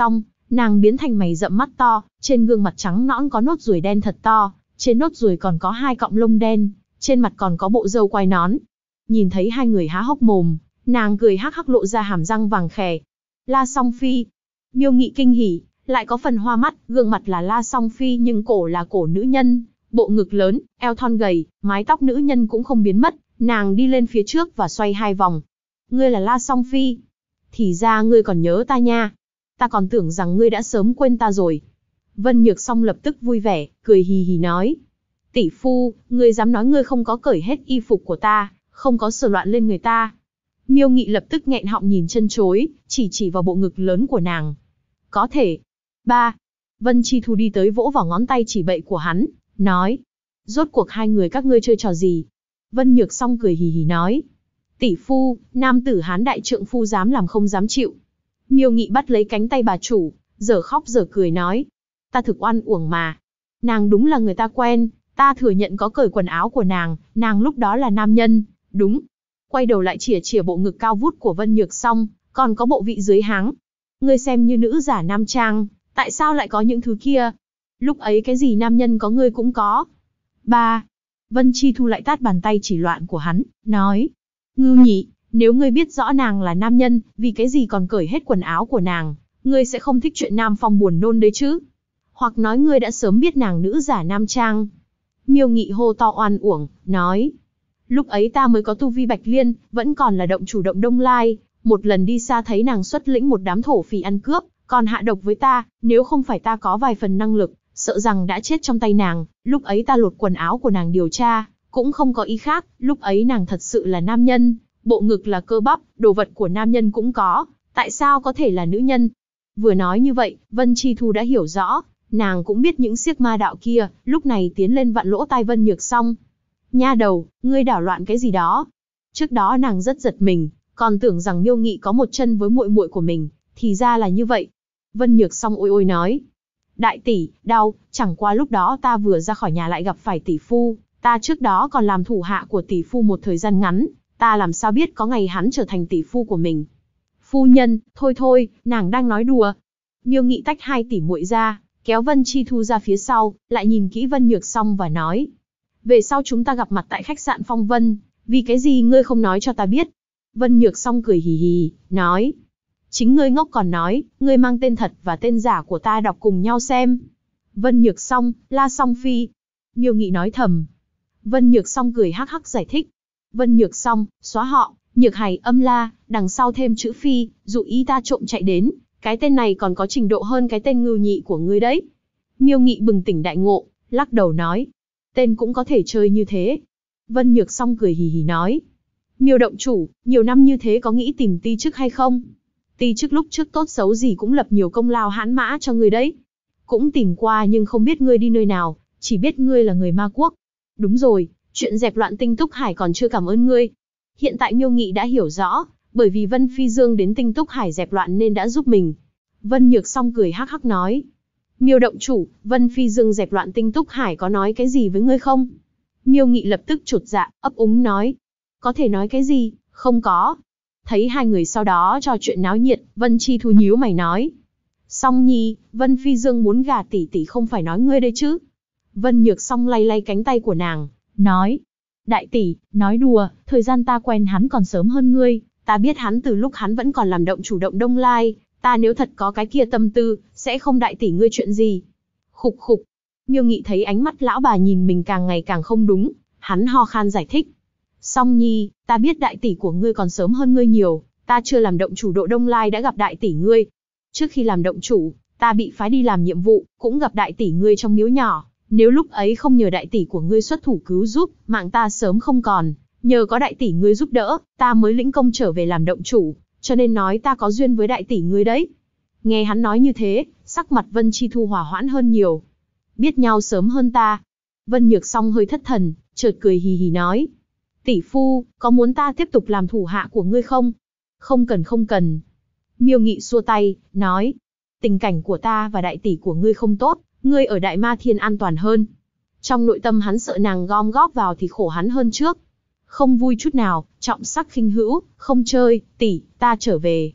Nàng biến thành mày rậm mắt to, trên gương mặt trắng nõn có nốt ruồi đen thật to, trên nốt ruồi còn có 2 cọng lông đen, trên mặt còn có bộ râu quai nón. Nhìn thấy hai người há hốc mồm, nàng cười hắc hắc lộ ra hàm răng vàng khè. La Song Phi. Miêu Nghị kinh hỉ, lại có phần hoa mắt, gương mặt là La Song Phi nhưng cổ là cổ nữ nhân, bộ ngực lớn, eo thon gầy, mái tóc nữ nhân cũng không biến mất, nàng đi lên phía trước và xoay 2 vòng. Ngươi là La Song Phi? Thì ra ngươi còn nhớ ta nha. Ta còn tưởng rằng ngươi đã sớm quên ta rồi. Vân Nhược Song lập tức vui vẻ, cười hì hì nói. Tỷ phu, ngươi dám nói ngươi không có cởi hết y phục của ta, không có sờ loạn lên người ta. Miêu Nghị lập tức nghẹn họng nhìn chân chối, chỉ vào bộ ngực lớn của nàng. Có thể. Ba. Vân Chi Thu đi tới vỗ vào ngón tay chỉ bậy của hắn, nói. Rốt cuộc hai người các ngươi chơi trò gì? Vân Nhược Song cười hì hì nói. Tỷ phu, nam tử Hán đại trượng phu dám làm không dám chịu. Miêu Nghị bắt lấy cánh tay bà chủ, giờ khóc giờ cười nói. Ta thực oan uổng mà. Nàng đúng là người ta quen, ta thừa nhận có cởi quần áo của nàng lúc đó là nam nhân, đúng. Quay đầu lại chỉa bộ ngực cao vút của Vân Nhược Song, còn có bộ vị dưới háng. Ngươi xem như nữ giả nam trang, tại sao lại có những thứ kia? Lúc ấy cái gì nam nhân có ngươi cũng có. Ba. Vân Chi Thu lại tát bàn tay chỉ loạn của hắn, nói. Ngưu Nhị, nếu ngươi biết rõ nàng là nam nhân, vì cái gì còn cởi hết quần áo của nàng, ngươi sẽ không thích chuyện nam phong buồn nôn đấy chứ? Hoặc nói ngươi đã sớm biết nàng nữ giả nam trang. Miêu Nghị hô to oan uổng, nói. Lúc ấy ta mới có tu vi Bạch Liên, vẫn còn là động chủ động Đông Lai, một lần đi xa thấy nàng xuất lĩnh một đám thổ phỉ ăn cướp, còn hạ độc với ta, nếu không phải ta có vài phần năng lực, sợ rằng đã chết trong tay nàng, lúc ấy ta lột quần áo của nàng điều tra, cũng không có ý khác, lúc ấy nàng thật sự là nam nhân, bộ ngực là cơ bắp, đồ vật của nam nhân cũng có, tại sao có thể là nữ nhân? Vừa nói như vậy, Vân Chi Thu đã hiểu rõ, nàng cũng biết những siếc ma đạo kia, lúc này tiến lên vặn lỗ tai Vân Nhược Song. Nha đầu, ngươi đảo loạn cái gì đó? Trước đó nàng rất giật mình, còn tưởng rằng Miêu Nghị có một chân với muội muội của mình, thì ra là như vậy. Vân Nhược Song ôi ôi nói. Đại tỷ, đau, chẳng qua lúc đó ta vừa ra khỏi nhà lại gặp phải tỷ phu, ta trước đó còn làm thủ hạ của tỷ phu một thời gian ngắn, ta làm sao biết có ngày hắn trở thành tỷ phu của mình. Phu nhân, thôi, nàng đang nói đùa. Miêu Nghị tách hai tỷ muội ra, kéo Vân Chi Thu ra phía sau, lại nhìn kỹ Vân Nhược Song và nói. Về sau chúng ta gặp mặt tại khách sạn Phong Vân, vì cái gì ngươi không nói cho ta biết? Vân Nhược Song cười hì hì, nói. Chính ngươi ngốc còn nói, ngươi mang tên thật và tên giả của ta đọc cùng nhau xem. Vân Nhược Song, La Song Phi. Miêu Nghị nói thầm. Vân Nhược Song cười hắc hắc giải thích. Vân Nhược Song, xóa họ, Nhược Hải âm La, đằng sau thêm chữ Phi, dụ ý ta trộm chạy đến, cái tên này còn có trình độ hơn cái tên Ngưu Nhị của ngươi đấy. Miêu Nghị bừng tỉnh đại ngộ, lắc đầu nói. Tên cũng có thể chơi như thế. Vân Nhược Song cười hì hì nói. Miêu động chủ, nhiều năm như thế có nghĩ tìm Ti Chức hay không? Ti Chức lúc trước tốt xấu gì cũng lập nhiều công lao hãn mã cho ngươi đấy. Cũng tìm qua nhưng không biết ngươi đi nơi nào, chỉ biết ngươi là người ma quốc. Đúng rồi, chuyện dẹp loạn Tinh Túc Hải còn chưa cảm ơn ngươi. Hiện tại Miêu Nghị đã hiểu rõ, bởi vì Vân Phi Dương đến Tinh Túc Hải dẹp loạn nên đã giúp mình. Vân Nhược Song cười hắc hắc nói. Miêu động chủ, Vân Phi Dương dẹp loạn Tinh Túc Hải có nói cái gì với ngươi không? Miêu Nghị lập tức chột dạ, ấp úng nói. Có thể nói cái gì, không có. Thấy hai người sau đó trò chuyện náo nhiệt, Vân Chi Thu nhíu mày nói. Song Nhi, Vân Phi Dương muốn gả tỷ tỷ không phải nói ngươi đây chứ? Vân Nhược Song lay lay cánh tay của nàng, nói. Đại tỷ, nói đùa, thời gian ta quen hắn còn sớm hơn ngươi, ta biết hắn từ lúc hắn vẫn còn làm động chủ động Đông Lai, ta nếu thật có cái kia tâm tư, sẽ không đại tỷ ngươi chuyện gì. Khục khục. Miêu Nghị thấy ánh mắt lão bà nhìn mình càng ngày càng không đúng, hắn ho khan giải thích. Song Nhi, ta biết đại tỷ của ngươi còn sớm hơn ngươi nhiều, ta chưa làm động chủ độ Đông Lai đã gặp đại tỷ ngươi. Trước khi làm động chủ, ta bị phái đi làm nhiệm vụ, cũng gặp đại tỷ ngươi trong miếu nhỏ. Nếu lúc ấy không nhờ đại tỷ của ngươi xuất thủ cứu giúp, mạng ta sớm không còn. Nhờ có đại tỷ ngươi giúp đỡ, ta mới lĩnh công trở về làm động chủ, cho nên nói ta có duyên với đại tỷ ngươi đấy. Nghe hắn nói như thế, sắc mặt Vân Chi Thu hòa hoãn hơn nhiều. Biết nhau sớm hơn ta. Vân Nhược Song hơi thất thần, chợt cười hì hì nói. Tỷ phu, có muốn ta tiếp tục làm thủ hạ của ngươi không? Không cần. Miêu Nghị xua tay, nói. Tình cảnh của ta và đại tỷ của ngươi không tốt, ngươi ở Đại Ma Thiên an toàn hơn. Trong nội tâm hắn sợ nàng gom góp vào thì khổ hắn hơn trước. Không vui chút nào, trọng sắc khinh hữu, không chơi, tỷ, ta trở về.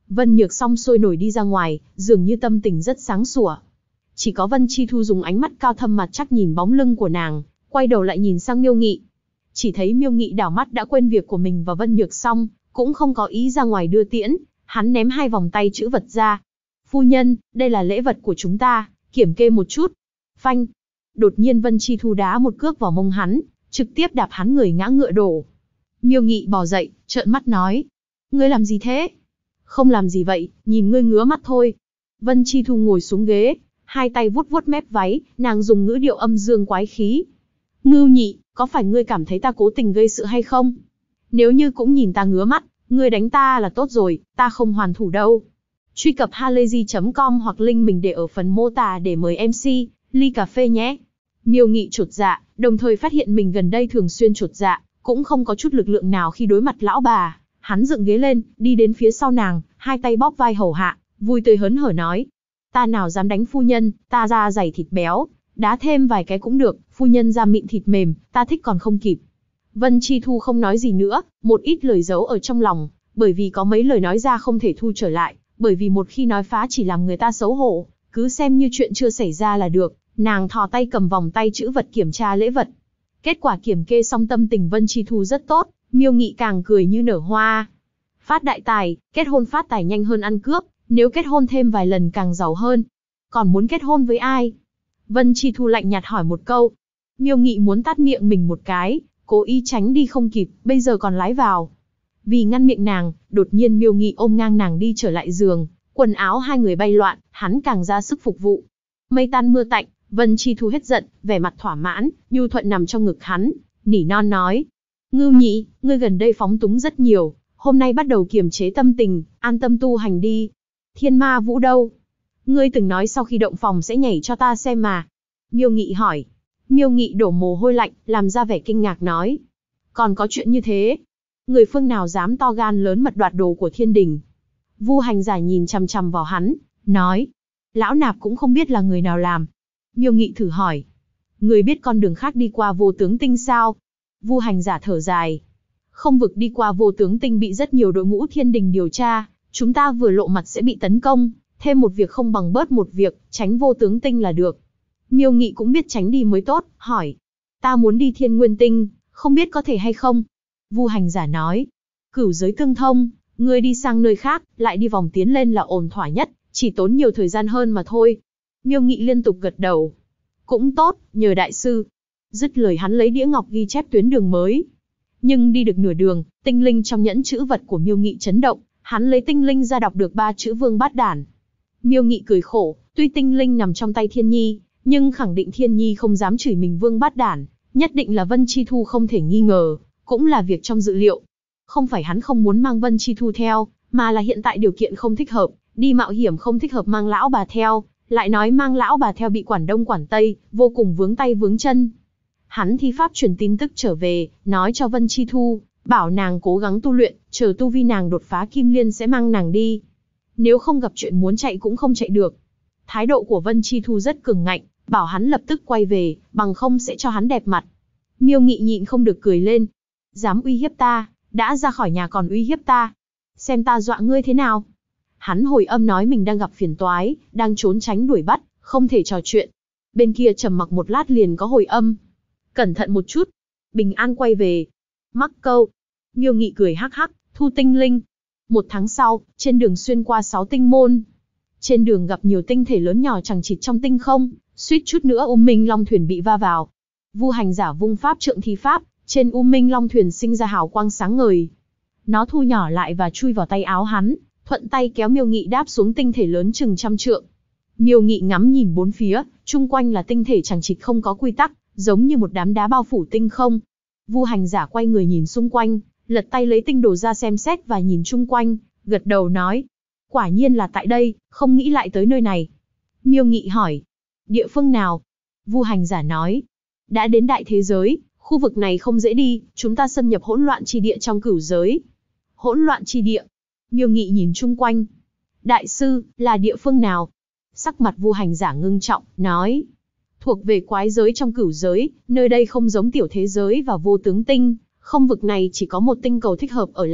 Vân Nhược Song sôi nổi đi ra ngoài, dường như tâm tình rất sáng sủa. Chỉ có Vân Chi Thu dùng ánh mắt cao thâm mặt chắc nhìn bóng lưng của nàng, quay đầu lại nhìn sang Miêu Nghị. Chỉ thấy Miêu Nghị đảo mắt đã quên việc của mình và Vân Nhược Song, cũng không có ý ra ngoài đưa tiễn, hắn ném 2 vòng tay chữ vật ra. Phu nhân, đây là lễ vật của chúng ta, kiểm kê một chút. Phanh. Đột nhiên Vân Chi Thu đá một cước vào mông hắn, trực tiếp đạp hắn người ngã ngựa đổ. Miêu Nghị bò dậy, trợn mắt nói. Ngươi làm gì thế? Không làm gì vậy, nhìn ngươi ngứa mắt thôi. Vân Chi Thu ngồi xuống ghế, 2 tay vuốt vuốt mép váy, nàng dùng ngữ điệu âm dương quái khí. Ngưu Nhị, có phải ngươi cảm thấy ta cố tình gây sự hay không? Nếu như cũng nhìn ta ngứa mắt, ngươi đánh ta là tốt rồi, ta không hoàn thủ đâu. Truy cập halayzi.com hoặc link mình để ở phần mô tả để mời MC, ly cà phê nhé. Miêu Nghị chột dạ, đồng thời phát hiện mình gần đây thường xuyên chột dạ, cũng không có chút lực lượng nào khi đối mặt lão bà. Hắn dựng ghế lên, đi đến phía sau nàng, 2 tay bóp vai hầu hạ, vui tươi hớn hở nói. Ta nào dám đánh phu nhân, ta da dày thịt béo, đá thêm vài cái cũng được, phu nhân da mịn thịt mềm, ta thích còn không kịp. Vân Chi Thu không nói gì nữa, một ít lời giấu ở trong lòng, bởi vì có mấy lời nói ra không thể thu trở lại, bởi vì một khi nói phá chỉ làm người ta xấu hổ, cứ xem như chuyện chưa xảy ra là được. Nàng thò tay cầm vòng tay chữ vật kiểm tra lễ vật. Kết quả kiểm kê xong tâm tình Vân Chi Thu rất tốt, Miêu Nghị càng cười như nở hoa. Phát đại tài, kết hôn phát tài nhanh hơn ăn cướp, nếu kết hôn thêm vài lần càng giàu hơn. Còn muốn kết hôn với ai? Vân Chi Thu lạnh nhạt hỏi một câu. Miêu Nghị muốn tát miệng mình một cái, cố ý tránh đi không kịp, bây giờ còn lái vào. Vì ngăn miệng nàng, đột nhiên Miêu Nghị ôm ngang nàng đi trở lại giường, quần áo 2 người bay loạn, hắn càng ra sức phục vụ. Mây tan mưa tạnh, Vân Chi Thu hết giận, vẻ mặt thỏa mãn, nhu thuận nằm trong ngực hắn, nỉ non nói. Ngưu Nhị, ngươi gần đây phóng túng rất nhiều, hôm nay bắt đầu kiềm chế tâm tình, an tâm tu hành đi. Thiên Ma Vũ đâu? Ngươi từng nói sau khi động phòng sẽ nhảy cho ta xem mà. Miêu Nghị hỏi. Miêu Nghị đổ mồ hôi lạnh, làm ra vẻ kinh ngạc nói. Còn có chuyện như thế? Người phương nào dám to gan lớn mật đoạt đồ của thiên đình? Vu Hành Giả nhìn chằm chằm vào hắn, nói. Lão nạp cũng không biết là người nào làm. Miêu Nghị thử hỏi. Người biết con đường khác đi qua Vô Tướng Tinh sao? Vu Hành Giả thở dài. Không vực đi qua Vô Tướng Tinh bị rất nhiều đội ngũ thiên đình điều tra, chúng ta vừa lộ mặt sẽ bị tấn công, thêm một việc không bằng bớt một việc, tránh Vô Tướng Tinh là được. Miêu Nghị cũng biết tránh đi mới tốt, hỏi. Ta muốn đi Thiên Nguyên Tinh, không biết có thể hay không? Vu Hành Giả nói. Cửu giới tương thông, ngươi đi sang nơi khác, lại đi vòng tiến lên là ổn thỏa nhất, chỉ tốn nhiều thời gian hơn mà thôi. Miêu Nghị liên tục gật đầu. Cũng tốt, nhờ đại sư. Dứt lời hắn lấy đĩa ngọc ghi chép tuyến đường mới. Nhưng đi được nửa đường, tinh linh trong nhẫn chữ vật của Miêu Nghị chấn động, hắn lấy tinh linh ra đọc được 3 chữ Vương Bát Đản. Miêu Nghị cười khổ, tuy tinh linh nằm trong tay Thiên Nhi, nhưng khẳng định Thiên Nhi không dám chửi mình Vương Bát Đản, nhất định là Vân Chi Thu không thể nghi ngờ, cũng là việc trong dự liệu. Không phải hắn không muốn mang Vân Chi Thu theo, mà là hiện tại điều kiện không thích hợp, đi mạo hiểm không thích hợp mang lão bà theo, lại nói mang lão bà theo bị quản đông quản tây, vô cùng vướng tay vướng chân. Hắn thi pháp truyền tin tức trở về, nói cho Vân Chi Thu, bảo nàng cố gắng tu luyện, chờ tu vi nàng đột phá Kim Liên sẽ mang nàng đi. Nếu không gặp chuyện muốn chạy cũng không chạy được. Thái độ của Vân Chi Thu rất cường ngạnh, bảo hắn lập tức quay về, bằng không sẽ cho hắn đẹp mặt. Miêu Nghị nhịn không được cười lên. Dám uy hiếp ta, đã ra khỏi nhà còn uy hiếp ta. Xem ta dọa ngươi thế nào. Hắn hồi âm nói mình đang gặp phiền toái, đang trốn tránh đuổi bắt, không thể trò chuyện. Bên kia trầm mặc một lát liền có hồi âm. Cẩn thận một chút. Bình an quay về. Mắc câu. Miêu Nghị cười hắc hắc, thu tinh linh. 1 tháng sau, trên đường xuyên qua 6 tinh môn. Trên đường gặp nhiều tinh thể lớn nhỏ chằng chịt trong tinh không, suýt chút nữa U Minh Long thuyền bị va vào. Vu Hành Giả vung pháp trượng thi pháp, trên U Minh Long thuyền sinh ra hào quang sáng ngời. Nó thu nhỏ lại và chui vào tay áo hắn, thuận tay kéo Miêu Nghị đáp xuống tinh thể lớn chừng 100 trượng. Miêu Nghị ngắm nhìn bốn phía, chung quanh là tinh thể chằng chịt không có quy tắc, giống như một đám đá bao phủ tinh không. Vu Hành Giả quay người nhìn xung quanh, lật tay lấy tinh đồ ra xem xét và nhìn chung quanh, gật đầu nói. Quả nhiên là tại đây, không nghĩ lại tới nơi này. Miêu Nghị hỏi. Địa phương nào? Vu Hành Giả nói. Đã đến đại thế giới, khu vực này không dễ đi, chúng ta xâm nhập hỗn loạn chi địa trong cửu giới. Hỗn loạn chi địa. Miêu Nghị nhìn chung quanh. Đại sư, là địa phương nào? Sắc mặt Vu Hành Giả ngưng trọng, nói. Thuộc về quái giới trong cửu giới, nơi đây không giống tiểu thế giới và Vô Tướng Tinh, không vực này chỉ có một tinh cầu thích hợp ở lại,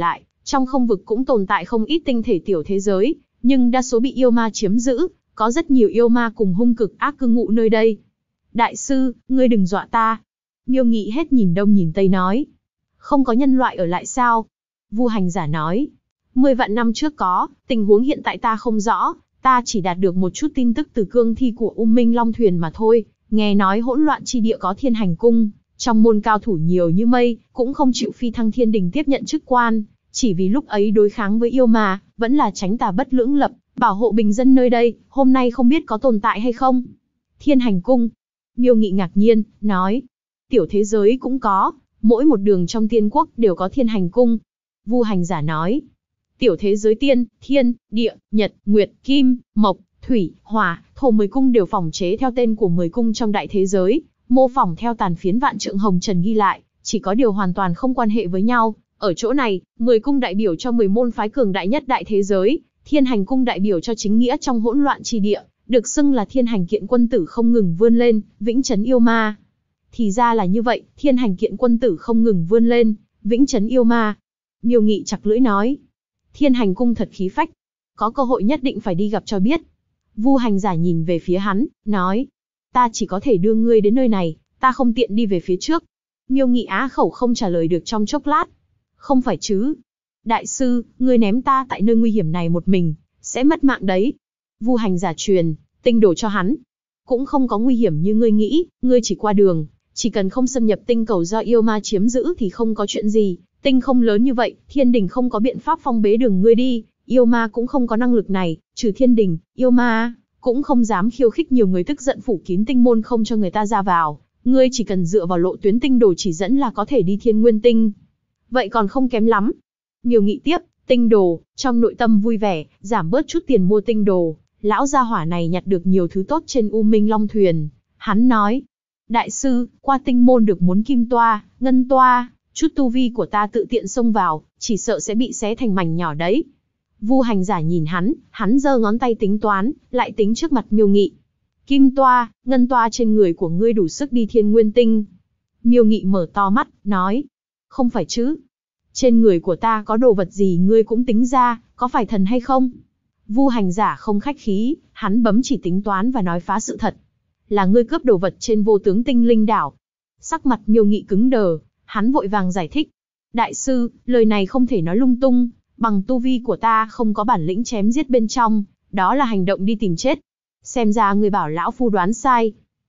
Trong không vực cũng tồn tại không ít tinh thể tiểu thế giới, nhưng đa số bị yêu ma chiếm giữ, có rất nhiều yêu ma cùng hung cực ác cư ngụ nơi đây. Đại sư, ngươi đừng dọa ta. Miêu Nghị hết nhìn đông nhìn tây nói. Không có nhân loại ở lại sao? Vu Hành Giả nói. 10 vạn năm trước có, tình huống hiện tại ta không rõ, ta chỉ đạt được một chút tin tức từ cương thi của Minh Long Thuyền mà thôi. Nghe nói hỗn loạn chi địa có Thiên Hành Cung, trong môn cao thủ nhiều như mây, cũng không chịu phi thăng thiên đình tiếp nhận chức quan, chỉ vì lúc ấy đối kháng với yêu ma, vẫn là tránh tà bất lưỡng lập, bảo hộ bình dân nơi đây, hôm nay không biết có tồn tại hay không. Thiên Hành Cung. Miêu Nghị ngạc nhiên, nói. Tiểu thế giới cũng có, mỗi một đường trong tiên quốc đều có Thiên Hành Cung. Vu Hành Giả nói. Tiểu thế giới tiên, thiên, địa, nhật, nguyệt, kim, mộc, thủy, hỏa, thổ 10 cung đều phỏng chế theo tên của 10 cung trong đại thế giới, mô phỏng theo tàn phiến vạn trượng hồng trần ghi lại, chỉ có điều hoàn toàn không quan hệ với nhau. Ở chỗ này, 10 cung đại biểu cho 10 môn phái cường đại nhất đại thế giới, Thiên Hành Cung đại biểu cho chính nghĩa trong hỗn loạn chi địa, được xưng là Thiên Hành Kiện Quân Tử không ngừng vươn lên, vĩnh trấn yêu ma. Thì ra là như vậy, Thiên Hành Kiện Quân Tử không ngừng vươn lên, vĩnh trấn yêu ma. Miêu Nghị chặt lưỡi nói. Thiên Hành Cung thật khí phách, có cơ hội nhất định phải đi gặp cho biết. Vu Hành Giả nhìn về phía hắn, nói. Ta chỉ có thể đưa ngươi đến nơi này, ta không tiện đi về phía trước. Miêu Nghị á khẩu không trả lời được trong chốc lát. Không phải chứ. Đại sư, ngươi ném ta tại nơi nguy hiểm này một mình, sẽ mất mạng đấy. Vu Hành Giả truyền tinh đồ cho hắn. Cũng không có nguy hiểm như ngươi nghĩ, ngươi chỉ qua đường, chỉ cần không xâm nhập tinh cầu do yêu ma chiếm giữ thì không có chuyện gì. Tinh không lớn như vậy, thiên đình không có biện pháp phong bế đường ngươi đi, yêu ma cũng không có năng lực này, trừ thiên đình, yêu ma cũng không dám khiêu khích, nhiều người tức giận phủ kín tinh môn không cho người ta ra vào, ngươi chỉ cần dựa vào lộ tuyến tinh đồ chỉ dẫn là có thể đi Thiên Nguyên Tinh. Vậy còn không kém lắm. Miêu Nghị tiếp, tinh đồ, trong nội tâm vui vẻ, giảm bớt chút tiền mua tinh đồ, lão gia hỏa này nhặt được nhiều thứ tốt trên Minh Long Thuyền. Hắn nói, đại sư, qua tinh môn được muốn kim toa, ngân toa, chút tu vi của ta tự tiện xông vào, chỉ sợ sẽ bị xé thành mảnh nhỏ đấy. Vu Hành Giả nhìn hắn giơ ngón tay tính toán, lại tính trước mặt Miêu Nghị. Kim toa, ngân toa trên người của ngươi đủ sức đi Thiên Nguyên Tinh. Miêu Nghị mở to mắt, nói. Không phải chứ. Trên người của ta có đồ vật gì ngươi cũng tính ra, có phải thần hay không? Vu Hành Giả không khách khí, hắn bấm chỉ tính toán và nói phá sự thật. Là ngươi cướp đồ vật trên Vô Tướng Tinh Linh Đảo. Sắc mặt Miêu Nghị cứng đờ, hắn vội vàng giải thích. Đại sư, lời này không thể nói lung tung, bằng tu vi của ta không có bản lĩnh chém giết bên trong, đó là hành động đi tìm chết. Xem ra người bảo lão phu đoán sai.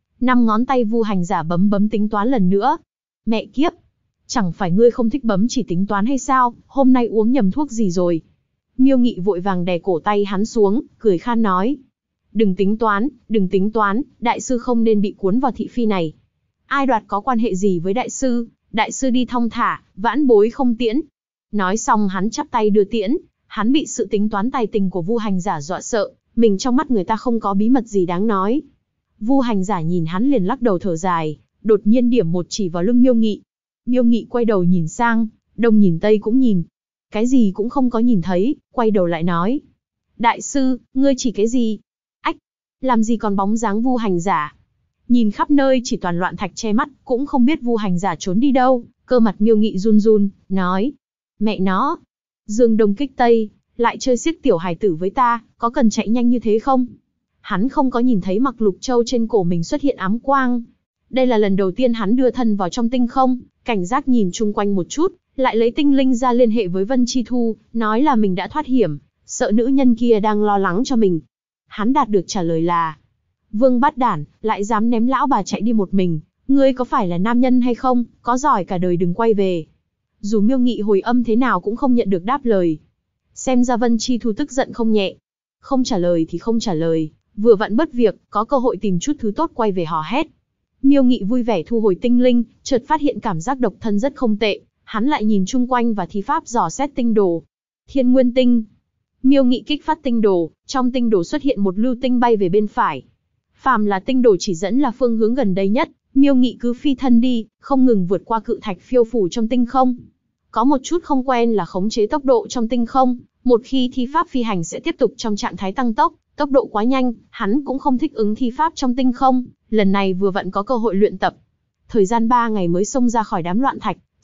5 ngón tay Vu Hành Giả bấm tính toán lần nữa. Mẹ kiếp, chẳng phải ngươi không thích bấm chỉ tính toán hay sao, hôm nay uống nhầm thuốc gì rồi? Miêu Nghị vội vàng đè cổ tay hắn xuống, cười khan nói. Đừng tính toán, đại sư không nên bị cuốn vào thị phi này. Ai đoạt có quan hệ gì với đại sư đi thong thả, vãn bối không tiễn. Nói xong hắn chắp tay đưa tiễn, hắn bị sự tính toán tài tình của Vu Hành Giả dọa sợ, mình trong mắt người ta không có bí mật gì đáng nói. Vu Hành Giả nhìn hắn liền lắc đầu thở dài, đột nhiên điểm một chỉ vào lưng Miêu Nghị. Miêu Nghị quay đầu nhìn sang, đông nhìn tây cũng nhìn. Cái gì cũng không có nhìn thấy, quay đầu lại nói. Đại sư, ngươi chỉ cái gì? Ách, làm gì còn bóng dáng Vu Hành Giả? Nhìn khắp nơi chỉ toàn loạn thạch che mắt, cũng không biết Vu Hành Giả trốn đi đâu. Cơ mặt Miêu Nghị run run, nói. Mẹ nó, dương đông kích tây, lại chơi xiếc tiểu hài tử với ta, có cần chạy nhanh như thế không? Hắn không có nhìn thấy mặc lục châu trên cổ mình xuất hiện ám quang. Đây là lần đầu tiên hắn đưa thân vào trong tinh không, cảnh giác nhìn chung quanh một chút, lại lấy tinh linh ra liên hệ với Vân Chi Thu, nói là mình đã thoát hiểm, sợ nữ nhân kia đang lo lắng cho mình. Hắn đạt được trả lời là, Vương Bát Đản, lại dám ném lão bà chạy đi một mình, ngươi có phải là nam nhân hay không, có giỏi cả đời đừng quay về. Dù Miêu Nghị hồi âm thế nào cũng không nhận được đáp lời. Xem ra Vân Chi Thu tức giận không nhẹ. Không trả lời thì không trả lời, vừa vặn bất việc, có cơ hội tìm chút thứ tốt quay về hò hét. Miêu Nghị vui vẻ thu hồi tinh linh, chợt phát hiện cảm giác độc thân rất không tệ, hắn lại nhìn chung quanh và thi pháp dò xét tinh đồ. Thiên Nguyên Tinh. Miêu Nghị kích phát tinh đồ, trong tinh đồ xuất hiện một lưu tinh bay về bên phải. Phàm là tinh đồ chỉ dẫn là phương hướng gần đây nhất, Miêu Nghị cứ phi thân đi, không ngừng vượt qua cự thạch phiêu phù trong tinh không. Có một chút không quen là khống chế tốc độ trong tinh không, một khi thi pháp phi hành sẽ tiếp tục trong trạng thái tăng tốc, tốc độ quá nhanh, hắn cũng không thích ứng thi pháp trong tinh không, lần này vừa vặn có cơ hội luyện tập. Thời gian 3 ngày mới xông ra khỏi đám loạn thạch,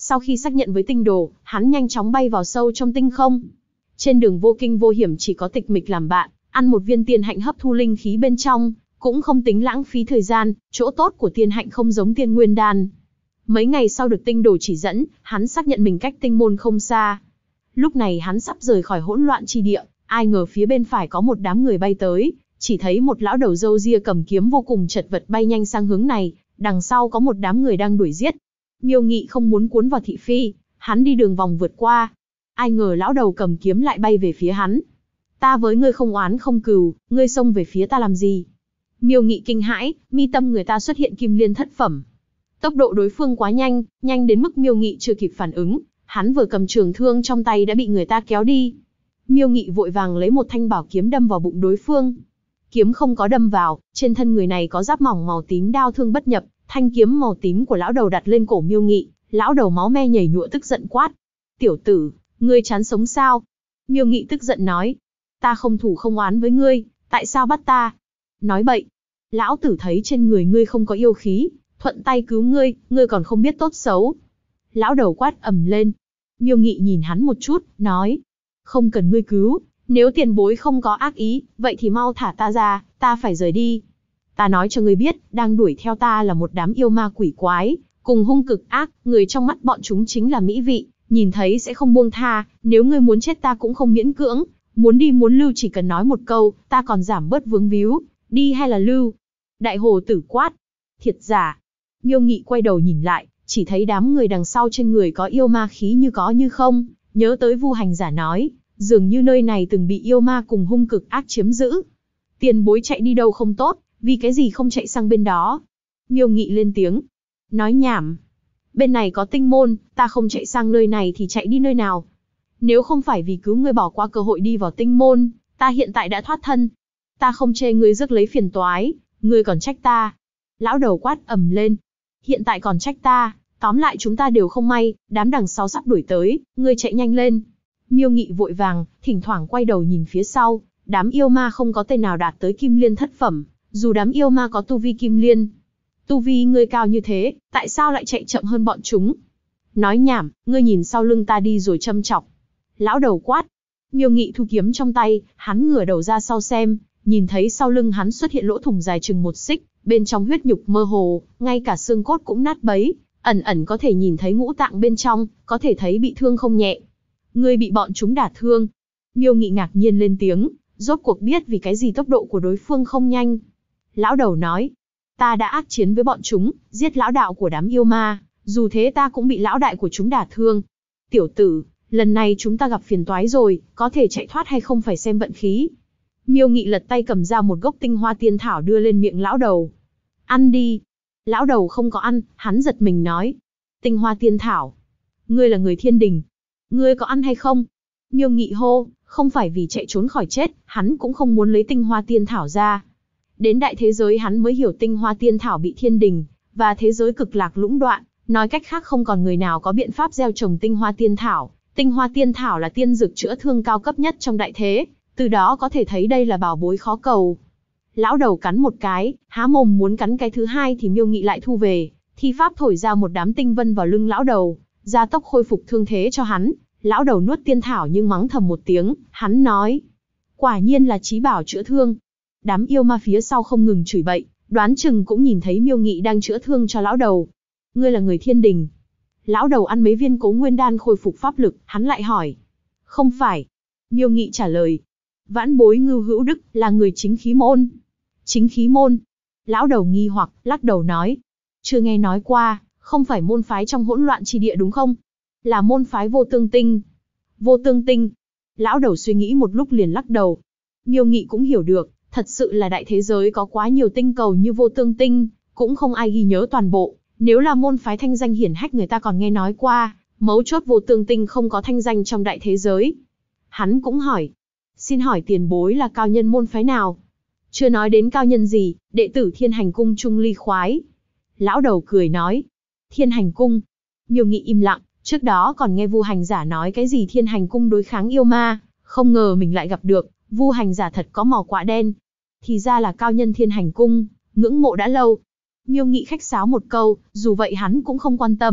Sau khi xác nhận với tinh đồ, hắn nhanh chóng bay vào sâu trong tinh không. Trên đường vô kinh vô hiểm chỉ có tịch mịch làm bạn, ăn một viên tiên hạnh hấp thu linh khí bên trong, cũng không tính lãng phí thời gian, chỗ tốt của tiên hạnh không giống tiên nguyên đan. Mấy ngày sau được tinh đồ chỉ dẫn, hắn xác nhận mình cách tinh môn không xa. Lúc này hắn sắp rời khỏi hỗn loạn chi địa, ai ngờ phía bên phải có một đám người bay tới, chỉ thấy một lão đầu râu ria cầm kiếm vô cùng chật vật bay nhanh sang hướng này, đằng sau có một đám người đang đuổi giết. Miêu Nghị không muốn cuốn vào thị phi, hắn đi đường vòng vượt qua. Ai ngờ lão đầu cầm kiếm lại bay về phía hắn. Ta với ngươi không oán không cừu, ngươi xông về phía ta làm gì? Miêu Nghị kinh hãi, mi tâm người ta xuất hiện kim liên thất phẩm. Tốc độ đối phương quá nhanh, nhanh đến mức Miêu Nghị chưa kịp phản ứng, hắn vừa cầm trường thương trong tay đã bị người ta kéo đi. Miêu Nghị vội vàng lấy một thanh bảo kiếm đâm vào bụng đối phương. Kiếm không có đâm vào, trên thân người này có giáp mỏng màu tím đao thương bất nhập, thanh kiếm màu tím của lão đầu đặt lên cổ Miêu Nghị, lão đầu máu me nhảy nhụa tức giận quát. Tiểu tử, ngươi chán sống sao? Miêu Nghị tức giận nói. Ta không thù không oán với ngươi, tại sao bắt ta? Nói bậy. Lão tử thấy trên người ngươi không có yêu khí, thuận tay cứu ngươi, ngươi còn không biết tốt xấu. Lão đầu quát ầm lên. Miêu Nghị nhìn hắn một chút, nói. Không cần ngươi cứu, nếu tiền bối không có ác ý, vậy thì mau thả ta ra, ta phải rời đi. Ta nói cho ngươi biết, đang đuổi theo ta là một đám yêu ma quỷ quái, cùng hung cực ác, người trong mắt bọn chúng chính là mỹ vị, nhìn thấy sẽ không buông tha, nếu ngươi muốn chết ta cũng không miễn cưỡng, muốn đi muốn lưu chỉ cần nói một câu, ta còn giảm bớt vướng víu, đi hay là lưu? Đại hồ tử quát. Thiệt giả. Miêu Nghị quay đầu nhìn lại, chỉ thấy đám người đằng sau trên người có yêu ma khí như có như không, nhớ tới Vu hành giả nói, dường như nơi này từng bị yêu ma cùng hung cực ác chiếm giữ. Tiền bối chạy đi đâu không tốt, vì cái gì không chạy sang bên đó? Miêu Nghị lên tiếng. Nói nhảm. Bên này có tinh môn, ta không chạy sang nơi này thì chạy đi nơi nào? Nếu không phải vì cứu ngươi bỏ qua cơ hội đi vào tinh môn, ta hiện tại đã thoát thân. Ta không chê ngươi rước lấy phiền toái, ngươi còn trách ta. Lão đầu quát ầm lên. Hiện tại còn trách ta, tóm lại chúng ta đều không may, đám đằng sau sắp đuổi tới, ngươi chạy nhanh lên. Miêu Nghị vội vàng, thỉnh thoảng quay đầu nhìn phía sau, đám yêu ma không có tên nào đạt tới kim liên thất phẩm, dù đám yêu ma có tu vi kim liên. Tu vi ngươi cao như thế, tại sao lại chạy chậm hơn bọn chúng? Nói nhảm, ngươi nhìn sau lưng ta đi rồi châm chọc. Lão đầu quát. Miêu Nghị thu kiếm trong tay, hắn ngửa đầu ra sau xem, nhìn thấy sau lưng hắn xuất hiện lỗ thủng dài chừng 1 xích, bên trong huyết nhục mơ hồ, ngay cả xương cốt cũng nát bấy, ẩn ẩn có thể nhìn thấy ngũ tạng bên trong, có thể thấy bị thương không nhẹ. Ngươi bị bọn chúng đả thương. Miêu Nghị ngạc nhiên lên tiếng, rốt cuộc biết vì cái gì tốc độ của đối phương không nhanh. Lão đầu nói, ta đã ác chiến với bọn chúng, giết lão đạo của đám yêu ma, dù thế ta cũng bị lão đại của chúng đả thương. Tiểu tử, lần này chúng ta gặp phiền toái rồi, có thể chạy thoát hay không phải xem vận khí. Miêu Nghị lật tay cầm ra một gốc tinh hoa tiên thảo đưa lên miệng lão đầu. Ăn đi. Lão đầu không có ăn, hắn giật mình nói. Tinh hoa tiên thảo. Ngươi là người thiên đình. Ngươi có ăn hay không? Miêu Nghị hô, không phải vì chạy trốn khỏi chết, hắn cũng không muốn lấy tinh hoa tiên thảo ra. Đến đại thế giới hắn mới hiểu tinh hoa tiên thảo bị thiên đình, và thế giới cực lạc lũng đoạn, nói cách khác không còn người nào có biện pháp gieo trồng tinh hoa tiên thảo. Tinh hoa tiên thảo là tiên dược chữa thương cao cấp nhất trong đại thế, từ đó có thể thấy đây là bảo bối khó cầu. Lão đầu cắn một cái, há mồm muốn cắn cái thứ hai thì Miêu Nghị lại thu về, thi pháp thổi ra một đám tinh vân vào lưng lão đầu, gia tốc khôi phục thương thế cho hắn. Lão đầu nuốt tiên thảo nhưng mắng thầm một tiếng, hắn nói. Quả nhiên là trí bảo chữa thương. Đám yêu ma phía sau không ngừng chửi bậy, đoán chừng cũng nhìn thấy Miêu Nghị đang chữa thương cho lão đầu. Ngươi là người thiên đình. Lão đầu ăn mấy viên Cố Nguyên đan khôi phục pháp lực, hắn lại hỏi. Không phải. Miêu Nghị trả lời. Vãn bối Ngưu Hữu Đức là người chính khí môn. Chính khí môn. Lão đầu nghi hoặc, lắc đầu nói. Chưa nghe nói qua, không phải môn phái trong hỗn loạn chi địa đúng không? Là môn phái Vô Tương Tinh. Vô Tương Tinh. Lão đầu suy nghĩ một lúc liền lắc đầu. Miêu Nghị cũng hiểu được, thật sự là đại thế giới có quá nhiều tinh cầu như Vô Tương Tinh, cũng không ai ghi nhớ toàn bộ. Nếu là môn phái thanh danh hiển hách người ta còn nghe nói qua, mấu chốt Vô Tương Tinh không có thanh danh trong đại thế giới. Hắn cũng hỏi. Xin hỏi tiền bối là cao nhân môn phái nào? Chưa nói đến cao nhân gì, đệ tử Thiên Hành Cung Trung Ly khoái. Lão đầu cười nói. Thiên Hành Cung. Miêu Nghị im lặng. Trước đó còn nghe Vu hành giả nói cái gì Thiên Hành Cung đối kháng yêu ma, không ngờ mình lại gặp được, Vu hành giả thật có mỏ quạ đen. Thì ra là cao nhân Thiên Hành Cung, ngưỡng mộ đã lâu. Miêu Nghị khách sáo một câu, dù vậy hắn cũng không quan tâm,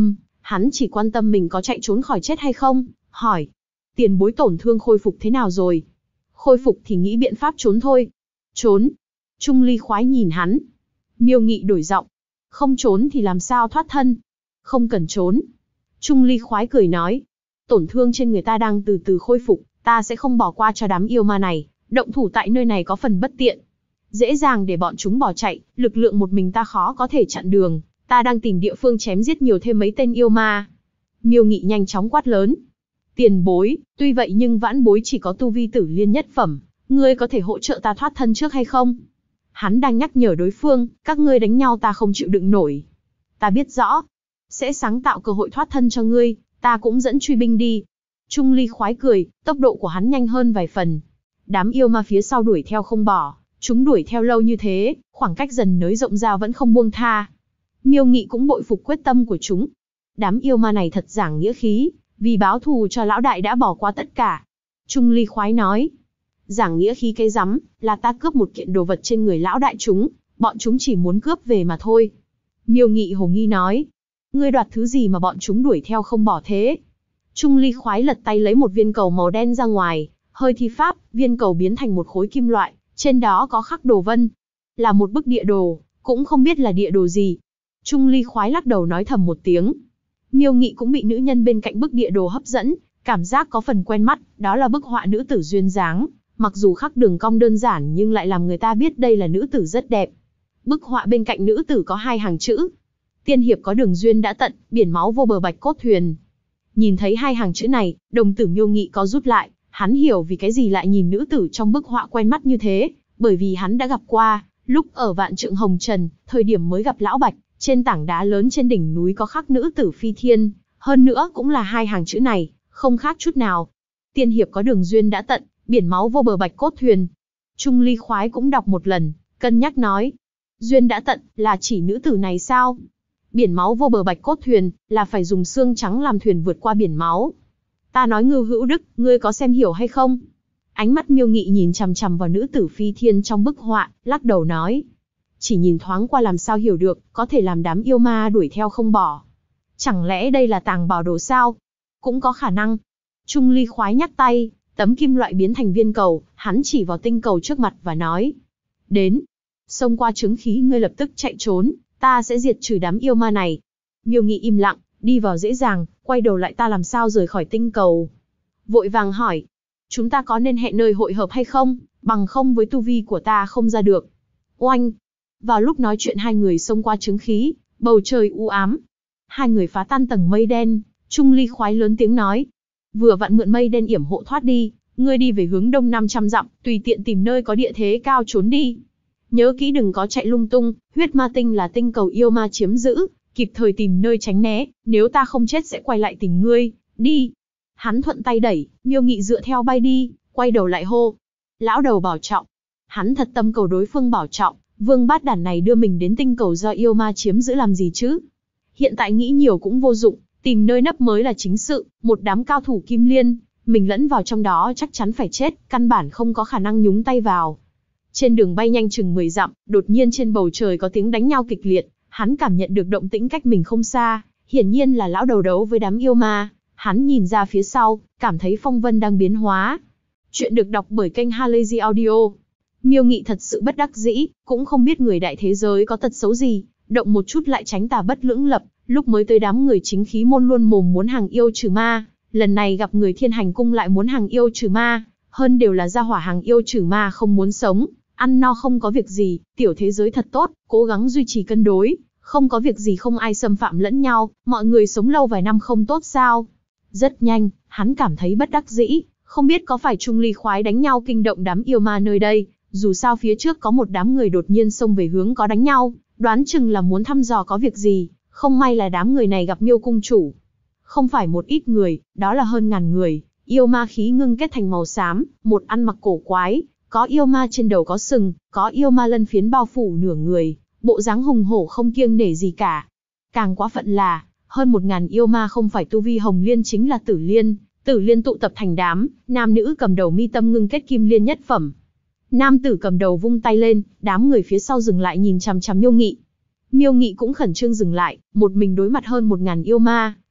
Hắn chỉ quan tâm mình có chạy trốn khỏi chết hay không, hỏi. Tiền bối tổn thương khôi phục thế nào rồi? Khôi phục thì nghĩ biện pháp trốn thôi. Trốn? Trung Ly khoái nhìn hắn. Miêu Nghị đổi giọng. Không trốn thì làm sao thoát thân? Không cần trốn. Trung Ly khoái cười nói. Tổn thương trên người ta đang từ từ khôi phục, ta sẽ không bỏ qua cho đám yêu ma này, động thủ tại nơi này có phần bất tiện. Dễ dàng để bọn chúng bỏ chạy, lực lượng một mình ta khó có thể chặn đường, ta đang tìm địa phương chém giết nhiều thêm mấy tên yêu ma. Miêu Nghị nhanh chóng quát lớn. Tiền bối, tuy vậy nhưng vãn bối chỉ có tu vi tử liên nhất phẩm, ngươi có thể hỗ trợ ta thoát thân trước hay không? Hắn đang nhắc nhở đối phương, các ngươi đánh nhau ta không chịu đựng nổi. Ta biết rõ, sẽ sáng tạo cơ hội thoát thân cho ngươi, ta cũng dẫn truy binh đi. Trung Ly khoái cười, tốc độ của hắn nhanh hơn vài phần. Đám yêu ma phía sau đuổi theo không bỏ, chúng đuổi theo lâu như thế, khoảng cách dần nới rộng ra vẫn không buông tha. Miêu Nghị cũng bội phục quyết tâm của chúng. Đám yêu ma này thật giảng nghĩa khí, vì báo thù cho lão đại đã bỏ qua tất cả. Trung Ly khoái nói, giảng nghĩa khí cái rắm, là ta cướp một kiện đồ vật trên người lão đại chúng, bọn chúng chỉ muốn cướp về mà thôi. Miêu Nghị hồ nghi nói, ngươi đoạt thứ gì mà bọn chúng đuổi theo không bỏ thế? Trung Ly khoái lật tay lấy một viên cầu màu đen ra ngoài, hơi thi pháp, viên cầu biến thành một khối kim loại, trên đó có khắc đồ vân. Là một bức địa đồ, cũng không biết là địa đồ gì. Trung Ly khoái lắc đầu nói thầm một tiếng. Miêu Nghị cũng bị nữ nhân bên cạnh bức địa đồ hấp dẫn, cảm giác có phần quen mắt, đó là bức họa nữ tử duyên dáng. Mặc dù khắc đường cong đơn giản nhưng lại làm người ta biết đây là nữ tử rất đẹp. Bức họa bên cạnh nữ tử có hai hàng chữ. Tiên hiệp có đường duyên đã tận, biển máu vô bờ bạch cốt thuyền. Nhìn thấy hai hàng chữ này, đồng tử Miêu Nghị có rút lại, hắn hiểu vì cái gì lại nhìn nữ tử trong bức họa quen mắt như thế, bởi vì hắn đã gặp qua, lúc ở Vạn Trượng Hồng Trần, thời điểm mới gặp Lão Bạch, trên tảng đá lớn trên đỉnh núi có khắc nữ tử phi thiên, hơn nữa cũng là hai hàng chữ này, không khác chút nào. Tiên hiệp có đường duyên đã tận, biển máu vô bờ bạch cốt thuyền. Trung Ly khoái cũng đọc một lần, cân nhắc nói. Duyên đã tận, là chỉ nữ tử này sao? Biển máu vô bờ bạch cốt thuyền, là phải dùng xương trắng làm thuyền vượt qua biển máu. Ta nói Ngưu Hữu Đức, ngươi có xem hiểu hay không? Ánh mắt Miêu Nghị nhìn chằm chằm vào nữ tử phi thiên trong bức họa, lắc đầu nói. Chỉ nhìn thoáng qua làm sao hiểu được, có thể làm đám yêu ma đuổi theo không bỏ. Chẳng lẽ đây là tàng bảo đồ sao? Cũng có khả năng. Trung Ly khoái nhắc tay, tấm kim loại biến thành viên cầu, hắn chỉ vào tinh cầu trước mặt và nói. Đến. Xông qua chứng khí ngươi lập tức chạy trốn, ta sẽ diệt trừ đám yêu ma này. Miêu Nghị im lặng, đi vào dễ dàng, quay đầu lại ta làm sao rời khỏi tinh cầu. Vội vàng hỏi. Chúng ta có nên hẹn nơi hội hợp hay không, bằng không với tu vi của ta không ra được. Oanh. Vào lúc nói chuyện hai người xông qua chứng khí, bầu trời u ám. Hai người phá tan tầng mây đen, Trung Ly khoái lớn tiếng nói. Vừa vặn mượn mây đen yểm hộ thoát đi, ngươi đi về hướng đông 500 dặm, tùy tiện tìm nơi có địa thế cao trốn đi. Nhớ kỹ đừng có chạy lung tung, huyết ma tinh là tinh cầu yêu ma chiếm giữ, kịp thời tìm nơi tránh né, nếu ta không chết sẽ quay lại tìm ngươi, đi. Hắn thuận tay đẩy, Miêu Nghị dựa theo bay đi, quay đầu lại hô. Lão đầu bảo trọng. Hắn thật tâm cầu đối phương bảo trọng, vương bát đản này đưa mình đến tinh cầu do yêu ma chiếm giữ làm gì chứ? Hiện tại nghĩ nhiều cũng vô dụng, tìm nơi nấp mới là chính sự, một đám cao thủ kim liên, mình lẫn vào trong đó chắc chắn phải chết, căn bản không có khả năng nhúng tay vào. Trên đường bay nhanh chừng 10 dặm, đột nhiên trên bầu trời có tiếng đánh nhau kịch liệt, hắn cảm nhận được động tĩnh cách mình không xa, hiển nhiên là lão đầu đấu với đám yêu ma. Hắn nhìn ra phía sau, cảm thấy phong vân đang biến hóa. Chuyện được đọc bởi kênh Halazy Audio. Miêu Nghị thật sự bất đắc dĩ, cũng không biết người đại thế giới có tật xấu gì, động một chút lại tránh tà bất lưỡng lập, lúc mới tới đám người chính khí môn luôn mồm muốn hàng yêu trừ ma, lần này gặp người Thiên Hành cung lại muốn hàng yêu trừ ma, hơn đều là gia hỏa hàng yêu trừ ma không muốn sống, ăn no không có việc gì, tiểu thế giới thật tốt, cố gắng duy trì cân đối, không có việc gì không ai xâm phạm lẫn nhau, mọi người sống lâu vài năm không tốt sao? Rất nhanh, hắn cảm thấy bất đắc dĩ, không biết có phải Trung Ly khoái đánh nhau kinh động đám yêu ma nơi đây, dù sao phía trước có một đám người đột nhiên xông về hướng có đánh nhau, đoán chừng là muốn thăm dò có việc gì, không may là đám người này gặp Miêu cung chủ. Không phải một ít người, đó là hơn ngàn người, yêu ma khí ngưng kết thành màu xám, một ăn mặc cổ quái, có yêu ma trên đầu có sừng, có yêu ma lân phiến bao phủ nửa người, bộ dáng hùng hổ không kiêng nể gì cả. Càng quá phận là, hơn 1000 yêu ma không phải tu vi hồng liên chính là tử liên tụ tập thành đám, nam nữ cầm đầu mi tâm ngưng kết kim liên nhất phẩm. Nam tử cầm đầu vung tay lên, đám người phía sau dừng lại nhìn chằm chằm Miêu Nghị. Miêu Nghị cũng khẩn trương dừng lại, một mình đối mặt hơn 1000 yêu ma,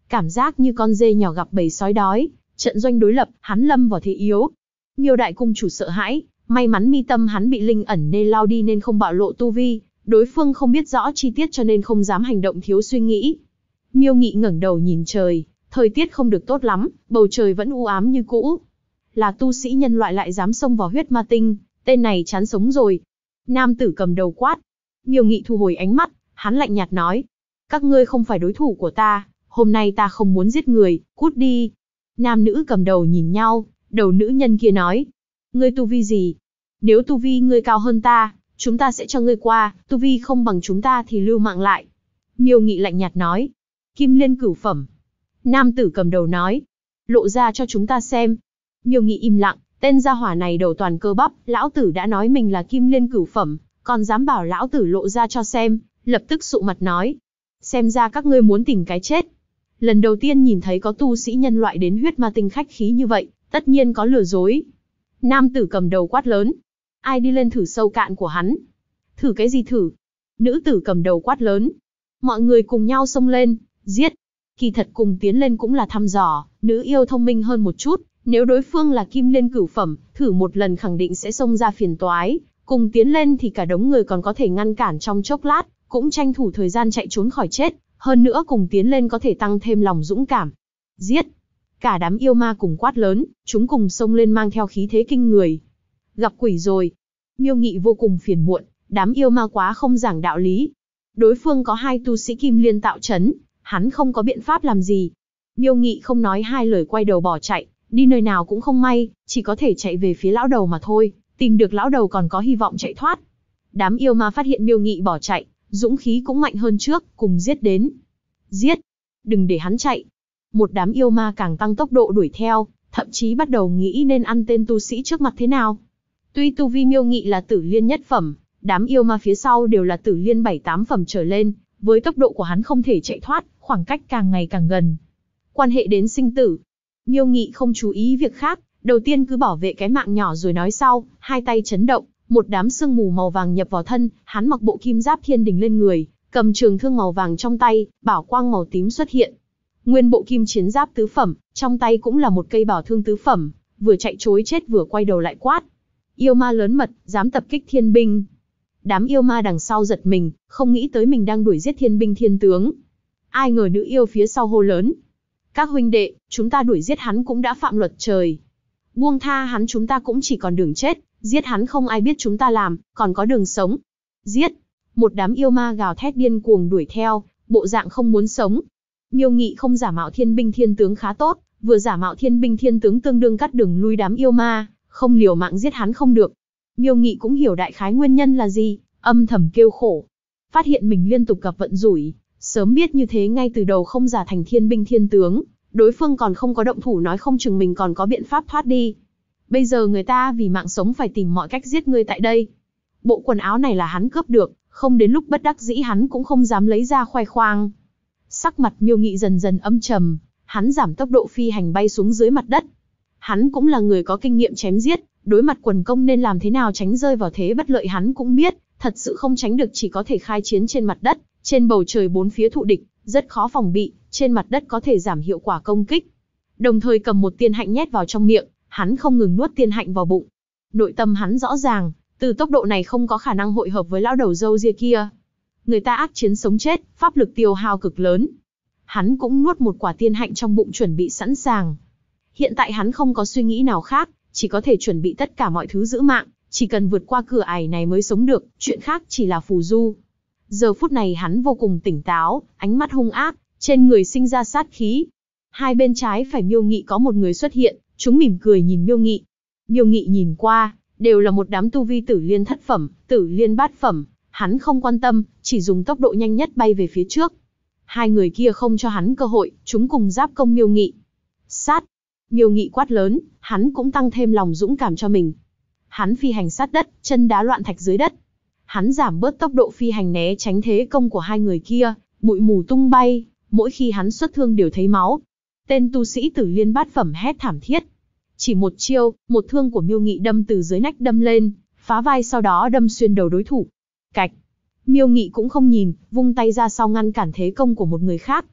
Cảm giác như con dê nhỏ gặp bầy sói đói, trận doanh đối lập, hắn lâm vào thế yếu. Miêu đại cung chủ sợ hãi, may mắn mi tâm hắn bị linh ẩn nên lao đi nên không bạo lộ tu vi, đối phương không biết rõ chi tiết cho nên không dám hành động thiếu suy nghĩ. Miêu Nghị ngẩng đầu nhìn trời, thời tiết không được tốt lắm, bầu trời vẫn u ám như cũ. Là tu sĩ nhân loại lại dám xông vào huyết ma tinh, tên này chán sống rồi. Nam tử cầm đầu quát. Miêu Nghị thu hồi ánh mắt, hắn lạnh nhạt nói. Các ngươi không phải đối thủ của ta, hôm nay ta không muốn giết người, cút đi. Nam nữ cầm đầu nhìn nhau, đầu nữ nhân kia nói. Ngươi tu vi gì? Nếu tu vi ngươi cao hơn ta, chúng ta sẽ cho ngươi qua, tu vi không bằng chúng ta thì lưu mạng lại. Miêu Nghị lạnh nhạt nói. Kim liên cửu phẩm. Nam tử cầm đầu nói. Lộ ra cho chúng ta xem. Miêu Nghị im lặng, tên gia hỏa này đầu toàn cơ bắp, lão tử đã nói mình là kim liên cửu phẩm, còn dám bảo lão tử lộ ra cho xem, lập tức sụ mặt nói. Xem ra các ngươi muốn tìm cái chết. Lần đầu tiên nhìn thấy có tu sĩ nhân loại đến huyết ma tinh khách khí như vậy, tất nhiên có lừa dối. Nam tử cầm đầu quát lớn. Ai đi lên thử sâu cạn của hắn? Thử cái gì thử? Nữ tử cầm đầu quát lớn. Mọi người cùng nhau xông lên, giết. Kỳ thật cùng tiến lên cũng là thăm dò, nữ yêu thông minh hơn một chút, nếu đối phương là kim liên cửu phẩm, thử một lần khẳng định sẽ xông ra phiền toái, cùng tiến lên thì cả đống người còn có thể ngăn cản trong chốc lát, cũng tranh thủ thời gian chạy trốn khỏi chết, hơn nữa cùng tiến lên có thể tăng thêm lòng dũng cảm. Giết! Cả đám yêu ma cùng quát lớn, chúng cùng xông lên mang theo khí thế kinh người. Gặp quỷ rồi. Miêu Nghị vô cùng phiền muộn, đám yêu ma quá không giảng đạo lý. Đối phương có 2 tu sĩ kim liên tạo chấn, hắn không có biện pháp làm gì. Miêu Nghị không nói 2 lời quay đầu bỏ chạy, đi nơi nào cũng không may, chỉ có thể chạy về phía lão đầu mà thôi, tìm được lão đầu còn có hy vọng chạy thoát. Đám yêu ma phát hiện Miêu Nghị bỏ chạy, dũng khí cũng mạnh hơn trước, cùng giết đến. Giết! Đừng để hắn chạy. Một đám yêu ma càng tăng tốc độ đuổi theo, thậm chí bắt đầu nghĩ nên ăn tên tu sĩ trước mặt thế nào. Tuy tu vi Miêu Nghị là tử liên nhất phẩm, đám yêu ma phía sau đều là tử liên 7-8 phẩm trở lên, với tốc độ của hắn không thể chạy thoát, khoảng cách càng ngày càng gần. Quan hệ đến sinh tử. Miêu Nghị không chú ý việc khác, đầu tiên cứ bảo vệ cái mạng nhỏ rồi nói sau, 2 tay chấn động, một đám sương mù màu vàng nhập vào thân, hắn mặc bộ kim giáp thiên đình lên người, cầm trường thương màu vàng trong tay, bảo quang màu tím xuất hiện. Nguyên bộ kim chiến giáp tứ phẩm, trong tay cũng là một cây bảo thương tứ phẩm, vừa chạy trối chết vừa quay đầu lại quát. Yêu ma lớn mật, dám tập kích thiên binh. Đám yêu ma đằng sau giật mình, không nghĩ tới mình đang đuổi giết thiên binh thiên tướng. Ai ngờ nữ yêu phía sau hô lớn. Các huynh đệ, chúng ta đuổi giết hắn cũng đã phạm luật trời. Buông tha hắn chúng ta cũng chỉ còn đường chết, giết hắn không ai biết chúng ta làm, còn có đường sống. Giết! Một đám yêu ma gào thét điên cuồng đuổi theo, bộ dạng không muốn sống. Miêu Nghị không giả mạo thiên binh thiên tướng khá tốt, vừa giả mạo thiên binh thiên tướng tương đương cắt đường lui đám yêu ma, không liều mạng giết hắn không được. Miêu Nghị cũng hiểu đại khái nguyên nhân là gì, âm thầm kêu khổ. Phát hiện mình liên tục gặp vận rủi, sớm biết như thế ngay từ đầu không giả thành thiên binh thiên tướng, đối phương còn không có động thủ nói không chừng mình còn có biện pháp thoát đi. Bây giờ người ta vì mạng sống phải tìm mọi cách giết ngươi tại đây. Bộ quần áo này là hắn cướp được, không đến lúc bất đắc dĩ hắn cũng không dám lấy ra khoe khoang. Sắc mặt Miêu Nghị dần dần âm trầm, hắn giảm tốc độ phi hành bay xuống dưới mặt đất. Hắn cũng là người có kinh nghiệm chém giết, đối mặt quần công nên làm thế nào tránh rơi vào thế bất lợi hắn cũng biết, thật sự không tránh được chỉ có thể khai chiến trên mặt đất, trên bầu trời bốn phía thụ địch, rất khó phòng bị, trên mặt đất có thể giảm hiệu quả công kích. Đồng thời cầm một tiên hạnh nhét vào trong miệng, hắn không ngừng nuốt tiên hạnh vào bụng. Nội tâm hắn rõ ràng, từ tốc độ này không có khả năng hội hợp với lão đầu râu ria kia. Người ta ác chiến sống chết, pháp lực tiêu hao cực lớn. Hắn cũng nuốt một quả tiên hạnh trong bụng chuẩn bị sẵn sàng. Hiện tại hắn không có suy nghĩ nào khác, chỉ có thể chuẩn bị tất cả mọi thứ giữ mạng, chỉ cần vượt qua cửa ải này mới sống được, chuyện khác chỉ là phù du. Giờ phút này hắn vô cùng tỉnh táo, ánh mắt hung ác, trên người sinh ra sát khí. Hai bên trái phải Miêu Nghị có một người xuất hiện, chúng mỉm cười nhìn Miêu Nghị. Miêu Nghị nhìn qua, đều là một đám tu vi tử liên thất phẩm, tử liên bát phẩm, hắn không quan tâm, chỉ dùng tốc độ nhanh nhất bay về phía trước. Hai người kia không cho hắn cơ hội, chúng cùng giáp công Miêu Nghị. Sát! Miêu Nghị quát lớn, hắn cũng tăng thêm lòng dũng cảm cho mình. Hắn phi hành sát đất, chân đá loạn thạch dưới đất. Hắn giảm bớt tốc độ phi hành né tránh thế công của hai người kia, bụi mù tung bay, mỗi khi hắn xuất thương đều thấy máu. Tên tu sĩ tử liên bát phẩm hét thảm thiết. Chỉ một chiêu, một thương của Miêu Nghị đâm từ dưới nách đâm lên, phá vai sau đó đâm xuyên đầu đối thủ. Cạch! Miêu Nghị cũng không nhìn, vung tay ra sau ngăn cản thế công của một người khác.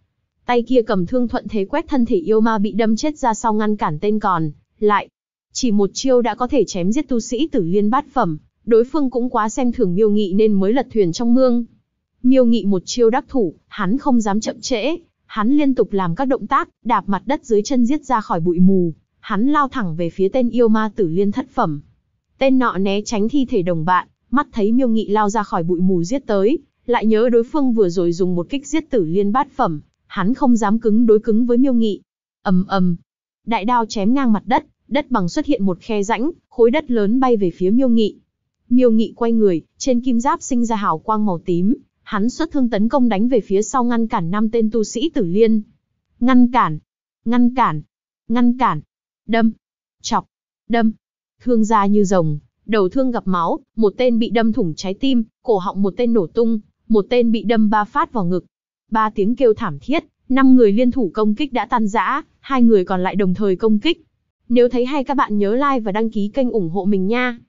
Tay kia cầm thương thuận thế quét thân thể yêu ma bị đâm chết ra sau ngăn cản tên còn lại. Chỉ một chiêu đã có thể chém giết tu sĩ Tử Liên bát phẩm, đối phương cũng quá xem thường Miêu Nghị nên mới lật thuyền trong mương. Miêu Nghị một chiêu đắc thủ, hắn không dám chậm trễ, hắn liên tục làm các động tác, đạp mặt đất dưới chân giết ra khỏi bụi mù, hắn lao thẳng về phía tên yêu ma Tử Liên thất phẩm. Tên nọ né tránh thi thể đồng bạn, mắt thấy Miêu Nghị lao ra khỏi bụi mù giết tới, lại nhớ đối phương vừa rồi dùng một kích giết Tử Liên bát phẩm, hắn không dám cứng đối cứng với Miêu Nghị. Ầm ầm, đại đao chém ngang mặt đất, đất bằng xuất hiện một khe rãnh, khối đất lớn bay về phía Miêu Nghị. Miêu Nghị quay người, trên kim giáp sinh ra hào quang màu tím, hắn xuất thương tấn công đánh về phía sau ngăn cản 5 tên tu sĩ Tử Liên. Ngăn cản, ngăn cản, ngăn cản, đâm, chọc, đâm, thương ra như rồng, đầu thương gặp máu, một tên bị đâm thủng trái tim, cổ họng một tên nổ tung, một tên bị đâm 3 phát vào ngực. 3 tiếng kêu thảm thiết, 5 người liên thủ công kích đã tan rã, 2 người còn lại đồng thời công kích. Nếu thấy hay các bạn nhớ like và đăng ký kênh ủng hộ mình nha.